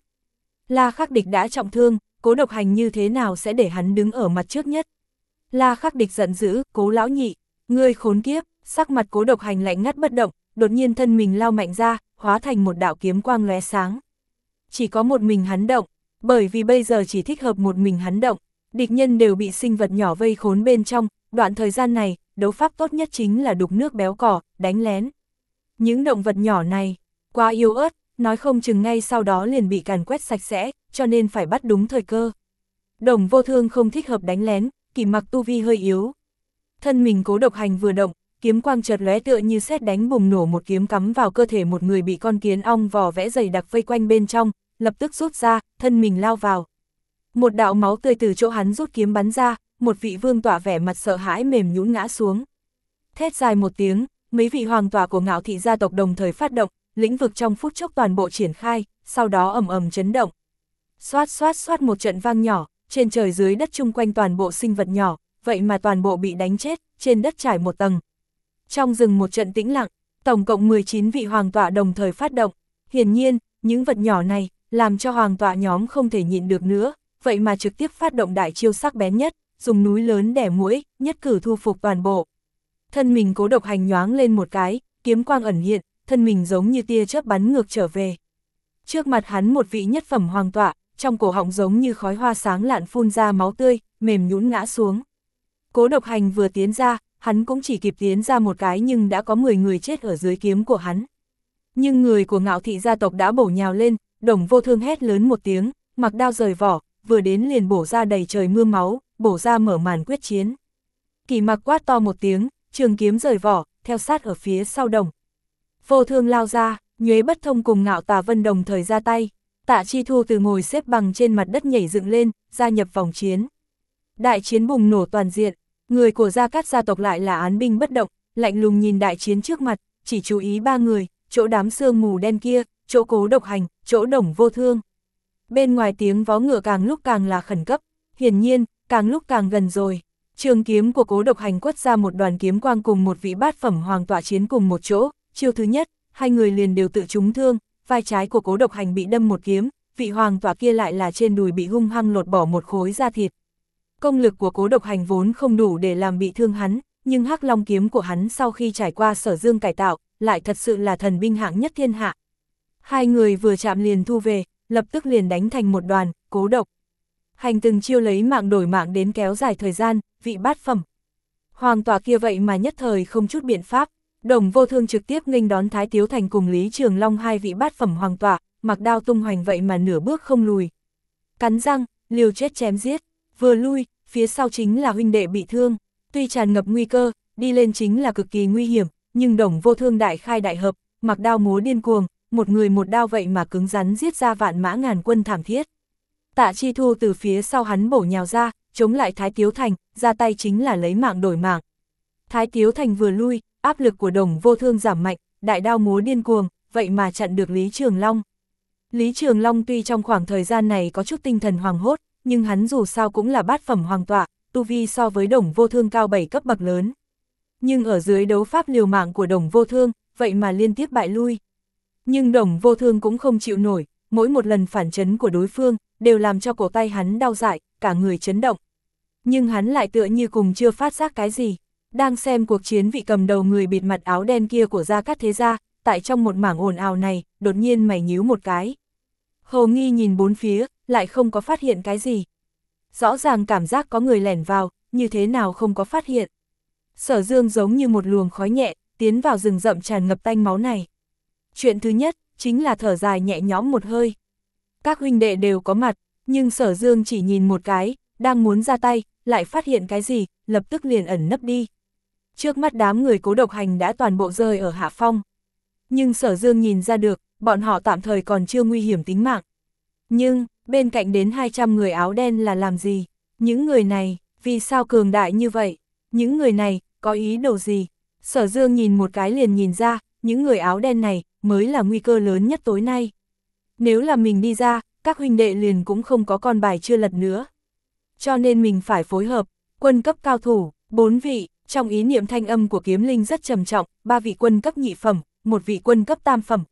La Khắc Địch đã trọng thương, Cố Độc Hành như thế nào sẽ để hắn đứng ở mặt trước nhất. La Khắc Địch giận dữ, Cố lão nhị, ngươi khốn kiếp, sắc mặt Cố Độc Hành lạnh ngắt bất động, đột nhiên thân mình lao mạnh ra, hóa thành một đạo kiếm quang lóe sáng. Chỉ có một mình hắn động, bởi vì bây giờ chỉ thích hợp một mình hắn động, địch nhân đều bị sinh vật nhỏ vây khốn bên trong, đoạn thời gian này, đấu pháp tốt nhất chính là đục nước béo cỏ, đánh lén. Những động vật nhỏ này, quá yếu ớt, nói không chừng ngay sau đó liền bị càn quét sạch sẽ, cho nên phải bắt đúng thời cơ. Đồng Vô Thương không thích hợp đánh lén, Kỷ Mặc tu vi hơi yếu. Thân mình Cố Độc Hành vừa động, kiếm quang chợt lóe tựa như sét đánh bùng nổ, một kiếm cắm vào cơ thể một người bị con kiến ong vò vẽ dày đặc vây quanh bên trong, lập tức rút ra, thân mình lao vào. Một đạo máu tươi từ chỗ hắn rút kiếm bắn ra, một vị vương tọa vẻ mặt sợ hãi mềm nhũn ngã xuống. Thét dài một tiếng, mấy vị hoàng tọa của Ngạo thị gia tộc đồng thời phát động, lĩnh vực trong phút chốc toàn bộ triển khai, sau đó ầm ầm chấn động. Xoát xoát xoát một trận vang nhỏ, trên trời dưới đất chung quanh toàn bộ sinh vật nhỏ, vậy mà toàn bộ bị đánh chết, trên đất trải một tầng. Trong rừng một trận tĩnh lặng, tổng cộng mười chín vị hoàng tọa đồng thời phát động. Hiển nhiên, những vật nhỏ này, làm cho hoàng tọa nhóm không thể nhịn được nữa, vậy mà trực tiếp phát động đại chiêu sắc bén nhất, dùng núi lớn đẻ muỗi, nhất cử thu phục toàn bộ. Thân mình Cố Độc Hành nhoáng lên một cái, kiếm quang ẩn hiện, thân mình giống như tia chớp bắn ngược trở về. Trước mặt hắn một vị nhất phẩm hoàng tọa, trong cổ họng giống như khói hoa sáng lạn phun ra máu tươi, mềm nhũn ngã xuống. Cố Độc Hành vừa tiến ra, hắn cũng chỉ kịp tiến ra một cái nhưng đã có mười người chết ở dưới kiếm của hắn. Nhưng người của Ngạo thị gia tộc đã bổ nhào lên, Đồng Vô Thương hét lớn một tiếng, mặc đao rời vỏ, vừa đến liền bổ ra đầy trời mưa máu, bổ ra mở màn quyết chiến. Kỷ Mặc quát to một tiếng, trường kiếm rời vỏ, theo sát ở phía sau Đồng Vô Thương lao ra, Nhuế Bất Thông cùng Ngạo Tà Vân đồng thời ra tay. Tạ Chi Thu từ ngồi xếp bằng trên mặt đất nhảy dựng lên, gia nhập vòng chiến. Đại chiến bùng nổ toàn diện, người của Gia Cát gia tộc lại là án binh bất động, lạnh lùng nhìn đại chiến trước mặt, chỉ chú ý ba người, chỗ đám sương mù đen kia, chỗ Cố Độc Hành, chỗ Đồng Vô Thương. Bên ngoài tiếng vó ngựa càng lúc càng là khẩn cấp, hiển nhiên, càng lúc càng gần rồi. Trường kiếm của Cố Độc Hành quất ra một đoàn kiếm quang cùng một vị bát phẩm hoàng tọa chiến cùng một chỗ, chiêu thứ nhất, hai người liền đều tự trúng thương, vai trái của Cố Độc Hành bị đâm một kiếm, vị hoàng tọa kia lại là trên đùi bị hung hăng lột bỏ một khối da thịt. Công lực của Cố Độc Hành vốn không đủ để làm bị thương hắn, nhưng Hắc Long kiếm của hắn sau khi trải qua Sở Dương cải tạo, lại thật sự là thần binh hạng nhất thiên hạ. Hai người vừa chạm liền thu về, lập tức liền đánh thành một đoàn, Cố Độc Hành từng chiêu lấy mạng đổi mạng đến kéo dài thời gian, vị bát phẩm hoàng tọa kia vậy mà nhất thời không chút biện pháp, Đồng Vô Thương trực tiếp nghênh đón Thái Tiếu Thành cùng Lý Trường Long hai vị bát phẩm hoàng tọa, mặc đao tung hoành vậy mà nửa bước không lùi. Cắn răng, liều chết chém giết, vừa lui, phía sau chính là huynh đệ bị thương, tuy tràn ngập nguy cơ, đi lên chính là cực kỳ nguy hiểm, nhưng Đồng Vô Thương đại khai đại hợp, mặc đao múa điên cuồng, một người một đao vậy mà cứng rắn giết ra vạn mã ngàn quân thảm thiết. Tạ Chi Thu từ phía sau hắn bổ nhào ra, chống lại Thái Tiếu Thành, ra tay chính là lấy mạng đổi mạng. Thái Tiếu Thành vừa lui, áp lực của Đồng Vô Thương giảm mạnh, đại đao múa điên cuồng, vậy mà chặn được Lý Trường Long. Lý Trường Long tuy trong khoảng thời gian này có chút tinh thần hoàng hốt, nhưng hắn dù sao cũng là bát phẩm hoàng tọa, tu vi so với Đồng Vô Thương cao bảy cấp bậc lớn. Nhưng ở dưới đấu pháp liều mạng của Đồng Vô Thương, vậy mà liên tiếp bại lui. Nhưng Đồng Vô Thương cũng không chịu nổi, mỗi một lần phản chấn của đối phương, đều làm cho cổ tay hắn đau dại, cả người chấn động. Nhưng hắn lại tựa như cùng chưa phát giác cái gì. Đang xem cuộc chiến, vị cầm đầu người bịt mặt áo đen kia của Gia Cát Thế Gia, tại trong một mảng ồn ào này, đột nhiên mày nhíu một cái. Hồ nghi nhìn bốn phía, lại không có phát hiện cái gì. Rõ ràng cảm giác có người lẻn vào, như thế nào không có phát hiện. Sở Dương giống như một luồng khói nhẹ, tiến vào rừng rậm tràn ngập tanh máu này. Chuyện thứ nhất, chính là thở dài nhẹ nhõm một hơi. Các huynh đệ đều có mặt, nhưng Sở Dương chỉ nhìn một cái, đang muốn ra tay, lại phát hiện cái gì, lập tức liền ẩn nấp đi. Trước mắt đám người Cố Độc Hành đã toàn bộ rơi ở hạ phong. Nhưng Sở Dương nhìn ra được, bọn họ tạm thời còn chưa nguy hiểm tính mạng. Nhưng, bên cạnh đến hai trăm người áo đen là làm gì? Những người này, vì sao cường đại như vậy? Những người này, có ý đồ gì? Sở Dương nhìn một cái liền nhìn ra, những người áo đen này, mới là nguy cơ lớn nhất tối nay. Nếu là mình đi ra, các huynh đệ liền cũng không có con bài chưa lật nữa. Cho nên mình phải phối hợp, quân cấp cao thủ, bốn vị, trong ý niệm thanh âm của Kiếm Linh rất trầm trọng, ba vị quân cấp nhị phẩm, một vị quân cấp tam phẩm.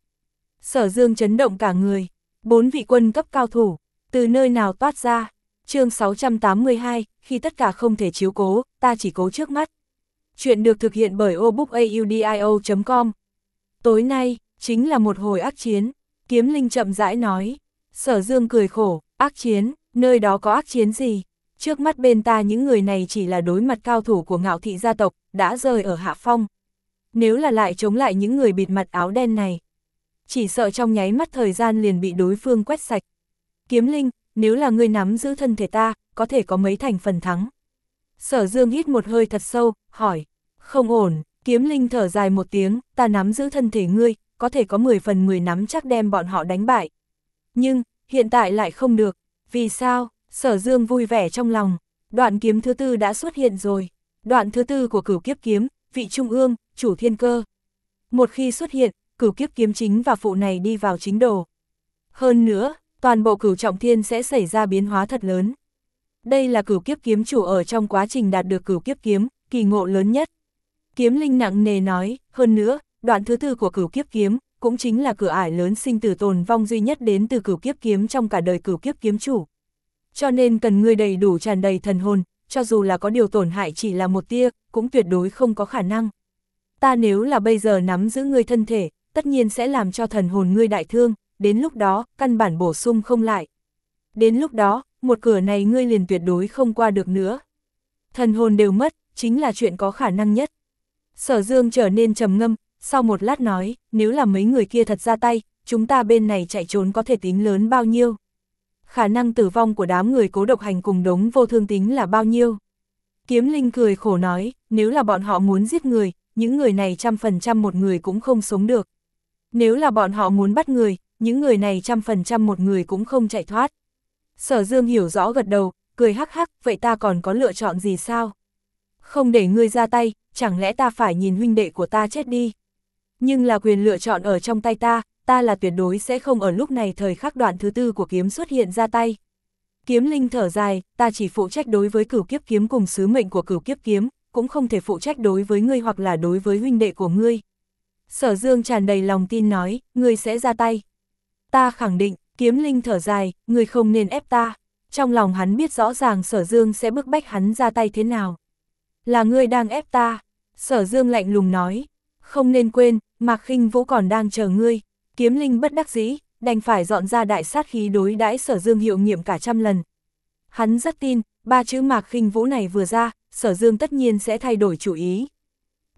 Sở Dương chấn động cả người, bốn vị quân cấp cao thủ, từ nơi nào toát ra? Chương sáu trăm tám mươi hai, khi tất cả không thể chiếu cố, ta chỉ cố trước mắt. Chuyện được thực hiện bởi obookaudio chấm com. Tối nay, chính là một hồi ác chiến, Kiếm Linh chậm rãi nói. Sở Dương cười khổ, ác chiến, nơi đó có ác chiến gì? Trước mắt bên ta những người này chỉ là đối mặt cao thủ của Ngạo Thị gia tộc, đã rơi ở hạ phong. Nếu là lại chống lại những người bịt mặt áo đen này, chỉ sợ trong nháy mắt thời gian liền bị đối phương quét sạch. Kiếm Linh, nếu là ngươi nắm giữ thân thể ta, có thể có mấy thành phần thắng? Sở Dương hít một hơi thật sâu, hỏi. Không ổn, Kiếm Linh thở dài một tiếng, ta nắm giữ thân thể ngươi, có thể có mười phần mười nắm chắc đem bọn họ đánh bại. Nhưng, hiện tại lại không được. Vì sao? Sở Dương vui vẻ trong lòng. Đoạn kiếm thứ tư đã xuất hiện rồi. Đoạn thứ tư của Cửu Kiếp Kiếm, vị trung ương, chủ thiên cơ. Một khi xuất hiện, Cửu Kiếp Kiếm chính và phụ này đi vào chính đồ. Hơn nữa, toàn bộ Cửu Trọng Thiên sẽ xảy ra biến hóa thật lớn. Đây là Cửu Kiếp Kiếm chủ ở trong quá trình đạt được Cửu Kiếp Kiếm, kỳ ngộ lớn nhất. Kiếm Linh nặng nề nói, hơn nữa, đoạn thứ tư của Cửu Kiếp Kiếm, cũng chính là cửa ải lớn sinh tử tồn vong duy nhất đến từ Cửu Kiếp Kiếm trong cả đời Cửu Kiếp Kiếm chủ. Cho nên cần ngươi đầy đủ tràn đầy thần hồn, cho dù là có điều tổn hại chỉ là một tia, cũng tuyệt đối không có khả năng. Ta nếu là bây giờ nắm giữ ngươi thân thể, tất nhiên sẽ làm cho thần hồn ngươi đại thương, đến lúc đó, căn bản bổ sung không lại. Đến lúc đó, một cửa này ngươi liền tuyệt đối không qua được nữa. Thần hồn đều mất, chính là chuyện có khả năng nhất. Sở Dương trở nên trầm ngâm, sau một lát nói, nếu là mấy người kia thật ra tay, chúng ta bên này chạy trốn có thể tính lớn bao nhiêu? Khả năng tử vong của đám người Cố Độc Hành cùng Đống Vô Thương tính là bao nhiêu? Kiếm Linh cười khổ nói, nếu là bọn họ muốn giết người, những người này trăm phần trăm một người cũng không sống được. Nếu là bọn họ muốn bắt người, những người này trăm phần trăm một người cũng không chạy thoát. Sở Dương hiểu rõ gật đầu, cười hắc hắc, vậy ta còn có lựa chọn gì sao? Không để ngươi ra tay, chẳng lẽ ta phải nhìn huynh đệ của ta chết đi? Nhưng là quyền lựa chọn ở trong tay ta, ta là tuyệt đối sẽ không ở lúc này thời khắc đoạn thứ tư của kiếm xuất hiện ra tay. Kiếm Linh thở dài, ta chỉ phụ trách đối với Cửu Kiếp Kiếm cùng sứ mệnh của Cửu Kiếp Kiếm, cũng không thể phụ trách đối với ngươi hoặc là đối với huynh đệ của ngươi. Sở Dương tràn đầy lòng tin nói, ngươi sẽ ra tay. Ta khẳng định, Kiếm Linh thở dài, ngươi không nên ép ta. Trong lòng hắn biết rõ ràng Sở Dương sẽ bức bách hắn ra tay thế nào. Là ngươi đang ép ta. Sở Dương lạnh lùng nói, không nên quên, Mạc Khinh Vũ còn đang chờ ngươi. Kiếm Linh bất đắc dĩ, đành phải dọn ra đại sát khí đối đãi Sở Dương hiệu nghiệm cả trăm lần. Hắn rất tin, ba chữ Mạc Khinh Vũ này vừa ra, Sở Dương tất nhiên sẽ thay đổi chủ ý.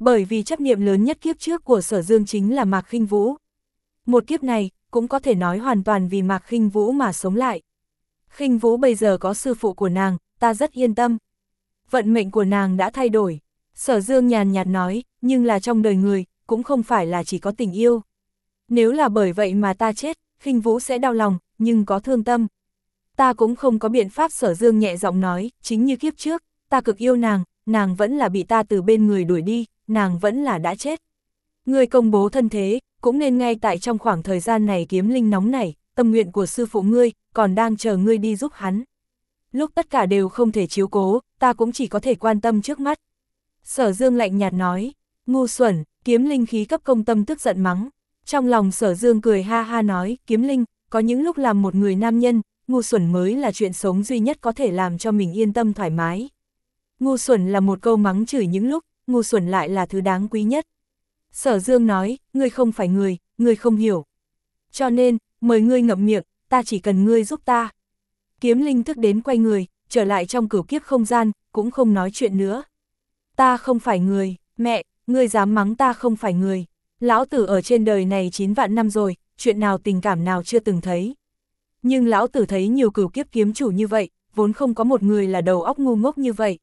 Bởi vì chấp niệm lớn nhất kiếp trước của Sở Dương chính là Mạc Khinh Vũ. Một kiếp này, cũng có thể nói hoàn toàn vì Mạc Khinh Vũ mà sống lại. Khinh Vũ bây giờ có sư phụ của nàng, ta rất yên tâm. Vận mệnh của nàng đã thay đổi. Sở Dương nhàn nhạt nói, nhưng là trong đời người, cũng không phải là chỉ có tình yêu. Nếu là bởi vậy mà ta chết, Khinh Vũ sẽ đau lòng, nhưng có thương tâm. Ta cũng không có biện pháp. Sở Dương nhẹ giọng nói, chính như kiếp trước, ta cực yêu nàng, nàng vẫn là bị ta từ bên người đuổi đi, nàng vẫn là đã chết. Ngươi công bố thân thế, cũng nên ngay tại trong khoảng thời gian này kiếm linh nóng nảy, tâm nguyện của sư phụ ngươi, còn đang chờ ngươi đi giúp hắn. Lúc tất cả đều không thể chiếu cố, ta cũng chỉ có thể quan tâm trước mắt. Sở Dương lạnh nhạt nói, ngu xuẩn, kiếm linh khí cấp công tâm tức giận mắng. Trong lòng Sở Dương cười ha ha nói, kiếm linh, có những lúc làm một người nam nhân, ngu xuẩn mới là chuyện sống duy nhất có thể làm cho mình yên tâm thoải mái. Ngu xuẩn là một câu mắng chửi những lúc, ngu xuẩn lại là thứ đáng quý nhất. Sở Dương nói, ngươi không phải người, ngươi không hiểu. Cho nên, mời ngươi ngậm miệng, ta chỉ cần ngươi giúp ta. Kiếm linh tức đến quay người, trở lại trong cửu kiếp không gian, cũng không nói chuyện nữa. Ta không phải người, mẹ, ngươi dám mắng ta không phải người. Lão tử ở trên đời này chín vạn năm rồi, chuyện nào tình cảm nào chưa từng thấy. Nhưng lão tử thấy nhiều cửu kiếp kiếm chủ như vậy, vốn không có một người là đầu óc ngu ngốc như vậy.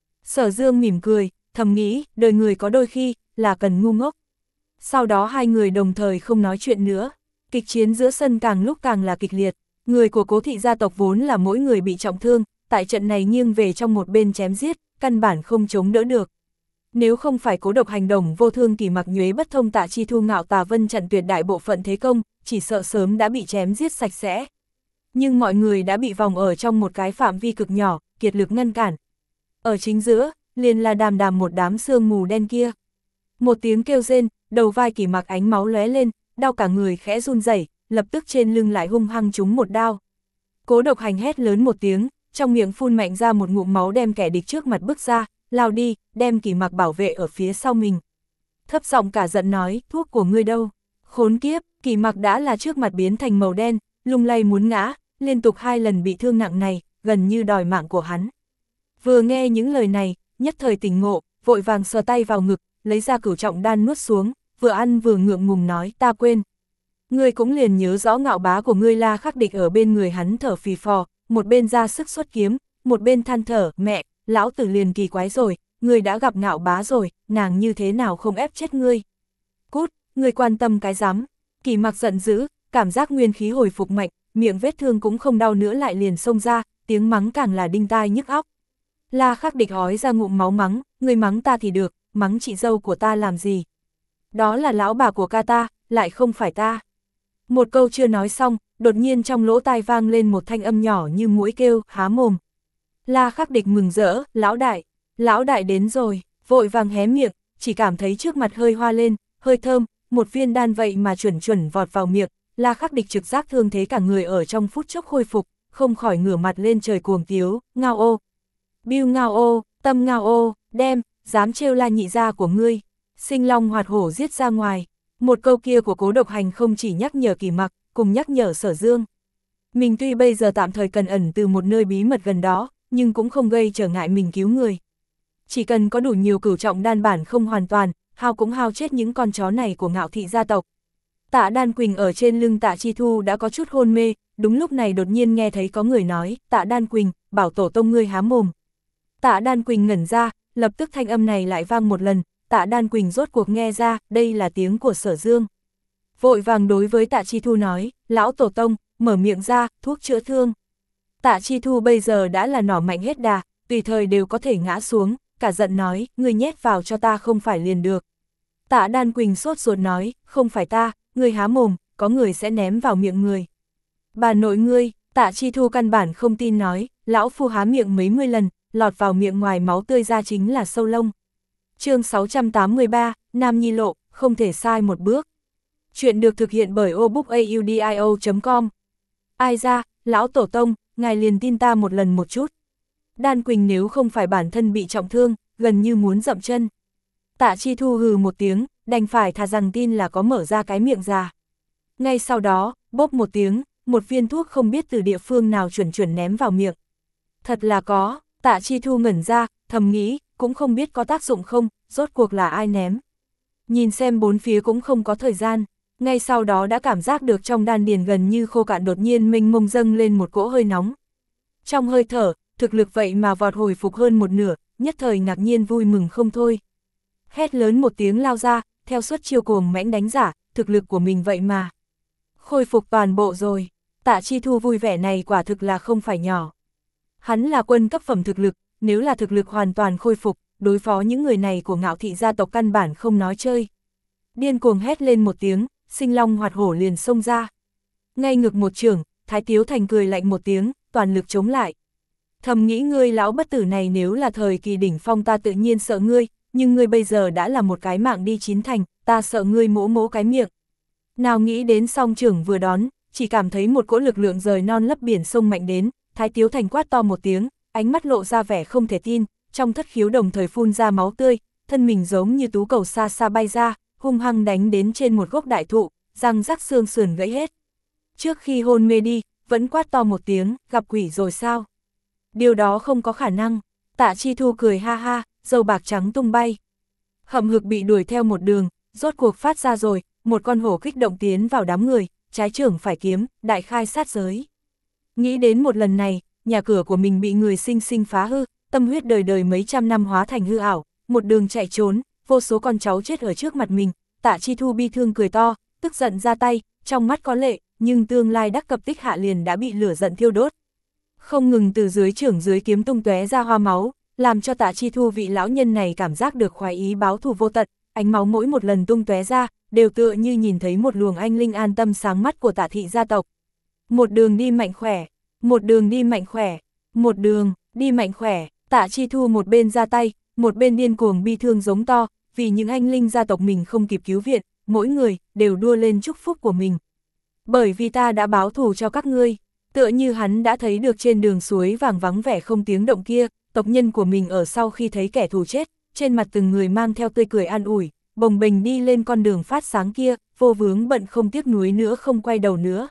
Sở Dương mỉm cười, thầm nghĩ, đời người có đôi khi, là cần ngu ngốc. Sau đó hai người đồng thời không nói chuyện nữa. Kịch chiến giữa sân càng lúc càng là kịch liệt. Người của Cố thị gia tộc vốn là mỗi người bị trọng thương, tại trận này nghiêng về trong một bên chém giết, căn bản không chống đỡ được. Nếu không phải Cố Độc hành động vô thương kỳ mặc nhuế bất thông Tạ Chi Thu ngạo tà vân chặn tuyệt đại bộ phận thế công, chỉ sợ sớm đã bị chém giết sạch sẽ. Nhưng mọi người đã bị vòng ở trong một cái phạm vi cực nhỏ, kiệt lực ngăn cản. Ở chính giữa, liền là đàm đàm một đám sương mù đen kia. Một tiếng kêu rên, đầu vai Kỳ mặc ánh máu lóe lên, đau cả người khẽ run rẩy, lập tức trên lưng lại hung hăng trúng một đao. Cố Độc hành hét lớn một tiếng, trong miệng phun mạnh ra một ngụm máu đem kẻ địch trước mặt bước ra, lao đi, đem Kỳ mặc bảo vệ ở phía sau mình. Thấp giọng cả giận nói, thuốc của ngươi đâu? Khốn kiếp, Kỳ mặc đã là trước mặt biến thành màu đen, lung lay muốn ngã, liên tục hai lần bị thương nặng này, gần như đòi mạng của hắn. Vừa nghe những lời này, nhất thời tỉnh ngộ, vội vàng sờ tay vào ngực, lấy ra cửu trọng đan nuốt xuống, vừa ăn vừa ngượng ngùng nói, ta quên. Ngươi cũng liền nhớ rõ ngạo bá của ngươi La Khắc Địch ở bên người hắn thở phì phò, một bên ra sức xuất kiếm, một bên than thở, mẹ, lão tử liền kỳ quái rồi, ngươi đã gặp ngạo bá rồi, nàng như thế nào không ép chết ngươi. Cút, ngươi quan tâm cái rắm. Kỳ mặc giận dữ, cảm giác nguyên khí hồi phục mạnh, miệng vết thương cũng không đau nữa lại liền xông ra, tiếng mắng càng là đinh tai nhức óc. La Khắc Địch hói ra ngụm máu mắng, ngươi mắng ta thì được, mắng chị dâu của ta làm gì? Đó là lão bà của ca ta, lại không phải ta. Một câu chưa nói xong, đột nhiên trong lỗ tai vang lên một thanh âm nhỏ như muỗi kêu, há mồm. La Khắc Địch mừng rỡ, lão đại, lão đại đến rồi, vội vàng hé miệng, chỉ cảm thấy trước mặt hơi hoa lên, hơi thơm, một viên đan vậy mà chuẩn chuẩn vọt vào miệng. La Khắc Địch trực giác thương thế cả người ở trong phút chốc khôi phục, không khỏi ngửa mặt lên trời cuồng tiếu, ngao ô. Biêu ngao ô, tâm ngao ô, đem, dám trêu La nhị gia của ngươi. Sinh long hoạt hổ giết ra ngoài. Một câu kia của Cố Độc hành không chỉ nhắc nhở Kỳ mặc, cùng nhắc nhở Sở Dương. Mình tuy bây giờ tạm thời cần ẩn từ một nơi bí mật gần đó, nhưng cũng không gây trở ngại mình cứu người. Chỉ cần có đủ nhiều cửu trọng đan bản không hoàn toàn, hao cũng hao chết những con chó này của Ngạo thị gia tộc. Tạ Đan Quỳnh ở trên lưng Tạ Chi Thu đã có chút hôn mê, đúng lúc này đột nhiên nghe thấy có người nói, Tạ Đan Quỳnh, bảo tổ tông ngươi há mồm. Tạ Đan Quỳnh ngẩn ra, lập tức thanh âm này lại vang một lần, Tạ Đan Quỳnh rốt cuộc nghe ra, đây là tiếng của Sở Dương. Vội vàng đối với Tạ Chi Thu nói, lão tổ tông, mở miệng ra, thuốc chữa thương. Tạ Chi Thu bây giờ đã là nỏ mạnh hết đà, tùy thời đều có thể ngã xuống, cả giận nói, ngươi nhét vào cho ta không phải liền được. Tạ Đan Quỳnh sốt ruột nói, không phải ta, ngươi há mồm, có người sẽ ném vào miệng người. Bà nội ngươi, Tạ Chi Thu căn bản không tin nói, lão phu há miệng mấy mươi lần, lọt vào miệng ngoài máu tươi ra chính là sâu lông. Chương sáu trăm tám mươi ba, Nam Nhi Lộ, không thể sai một bước. Chuyện được thực hiện bởi obookaudio chấm com. Ai ra, lão tổ tông, ngài liền tin ta một lần một chút. Đan Quỳnh nếu không phải bản thân bị trọng thương, gần như muốn dậm chân. Tạ Chi Thu hừ một tiếng, đành phải thà rằng tin là có mở ra cái miệng ra. Ngay sau đó, bốp một tiếng, một viên thuốc không biết từ địa phương nào chuẩn chuẩn ném vào miệng. Thật là có, Tạ Chi Thu ngẩn ra, thầm nghĩ, cũng không biết có tác dụng không, rốt cuộc là ai ném. Nhìn xem bốn phía cũng không có thời gian, ngay sau đó đã cảm giác được trong đan điền gần như khô cạn đột nhiên mênh mông dâng lên một cỗ hơi nóng. Trong hơi thở, thực lực vậy mà vọt hồi phục hơn một nửa, nhất thời ngạc nhiên vui mừng không thôi. Hét lớn một tiếng lao ra, theo suất chiêu cuồng mãnh đánh giả, thực lực của mình vậy mà khôi phục toàn bộ rồi. Tạ Chi Thu vui vẻ này quả thực là không phải nhỏ. Hắn là quân cấp phẩm thực lực, nếu là thực lực hoàn toàn khôi phục, đối phó những người này của Ngạo Thị gia tộc căn bản không nói chơi. Điên cuồng hét lên một tiếng, sinh long hoạt hổ liền xông ra. Ngay ngực một chưởng, Thái Tiếu Thành cười lạnh một tiếng, toàn lực chống lại. Thầm nghĩ ngươi lão bất tử này nếu là thời kỳ đỉnh phong ta tự nhiên sợ ngươi, nhưng ngươi bây giờ đã là một cái mạng đi chín thành, ta sợ ngươi mỗ mỗ cái miệng. Nào nghĩ đến song trưởng vừa đón, chỉ cảm thấy một cỗ lực lượng rời non lấp biển sông mạnh đến, Thái Tiếu Thành quát to một tiếng, ánh mắt lộ ra vẻ không thể tin, trong thất khiếu đồng thời phun ra máu tươi, thân mình giống như tú cầu xa xa bay ra, hung hăng đánh đến trên một gốc đại thụ, răng rắc xương sườn gãy hết. Trước khi hôn mê đi, vẫn quát to một tiếng, gặp quỷ rồi sao? Điều đó không có khả năng. Tạ Chi Thu cười ha ha, dầu bạc trắng tung bay. Hậm hực bị đuổi theo một đường, rốt cuộc phát ra rồi, một con hổ kích động tiến vào đám người, trái trưởng phải kiếm, đại khai sát giới. Nghĩ đến một lần này, nhà cửa của mình bị người sinh sinh phá hư, tâm huyết đời đời mấy trăm năm hóa thành hư ảo, một đường chạy trốn, vô số con cháu chết ở trước mặt mình. Tạ Chi Thu bi thương cười to, tức giận ra tay, trong mắt có lệ, nhưng tương lai đắc cập tích hạ liền đã bị lửa giận thiêu đốt. Không ngừng từ dưới trưởng dưới kiếm tung tóe ra hoa máu, làm cho Tạ Chi Thu vị lão nhân này cảm giác được khoái ý báo thù vô tận, ánh máu mỗi một lần tung tóe ra, đều tựa như nhìn thấy một luồng anh linh an tâm sáng mắt của Tạ thị gia tộc. Một đường đi mạnh khỏe, một đường đi mạnh khỏe, một đường đi mạnh khỏe, Tạ Chi Thu một bên ra tay, một bên điên cuồng bi thương giống to, vì những anh linh gia tộc mình không kịp cứu viện, mỗi người đều đua lên chúc phúc của mình. Bởi vì ta đã báo thù cho các ngươi. Tựa như hắn đã thấy được trên đường suối vàng vắng vẻ không tiếng động kia, tộc nhân của mình ở sau khi thấy kẻ thù chết, trên mặt từng người mang theo tươi cười an ủi, bồng bềnh đi lên con đường phát sáng kia, vô vướng bận không tiếc nuối nữa không quay đầu nữa.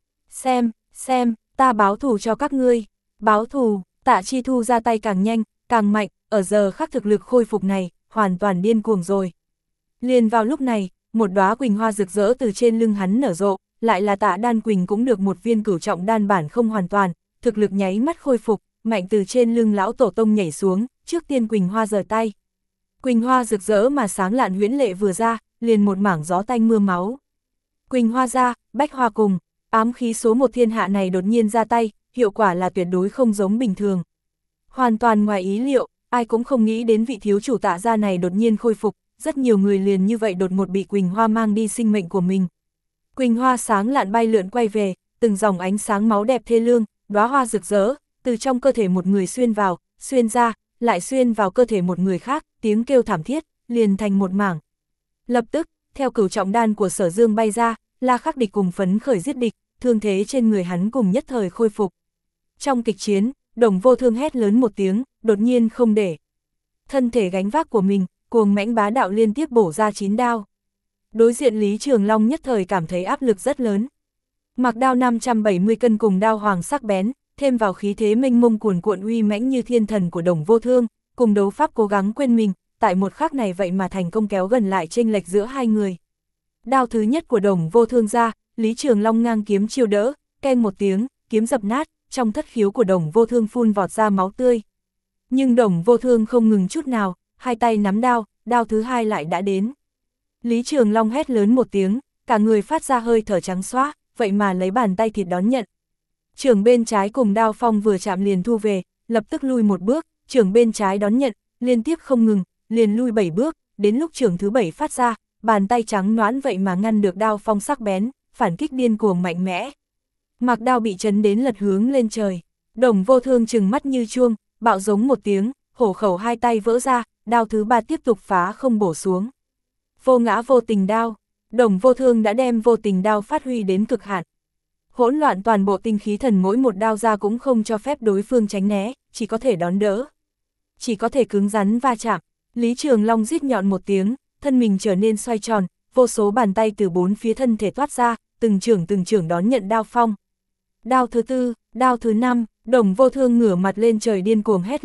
Xem, xem, ta báo thù cho các ngươi, báo thù. Tạ Chi Thu ra tay càng nhanh, càng mạnh, ở giờ khắc thực lực khôi phục này, hoàn toàn điên cuồng rồi. Liền vào lúc này, một đóa quỳnh hoa rực rỡ từ trên lưng hắn nở rộ, lại là Tạ Đan Quỳnh cũng được một viên cửu trọng đan bản không hoàn toàn, thực lực nháy mắt khôi phục, mạnh từ trên lưng lão tổ tông nhảy xuống, trước tiên quỳnh hoa giơ tay. Quỳnh hoa rực rỡ mà sáng lạn huyễn lệ vừa ra, liền một mảng gió tanh mưa máu. Quỳnh hoa ra, bách hoa cùng, ám khí số một thiên hạ này đột nhiên ra tay, hiệu quả là tuyệt đối không giống bình thường. Hoàn toàn ngoài ý liệu, ai cũng không nghĩ đến vị thiếu chủ Tạ gia này đột nhiên khôi phục, rất nhiều người liền như vậy đột ngột bị quỳnh hoa mang đi sinh mệnh của mình. Quỳnh hoa sáng lạn bay lượn quay về, từng dòng ánh sáng máu đẹp thê lương, đóa hoa rực rỡ, từ trong cơ thể một người xuyên vào, xuyên ra, lại xuyên vào cơ thể một người khác, tiếng kêu thảm thiết, liền thành một mảng. Lập tức, theo cửu trọng đan của Sở Dương bay ra, La Khắc Địch cùng phấn khởi giết địch, thương thế trên người hắn cùng nhất thời khôi phục. Trong kịch chiến, Đồng Vô Thương hét lớn một tiếng, đột nhiên không để thân thể gánh vác của mình, cuồng mãnh bá đạo liên tiếp bổ ra chín đao. Đối diện Lý Trường Long nhất thời cảm thấy áp lực rất lớn. Mặc đao năm trăm bảy mươi cân cùng đao hoàng sắc bén, thêm vào khí thế mênh mông cuồn cuộn uy mãnh như thiên thần của Đồng Vô Thương, cùng đấu pháp cố gắng quên mình, tại một khắc này vậy mà thành công kéo gần lại chênh lệch giữa hai người. Đao thứ nhất của Đồng Vô Thương ra, Lý Trường Long ngang kiếm chiêu đỡ, keng một tiếng, kiếm dập nát, trong thất khiếu của Đồng Vô Thương phun vọt ra máu tươi. Nhưng Đồng Vô Thương không ngừng chút nào, hai tay nắm đao, đao thứ hai lại đã đến. Lý Trường Long hét lớn một tiếng, cả người phát ra hơi thở trắng xóa, vậy mà lấy bàn tay thịt đón nhận. Trường bên trái cùng đao phong vừa chạm liền thu về, lập tức lui một bước, trường bên trái đón nhận, liên tiếp không ngừng, liền lui bảy bước, đến lúc trường thứ bảy phát ra, bàn tay trắng nõn vậy mà ngăn được đao phong sắc bén, phản kích điên cuồng mạnh mẽ. Mặc đao bị chấn đến lật hướng lên trời, Đồng Vô Thương trừng mắt như chuông, bạo giống một tiếng, hổ khẩu hai tay vỡ ra, đao thứ ba tiếp tục phá không bổ xuống. Vô ngã vô tình đao, Đồng Vô Thương đã đem vô tình đao phát huy đến cực hạn. Hỗn loạn toàn bộ tinh khí thần mỗi một đao ra cũng không cho phép đối phương tránh né, chỉ có thể đón đỡ. Chỉ có thể cứng rắn va chạm. Lý Trường Long rít nhọn một tiếng, thân mình trở nên xoay tròn, vô số bàn tay từ bốn phía thân thể toát ra, từng trưởng từng trưởng đón nhận đao phong. Đao thứ tư, đao thứ năm, Đồng Vô Thương ngửa mặt lên trời điên cuồng hét lên,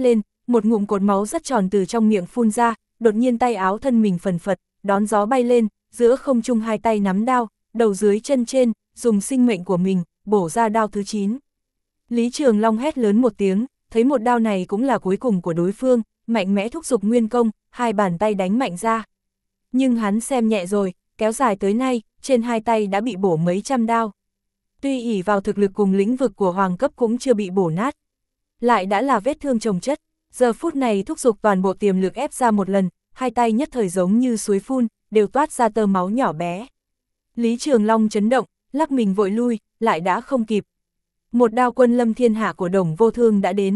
một ngụm cột máu rất tròn từ trong miệng phun ra, đột nhiên tay áo thân mình phần phật, đón gió bay lên, giữa không trung hai tay nắm đao, đầu dưới chân trên, dùng sinh mệnh của mình, bổ ra đao thứ chín. Lý Trường Long hét lớn một tiếng, thấy một đao này cũng là cuối cùng của đối phương, mạnh mẽ thúc giục nguyên công, hai bàn tay đánh mạnh ra. Nhưng hắn xem nhẹ rồi, kéo dài tới nay, trên hai tay đã bị bổ mấy trăm đao. Tuy ỷ vào thực lực cùng lĩnh vực của hoàng cấp cũng chưa bị bổ nát, lại đã là vết thương chồng chất, giờ phút này thúc giục toàn bộ tiềm lực ép ra một lần, hai tay nhất thời giống như suối phun, đều toát ra tơ máu nhỏ bé. Lý Trường Long chấn động, lắc mình vội lui, lại đã không kịp. Một đao quân lâm thiên hạ của Đồng Vô Thương đã đến.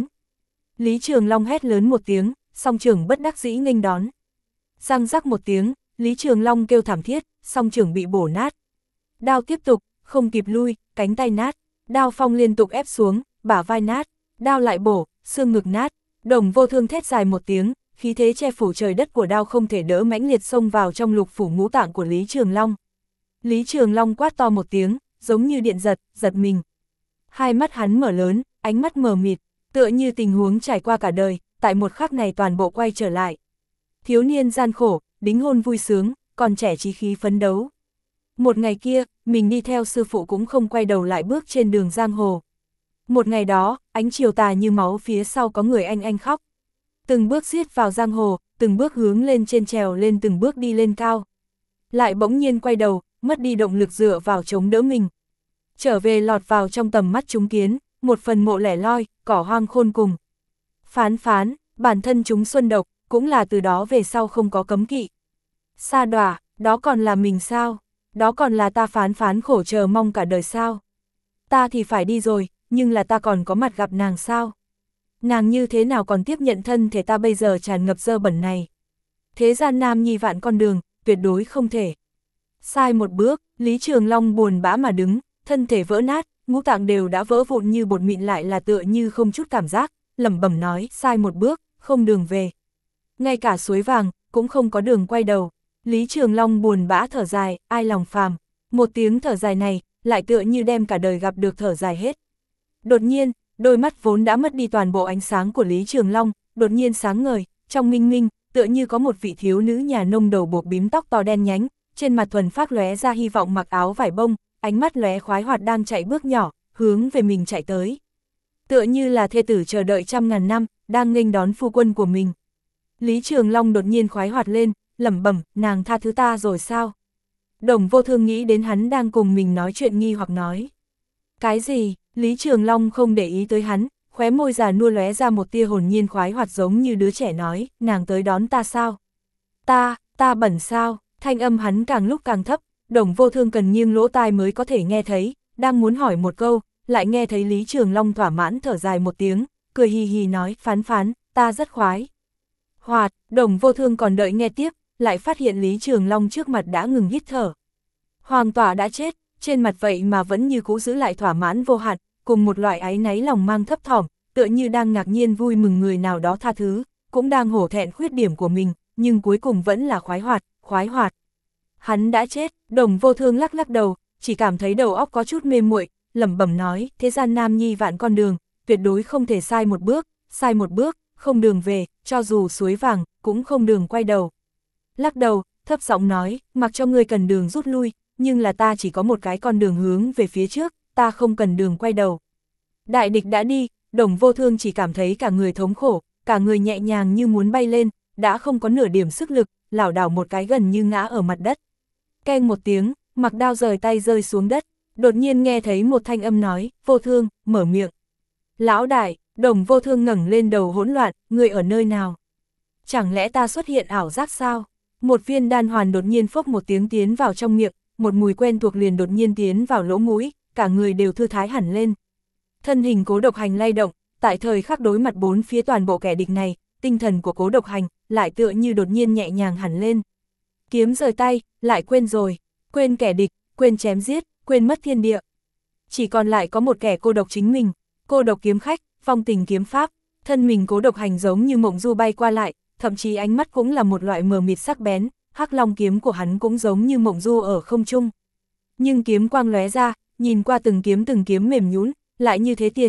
Lý Trường Long hét lớn một tiếng, song trưởng bất đắc dĩ nghênh đón. Răng rắc một tiếng, Lý Trường Long kêu thảm thiết, song trưởng bị bổ nát. Đao tiếp tục, không kịp lui, cánh tay nát, đao phong liên tục ép xuống, bả vai nát, đao lại bổ, xương ngực nát. Đồng Vô Thương thét dài một tiếng, khí thế che phủ trời đất của đao không thể đỡ mãnh liệt xông vào trong lục phủ ngũ tạng của Lý Trường Long. Lý Trường Long quát to một tiếng, giống như điện giật, giật mình. Hai mắt hắn mở lớn, ánh mắt mờ mịt, tựa như tình huống trải qua cả đời, tại một khắc này toàn bộ quay trở lại. Thiếu niên gian khổ, đính hôn vui sướng, còn trẻ chí khí phấn đấu. Một ngày kia, mình đi theo sư phụ cũng không quay đầu lại bước trên đường giang hồ. Một ngày đó, ánh chiều tà như máu phía sau có người anh anh khóc. Từng bước giết vào giang hồ, từng bước hướng lên trên trèo lên từng bước đi lên cao. Lại bỗng nhiên quay đầu, mất đi động lực dựa vào chống đỡ mình. Trở về lọt vào trong tầm mắt chúng kiến, một phần mộ lẻ loi, cỏ hoang khôn cùng. Phán phán, bản thân chúng xuân độc, cũng là từ đó về sau không có cấm kỵ. Sa đọa, đó còn là mình sao? Đó còn là ta phán phán khổ chờ mong cả đời sao? Ta thì phải đi rồi, nhưng là ta còn có mặt gặp nàng sao? Nàng như thế nào còn tiếp nhận thân thể ta bây giờ tràn ngập dơ bẩn này? Thế gian nam nhi vạn con đường, tuyệt đối không thể. Sai một bước, Lý Trường Long buồn bã mà đứng, thân thể vỡ nát, ngũ tạng đều đã vỡ vụn như bột mịn lại là tựa như không chút cảm giác, lẩm bẩm nói, sai một bước, không đường về. Ngay cả suối vàng, cũng không có đường quay đầu. Lý Trường Long buồn bã thở dài, ai lòng phàm. Một tiếng thở dài này, lại tựa như đem cả đời gặp được thở dài hết. Đột nhiên, đôi mắt vốn đã mất đi toàn bộ ánh sáng của Lý Trường Long, đột nhiên sáng ngời, trong minh minh, tựa như có một vị thiếu nữ nhà nông đầu buộc bím tóc to đen nhánh, trên mặt thuần phác lóe ra hy vọng mặc áo vải bông, ánh mắt lóe khoái hoạt đang chạy bước nhỏ, hướng về mình chạy tới. Tựa như là thê tử chờ đợi trăm ngàn năm, đang nghênh đón phu quân của mình. Lý Trường Long đột nhiên khoái hoạt lên, lẩm bẩm, nàng tha thứ ta rồi sao? Đồng Vô Thương nghĩ đến hắn đang cùng mình nói chuyện nghi hoặc nói. Cái gì? Lý Trường Long không để ý tới hắn, khóe môi già nua lóe ra một tia hồn nhiên khoái hoạt giống như đứa trẻ nói, nàng tới đón ta sao? Ta, ta bẩn sao? Thanh âm hắn càng lúc càng thấp, Đồng Vô Thương cần nghiêng lỗ tai mới có thể nghe thấy, đang muốn hỏi một câu, lại nghe thấy Lý Trường Long thỏa mãn thở dài một tiếng, cười hì hì nói, phán phán, ta rất khoái. Hoạt, Đồng Vô Thương còn đợi nghe tiếp, lại phát hiện Lý Trường Long trước mặt đã ngừng hít thở. Hoàng tỏa đã chết, trên mặt vậy mà vẫn như cũ giữ lại thỏa mãn vô hạn, cùng một loại áy náy lòng mang thấp thỏm, tựa như đang ngạc nhiên vui mừng người nào đó tha thứ, cũng đang hổ thẹn khuyết điểm của mình, nhưng cuối cùng vẫn là khoái hoạt, khoái hoạt. Hắn đã chết, Đồng Vô Thương lắc lắc đầu, chỉ cảm thấy đầu óc có chút mê muội, lẩm bẩm nói, thế gian nam nhi vạn con đường, tuyệt đối không thể sai một bước, sai một bước, không đường về, cho dù suối vàng, cũng không đường quay đầu. Lắc đầu, thấp giọng nói, mặc cho ngươi cần đường rút lui, nhưng là ta chỉ có một cái con đường hướng về phía trước, ta không cần đường quay đầu. Đại địch đã đi, Đồng Vô Thương chỉ cảm thấy cả người thống khổ, cả người nhẹ nhàng như muốn bay lên, đã không có nửa điểm sức lực, lảo đảo một cái gần như ngã ở mặt đất. Keng một tiếng, mặc đao rời tay rơi xuống đất, đột nhiên nghe thấy một thanh âm nói, Vô Thương, mở miệng. Lão đại, Đồng Vô Thương ngẩng lên đầu hỗn loạn, người ở nơi nào? Chẳng lẽ ta xuất hiện ảo giác sao? Một viên đan hoàn đột nhiên phốc một tiếng tiến vào trong miệng, một mùi quen thuộc liền đột nhiên tiến vào lỗ mũi, cả người đều thư thái hẳn lên. Thân hình Cố Độc Hành lay động, tại thời khắc đối mặt bốn phía toàn bộ kẻ địch này, tinh thần của Cố Độc Hành lại tựa như đột nhiên nhẹ nhàng hẳn lên. Kiếm rời tay, lại quên rồi, quên kẻ địch, quên chém giết, quên mất thiên địa. Chỉ còn lại có một kẻ cô độc chính mình, cô độc kiếm khách, phong tình kiếm pháp, thân mình Cố Độc Hành giống như mộng du bay qua lại, thậm chí ánh mắt cũng là một loại mờ mịt sắc bén, hắc long kiếm của hắn cũng giống như mộng du ở không trung. Nhưng kiếm quang lóe ra, nhìn qua từng kiếm từng kiếm mềm nhũn, lại như thế tia chớp,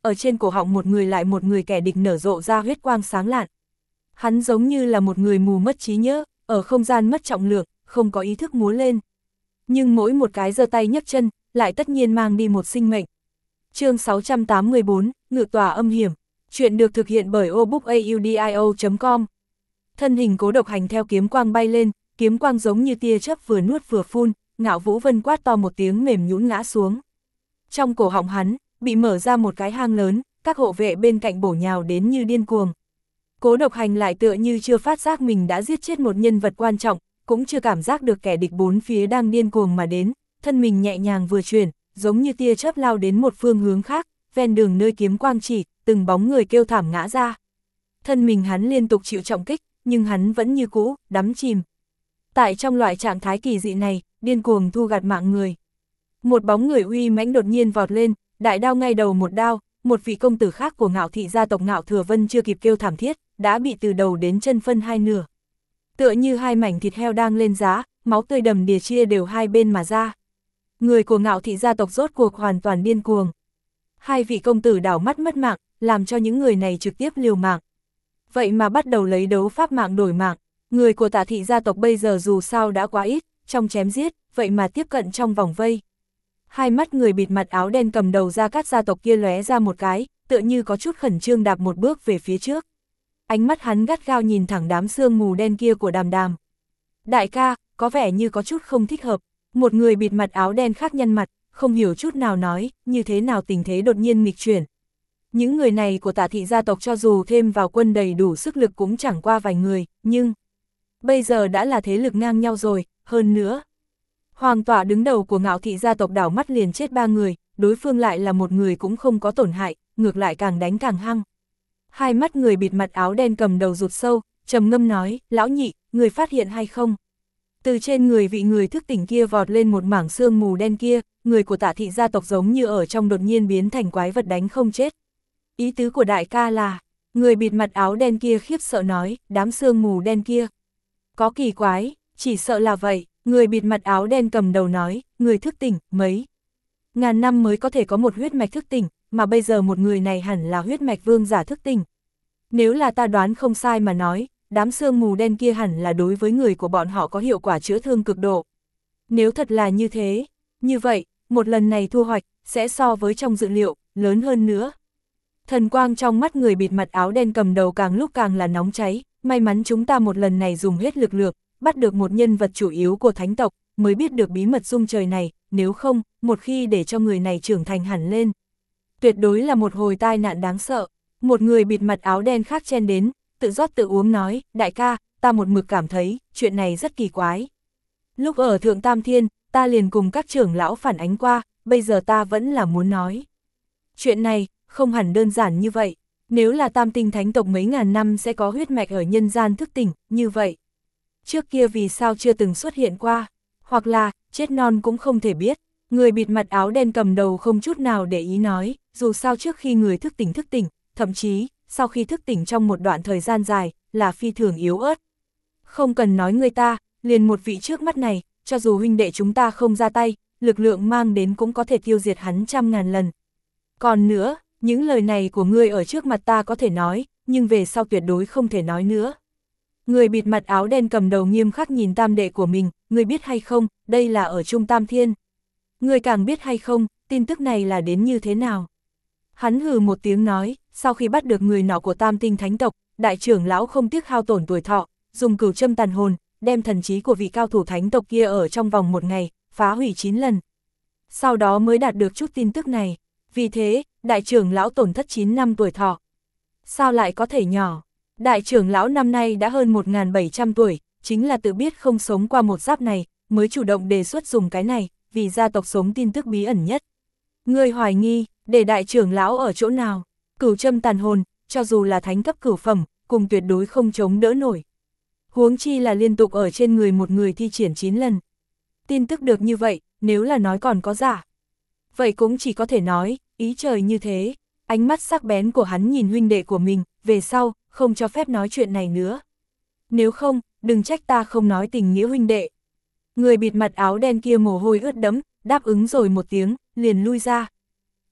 ở trên cổ họng một người lại một người kẻ địch nở rộ ra huyết quang sáng lạn. Hắn giống như là một người mù mất trí nhớ, ở không gian mất trọng lượng, không có ý thức múa lên. Nhưng mỗi một cái giơ tay nhấc chân, lại tất nhiên mang đi một sinh mệnh. Chương sáu trăm tám mươi bốn, Ngự tòa âm hiểm. Chuyện được thực hiện bởi obookaudio chấm com. Thân hình Cố Độc Hành theo kiếm quang bay lên, kiếm quang giống như tia chớp vừa nuốt vừa phun, Ngạo Vũ Vân quát to một tiếng mềm nhũn ngã xuống. Trong cổ họng hắn, bị mở ra một cái hang lớn, các hộ vệ bên cạnh bổ nhào đến như điên cuồng. Cố Độc Hành lại tựa như chưa phát giác mình đã giết chết một nhân vật quan trọng, cũng chưa cảm giác được kẻ địch bốn phía đang điên cuồng mà đến, thân mình nhẹ nhàng vừa chuyển, giống như tia chớp lao đến một phương hướng khác, ven đường nơi kiếm quang chỉ, từng bóng người kêu thảm ngã ra. Thân mình hắn liên tục chịu trọng kích, nhưng hắn vẫn như cũ, đắm chìm. Tại trong loại trạng thái kỳ dị này, điên cuồng thu gặt mạng người. Một bóng người uy mãnh đột nhiên vọt lên, đại đao ngay đầu một đao, một vị công tử khác của Ngạo thị gia tộc Ngạo Thừa Vân chưa kịp kêu thảm thiết, đã bị từ đầu đến chân phân hai nửa. Tựa như hai mảnh thịt heo đang lên giá, máu tươi đầm đìa chia đều hai bên mà ra. Người của Ngạo thị gia tộc rốt cuộc hoàn toàn điên cuồng. Hai vị công tử đảo mắt mất mạng, làm cho những người này trực tiếp liều mạng. Vậy mà bắt đầu lấy đấu pháp mạng đổi mạng, người của Tả thị gia tộc bây giờ dù sao đã quá ít, trong chém giết, vậy mà tiếp cận trong vòng vây. Hai mắt người bịt mặt áo đen cầm đầu Gia Cát gia tộc kia lóe ra một cái, tựa như có chút khẩn trương đạp một bước về phía trước. Ánh mắt hắn gắt gao nhìn thẳng đám sương mù đen kia của Đàm Đàm. Đại ca, có vẻ như có chút không thích hợp. Một người bịt mặt áo đen khác nhăn mặt, không hiểu chút nào nói, như thế nào tình thế đột nhiên nghịch chuyển. Những người này của Tả thị gia tộc cho dù thêm vào quân đầy đủ sức lực cũng chẳng qua vài người, nhưng bây giờ đã là thế lực ngang nhau rồi, hơn nữa. Hoàng tỏa đứng đầu của Ngạo thị gia tộc đảo mắt liền chết ba người, đối phương lại là một người cũng không có tổn hại, ngược lại càng đánh càng hăng. Hai mắt người bịt mặt áo đen cầm đầu rụt sâu, trầm ngâm nói, lão nhị, người phát hiện hay không? Từ trên người vị người thức tỉnh kia vọt lên một mảng sương mù đen kia, người của Tả thị gia tộc giống như ở trong đột nhiên biến thành quái vật đánh không chết. Ý tứ của đại ca là, người bịt mặt áo đen kia khiếp sợ nói, đám sương mù đen kia. Có kỳ quái, chỉ sợ là vậy, người bịt mặt áo đen cầm đầu nói, người thức tỉnh, mấy ngàn năm mới có thể có một huyết mạch thức tỉnh, mà bây giờ một người này hẳn là huyết mạch vương giả thức tỉnh. Nếu là ta đoán không sai mà nói, đám sương mù đen kia hẳn là đối với người của bọn họ có hiệu quả chữa thương cực độ. Nếu thật là như thế, như vậy, một lần này thu hoạch, sẽ so với trong dự liệu, lớn hơn nữa. Thần quang trong mắt người bịt mặt áo đen cầm đầu càng lúc càng là nóng cháy, may mắn chúng ta một lần này dùng hết lực lượng, bắt được một nhân vật chủ yếu của thánh tộc, mới biết được bí mật dung trời này, nếu không, một khi để cho người này trưởng thành hẳn lên. Tuyệt đối là một hồi tai nạn đáng sợ. Một người bịt mặt áo đen khác chen đến, tự rót tự uống nói, đại ca, ta một mực cảm thấy, chuyện này rất kỳ quái. Lúc ở Thượng Tam Thiên, ta liền cùng các trưởng lão phản ánh qua, bây giờ ta vẫn là muốn nói. Chuyện này, không hẳn đơn giản như vậy, nếu là Tam Tinh Thánh tộc mấy ngàn năm sẽ có huyết mạch ở nhân gian thức tỉnh, như vậy. Trước kia vì sao chưa từng xuất hiện qua, hoặc là, chết non cũng không thể biết. Người bịt mặt áo đen cầm đầu không chút nào để ý nói, dù sao trước khi người thức tỉnh thức tỉnh, thậm chí, sau khi thức tỉnh trong một đoạn thời gian dài, là phi thường yếu ớt. Không cần nói người ta, liền một vị trước mắt này, cho dù huynh đệ chúng ta không ra tay, lực lượng mang đến cũng có thể tiêu diệt hắn trăm ngàn lần. Còn nữa, những lời này của ngươi ở trước mặt ta có thể nói, nhưng về sau tuyệt đối không thể nói nữa. Người bịt mặt áo đen cầm đầu nghiêm khắc nhìn tam đệ của mình, ngươi biết hay không, đây là ở Trung Tam Thiên. Ngươi càng biết hay không, tin tức này là đến như thế nào. Hắn hừ một tiếng nói, sau khi bắt được người nọ của Tam Tinh Thánh tộc, đại trưởng lão không tiếc hao tổn tuổi thọ, dùng cửu châm tàn hồn, đem thần trí của vị cao thủ thánh tộc kia ở trong vòng một ngày, phá hủy chín lần. Sau đó mới đạt được chút tin tức này. Vì thế, đại trưởng lão tổn thất chín năm tuổi thọ. Sao lại có thể nhỏ? Đại trưởng lão năm nay đã hơn một nghìn bảy trăm tuổi, chính là tự biết không sống qua một giáp này, mới chủ động đề xuất dùng cái này, vì gia tộc sống tin tức bí ẩn nhất. Ngươi hoài nghi, để đại trưởng lão ở chỗ nào? Cửu châm tàn hồn, cho dù là thánh cấp cửu phẩm, cùng tuyệt đối không chống đỡ nổi. Huống chi là liên tục ở trên người một người thi triển chín lần. Tin tức được như vậy, nếu là nói còn có giả. Vậy cũng chỉ có thể nói, ý trời như thế. Ánh mắt sắc bén của hắn nhìn huynh đệ của mình, về sau, không cho phép nói chuyện này nữa. Nếu không, đừng trách ta không nói tình nghĩa huynh đệ. Người bịt mặt áo đen kia mồ hôi ướt đẫm, đáp ứng rồi một tiếng, liền lui ra.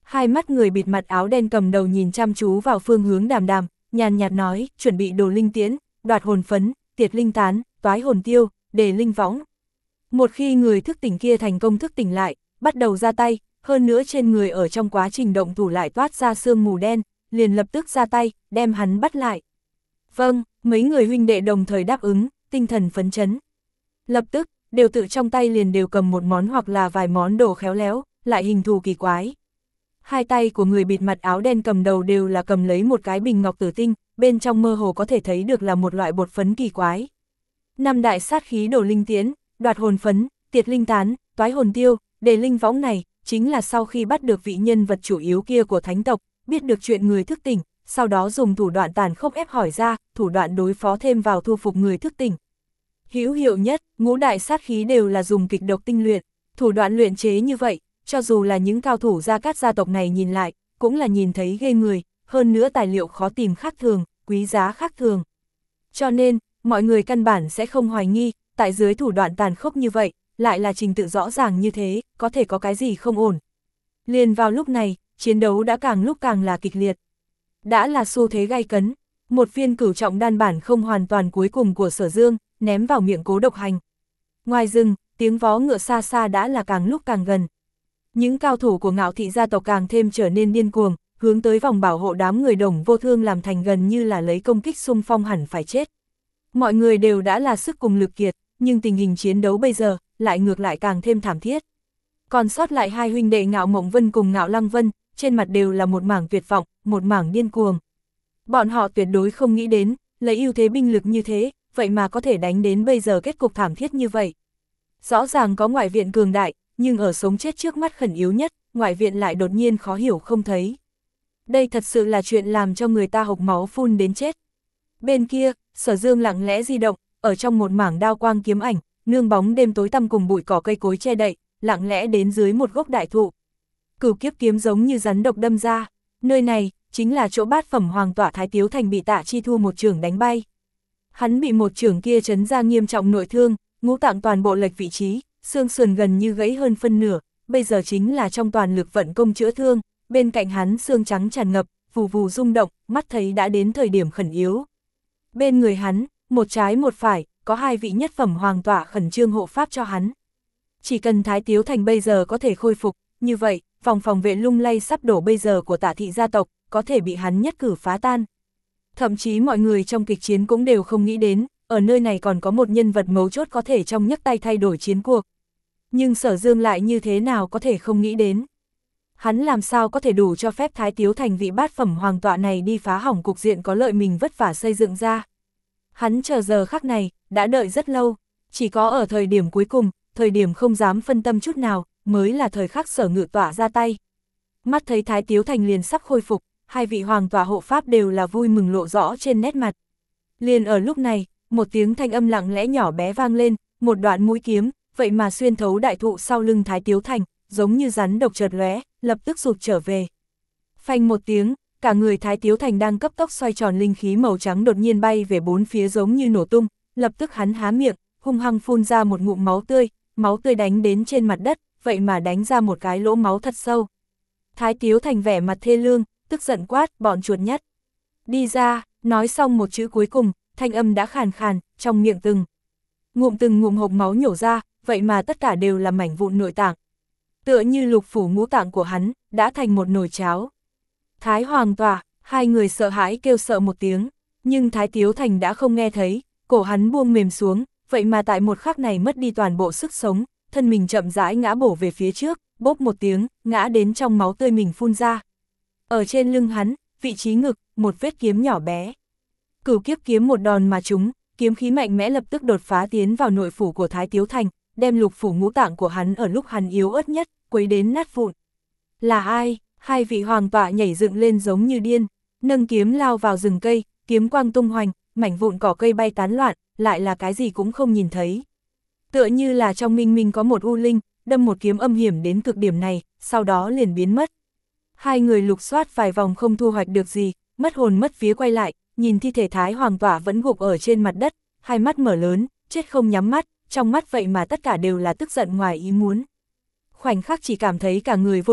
Hai mắt người bịt mặt áo đen cầm đầu nhìn chăm chú vào phương hướng Đàm Đàm, nhàn nhạt nói, chuẩn bị đồ linh tiễn, đoạt hồn phấn, tiệt linh tán, toái hồn tiêu, đề linh võng. Một khi người thức tỉnh kia thành công thức tỉnh lại, bắt đầu ra tay, hơn nữa trên người ở trong quá trình động thủ lại toát ra sương mù đen, liền lập tức ra tay, đem hắn bắt lại. Vâng, mấy người huynh đệ đồng thời đáp ứng, tinh thần phấn chấn. Lập tức, đều tự trong tay liền đều cầm một món hoặc là vài món đồ khéo léo, lại hình thù kỳ quái. Hai tay của người bịt mặt áo đen cầm đầu đều là cầm lấy một cái bình ngọc tử tinh, bên trong mơ hồ có thể thấy được là một loại bột phấn kỳ quái. Năm đại sát khí đồ linh tiễn, đoạt hồn phấn, tiệt linh tán, toái hồn tiêu, đề linh võng này, chính là sau khi bắt được vị nhân vật chủ yếu kia của thánh tộc, biết được chuyện người thức tỉnh, sau đó dùng thủ đoạn tàn khốc ép hỏi ra, thủ đoạn đối phó thêm vào thu phục người thức tỉnh. Hữu hiệu nhất, ngũ đại sát khí đều là dùng kịch độc tinh luyện, thủ đoạn luyện chế như vậy, cho dù là những cao thủ gia cát gia tộc này nhìn lại, cũng là nhìn thấy ghê người, hơn nữa tài liệu khó tìm khác thường, quý giá khác thường. Cho nên, mọi người căn bản sẽ không hoài nghi, tại dưới thủ đoạn tàn khốc như vậy, lại là trình tự rõ ràng như thế, có thể có cái gì không ổn. Liền vào lúc này, chiến đấu đã càng lúc càng là kịch liệt. Đã là xu thế gay cấn, một viên cửu trọng đan bản không hoàn toàn cuối cùng của Sở Dương, ném vào miệng Cố Độc Hành. Ngoài rừng, tiếng vó ngựa xa xa đã là càng lúc càng gần. Những cao thủ của Ngạo Thị gia tộc càng thêm trở nên điên cuồng, hướng tới vòng bảo hộ đám người Đồng Vô Thương làm thành gần như là lấy công kích xung phong hẳn phải chết. Mọi người đều đã là sức cùng lực kiệt, nhưng tình hình chiến đấu bây giờ, lại ngược lại càng thêm thảm thiết. Còn sót lại hai huynh đệ Ngạo Mộng Vân cùng Ngạo Lăng Vân, trên mặt đều là một mảng tuyệt vọng, một mảng điên cuồng. Bọn họ tuyệt đối không nghĩ đến, lấy ưu thế binh lực như thế, vậy mà có thể đánh đến bây giờ kết cục thảm thiết như vậy. Rõ ràng có ngoại viện cường đại, nhưng ở sống chết trước mắt khẩn yếu nhất, ngoại viện lại đột nhiên khó hiểu không thấy. Đây thật sự là chuyện làm cho người ta hộc máu phun đến chết. Bên kia, Sở Dương lặng lẽ di động, ở trong một mảng đao quang kiếm ảnh, nương bóng đêm tối tăm cùng bụi cỏ cây cối che đậy, lặng lẽ đến dưới một gốc đại thụ. Cửu kiếp kiếm giống như rắn độc đâm ra, nơi này chính là chỗ bát phẩm hoàng tọa Thái Tiếu Thành bị Tạ Chi Thu một chưởng đánh bay. Hắn bị một chưởng kia chấn ra nghiêm trọng nội thương, ngũ tạng toàn bộ lệch vị trí, xương sườn gần như gãy hơn phân nửa, bây giờ chính là trong toàn lực vận công chữa thương, bên cạnh hắn xương trắng tràn ngập, vù vù rung động, mắt thấy đã đến thời điểm khẩn yếu. Bên người hắn, một trái một phải, có hai vị nhất phẩm hoàng tọa khẩn trương hộ pháp cho hắn. Chỉ cần Thái Tiếu Thành bây giờ có thể khôi phục, như vậy, vòng phòng vệ lung lay sắp đổ bây giờ của Tạ thị gia tộc, có thể bị hắn nhất cử phá tan. Thậm chí mọi người trong kịch chiến cũng đều không nghĩ đến, ở nơi này còn có một nhân vật mấu chốt có thể trong nhấc tay thay đổi chiến cuộc. Nhưng Sở Dương lại như thế nào có thể không nghĩ đến. Hắn làm sao có thể đủ cho phép Thái Tiếu Thành vị bát phẩm hoàng tọa này đi phá hỏng cục diện có lợi mình vất vả xây dựng ra. Hắn chờ giờ khắc này, đã đợi rất lâu, chỉ có ở thời điểm cuối cùng, thời điểm không dám phân tâm chút nào, mới là thời khắc Sở Ngự tọa ra tay. Mắt thấy Thái Tiếu Thành liền sắp khôi phục, hai vị hoàng tọa hộ pháp đều là vui mừng lộ rõ trên nét mặt. Liền ở lúc này, một tiếng thanh âm lặng lẽ nhỏ bé vang lên, một đoạn mũi kiếm, vậy mà xuyên thấu đại thụ sau lưng Thái Tiếu Thành, giống như rắn độc chợt lóe, lập tức rụt trở về. Phanh một tiếng, cả người Thái Tiếu Thành đang cấp tốc xoay tròn linh khí màu trắng đột nhiên bay về bốn phía giống như nổ tung, lập tức hắn há miệng, hung hăng phun ra một ngụm máu tươi, máu tươi đánh đến trên mặt đất, vậy mà đánh ra một cái lỗ máu thật sâu. Thái Tiếu Thành vẻ mặt thê lương, tức giận quát, bọn chuột nhắt. Đi ra, nói xong một chữ cuối cùng, thanh âm đã khàn khàn, trong miệng từng. Ngụm từng ngụm hộc máu nhổ ra, vậy mà tất cả đều là mảnh vụn nội tạng. Tựa như lục phủ ngũ tạng của hắn, đã thành một nồi cháo. Thái Hoàng tọa, hai người sợ hãi kêu sợ một tiếng, nhưng Thái Tiếu Thành đã không nghe thấy, cổ hắn buông mềm xuống, vậy mà tại một khắc này mất đi toàn bộ sức sống, thân mình chậm rãi ngã bổ về phía trước, bốp một tiếng, ngã đến trong máu tươi mình phun ra. Ở trên lưng hắn, vị trí ngực, một vết kiếm nhỏ bé. Cửu kiếp kiếm một đòn mà trúng, kiếm khí mạnh mẽ lập tức đột phá tiến vào nội phủ của Thái Tiếu Thành, đem lục phủ ngũ tạng của hắn ở lúc hắn yếu ớt nhất, quấy đến nát vụn. Là ai? Hai vị hoàng tọa nhảy dựng lên giống như điên, nâng kiếm lao vào rừng cây, kiếm quang tung hoành, mảnh vụn cỏ cây bay tán loạn, lại là cái gì cũng không nhìn thấy. Tựa như là trong minh minh có một u linh, đâm một kiếm âm hiểm đến cực điểm này, sau đó liền biến mất. Hai người lục soát vài vòng không thu hoạch được gì, mất hồn mất vía quay lại, nhìn thi thể Thái Hoàng tọa vẫn gục ở trên mặt đất, hai mắt mở lớn, chết không nhắm mắt, trong mắt vậy mà tất cả đều là tức giận ngoài ý muốn. Khoảnh khắc chỉ cảm thấy cả người vô lực,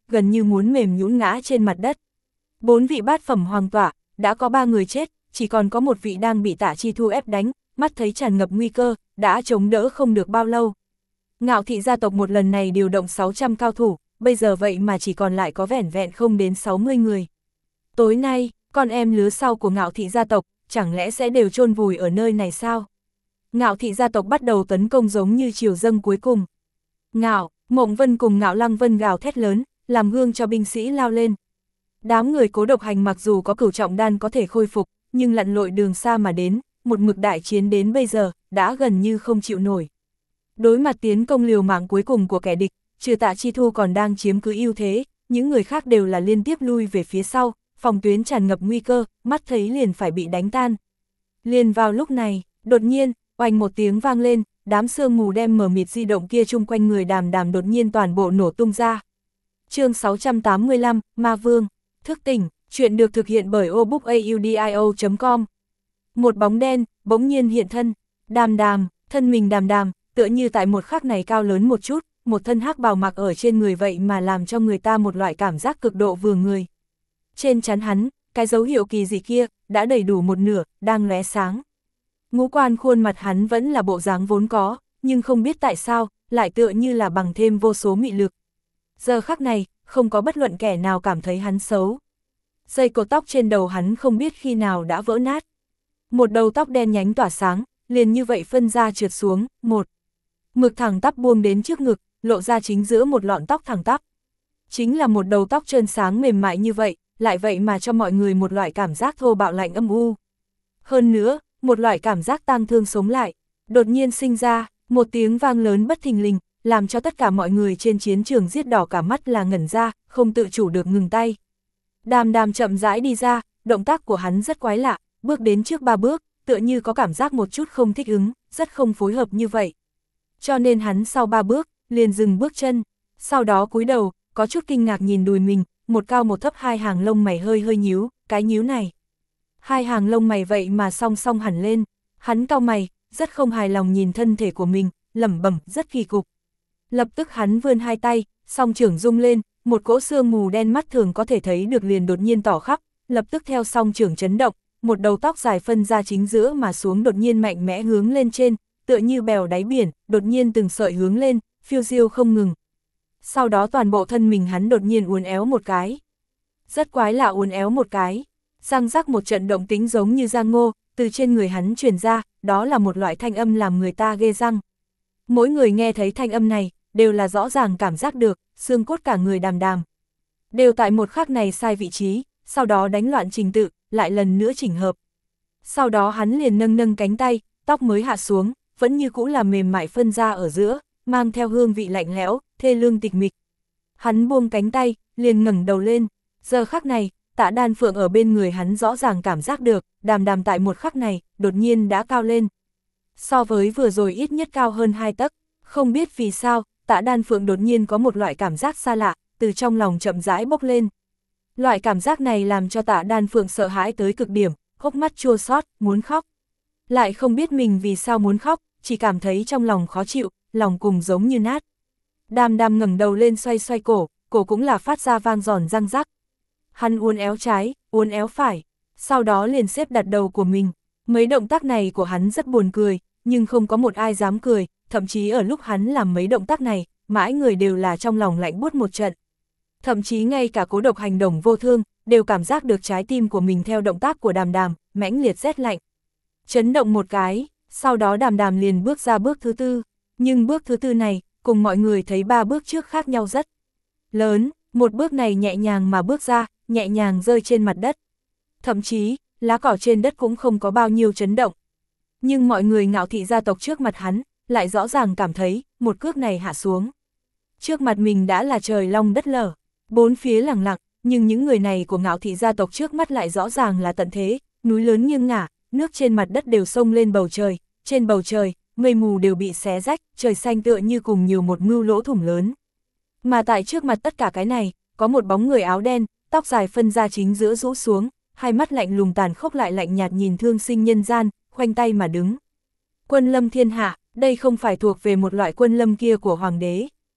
gần như muốn mềm nhũn ngã trên mặt đất. Bốn vị bát phẩm hoàng tọa, đã có ba người chết, chỉ còn có một vị đang bị Tạ Chi Thu ép đánh, mắt thấy tràn ngập nguy cơ, đã chống đỡ không được bao lâu. Ngạo thị gia tộc một lần này điều động sáu trăm cao thủ, bây giờ vậy mà chỉ còn lại có vẻn vẹn không đến sáu mươi người. Tối nay, con em lứa sau của Ngạo thị gia tộc, chẳng lẽ sẽ đều chôn vùi ở nơi này sao? Ngạo thị gia tộc bắt đầu tấn công giống như triều dâng cuối cùng. Ngạo, Mộng Vân cùng Ngạo Lăng Vân gào thét lớn, làm gương cho binh sĩ lao lên. Đám người Cố Độc Hành mặc dù có cửu trọng đan có thể khôi phục, nhưng lặn lội đường xa mà đến, một mực đại chiến đến bây giờ, đã gần như không chịu nổi. Đối mặt tiến công liều mạng cuối cùng của kẻ địch, trừ Tạ Chi Thu còn đang chiếm cứ ưu thế, những người khác đều là liên tiếp lui về phía sau, phòng tuyến tràn ngập nguy cơ, mắt thấy liền phải bị đánh tan. Liền vào lúc này, đột nhiên, oanh một tiếng vang lên, đám sương mù đem mờ mịt di động kia chung quanh người Đàm Đàm đột nhiên toàn bộ nổ tung ra. Chương sáu trăm tám mươi lăm, Ma Vương, thức tỉnh, chuyện được thực hiện bởi obookaudio chấm com. Một bóng đen, bỗng nhiên hiện thân, Đàm Đàm, thân mình Đàm Đàm, tựa như tại một khắc này cao lớn một chút, một thân hắc bào mặc ở trên người vậy mà làm cho người ta một loại cảm giác cực độ vừa người. Trên trán hắn, cái dấu hiệu kỳ dị kia, đã đầy đủ một nửa, đang lóe sáng. Ngũ quan khuôn mặt hắn vẫn là bộ dáng vốn có, nhưng không biết tại sao, lại tựa như là bằng thêm vô số mị lực. Giờ khắc này, không có bất luận kẻ nào cảm thấy hắn xấu. Dây cột tóc trên đầu hắn không biết khi nào đã vỡ nát. Một đầu tóc đen nhánh tỏa sáng, liền như vậy phân ra trượt xuống, một mực thẳng tắp buông đến trước ngực, lộ ra chính giữa một lọn tóc thẳng tắp. Chính là một đầu tóc trơn sáng mềm mại như vậy, lại vậy mà cho mọi người một loại cảm giác thô bạo lạnh âm u. Hơn nữa, một loại cảm giác tang thương sống lại, đột nhiên sinh ra, một tiếng vang lớn bất thình lình, làm cho tất cả mọi người trên chiến trường giết đỏ cả mắt là ngẩn ra, không tự chủ được ngừng tay. Đàm Đàm chậm rãi đi ra, động tác của hắn rất quái lạ, bước đến trước ba bước, tựa như có cảm giác một chút không thích ứng, rất không phối hợp như vậy. Cho nên hắn sau ba bước, liền dừng bước chân, sau đó cúi đầu, có chút kinh ngạc nhìn đùi mình, một cao một thấp hai hàng lông mày hơi hơi nhíu, cái nhíu này. Hai hàng lông mày vậy mà song song hẳn lên, hắn cau mày, rất không hài lòng nhìn thân thể của mình, lẩm bẩm rất kỳ cục. Lập tức hắn vươn hai tay, song trưởng rung lên, một cỗ sương mù đen mắt thường có thể thấy được liền đột nhiên tỏ khắp, lập tức theo song trưởng chấn động, một đầu tóc dài phân ra chính giữa mà xuống đột nhiên mạnh mẽ hướng lên trên, tựa như bèo đáy biển, đột nhiên từng sợi hướng lên, phiêu diêu không ngừng. Sau đó toàn bộ thân mình hắn đột nhiên uốn éo một cái. Rất quái lạ uốn éo một cái. Răng rắc một trận động tính giống như giang ngô, từ trên người hắn truyền ra, đó là một loại thanh âm làm người ta ghê răng. Mỗi người nghe thấy thanh âm này, đều là rõ ràng cảm giác được, xương cốt cả người Đàm Đàm. Đều tại một khắc này sai vị trí, sau đó đánh loạn trình tự, lại lần nữa chỉnh hợp. Sau đó hắn liền nâng nâng cánh tay, tóc mới hạ xuống, vẫn như cũ là mềm mại phân ra ở giữa, mang theo hương vị lạnh lẽo, thê lương tịch mịch. Hắn buông cánh tay, liền ngẩng đầu lên, giờ khắc này, Tạ Đan Phượng ở bên người hắn rõ ràng cảm giác được, Đàm Đàm tại một khắc này, đột nhiên đã cao lên. So với vừa rồi ít nhất cao hơn hai tấc, không biết vì sao, Tạ Đan Phượng đột nhiên có một loại cảm giác xa lạ, từ trong lòng chậm rãi bốc lên. Loại cảm giác này làm cho Tạ Đan Phượng sợ hãi tới cực điểm, hốc mắt chua xót, muốn khóc. Lại không biết mình vì sao muốn khóc, chỉ cảm thấy trong lòng khó chịu, lòng cùng giống như nát. Đàm Đàm ngẩng đầu lên xoay xoay cổ, cổ cũng là phát ra vang giòn răng rắc. Hắn uốn éo trái, uốn éo phải, sau đó liền xếp đặt đầu của mình. Mấy động tác này của hắn rất buồn cười, nhưng không có một ai dám cười, thậm chí ở lúc hắn làm mấy động tác này, mãi người đều là trong lòng lạnh buốt một trận. Thậm chí ngay cả Cố Độc Hành Đồng Vô Thương, đều cảm giác được trái tim của mình theo động tác của Đàm Đàm, mãnh liệt rét lạnh. Chấn động một cái, sau đó Đàm Đàm liền bước ra bước thứ tư, nhưng bước thứ tư này, cùng mọi người thấy ba bước trước khác nhau rất lớn, một bước này nhẹ nhàng mà bước ra, nhẹ nhàng rơi trên mặt đất. Thậm chí, lá cỏ trên đất cũng không có bao nhiêu chấn động. Nhưng mọi người Ngạo thị gia tộc trước mặt hắn, lại rõ ràng cảm thấy, một cước này hạ xuống. Trước mặt mình đã là trời long đất lở, bốn phía lặng lặng, nhưng những người này của Ngạo thị gia tộc trước mắt lại rõ ràng là tận thế, núi lớn nghiêng ngả, nước trên mặt đất đều sông lên bầu trời, trên bầu trời, mây mù đều bị xé rách, trời xanh tựa như cùng nhiều một mưu lỗ thủng lớn. Mà tại trước mặt tất cả cái này, có một bóng người áo đen, tóc dài phân ra chính giữa rũ xuống, hai mắt lạnh lùng tàn khốc lại lạnh nhạt nhìn thương sinh nhân gian, khoanh tay mà đứng. Quân lâm thiên hạ, đây không phải thuộc về một loại quân lâm kia của hoàng đế.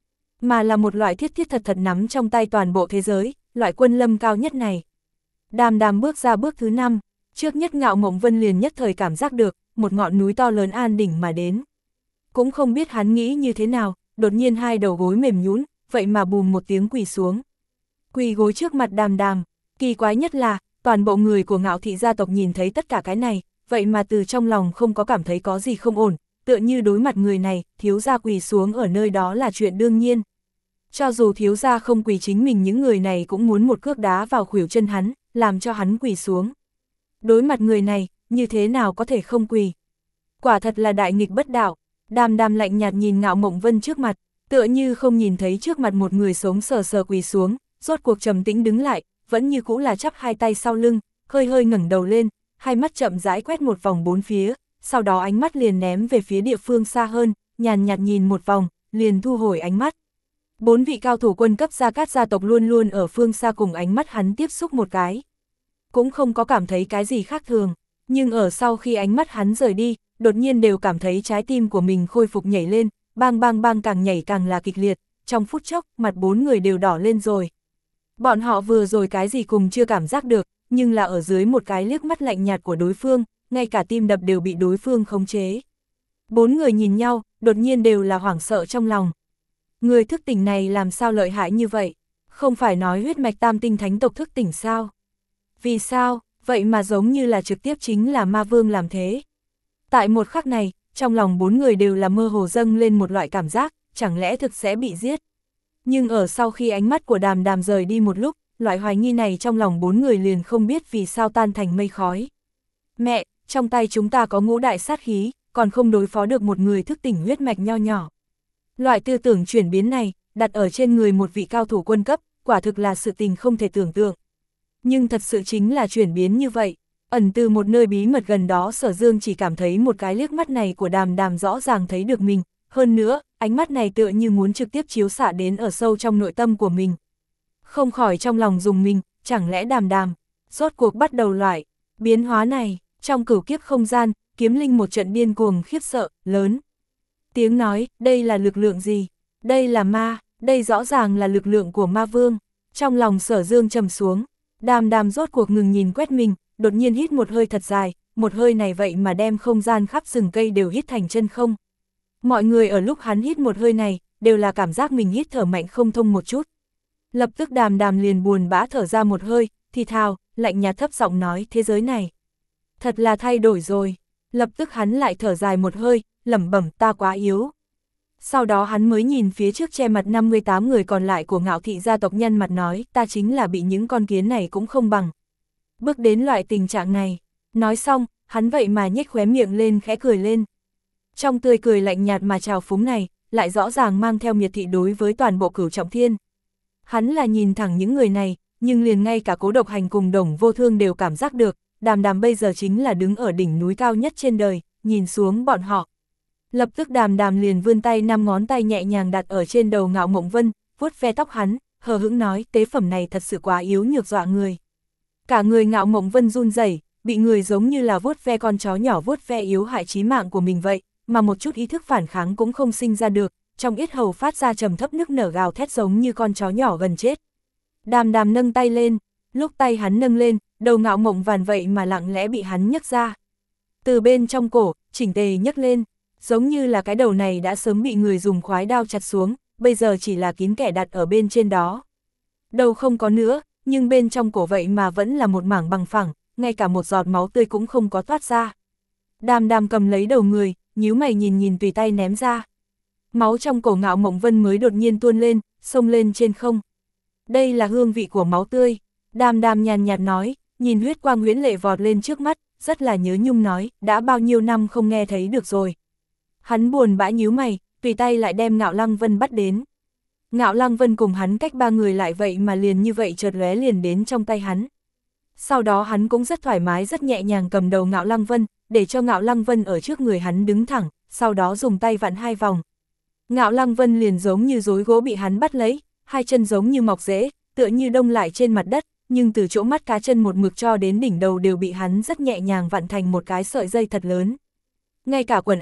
mà là một loại thiết thiết thật thật nắm trong tay toàn bộ thế giới, loại quân lâm cao nhất này. Đàm Đàm bước ra bước thứ năm, trước nhất Ngạo Mộng Vân liền nhất thời cảm giác được, một ngọn núi to lớn an đỉnh mà đến. Cũng không biết hắn nghĩ như thế nào, đột nhiên hai đầu gối mềm nhũn, vậy mà bùm một tiếng quỳ xuống. Quỳ gối trước mặt Đàm Đàm, kỳ quái nhất là, toàn bộ người của Ngạo thị gia tộc nhìn thấy tất cả cái này, vậy mà từ trong lòng không có cảm thấy có gì không ổn, tựa như đối mặt người này, thiếu gia quỳ xuống ở nơi đó là chuyện đương nhiên. Cho dù thiếu gia không quỳ, chính mình những người này cũng muốn một cước đá vào khuỷu chân hắn, làm cho hắn quỳ xuống. Đối mặt người này, như thế nào có thể không quỳ? Quả thật là đại nghịch bất đạo. Đàm Đàm lạnh nhạt nhìn Ngạo Mộng Vân trước mặt, tựa như không nhìn thấy trước mặt một người sống sờ sờ quỳ xuống, rốt cuộc trầm tĩnh đứng lại, vẫn như cũ là chắp hai tay sau lưng, hơi hơi ngẩng đầu lên, hai mắt chậm rãi quét một vòng bốn phía, sau đó ánh mắt liền ném về phía địa phương xa hơn, nhàn nhạt nhìn một vòng, liền thu hồi ánh mắt. Bốn vị cao thủ quân cấp Gia Cát gia tộc luôn luôn ở phương xa cùng ánh mắt hắn tiếp xúc một cái. Cũng không có cảm thấy cái gì khác thường, nhưng ở sau khi ánh mắt hắn rời đi, đột nhiên đều cảm thấy trái tim của mình khôi phục nhảy lên, bang bang bang càng nhảy càng là kịch liệt, trong phút chốc, mặt bốn người đều đỏ lên rồi. Bọn họ vừa rồi cái gì cùng chưa cảm giác được, nhưng là ở dưới một cái liếc mắt lạnh nhạt của đối phương, ngay cả tim đập đều bị đối phương khống chế. Bốn người nhìn nhau, đột nhiên đều là hoảng sợ trong lòng. Người thức tỉnh này làm sao lợi hại như vậy? Không phải nói huyết mạch tam tinh thánh tộc thức tỉnh sao? Vì sao? Vậy mà giống như là trực tiếp chính là ma vương làm thế. Tại một khắc này, trong lòng bốn người đều là mơ hồ dâng lên một loại cảm giác, chẳng lẽ thực sẽ bị giết. Nhưng ở sau khi ánh mắt của Đàm Đàm rời đi một lúc, loại hoài nghi này trong lòng bốn người liền không biết vì sao tan thành mây khói. Mẹ, trong tay chúng ta có ngũ đại sát khí, còn không đối phó được một người thức tỉnh huyết mạch nho nhỏ. Loại tư tưởng chuyển biến này, đặt ở trên người một vị cao thủ quân cấp, quả thực là sự tình không thể tưởng tượng. Nhưng thật sự chính là chuyển biến như vậy, ẩn từ một nơi bí mật gần đó Sở Dương chỉ cảm thấy một cái liếc mắt này của Đàm Đàm rõ ràng thấy được mình, hơn nữa, ánh mắt này tựa như muốn trực tiếp chiếu xạ đến ở sâu trong nội tâm của mình. Không khỏi trong lòng dùng mình, chẳng lẽ Đàm Đàm, rốt cuộc bắt đầu loại, biến hóa này, trong cửu kiếp không gian, kiếm linh một trận điên cuồng khiếp sợ, lớn. Tiếng nói, đây là lực lượng gì? Đây là ma, đây rõ ràng là lực lượng của ma vương. Trong lòng Sở Dương trầm xuống, Đàm Đàm rốt cuộc ngừng nhìn quét mình, đột nhiên hít một hơi thật dài, một hơi này vậy mà đem không gian khắp rừng cây đều hít thành chân không. Mọi người ở lúc hắn hít một hơi này, đều là cảm giác mình hít thở mạnh không thông một chút. Lập tức Đàm Đàm liền buồn bã thở ra một hơi, thì thào, lạnh nhạt thấp giọng nói thế giới này. Thật là thay đổi rồi. Lập tức hắn lại thở dài một hơi, lẩm bẩm ta quá yếu. Sau đó hắn mới nhìn phía trước che mặt năm mươi tám người còn lại của Ngạo thị gia tộc nhân mặt nói ta chính là bị những con kiến này cũng không bằng. Bước đến loại tình trạng này. Nói xong, hắn vậy mà nhếch khóe miệng lên khẽ cười lên. Trong tươi cười lạnh nhạt mà trào phúng này, lại rõ ràng mang theo miệt thị đối với toàn bộ Cửu Trọng Thiên. Hắn là nhìn thẳng những người này, nhưng liền ngay cả Cố Độc Hành cùng Đồng Vô Thương đều cảm giác được, Đàm Đàm bây giờ chính là đứng ở đỉnh núi cao nhất trên đời, nhìn xuống bọn họ. Lập tức Đàm Đàm liền vươn tay năm ngón tay nhẹ nhàng đặt ở trên đầu Ngạo Mộng Vân, vuốt ve tóc hắn, hờ hững nói tế phẩm này thật sự quá yếu nhược dọa người. Cả người Ngạo Mộng Vân run rẩy, bị người giống như là vuốt ve con chó nhỏ vuốt ve yếu hại chí mạng của mình vậy, mà một chút ý thức phản kháng cũng không sinh ra được, trong yết hầu phát ra trầm thấp nức nở gào thét giống như con chó nhỏ gần chết. Đàm Đàm nâng tay lên, lúc tay hắn nâng lên, đầu Ngạo Mộng Vàn vậy mà lặng lẽ bị hắn nhấc ra. Từ bên trong cổ, chỉnh tề nhấc lên, giống như là cái đầu này đã sớm bị người dùng khoái đao chặt xuống, bây giờ chỉ là kín kẽ đặt ở bên trên đó. Đầu không có nữa, nhưng bên trong cổ vậy mà vẫn là một mảng bằng phẳng, ngay cả một giọt máu tươi cũng không có thoát ra. Đàm Đàm cầm lấy đầu người, nhíu mày nhìn nhìn tùy tay ném ra. Máu trong cổ Ngạo Mộng Vân mới đột nhiên tuôn lên, xông lên trên không. Đây là hương vị của máu tươi. Đàm Đàm nhàn nhạt nói, nhìn huyết quang huyễn lệ vọt lên trước mắt, rất là nhớ nhung nói, đã bao nhiêu năm không nghe thấy được rồi. Hắn buồn bã nhíu mày, tùy tay lại đem Ngạo Lăng Vân bắt đến. Ngạo Lăng Vân cùng hắn cách ba người lại vậy mà liền như vậy chợt lóe liền đến trong tay hắn. Sau đó hắn cũng rất thoải mái rất nhẹ nhàng cầm đầu Ngạo Lăng Vân, để cho Ngạo Lăng Vân ở trước người hắn đứng thẳng, sau đó dùng tay vặn hai vòng. Ngạo Lăng Vân liền giống như rối gỗ bị hắn bắt lấy, hai chân giống như mọc rễ, tựa như đông lại trên mặt đất, nhưng từ chỗ mắt cá chân một mực cho đến đỉnh đầu đều bị hắn rất nhẹ nhàng vặn thành một cái sợi dây thật lớn. Ngay cả quần áo,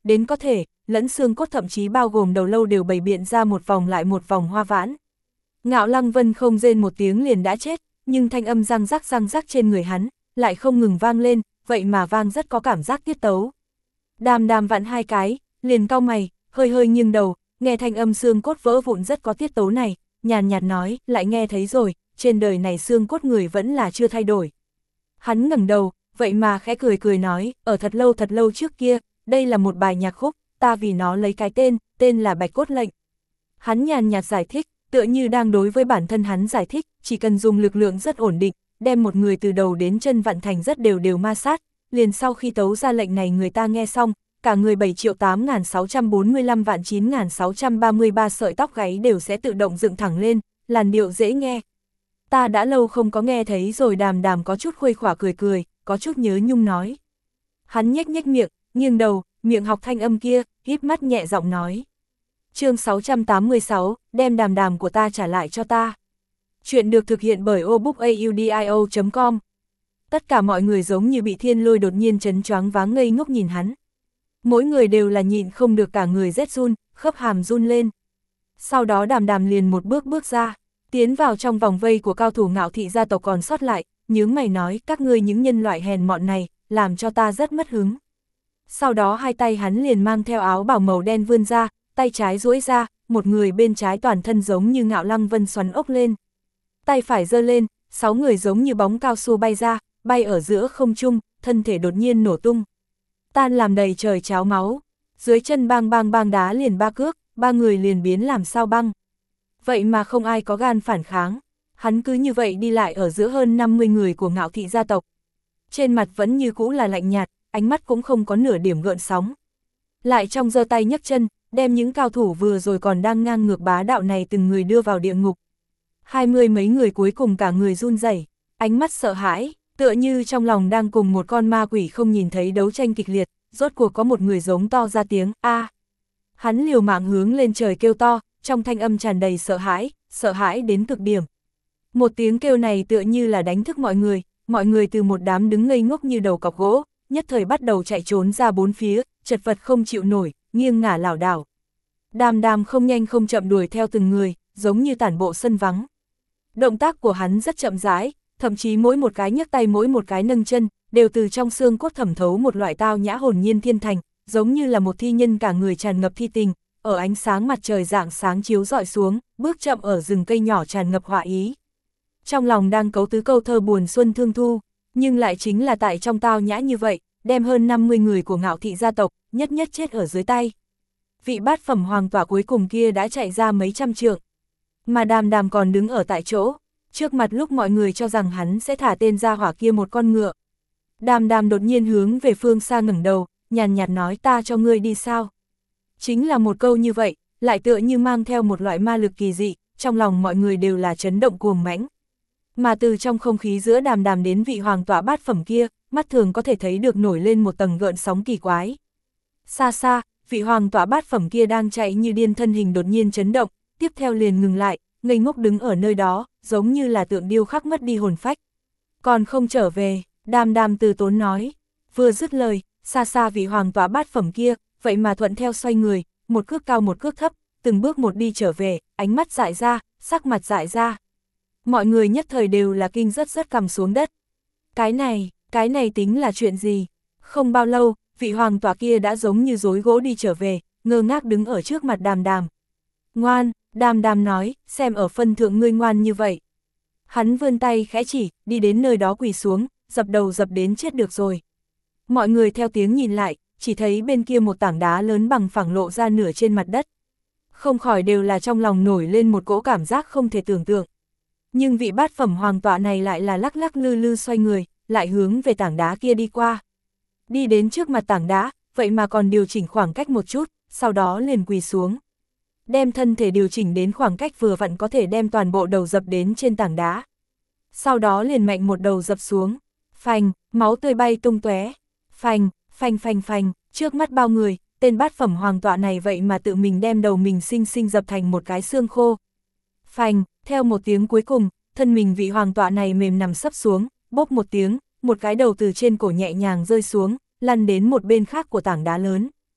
đến có thể, lẫn xương cốt thậm chí bao gồm đầu lâu đều bày biện ra một vòng lại một vòng hoa vãn. Ngạo Lăng Vân không rên một tiếng liền đã chết, nhưng thanh âm răng rắc răng rắc trên người hắn, lại không ngừng vang lên, vậy mà vang rất có cảm giác tiết tấu. Đàm Đàm vặn hai cái, liền cau mày, hơi hơi nghiêng đầu, nghe thanh âm xương cốt vỡ vụn rất có tiết tấu này, nhàn nhạt nói, lại nghe thấy rồi, trên đời này xương cốt người vẫn là chưa thay đổi. Hắn ngẩng đầu, vậy mà khẽ cười cười nói, ở thật lâu thật lâu trước kia, đây là một bài nhạc khúc, ta vì nó lấy cái tên, tên là Bạch Cốt Lệnh. Hắn nhàn nhạt giải thích, tựa như đang đối với bản thân hắn giải thích, chỉ cần dùng lực lượng rất ổn định, đem một người từ đầu đến chân vặn thành rất đều đều ma sát, liền sau khi tấu ra lệnh này người ta nghe xong, cả người bảy triệu tám nghìn sáu trăm bốn mươi lăm vạn chín nghìn sáu trăm ba mươi ba sợi tóc gáy đều sẽ tự động dựng thẳng lên, làn điệu dễ nghe. Ta đã lâu không có nghe thấy rồi. Đàm Đàm có chút khuây khỏa cười cười, có chút nhớ nhung nói. Hắn nhếch nhếch miệng, nghiêng đầu, miệng học thanh âm kia, híp mắt nhẹ giọng nói. Chương sáu trăm tám mươi sáu, đem Đàm Đàm của ta trả lại cho ta. Chuyện được thực hiện bởi obookaudio chấm com. Tất cả mọi người giống như bị thiên lôi đột nhiên chấn choáng váng ngây ngốc nhìn hắn. Mỗi người đều là nhịn không được cả người rét run, khớp hàm run lên. Sau đó Đàm Đàm liền một bước bước ra, tiến vào trong vòng vây của cao thủ Ngạo Thị gia tộc còn sót lại, nhướng mày nói, các ngươi những nhân loại hèn mọn này, làm cho ta rất mất hứng. Sau đó hai tay hắn liền mang theo áo bào màu đen vươn ra, tay trái duỗi ra, một người bên trái toàn thân giống như Ngạo Lăng Vân xoắn ốc lên. Tay phải giơ lên, sáu người giống như bóng cao su bay ra, bay ở giữa không trung, thân thể đột nhiên nổ tung. Tan làm đầy trời cháo máu, dưới chân bang bang bang đá liền ba cước, ba người liền biến làm sao băng. Vậy mà không ai có gan phản kháng, hắn cứ như vậy đi lại ở giữa hơn năm mươi người của Ngạo Thị gia tộc. Trên mặt vẫn như cũ là lạnh nhạt, ánh mắt cũng không có nửa điểm gợn sóng. Lại trong giơ tay nhấc chân, đem những cao thủ vừa rồi còn đang ngang ngược bá đạo này từng người đưa vào địa ngục. Hai mươi mấy người cuối cùng cả người run rẩy, ánh mắt sợ hãi, tựa như trong lòng đang cùng một con ma quỷ không nhìn thấy đấu tranh kịch liệt, rốt cuộc có một người giống to ra tiếng, a. Hắn liều mạng hướng lên trời kêu to, trong thanh âm tràn đầy sợ hãi, sợ hãi đến cực điểm. Một tiếng kêu này tựa như là đánh thức mọi người, mọi người từ một đám đứng ngây ngốc như đầu cọc gỗ, nhất thời bắt đầu chạy trốn ra bốn phía, chật vật không chịu nổi, nghiêng ngả lảo đảo. Đàm Đàm không nhanh không chậm đuổi theo từng người, giống như tản bộ sân vắng. Động tác của hắn rất chậm rãi, thậm chí mỗi một cái nhấc tay mỗi một cái nâng chân, đều từ trong xương cốt thẩm thấu một loại tao nhã hồn nhiên thiên thành, giống như là một thi nhân cả người tràn ngập thi tình, ở ánh sáng mặt trời rạng sáng chiếu rọi xuống, bước chậm ở rừng cây nhỏ tràn ngập họa ý. Trong lòng đang cấu tứ câu thơ buồn xuân thương thu, nhưng lại chính là tại trong tao nhã như vậy, đem hơn năm mươi người của Ngạo Thị gia tộc, nhất nhất chết ở dưới tay. Vị bát phẩm hoàng tỏa cuối cùng kia đã chạy ra mấy trăm trượng, mà Đàm Đàm còn đứng ở tại chỗ, trước mặt lúc mọi người cho rằng hắn sẽ thả tên ra hỏa kia một con ngựa. Đàm Đàm đột nhiên hướng về phương xa ngẩng đầu, nhàn nhạt nói, ta cho ngươi đi sao? Chính là một câu như vậy, lại tựa như mang theo một loại ma lực kỳ dị, trong lòng mọi người đều là chấn động cuồng mãnh. Mà từ trong không khí giữa Đàm Đàm đến vị hoàng tỏa bát phẩm kia, mắt thường có thể thấy được nổi lên một tầng gợn sóng kỳ quái. Xa xa, vị hoàng tỏa bát phẩm kia đang chạy như điên, thân hình đột nhiên chấn động, tiếp theo liền ngừng lại, ngây ngốc đứng ở nơi đó, giống như là tượng điêu khắc mất đi hồn phách. Còn không trở về, Đàm Đàm từ tốn nói. Vừa dứt lời, xa xa vị hoàng tỏa bát phẩm kia, vậy mà thuận theo xoay người, một cước cao một cước thấp, từng bước một đi trở về, ánh mắt dại ra, sắc mặt dại ra. Mọi người nhất thời đều là kinh rất rất cằm xuống đất. Cái này, cái này tính là chuyện gì? Không bao lâu, vị hoàng tỏa kia đã giống như rối gỗ đi trở về, ngơ ngác đứng ở trước mặt Đàm Đàm. Ngoan, Đàm Đàm nói, xem ở phân thượng ngươi ngoan như vậy. Hắn vươn tay khẽ chỉ, đi đến nơi đó quỳ xuống, dập đầu dập đến chết được rồi. Mọi người theo tiếng nhìn lại, chỉ thấy bên kia một tảng đá lớn bằng phẳng lộ ra nửa trên mặt đất. Không khỏi đều là trong lòng nổi lên một cỗ cảm giác không thể tưởng tượng. Nhưng vị bát phẩm hoàng tọa này lại là lắc lắc lư lư xoay người, lại hướng về tảng đá kia đi qua. Đi đến trước mặt tảng đá, vậy mà còn điều chỉnh khoảng cách một chút, sau đó liền quỳ xuống. Đem thân thể điều chỉnh đến khoảng cách vừa vặn có thể đem toàn bộ đầu dập đến trên tảng đá. Sau đó liền mạnh một đầu dập xuống, phành, máu tươi bay tung tóe, phành, phành phành phành, trước mắt bao người, tên bát phẩm hoàng tọa này vậy mà tự mình đem đầu mình xinh xinh dập thành một cái xương khô. Phành, theo một tiếng cuối cùng, thân mình vị hoàng tọa này mềm nằm sấp xuống, bốp một tiếng, một cái đầu từ trên cổ nhẹ nhàng rơi xuống, lăn đến một bên khác của tảng đá lớn.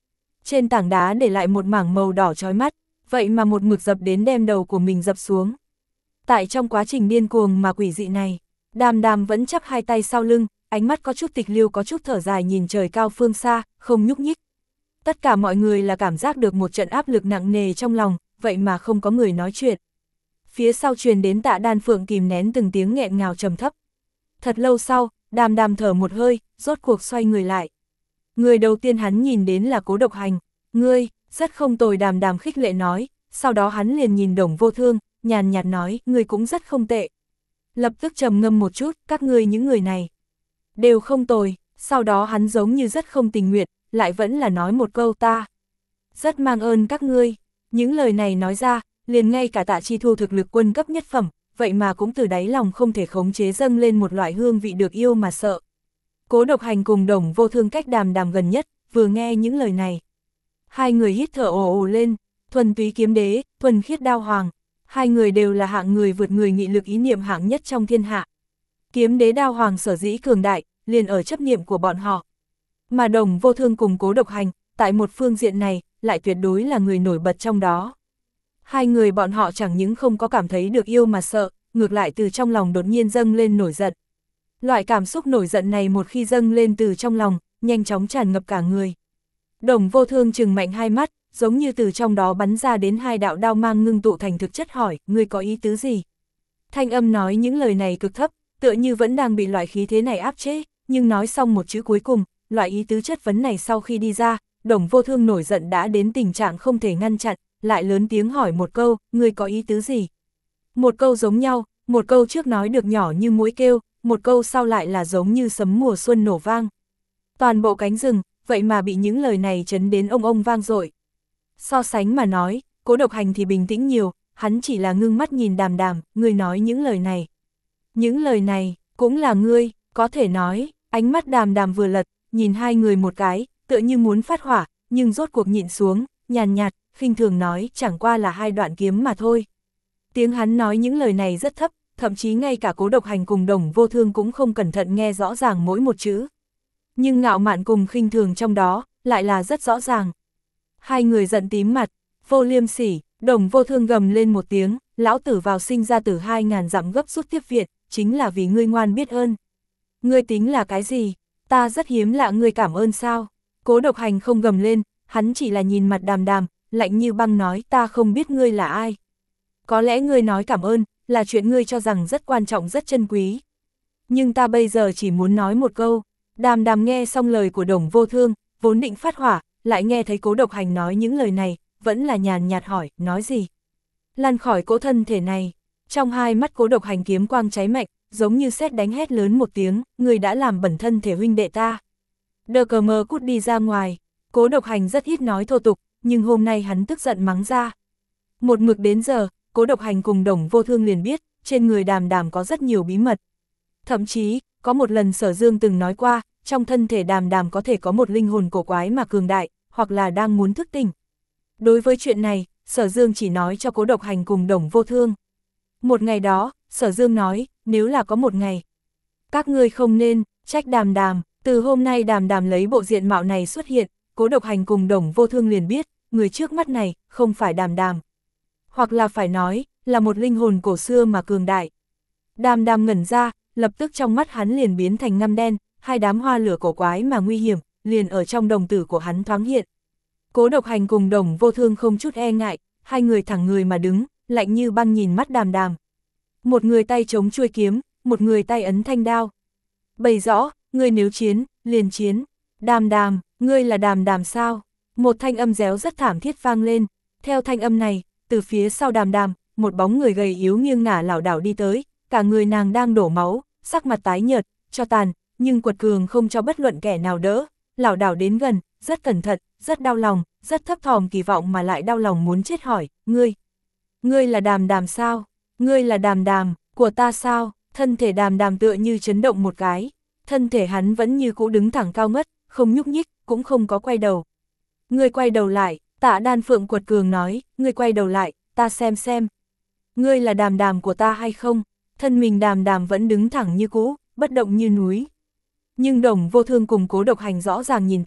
trên tảng đá để lại một mảng màu đỏ chói mắt, vậy mà một mực dập đến đem đầu của mình dập xuống. Tại trong quá trình điên cuồng mà quỷ dị này, Đàm Đàm vẫn chắp hai tay sau lưng, ánh mắt có chút tịch liêu có chút thở dài nhìn trời cao phương xa, không nhúc nhích. Tất cả mọi người là cảm giác được một trận áp lực nặng nề trong lòng, vậy mà không có người nói chuyện. Phía sau truyền đến Tạ Đan Phượng kìm nén từng tiếng nghẹn ngào trầm thấp. Thật lâu sau, Đàm Đàm thở một hơi, rốt cuộc xoay người lại. Người đầu tiên hắn nhìn đến là Cố Độc Hành. Ngươi, rất không tồi, Đàm Đàm khích lệ nói, sau đó hắn liền nhìn Đồng Vô Thương, nhàn nhạt nói, ngươi cũng rất không tệ. Lập tức trầm ngâm một chút, các ngươi những người này đều không tồi, sau đó hắn giống như rất không tình nguyện, lại vẫn là nói một câu ta rất mang ơn các ngươi. Những lời này nói ra, liền ngay cả Tạ Chi Thu thực lực quân cấp nhất phẩm, vậy mà cũng từ đáy lòng không thể khống chế dâng lên một loại hương vị được yêu mà sợ. Cố Độc Hành cùng Đồng Vô Thương cách Đàm Đàm gần nhất, vừa nghe những lời này. Hai người hít thở ồ ồ lên, thuần túy kiếm đế, thuần khiết đao hoàng. Hai người đều là hạng người vượt người nghị lực ý niệm hạng nhất trong thiên hạ. Kiếm đế đao hoàng sở dĩ cường đại, liền ở chấp niệm của bọn họ. Mà Đồng Vô Thương cùng Cố Độc Hành, tại một phương diện này, lại tuyệt đối là người nổi bật trong đó. Hai người bọn họ chẳng những không có cảm thấy được yêu mà sợ, ngược lại từ trong lòng đột nhiên dâng lên nổi giận. Loại cảm xúc nổi giận này một khi dâng lên từ trong lòng, nhanh chóng tràn ngập cả người. Đồng Vô Thương trừng mạnh hai mắt, giống như từ trong đó bắn ra đến hai đạo đao mang ngưng tụ thành thực chất hỏi, ngươi có ý tứ gì? Thanh âm nói những lời này cực thấp, tựa như vẫn đang bị loại khí thế này áp chế, nhưng nói xong một chữ cuối cùng, loại ý tứ chất vấn này sau khi đi ra, Đồng Vô Thương nổi giận đã đến tình trạng không thể ngăn chặn, lại lớn tiếng hỏi một câu, ngươi có ý tứ gì? Một câu giống nhau, một câu trước nói được nhỏ như muỗi kêu, một câu sau lại là giống như sấm mùa xuân nổ vang. Toàn bộ cánh rừng, vậy mà bị những lời này chấn đến ông ông vang dội. So sánh mà nói, Cố Độc Hành thì bình tĩnh nhiều, hắn chỉ là ngưng mắt nhìn Đàm Đàm, ngươi nói những lời này. Những lời này, cũng là ngươi, có thể nói, ánh mắt Đàm Đàm vừa lật, nhìn hai người một cái, tựa như muốn phát hỏa, nhưng rốt cuộc nhịn xuống, nhàn nhạt, khinh thường nói, chẳng qua là hai đoạn kiếm mà thôi. Tiếng hắn nói những lời này rất thấp, thậm chí ngay cả Cố Độc Hành cùng Đồng Vô Thương cũng không cẩn thận nghe rõ ràng mỗi một chữ. Nhưng ngạo mạn cùng khinh thường trong đó, lại là rất rõ ràng. Hai người giận tím mặt, vô liêm sỉ, Đồng Vô Thương gầm lên một tiếng, lão tử vào sinh ra tử hai ngàn dặm gấp rút tiếp viện, chính là vì ngươi ngoan biết ơn. Ngươi tính là cái gì? Ta rất hiếm lạ ngươi cảm ơn sao? Cố Độc Hành không gầm lên, hắn chỉ là nhìn mặt Đàm Đàm, lạnh như băng nói ta không biết ngươi là ai. Có lẽ ngươi nói cảm ơn, là chuyện ngươi cho rằng rất quan trọng rất chân quý. Nhưng ta bây giờ chỉ muốn nói một câu. Đàm Đàm nghe xong lời của Đồng Vô Thương, vốn định phát hỏa, lại nghe thấy Cố Độc Hành nói những lời này, vẫn là nhàn nhạt hỏi, nói gì? Lăn khỏi cỗ thân thể này. Trong hai mắt Cố Độc Hành kiếm quang cháy mạnh, giống như sét đánh hét lớn một tiếng, người đã làm bẩn thân thể huynh đệ ta. Đờ cờ mờ cút đi ra ngoài. Cố Độc Hành rất ít nói thô tục, nhưng hôm nay hắn tức giận mắng ra. Một mực đến giờ, Cố Độc Hành cùng Đồng Vô Thương liền biết, trên người Đàm Đàm có rất nhiều bí mật. Thậm chí, có một lần Sở Dương từng nói qua, trong thân thể Đàm Đàm có thể có một linh hồn cổ quái mà cường đại, hoặc là đang muốn thức tỉnh. Đối với chuyện này, Sở Dương chỉ nói cho Cố Độc Hành cùng Đồng Vô Thương. Một ngày đó, Sở Dương nói, nếu là có một ngày, các ngươi không nên trách Đàm Đàm. Từ hôm nay Đàm Đàm lấy bộ diện mạo này xuất hiện, Cố Độc Hành cùng Đồng Vô Thương liền biết, người trước mắt này không phải Đàm Đàm. Hoặc là phải nói, là một linh hồn cổ xưa mà cường đại. Đàm Đàm ngẩn ra, lập tức trong mắt hắn liền biến thành ngăm đen, hai đám hoa lửa cổ quái mà nguy hiểm, liền ở trong đồng tử của hắn thoáng hiện. Cố Độc Hành cùng Đồng Vô Thương không chút e ngại, hai người thẳng người mà đứng, lạnh như băng nhìn mắt Đàm Đàm. Một người tay chống chuôi kiếm, một người tay ấn thanh đao. Bày rõ, ngươi nếu chiến, liền chiến. Đàm Đàm, ngươi là Đàm Đàm sao? Một thanh âm réo rất thảm thiết vang lên. Theo thanh âm này, từ phía sau Đàm Đàm, một bóng người gầy yếu nghiêng ngả lảo đảo đi tới, cả người nàng đang đổ máu, sắc mặt tái nhợt, cho tàn, nhưng quật cường không cho bất luận kẻ nào đỡ, lảo đảo đến gần, rất cẩn thận, rất đau lòng, rất thấp thỏm kỳ vọng mà lại đau lòng muốn chết hỏi, ngươi, ngươi là Đàm Đàm sao? Ngươi là Đàm Đàm của ta sao? Thân thể Đàm Đàm tựa như chấn động một cái, thân thể hắn vẫn như cũ đứng thẳng cao ngất, không nhúc nhích, cũng không có quay đầu. Ngươi quay đầu lại, Tạ Đan Phượng quật cường nói, ngươi quay đầu lại, ta xem xem. Ngươi là Đàm Đàm của ta hay không? Thân mình Đàm Đàm vẫn đứng thẳng như cũ, bất động như núi. Nhưng Đồng Vô Thương cùng Cố Độc Hành rõ ràng nhìn thấy,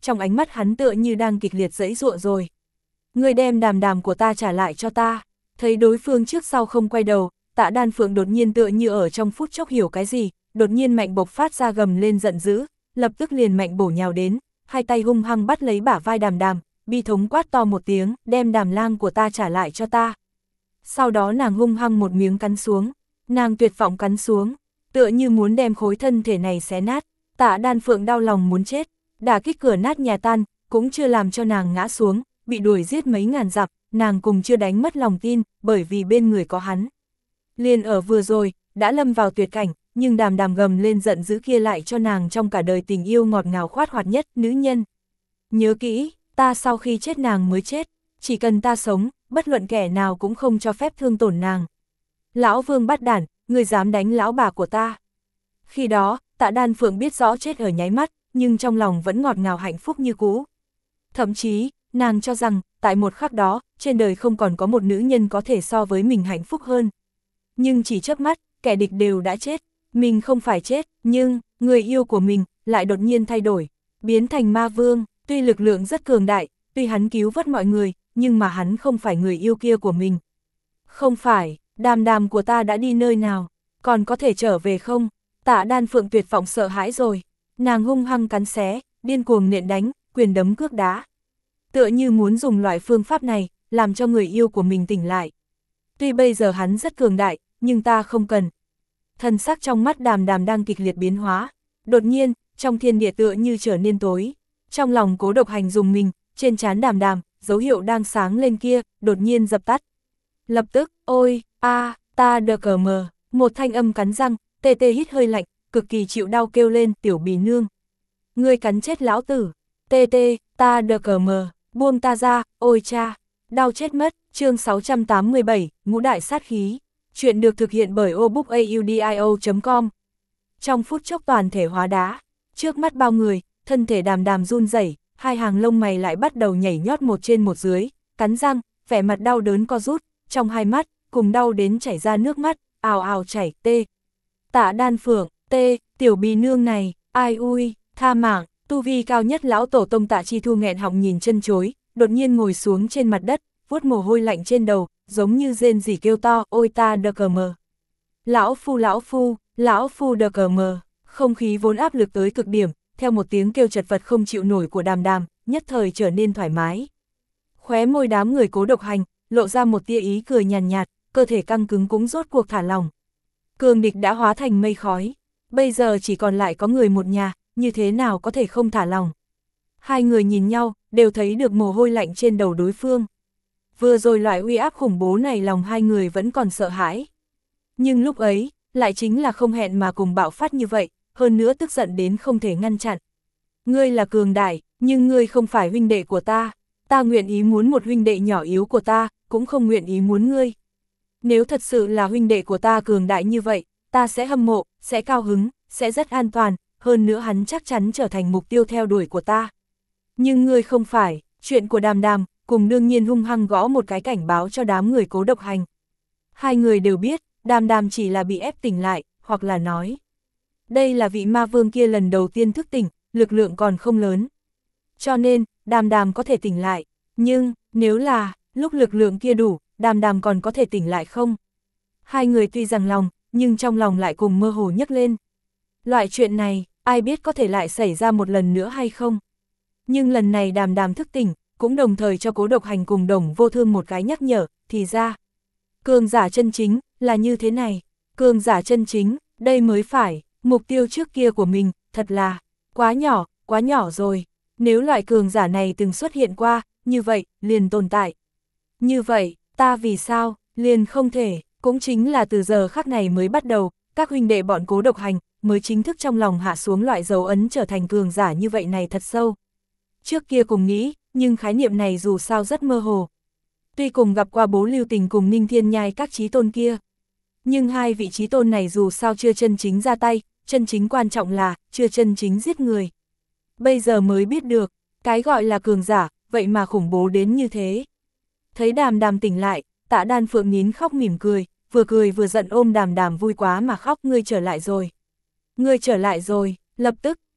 trong ánh mắt hắn tựa như đang kịch liệt giãy giụa rồi. Ngươi đem đàm đàm của ta trả lại cho ta. Thấy đối phương trước sau không quay đầu, Tạ Đan Phượng đột nhiên tựa như ở trong phút chốc hiểu cái gì, đột nhiên mạnh bộc phát ra gầm lên giận dữ, lập tức liền mạnh bổ nhào đến, hai tay hung hăng bắt lấy bả vai đàm đàm, bi thống quát to một tiếng, đem đàm lang của ta trả lại cho ta. Sau đó nàng hung hăng một miếng cắn xuống, nàng tuyệt vọng cắn xuống, tựa như muốn đem khối thân thể này xé nát. Tạ Đan Phượng đau lòng muốn chết, đả kích cửa nát nhà tan, cũng chưa làm cho nàng ngã xuống, bị đuổi giết mấy ngàn dặm, nàng cùng chưa đánh mất lòng tin, bởi vì bên người có hắn. Liền ở vừa rồi, đã lâm vào tuyệt cảnh, nhưng đàm đàm gầm lên giận dữ kia lại cho nàng trong cả đời tình yêu ngọt ngào khoát hoạt nhất, nữ nhân. Nhớ kỹ, ta sau khi chết nàng mới chết, chỉ cần ta sống, bất luận kẻ nào cũng không cho phép thương tổn nàng. Lão Vương bắt đản, ngươi dám đánh lão bà của ta. Khi đó, Tạ Đan Phượng biết rõ chết ở nháy mắt, nhưng trong lòng vẫn ngọt ngào hạnh phúc như cũ. Thậm chí, nàng cho rằng, tại một khắc đó, trên đời không còn có một nữ nhân có thể so với mình hạnh phúc hơn. Nhưng chỉ chớp mắt, kẻ địch đều đã chết, mình không phải chết, nhưng, người yêu của mình, lại đột nhiên thay đổi, biến thành ma vương, tuy lực lượng rất cường đại, tuy hắn cứu vớt mọi người, nhưng mà hắn không phải người yêu kia của mình. Không phải, đàm đàm của ta đã đi nơi nào, còn có thể trở về không? Tạ Đan Phượng tuyệt vọng sợ hãi rồi, nàng hung hăng cắn xé, điên cuồng nện đánh, quyền đấm cước đá. Tựa như muốn dùng loại phương pháp này, làm cho người yêu của mình tỉnh lại. Tuy bây giờ hắn rất cường đại, nhưng ta không cần. Thần sắc trong mắt đàm đàm đang kịch liệt biến hóa. Đột nhiên, trong thiên địa tựa như trở nên tối. Trong lòng Cố Độc Hành dùng mình, trên trán đàm đàm, dấu hiệu đang sáng lên kia, đột nhiên dập tắt. Lập tức, ôi, a, ta đờ cờ mờ, một thanh âm cắn răng, tê tê hít hơi lạnh, cực kỳ chịu đau kêu lên, tiểu bì nương. Ngươi cắn chết lão tử, tê tê, ta đờ cờ mờ, buông ta ra, ôi cha, đau chết mất. Chương sáu trăm tám mươi bảy, Ngũ Đại Sát Khí. Chuyện được thực hiện bởi obookaudio chấm com. Trong phút chốc toàn thể hóa đá, trước mắt bao người, thân thể đàm đàm run rẩy, hai hàng lông mày lại bắt đầu nhảy nhót một trên một dưới, cắn răng, vẻ mặt đau đớn co rút, trong hai mắt, cùng đau đến chảy ra nước mắt, ào ào chảy, tê. Tạ Đan Phượng, tê, tiểu bì nương này, ai ui, tha mạng, tu vi cao nhất lão tổ tông Tạ Chi Thu nghẹn họng nhìn chân chối, đột nhiên ngồi xuống trên mặt đất, vuốt mồ hôi lạnh trên đầu, giống như rên rỉ kêu to, ôi ta đờ cờ mờ. Lão phu lão phu, lão phu đờ cờ mờ, không khí vốn áp lực tới cực điểm, theo một tiếng kêu chật vật không chịu nổi của đàm đàm, nhất thời trở nên thoải mái. Khóe môi đám người Cố Độc Hành, lộ ra một tia ý cười nhàn nhạt, nhạt, cơ thể căng cứng cũng rốt cuộc thả lỏng. Cường địch đã hóa thành mây khói, bây giờ chỉ còn lại có người một nhà, như thế nào có thể không thả lỏng. Hai người nhìn nhau, đều thấy được mồ hôi lạnh trên đầu đối phương. Vừa rồi loại uy áp khủng bố này lòng hai người vẫn còn sợ hãi. Nhưng lúc ấy, lại chính là không hẹn mà cùng bạo phát như vậy, hơn nữa tức giận đến không thể ngăn chặn. Ngươi là cường đại, nhưng ngươi không phải huynh đệ của ta. Ta nguyện ý muốn một huynh đệ nhỏ yếu của ta, cũng không nguyện ý muốn ngươi. Nếu thật sự là huynh đệ của ta cường đại như vậy, ta sẽ hâm mộ, sẽ cao hứng, sẽ rất an toàn, hơn nữa hắn chắc chắn trở thành mục tiêu theo đuổi của ta. Nhưng ngươi không phải, chuyện của đàm đàm, cùng đương nhiên hung hăng gõ một cái cảnh báo cho đám người Cố Độc Hành. Hai người đều biết, đàm đàm chỉ là bị ép tỉnh lại, hoặc là nói. Đây là vị ma vương kia lần đầu tiên thức tỉnh, lực lượng còn không lớn. Cho nên, đàm đàm có thể tỉnh lại, nhưng, nếu là, lúc lực lượng kia đủ, đàm đàm còn có thể tỉnh lại không? Hai người tuy rằng lòng, nhưng trong lòng lại cùng mơ hồ nhấc lên. Loại chuyện này, ai biết có thể lại xảy ra một lần nữa hay không? Nhưng lần này đàm đàm thức tỉnh, cũng đồng thời cho Cố Độc Hành cùng Đồng Vô Thương một cái nhắc nhở, thì ra. Cường giả chân chính, là như thế này. Cường giả chân chính, đây mới phải, mục tiêu trước kia của mình, thật là, quá nhỏ, quá nhỏ rồi. Nếu loại cường giả này từng xuất hiện qua, như vậy, liền tồn tại. Như vậy, ta vì sao, liền không thể, cũng chính là từ giờ khắc này mới bắt đầu, các huynh đệ bọn Cố Độc Hành, mới chính thức trong lòng hạ xuống loại dấu ấn trở thành cường giả như vậy này thật sâu. Trước kia cùng nghĩ, nhưng khái niệm này dù sao rất mơ hồ. Tuy cùng gặp qua Bố Lưu Tình cùng Ninh Thiên Nhai các chí tôn kia, nhưng hai vị chí tôn này dù sao chưa chân chính ra tay, chân chính quan trọng là, chưa chân chính giết người. Bây giờ mới biết được, cái gọi là cường giả, vậy mà khủng bố đến như thế. Thấy đàm đàm tỉnh lại, Tạ Đan Phượng nín khóc mỉm cười, vừa cười vừa giận ôm đàm đàm vui quá mà khóc, ngươi trở lại rồi. Ngươi trở lại rồi, lập tức,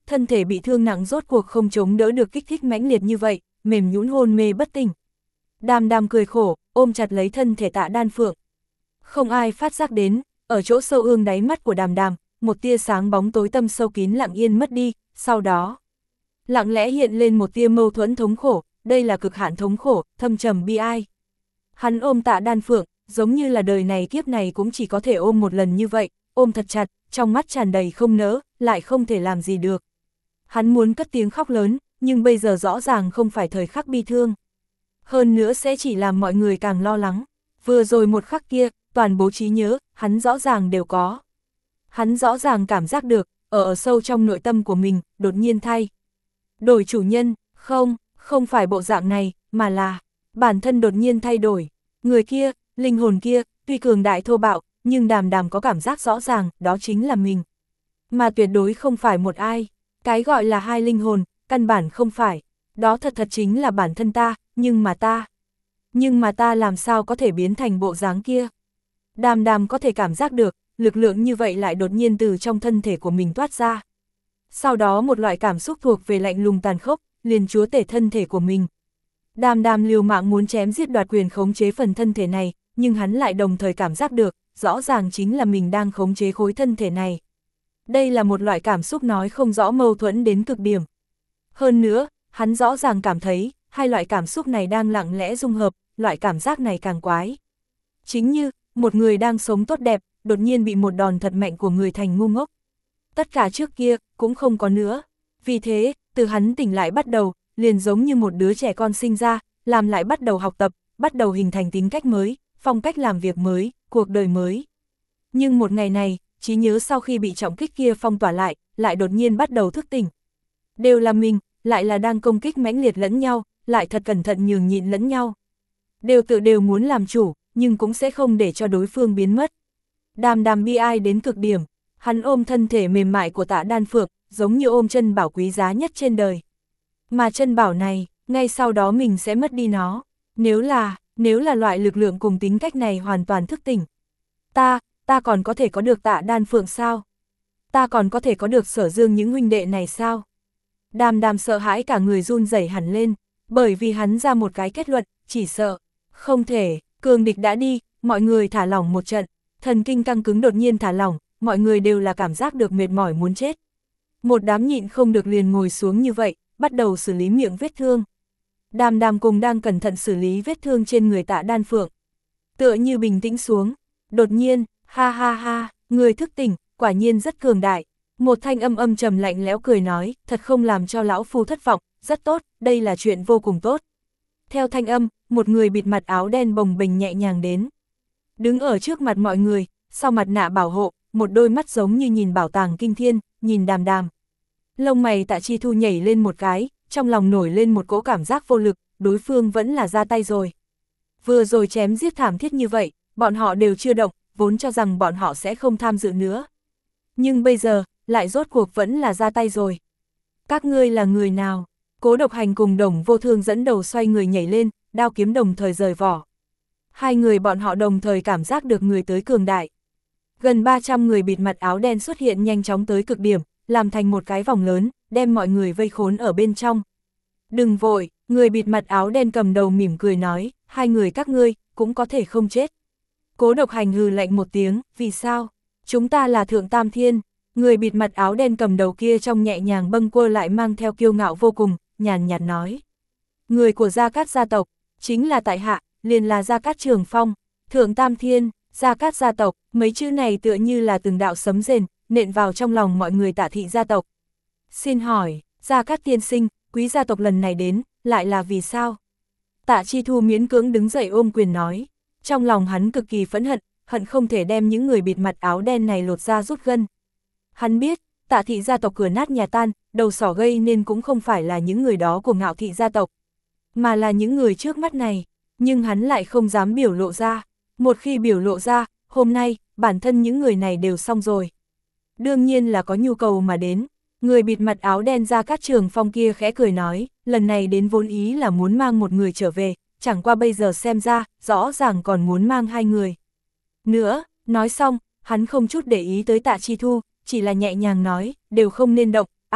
thân thể bị thương nặng rốt cuộc không chống đỡ được kích thích mãnh liệt như vậy, mềm nhũn hôn mê bất tỉnh. Đàm Đàm cười khổ, ôm chặt lấy thân thể Tạ Đan Phượng. Không ai phát giác đến, ở chỗ sâu ương đáy mắt của Đàm Đàm, một tia sáng bóng tối tâm sâu kín lặng yên mất đi, sau đó lặng lẽ hiện lên một tia mâu thuẫn thống khổ, đây là cực hạn thống khổ, thâm trầm bi ai. Hắn ôm Tạ Đan Phượng, giống như là đời này kiếp này cũng chỉ có thể ôm một lần như vậy, ôm thật chặt, trong mắt tràn đầy không nỡ, lại không thể làm gì được. Hắn muốn cất tiếng khóc lớn, nhưng bây giờ rõ ràng không phải thời khắc bi thương. Hơn nữa sẽ chỉ làm mọi người càng lo lắng. Vừa rồi một khắc kia, toàn bộ trí nhớ, hắn rõ ràng đều có. Hắn rõ ràng cảm giác được, ở, ở sâu trong nội tâm của mình, đột nhiên thay đổi chủ nhân, không, không phải bộ dạng này, mà là bản thân đột nhiên thay đổi. Người kia, linh hồn kia, tuy cường đại thô bạo, nhưng Đàm Đàm có cảm giác rõ ràng, đó chính là mình. Mà tuyệt đối không phải một ai. Cái gọi là hai linh hồn, căn bản không phải. Đó thật thật chính là bản thân ta, nhưng mà ta. Nhưng mà ta làm sao có thể biến thành bộ dáng kia. Đàm Đàm có thể cảm giác được, lực lượng như vậy lại đột nhiên từ trong thân thể của mình toát ra. Sau đó một loại cảm xúc thuộc về lạnh lùng tàn khốc, liền chúa tể thân thể của mình. Đàm Đàm liều mạng muốn chém giết đoạt quyền khống chế phần thân thể này, nhưng hắn lại đồng thời cảm giác được, rõ ràng chính là mình đang khống chế khối thân thể này. Đây là một loại cảm xúc nói không rõ mâu thuẫn đến cực điểm. Hơn nữa, hắn rõ ràng cảm thấy, hai loại cảm xúc này đang lặng lẽ dung hợp, loại cảm giác này càng quái. Chính như, một người đang sống tốt đẹp, đột nhiên bị một đòn thật mạnh của người thành ngu ngốc. Tất cả trước kia, cũng không có nữa. Vì thế, từ hắn tỉnh lại bắt đầu, liền giống như một đứa trẻ con sinh ra, làm lại bắt đầu học tập, bắt đầu hình thành tính cách mới, phong cách làm việc mới, cuộc đời mới. Nhưng một ngày này, trí nhớ sau khi bị trọng kích kia phong tỏa lại, lại đột nhiên bắt đầu thức tỉnh. Đều là mình, lại là đang công kích mãnh liệt lẫn nhau, lại thật cẩn thận nhường nhịn lẫn nhau. Đều tự đều muốn làm chủ, nhưng cũng sẽ không để cho đối phương biến mất. Đàm Đàm bi ai đến cực điểm, hắn ôm thân thể mềm mại của Tạ Đan Phượng, giống như ôm chân bảo quý giá nhất trên đời. Mà chân bảo này, ngay sau đó mình sẽ mất đi nó. Nếu là, nếu là loại lực lượng cùng tính cách này hoàn toàn thức tỉnh. Ta, ta còn có thể có được Tạ Đan Phượng sao? Ta còn có thể có được Sở Dương những huynh đệ này sao? Đàm Đàm sợ hãi cả người run rẩy hẳn lên, bởi vì hắn ra một cái kết luận, chỉ sợ. Không thể, cường địch đã đi, mọi người thả lỏng một trận, thần kinh căng cứng đột nhiên thả lỏng, mọi người đều là cảm giác được mệt mỏi muốn chết. Một đám nhịn không được liền ngồi xuống như vậy, bắt đầu xử lý miệng vết thương. Đàm Đàm cùng đang cẩn thận xử lý vết thương trên người Tạ Đan Phượng. Tựa như bình tĩnh xuống, đột nhiên, ha ha ha, người thức tỉnh, quả nhiên rất cường đại. Một thanh âm âm trầm lạnh lẽo cười nói, thật không làm cho lão phu thất vọng, rất tốt, đây là chuyện vô cùng tốt. Theo thanh âm, một người bịt mặt áo đen bồng bềnh nhẹ nhàng đến. Đứng ở trước mặt mọi người, sau mặt nạ bảo hộ, một đôi mắt giống như nhìn bảo tàng kinh thiên, nhìn Đàm Đàm. Lông mày Tạ Chi Thu nhảy lên một cái, trong lòng nổi lên một cỗ cảm giác vô lực, đối phương vẫn là ra tay rồi. Vừa rồi chém giết thảm thiết như vậy, bọn họ đều chưa động, vốn cho rằng bọn họ sẽ không tham dự nữa. Nhưng bây giờ, lại rốt cuộc vẫn là ra tay rồi. Các ngươi là người nào? Cố Độc Hành cùng Đồng Vô Thương dẫn đầu xoay người nhảy lên, đao kiếm đồng thời rời vỏ. Hai người bọn họ đồng thời cảm giác được người tới cường đại. Gần ba trăm người bịt mặt áo đen xuất hiện nhanh chóng tới cực điểm, làm thành một cái vòng lớn, đem mọi người vây khốn ở bên trong. Đừng vội, người bịt mặt áo đen cầm đầu mỉm cười nói, hai người các ngươi, cũng có thể không chết. Cố Độc Hành hừ lạnh một tiếng, vì sao? Chúng ta là Thượng Tam Thiên. Người bịt mặt áo đen cầm đầu kia trong nhẹ nhàng bâng quơ lại mang theo kiêu ngạo vô cùng, nhàn nhạt nói. Người của Gia Cát gia tộc, chính là tại hạ, liền là Gia Cát Trường Phong, Thượng Tam Thiên, Gia Cát gia tộc, mấy chữ này tựa như là từng đạo sấm rền, nện vào trong lòng mọi người Tạ thị gia tộc. Xin hỏi, Gia Cát tiên sinh, quý gia tộc lần này đến, lại là vì sao? Tạ Chi Thu miễn cưỡng đứng dậy ôm quyền nói, trong lòng hắn cực kỳ phẫn hận, hận không thể đem những người bịt mặt áo đen này lột ra rút gân. Hắn biết, Tạ thị gia tộc cửa nát nhà tan, đầu sỏ gây nên cũng không phải là những người đó của Ngạo thị gia tộc, mà là những người trước mắt này, nhưng hắn lại không dám biểu lộ ra. Một khi biểu lộ ra, hôm nay, bản thân những người này đều xong rồi. Đương nhiên là có nhu cầu mà đến. Người bịt mặt áo đen Gia Cát Trường Phong kia khẽ cười nói, lần này đến vốn ý là muốn mang một người trở về, chẳng qua bây giờ xem ra, rõ ràng còn muốn mang hai người. Nữa, nói xong, hắn không chút để ý tới Tạ Chi Thu, chỉ là nhẹ nhàng nói, đều không nên động, ai động,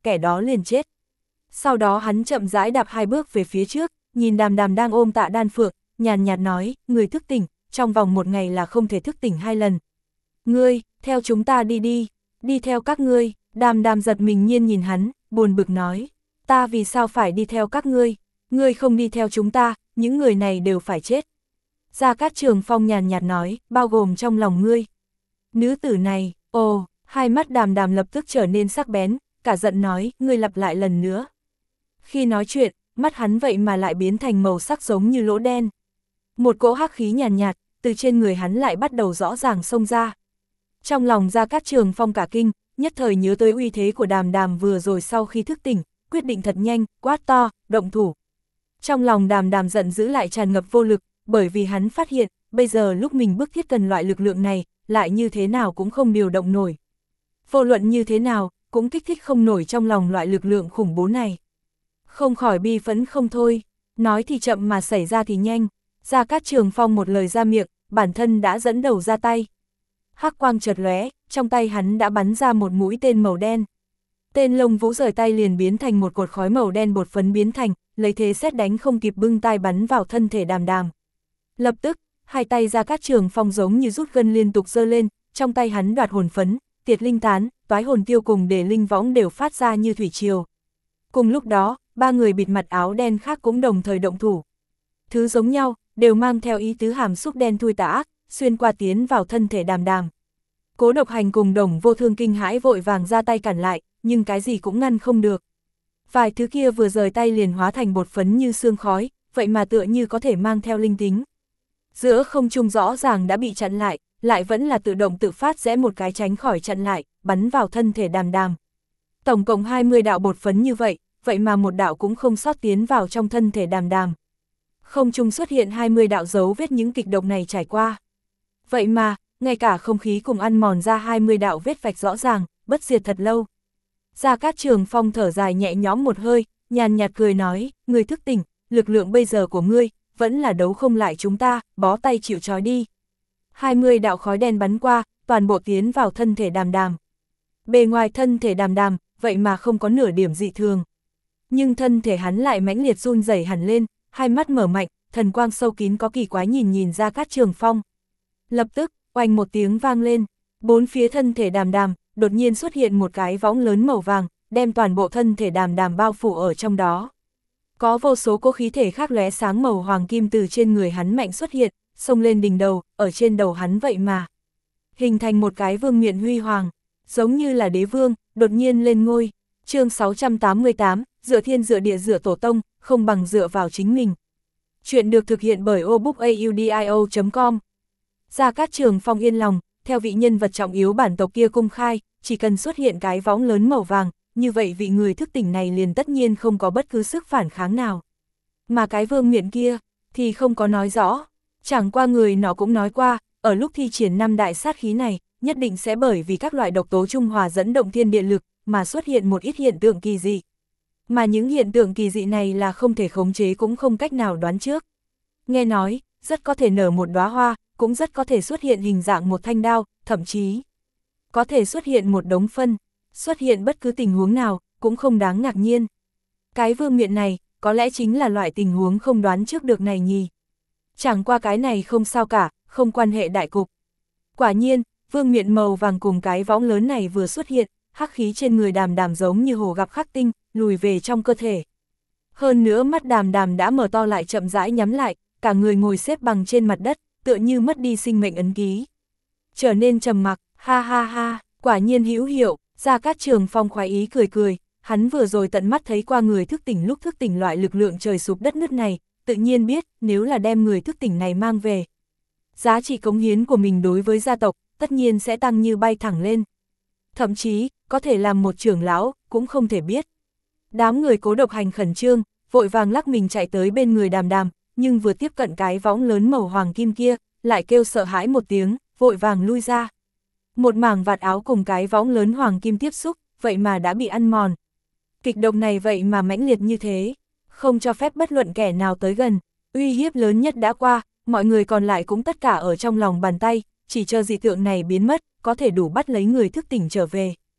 kẻ đó liền chết. Sau đó hắn chậm rãi đạp hai bước về phía trước, nhìn Đàm Đàm đang ôm Tạ Đan Phượng, nhàn nhạt nói, người thức tỉnh, trong vòng một ngày là không thể thức tỉnh hai lần. Ngươi, theo chúng ta đi đi, đi theo các ngươi. Đàm Đàm giật mình nhiên nhìn hắn, buồn bực nói, ta vì sao phải đi theo các ngươi, ngươi không đi theo chúng ta, những người này đều phải chết. Gia Cát Trường Phong nhàn nhạt nói, bao gồm trong lòng ngươi. Nữ tử này, ồ, hai mắt Đàm Đàm lập tức trở nên sắc bén, cả giận nói, ngươi lặp lại lần nữa. Khi nói chuyện, mắt hắn vậy mà lại biến thành màu sắc giống như lỗ đen. Một cỗ hắc khí nhàn nhạt, từ trên người hắn lại bắt đầu rõ ràng xông ra. Trong lòng Gia Cát Trường Phong cả kinh, nhất thời nhớ tới uy thế của Đàm Đàm vừa rồi sau khi thức tỉnh, quyết định thật nhanh, quát to, động thủ. Trong lòng Đàm Đàm giận dữ lại tràn ngập vô lực, bởi vì hắn phát hiện, bây giờ lúc mình bức thiết cần loại lực lượng này, lại như thế nào cũng không điều động nổi. Vô luận như thế nào, cũng kích thích không nổi trong lòng loại lực lượng khủng bố này. Không khỏi bi phẫn không thôi, nói thì chậm mà xảy ra thì nhanh. Gia Cát Trường Phong một lời ra miệng, bản thân đã dẫn đầu ra tay. Hắc quang chợt lóe, trong tay hắn đã bắn ra một mũi tên màu đen. Tên Lông Vũ rời tay liền biến thành một cột khói màu đen bột phấn biến thành, lấy thế sét đánh không kịp bưng tay bắn vào thân thể Đàm Đàm. Lập tức, hai tay Gia Cát Trường Phong giống như rút gân liên tục giơ lên, trong tay hắn đoạt hồn phấn, tiệt linh tán, toái hồn tiêu cùng để linh võng đều phát ra như thủy triều. Cùng lúc đó, ba người bịt mặt áo đen khác cũng đồng thời động thủ. Thứ giống nhau, đều mang theo ý tứ hàm xúc đen thui tà ác, xuyên qua tiến vào thân thể Đàm Đàm. Cố Độc Hành cùng Đồng Vô Thương kinh hãi vội vàng ra tay cản lại, nhưng cái gì cũng ngăn không được. Vài thứ kia vừa rời tay liền hóa thành bột phấn như sương khói, vậy mà tựa như có thể mang theo linh tính. Giữa không trung rõ ràng đã bị chặn lại, lại vẫn là tự động tự phát rẽ một cái tránh khỏi chặn lại, bắn vào thân thể Đàm Đàm. Tổng cộng hai mươi đạo bột phấn như vậy, vậy mà một đạo cũng không sót tiến vào trong thân thể Đàm Đàm. Không trung xuất hiện hai mươi đạo dấu vết những kịch độc này trải qua. Vậy mà, ngay cả không khí cùng ăn mòn ra hai mươi đạo vết vạch rõ ràng, bất diệt thật lâu. Gia Cát Trường Phong thở dài nhẹ nhõm một hơi, nhàn nhạt cười nói, ngươi thức tỉnh, lực lượng bây giờ của ngươi, vẫn là đấu không lại chúng ta, bó tay chịu trói đi. hai mươi đạo khói đen bắn qua, toàn bộ tiến vào thân thể Đàm Đàm. Bề ngoài thân thể Đàm Đàm, vậy mà không có nửa điểm dị thường. Nhưng thân thể hắn lại mãnh liệt run rẩy hẳn lên, hai mắt mở mạnh, thần quang sâu kín có kỳ quái nhìn nhìn Gia Cát Trường Phong. Lập tức, oanh một tiếng vang lên, bốn phía thân thể Đàm Đàm, đột nhiên xuất hiện một cái võng lớn màu vàng, đem toàn bộ thân thể Đàm Đàm bao phủ ở trong đó. Có vô số cỗ khí thể khác lóe sáng màu hoàng kim từ trên người hắn mạnh xuất hiện, xông lên đỉnh đầu, ở trên đầu hắn vậy mà. Hình thành một cái vương miện huy hoàng, giống như là đế vương, đột nhiên lên ngôi. Chương sáu trăm tám mươi tám, dựa thiên dựa địa dựa tổ tông, không bằng dựa vào chính mình. Chuyện được thực hiện bởi ô book audio chấm com. Gia Cát Trường Phong yên lòng, theo vị nhân vật trọng yếu bản tộc kia công khai, chỉ cần xuất hiện cái võng lớn màu vàng, như vậy vị người thức tỉnh này liền tất nhiên không có bất cứ sức phản kháng nào. Mà cái vương miện kia, thì không có nói rõ, chẳng qua người nó cũng nói qua, ở lúc thi triển năm đại sát khí này, nhất định sẽ bởi vì các loại độc tố trung hòa dẫn động thiên địa lực, mà xuất hiện một ít hiện tượng kỳ dị. Mà những hiện tượng kỳ dị này là không thể khống chế cũng không cách nào đoán trước. Nghe nói, rất có thể nở một đóa hoa, cũng rất có thể xuất hiện hình dạng một thanh đao, thậm chí có thể xuất hiện một đống phân, xuất hiện bất cứ tình huống nào, cũng không đáng ngạc nhiên. Cái vương miện này, có lẽ chính là loại tình huống không đoán trước được này nhỉ. Chẳng qua cái này không sao cả, không quan hệ đại cục. Quả nhiên, vương miện màu vàng cùng cái võng lớn này vừa xuất hiện, hắc khí trên người Đàm Đàm giống như hồ gặp khắc tinh, lùi về trong cơ thể. Hơn nữa mắt Đàm Đàm đã mở to lại chậm rãi nhắm lại, cả người ngồi xếp bằng trên mặt đất, tựa như mất đi sinh mệnh ấn ký. Trở nên trầm mặc, ha ha ha, quả nhiên hữu hiệu. Gia Cát Trường Phong khoái ý cười cười, hắn vừa rồi tận mắt thấy qua người thức tỉnh lúc thức tỉnh loại lực lượng trời sụp đất nứt này, tự nhiên biết nếu là đem người thức tỉnh này mang về. Giá trị cống hiến của mình đối với gia tộc, tất nhiên sẽ tăng như bay thẳng lên. Thậm chí, có thể làm một trưởng lão, cũng không thể biết. Đám người Cố Độc Hành khẩn trương, vội vàng lắc mình chạy tới bên người Đàm Đàm, nhưng vừa tiếp cận cái võng lớn màu hoàng kim kia, lại kêu sợ hãi một tiếng, vội vàng lui ra. Một mảng vạt áo cùng cái võng lớn hoàng kim tiếp xúc, vậy mà đã bị ăn mòn. Kịch độc này vậy mà mãnh liệt như thế, không cho phép bất luận kẻ nào tới gần, uy hiếp lớn nhất đã qua, mọi người còn lại cũng tất cả ở trong lòng bàn tay, chỉ chờ dị tượng này biến mất, có thể đủ bắt lấy người thức tỉnh trở về.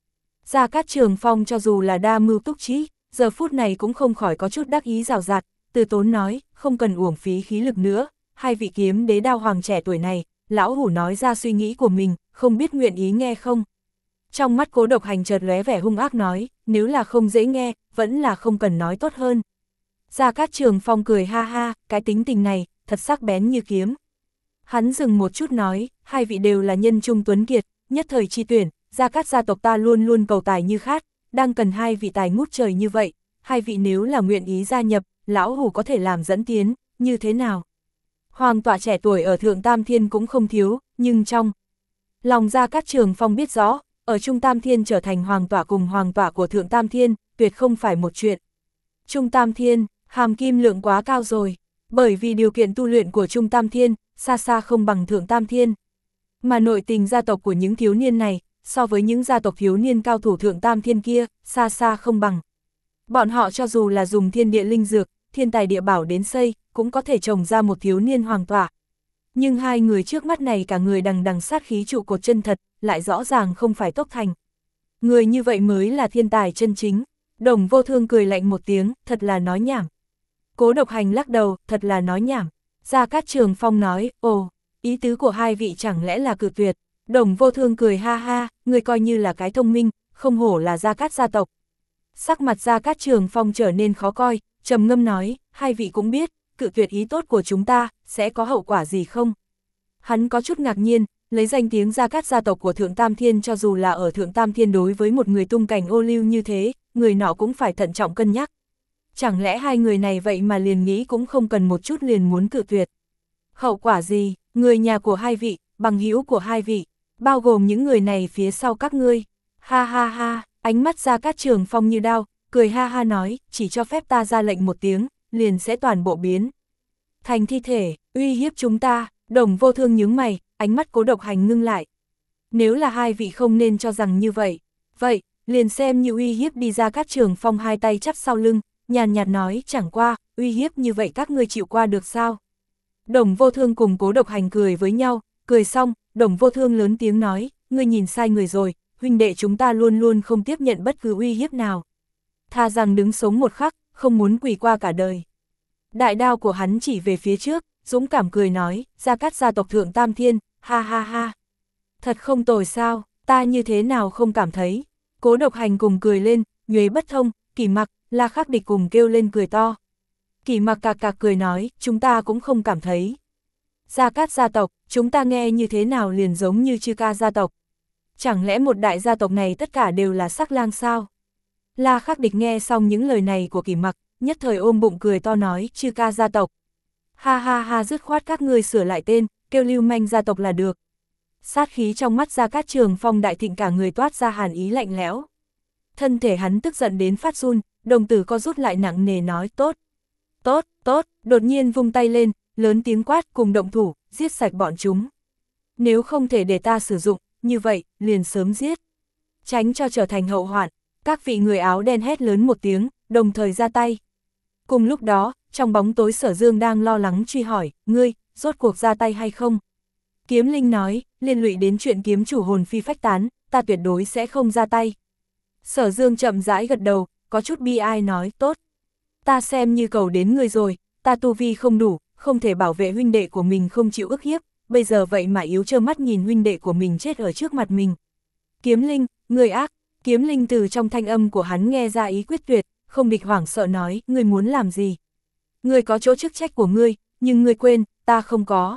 Gia Cát Trường Phong cho dù là đa mưu túc trí, giờ phút này cũng không khỏi có chút đắc ý rào rạt, từ tốn nói, không cần uổng phí khí lực nữa, hai vị kiếm đế đao hoàng trẻ tuổi này, lão hủ nói ra suy nghĩ của mình, không biết nguyện ý nghe không. Trong mắt Cố Độc Hành chợt lóe vẻ hung ác nói, nếu là không dễ nghe, vẫn là không cần nói tốt hơn. Gia Cát Trường Phong cười ha ha, cái tính tình này, thật sắc bén như kiếm. Hắn dừng một chút nói, hai vị đều là nhân trung tuấn kiệt, nhất thời chi tuyển, Gia Cát gia tộc ta luôn luôn cầu tài như khát, đang cần hai vị tài ngút trời như vậy, hai vị nếu là nguyện ý gia nhập, lão hủ có thể làm dẫn tiến, như thế nào? Hoàng tọa trẻ tuổi ở Thượng Tam Thiên cũng không thiếu, nhưng trong lòng Gia Cát Trường Phong biết rõ, ở Trung Tam Thiên trở thành hoàng tọa cùng hoàng tọa của Thượng Tam Thiên, tuyệt không phải một chuyện. Trung Tam Thiên, hàm kim lượng quá cao rồi, bởi vì điều kiện tu luyện của Trung Tam Thiên, xa xa không bằng Thượng Tam Thiên. Mà nội tình gia tộc của những thiếu niên này, so với những gia tộc thiếu niên cao thủ Thượng Tam Thiên kia, xa xa không bằng. Bọn họ cho dù là dùng thiên địa linh dược, thiên tài địa bảo đến xây, cũng có thể trồng ra một thiếu niên hoàng tọa. Nhưng hai người trước mắt này cả người đằng đằng sát khí trụ cột chân thật, lại rõ ràng không phải Tốc Thành. Người như vậy mới là thiên tài chân chính. Đồng Vô Thương cười lạnh một tiếng, thật là nói nhảm. Cố Độc Hành lắc đầu, thật là nói nhảm. Gia Cát Trường Phong nói, ồ, ý tứ của hai vị chẳng lẽ là cự tuyệt. Đồng Vô Thương cười ha ha, người coi như là cái thông minh, không hổ là Gia Cát gia tộc. Sắc mặt Gia Cát Trường Phong trở nên khó coi, trầm ngâm nói, hai vị cũng biết, cự tuyệt ý tốt của chúng ta, sẽ có hậu quả gì không? Hắn có chút ngạc nhiên, lấy danh tiếng Gia Cát gia tộc của Thượng Tam Thiên cho dù là ở Thượng Tam Thiên đối với một người tung cảnh ô lưu như thế, người nọ cũng phải thận trọng cân nhắc. Chẳng lẽ hai người này vậy mà liền nghĩ cũng không cần một chút liền muốn cự tuyệt? Hậu quả gì? Người nhà của hai vị, bằng hữu của hai vị, bao gồm những người này phía sau các ngươi. Ha ha ha, ánh mắt Gia Cát Trường Phong như đao, cười ha ha nói, chỉ cho phép ta ra lệnh một tiếng, liền sẽ toàn bộ biến thành thi thể, uy hiếp chúng ta. Đồng Vô Thương nhướng mày, ánh mắt Cố Độc Hành ngưng lại. Nếu là hai vị không nên cho rằng như vậy, vậy, liền xem như uy hiếp đi. Gia Cát Trường Phong hai tay chắp sau lưng, nhàn nhạt nói, chẳng qua, uy hiếp như vậy các ngươi chịu qua được sao? Đồng Vô Thương cùng Cố Độc Hành cười với nhau, cười xong, Đồng Vô Thương lớn tiếng nói, ngươi nhìn sai người rồi, huynh đệ chúng ta luôn luôn không tiếp nhận bất cứ uy hiếp nào. Tha rằng đứng sống một khắc, không muốn quỳ qua cả đời. Đại đao của hắn chỉ về phía trước, dũng cảm cười nói, Gia Cát gia tộc Thượng Tam Thiên, ha ha ha. Thật không tồi sao, ta như thế nào không cảm thấy. Cố Độc Hành cùng cười lên, Nhuế Bất Thông, Kỷ Mặc, La Khắc Địch cùng kêu lên cười to. Kỷ Mặc cạc cạc cười nói, chúng ta cũng không cảm thấy. Gia Cát gia tộc, chúng ta nghe như thế nào liền giống như Chư Ca gia tộc. Chẳng lẽ một đại gia tộc này tất cả đều là sắc lang sao? La Khắc Địch nghe xong những lời này của Kỷ Mặc, nhất thời ôm bụng cười to nói, Chư Ca gia tộc. Ha ha ha, dứt khoát các ngươi sửa lại tên, kêu Lưu Manh gia tộc là được. Sát khí trong mắt Gia Cát Trường Phong đại thịnh, cả người toát ra hàn ý lạnh lẽo. Thân thể hắn tức giận đến phát run, đồng tử co rút lại nặng nề nói, tốt, tốt, tốt, đột nhiên vung tay lên, lớn tiếng quát, cùng động thủ, giết sạch bọn chúng. Nếu không thể để ta sử dụng, như vậy, liền sớm giết. Tránh cho trở thành hậu hoạn. Các vị người áo đen hét lớn một tiếng, đồng thời ra tay. Cùng lúc đó, trong bóng tối Sở Dương đang lo lắng truy hỏi, ngươi, rốt cuộc ra tay hay không? Kiếm Linh nói, liên lụy đến chuyện kiếm chủ hồn phi phách tán, ta tuyệt đối sẽ không ra tay. Sở Dương chậm rãi gật đầu, có chút bi ai nói, tốt. Ta xem như cầu đến ngươi rồi, ta tu vi không đủ, không thể bảo vệ huynh đệ của mình không chịu ức hiếp, bây giờ vậy mà yếu trơ mắt nhìn huynh đệ của mình chết ở trước mặt mình. Kiếm Linh, ngươi ác. Kiếm Linh từ trong thanh âm của hắn nghe ra ý quyết tuyệt, không địch hoảng sợ nói, ngươi muốn làm gì? Ngươi có chỗ chức trách của ngươi, nhưng ngươi quên, ta không có.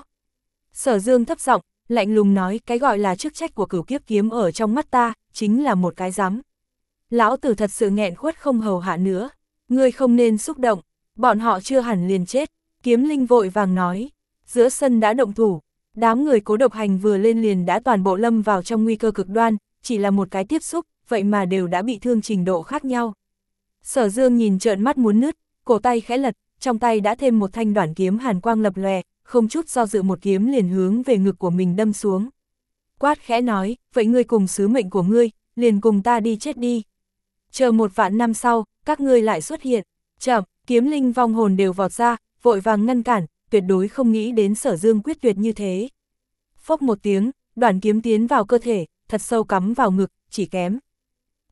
Sở Dương thấp giọng, lạnh lùng nói, cái gọi là chức trách của Cửu Kiếp Kiếm ở trong mắt ta, chính là một cái rắm. Lão tử thật sự nghẹn khuất không hầu hạ nữa, ngươi không nên xúc động, bọn họ chưa hẳn liền chết. Kiếm Linh vội vàng nói, giữa sân đã động thủ, đám người Cố Độc Hành vừa lên liền đã toàn bộ lâm vào trong nguy cơ cực đoan, chỉ là một cái tiếp xúc, vậy mà đều đã bị thương trình độ khác nhau. Sở Dương nhìn trợn mắt muốn nứt, cổ tay khẽ lật, trong tay đã thêm một thanh đoản kiếm hàn quang lập lòe, không chút do dự một kiếm liền hướng về ngực của mình đâm xuống. Quát khẽ nói, vậy ngươi cùng sứ mệnh của ngươi, liền cùng ta đi chết đi. Chờ một vạn năm sau, các ngươi lại xuất hiện. Chậm, Kiếm Linh vong hồn đều vọt ra, vội vàng ngăn cản, tuyệt đối không nghĩ đến Sở Dương quyết tuyệt như thế. Phốc một tiếng, đoản kiếm tiến vào cơ thể, thật sâu cắm vào ngực, chỉ kém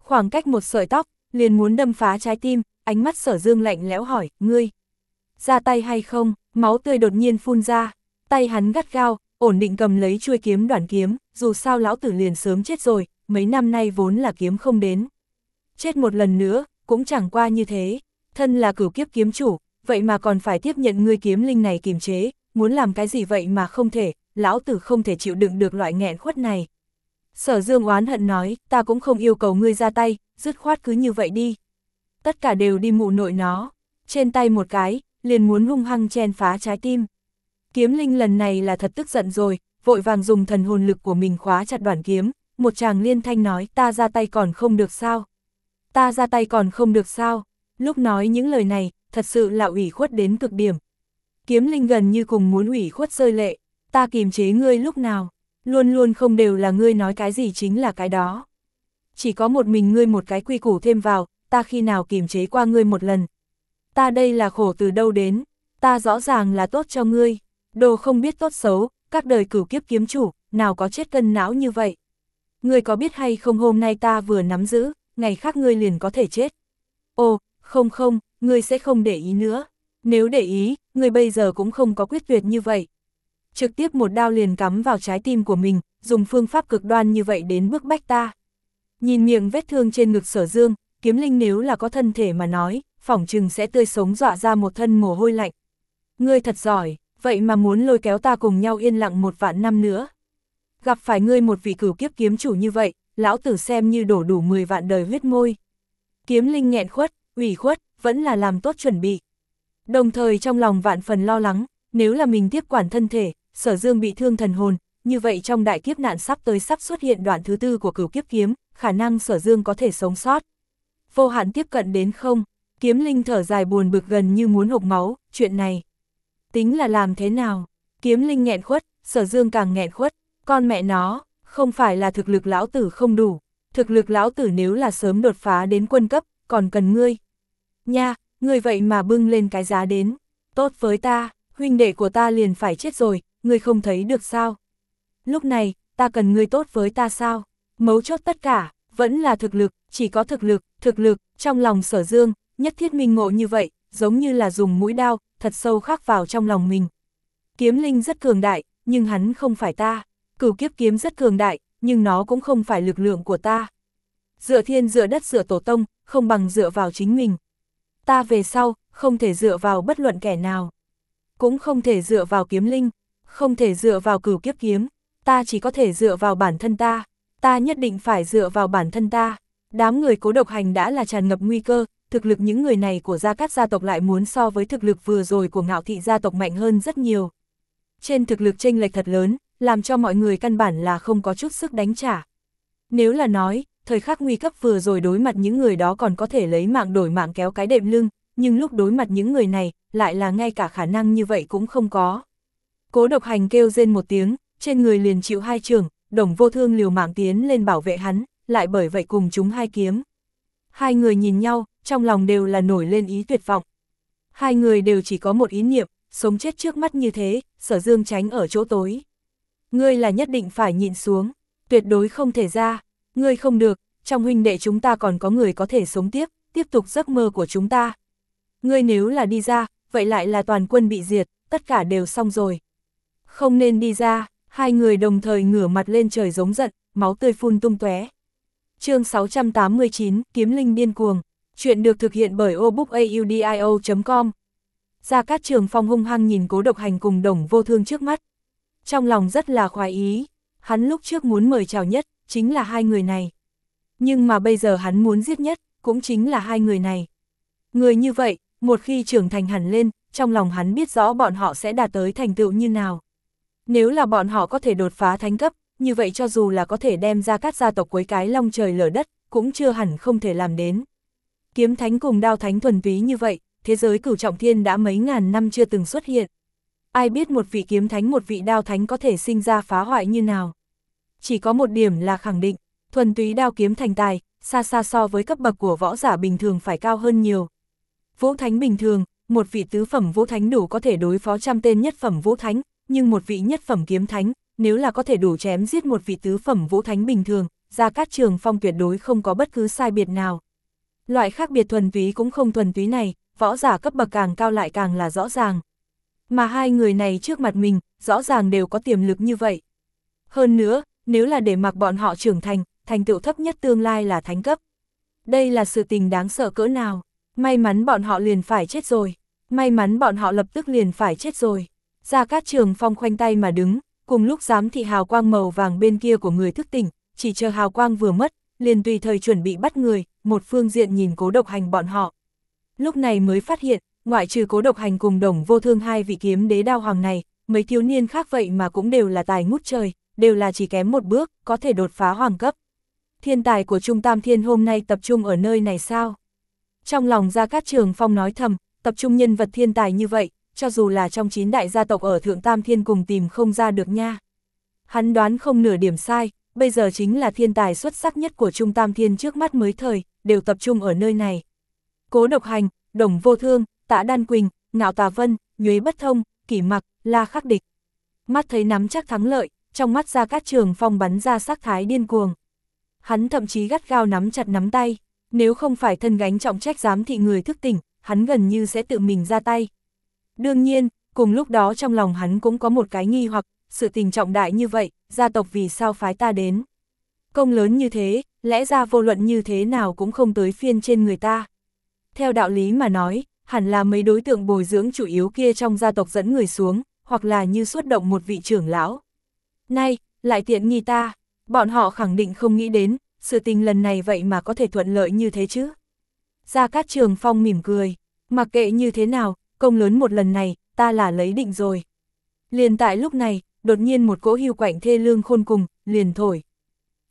khoảng cách một sợi tóc, liền muốn đâm phá trái tim, ánh mắt Sở Dương lạnh lẽo hỏi, ngươi, ra tay hay không, máu tươi đột nhiên phun ra, tay hắn gắt gao, ổn định cầm lấy chuôi kiếm đoạn kiếm, dù sao lão tử liền sớm chết rồi, mấy năm nay vốn là kiếm không đến. Chết một lần nữa, cũng chẳng qua như thế, thân là cửu kiếp kiếm chủ, vậy mà còn phải tiếp nhận ngươi kiếm linh này kiềm chế, muốn làm cái gì vậy mà không thể, lão tử không thể chịu đựng được loại nghẹn khuất này. Sở Dương oán hận nói, ta cũng không yêu cầu ngươi ra tay, dứt khoát cứ như vậy đi. Tất cả đều đi mụ nội nó, trên tay một cái, liền muốn hung hăng chen phá trái tim. Kiếm linh lần này là thật tức giận rồi, vội vàng dùng thần hồn lực của mình khóa chặt đoạn kiếm, một chàng liên thanh nói, ta ra tay còn không được sao? Ta ra tay còn không được sao? Lúc nói những lời này, thật sự là ủy khuất đến cực điểm. Kiếm linh gần như cùng muốn ủy khuất rơi lệ, ta kìm chế ngươi lúc nào, luôn luôn không đều là ngươi nói cái gì chính là cái đó. Chỉ có một mình ngươi một cái quy củ thêm vào, ta khi nào kìm chế qua ngươi một lần. Ta đây là khổ từ đâu đến, ta rõ ràng là tốt cho ngươi, đồ không biết tốt xấu, các đời cửu kiếp kiếm chủ, nào có chết cân não như vậy. Ngươi có biết hay không hôm nay ta vừa nắm giữ, ngày khác ngươi liền có thể chết. Ồ, không không, ngươi sẽ không để ý nữa. Nếu để ý, ngươi bây giờ cũng không có quyết tuyệt như vậy. Trực tiếp một đao liền cắm vào trái tim của mình, dùng phương pháp cực đoan như vậy đến bức bách ta. Nhìn miệng vết thương trên ngực Sở Dương, kiếm linh nếu là có thân thể mà nói, phỏng chừng sẽ tươi sống dọa ra một thân mồ hôi lạnh. Ngươi thật giỏi, vậy mà muốn lôi kéo ta cùng nhau yên lặng một vạn năm nữa. Gặp phải ngươi một vị cửu kiếp kiếm chủ như vậy, lão tử xem như đổ đủ mười vạn đời huyết môi. Kiếm linh nghẹn khuất, ủy khuất, vẫn là làm tốt chuẩn bị. Đồng thời trong lòng vạn phần lo lắng, nếu là mình tiếp quản thân thể, Sở Dương bị thương thần hồn, như vậy trong đại kiếp nạn sắp tới sắp xuất hiện đoạn thứ tư của cửu kiếp kiếm, khả năng Sở Dương có thể sống sót. Vô hạn tiếp cận đến không, kiếm linh thở dài buồn bực gần như muốn hộc máu, chuyện này. Tính là làm thế nào? Kiếm linh nghẹn khuất, Sở Dương càng nghẹn khuất, con mẹ nó, không phải là thực lực lão tử không đủ, thực lực lão tử nếu là sớm đột phá đến quân cấp, còn cần ngươi. Nha, ngươi vậy mà bưng lên cái giá đến, tốt với ta, huynh đệ của ta liền phải chết rồi, ngươi không thấy được sao? Lúc này, ta cần ngươi tốt với ta sao? Mấu chốt tất cả, vẫn là thực lực, chỉ có thực lực, thực lực, trong lòng Sở Dương, nhất thiết minh ngộ như vậy, giống như là dùng mũi đao, thật sâu khắc vào trong lòng mình. Kiếm linh rất cường đại, nhưng hắn không phải ta. Cửu kiếp kiếm rất cường đại, nhưng nó cũng không phải lực lượng của ta. Dựa thiên dựa đất dựa tổ tông, không bằng dựa vào chính mình. Ta về sau, không thể dựa vào bất luận kẻ nào. Cũng không thể dựa vào kiếm linh, không thể dựa vào cửu kiếp kiếm. Ta chỉ có thể dựa vào bản thân ta. Ta nhất định phải dựa vào bản thân ta. Đám người Cố Độc Hành đã là tràn ngập nguy cơ, thực lực những người này của Gia Cát gia tộc lại muốn so với thực lực vừa rồi của Ngạo Thị gia tộc mạnh hơn rất nhiều. Trên thực lực chênh lệch thật lớn, làm cho mọi người căn bản là không có chút sức đánh trả. Nếu là nói, thời khắc nguy cấp vừa rồi đối mặt những người đó còn có thể lấy mạng đổi mạng kéo cái đệm lưng, nhưng lúc đối mặt những người này, lại là ngay cả khả năng như vậy cũng không có. Cố Độc Hành kêu rên một tiếng, trên người liền chịu hai trường, Đồng Vô Thương liều mạng tiến lên bảo vệ hắn, lại bởi vậy cùng chúng hai kiếm. Hai người nhìn nhau, trong lòng đều là nổi lên ý tuyệt vọng. Hai người đều chỉ có một ý niệm, sống chết trước mắt như thế, Sở Dương tránh ở chỗ tối. Ngươi là nhất định phải nhịn xuống, tuyệt đối không thể ra, ngươi không được, trong huynh đệ chúng ta còn có người có thể sống tiếp, tiếp tục giấc mơ của chúng ta. Ngươi nếu là đi ra, vậy lại là toàn quân bị diệt, tất cả đều xong rồi. Không nên đi ra, hai người đồng thời ngửa mặt lên trời giống giận, máu tươi phun tung tóe. Chương sáu trăm tám mươi chín, Kiếm linh điên cuồng. Chuyện được thực hiện bởi obookaudio chấm com. Gia Cát Trường Phong hung hăng nhìn Cố Độc Hành cùng Đồng Vô Thương trước mắt. Trong lòng rất là khoái ý, hắn lúc trước muốn mời chào nhất, chính là hai người này. Nhưng mà bây giờ hắn muốn giết nhất, cũng chính là hai người này. Người như vậy, một khi trưởng thành hẳn lên, trong lòng hắn biết rõ bọn họ sẽ đạt tới thành tựu như nào. Nếu là bọn họ có thể đột phá thánh cấp, như vậy cho dù là có thể đem Gia Cát gia tộc quấy cái long trời lở đất, cũng chưa hẳn không thể làm đến. Kiếm thánh cùng đao thánh thuần túy như vậy, thế giới cửu trọng thiên đã mấy ngàn năm chưa từng xuất hiện. Ai biết một vị kiếm thánh một vị đao thánh có thể sinh ra phá hoại như nào. Chỉ có một điểm là khẳng định, thuần túy đao kiếm thành tài, xa xa so với cấp bậc của võ giả bình thường phải cao hơn nhiều. Vũ thánh bình thường, một vị tứ phẩm vũ thánh đủ có thể đối phó trăm tên nhất phẩm vũ thánh, nhưng một vị nhất phẩm kiếm thánh, nếu là có thể đủ chém giết một vị tứ phẩm vũ thánh bình thường, Gia Cát Trường Phong tuyệt đối không có bất cứ sai biệt nào. Loại khác biệt thuần túy cũng không thuần túy này, võ giả cấp bậc càng cao lại càng là rõ ràng. Mà hai người này trước mặt mình, rõ ràng đều có tiềm lực như vậy. Hơn nữa, nếu là để mặc bọn họ trưởng thành, thành tựu thấp nhất tương lai là thánh cấp. Đây là sự tình đáng sợ cỡ nào, may mắn bọn họ liền phải chết rồi, may mắn bọn họ lập tức liền phải chết rồi. Gia Cát Trường Phong khoanh tay mà đứng, cùng lúc giám thị hào quang màu vàng bên kia của người thức tỉnh, chỉ chờ hào quang vừa mất, liền tùy thời chuẩn bị bắt người, một phương diện nhìn Cố Độc Hành bọn họ. Lúc này mới phát hiện, ngoại trừ Cố Độc Hành cùng Đồng Vô Thương hai vị kiếm đế đao hoàng này, mấy thiếu niên khác vậy mà cũng đều là tài ngút trời, đều là chỉ kém một bước, có thể đột phá hoàng cấp. Thiên tài của Trung Tam Thiên hôm nay tập trung ở nơi này sao? Trong lòng Gia Cát Trường Phong nói thầm, tập trung nhân vật thiên tài như vậy, cho dù là trong chín đại gia tộc ở Thượng Tam Thiên cùng tìm không ra được nha. Hắn đoán không nửa điểm sai, bây giờ chính là thiên tài xuất sắc nhất của Trung Tam Thiên trước mắt mới thời, đều tập trung ở nơi này. Cố Độc Hành, Đồng Vô Thương, Tạ Đan Quỳnh, Ngạo Tà Vân, Nhuế Bất Thông, Kỷ Mặc, La Khắc Địch. Mắt thấy nắm chắc thắng lợi, trong mắt Gia Cát Trường Phong bắn ra sắc thái điên cuồng. Hắn thậm chí gắt gao nắm chặt nắm tay, nếu không phải thân gánh trọng trách giám thị người thức tỉnh, hắn gần như sẽ tự mình ra tay. Đương nhiên, cùng lúc đó trong lòng hắn cũng có một cái nghi hoặc, sự tình trọng đại như vậy, gia tộc vì sao phái ta đến? Công lớn như thế, lẽ ra vô luận như thế nào cũng không tới phiên trên người ta. Theo đạo lý mà nói, hẳn là mấy đối tượng bồi dưỡng chủ yếu kia trong gia tộc dẫn người xuống, hoặc là như xuất động một vị trưởng lão. Nay, lại tiện nghi ta, bọn họ khẳng định không nghĩ đến, sự tình lần này vậy mà có thể thuận lợi như thế chứ. Gia Cát Trường Phong mỉm cười, mặc kệ như thế nào, công lớn một lần này, ta là lấy định rồi. Liền tại lúc này, đột nhiên một cỗ hưu quạnh thê lương khôn cùng, liền thổi.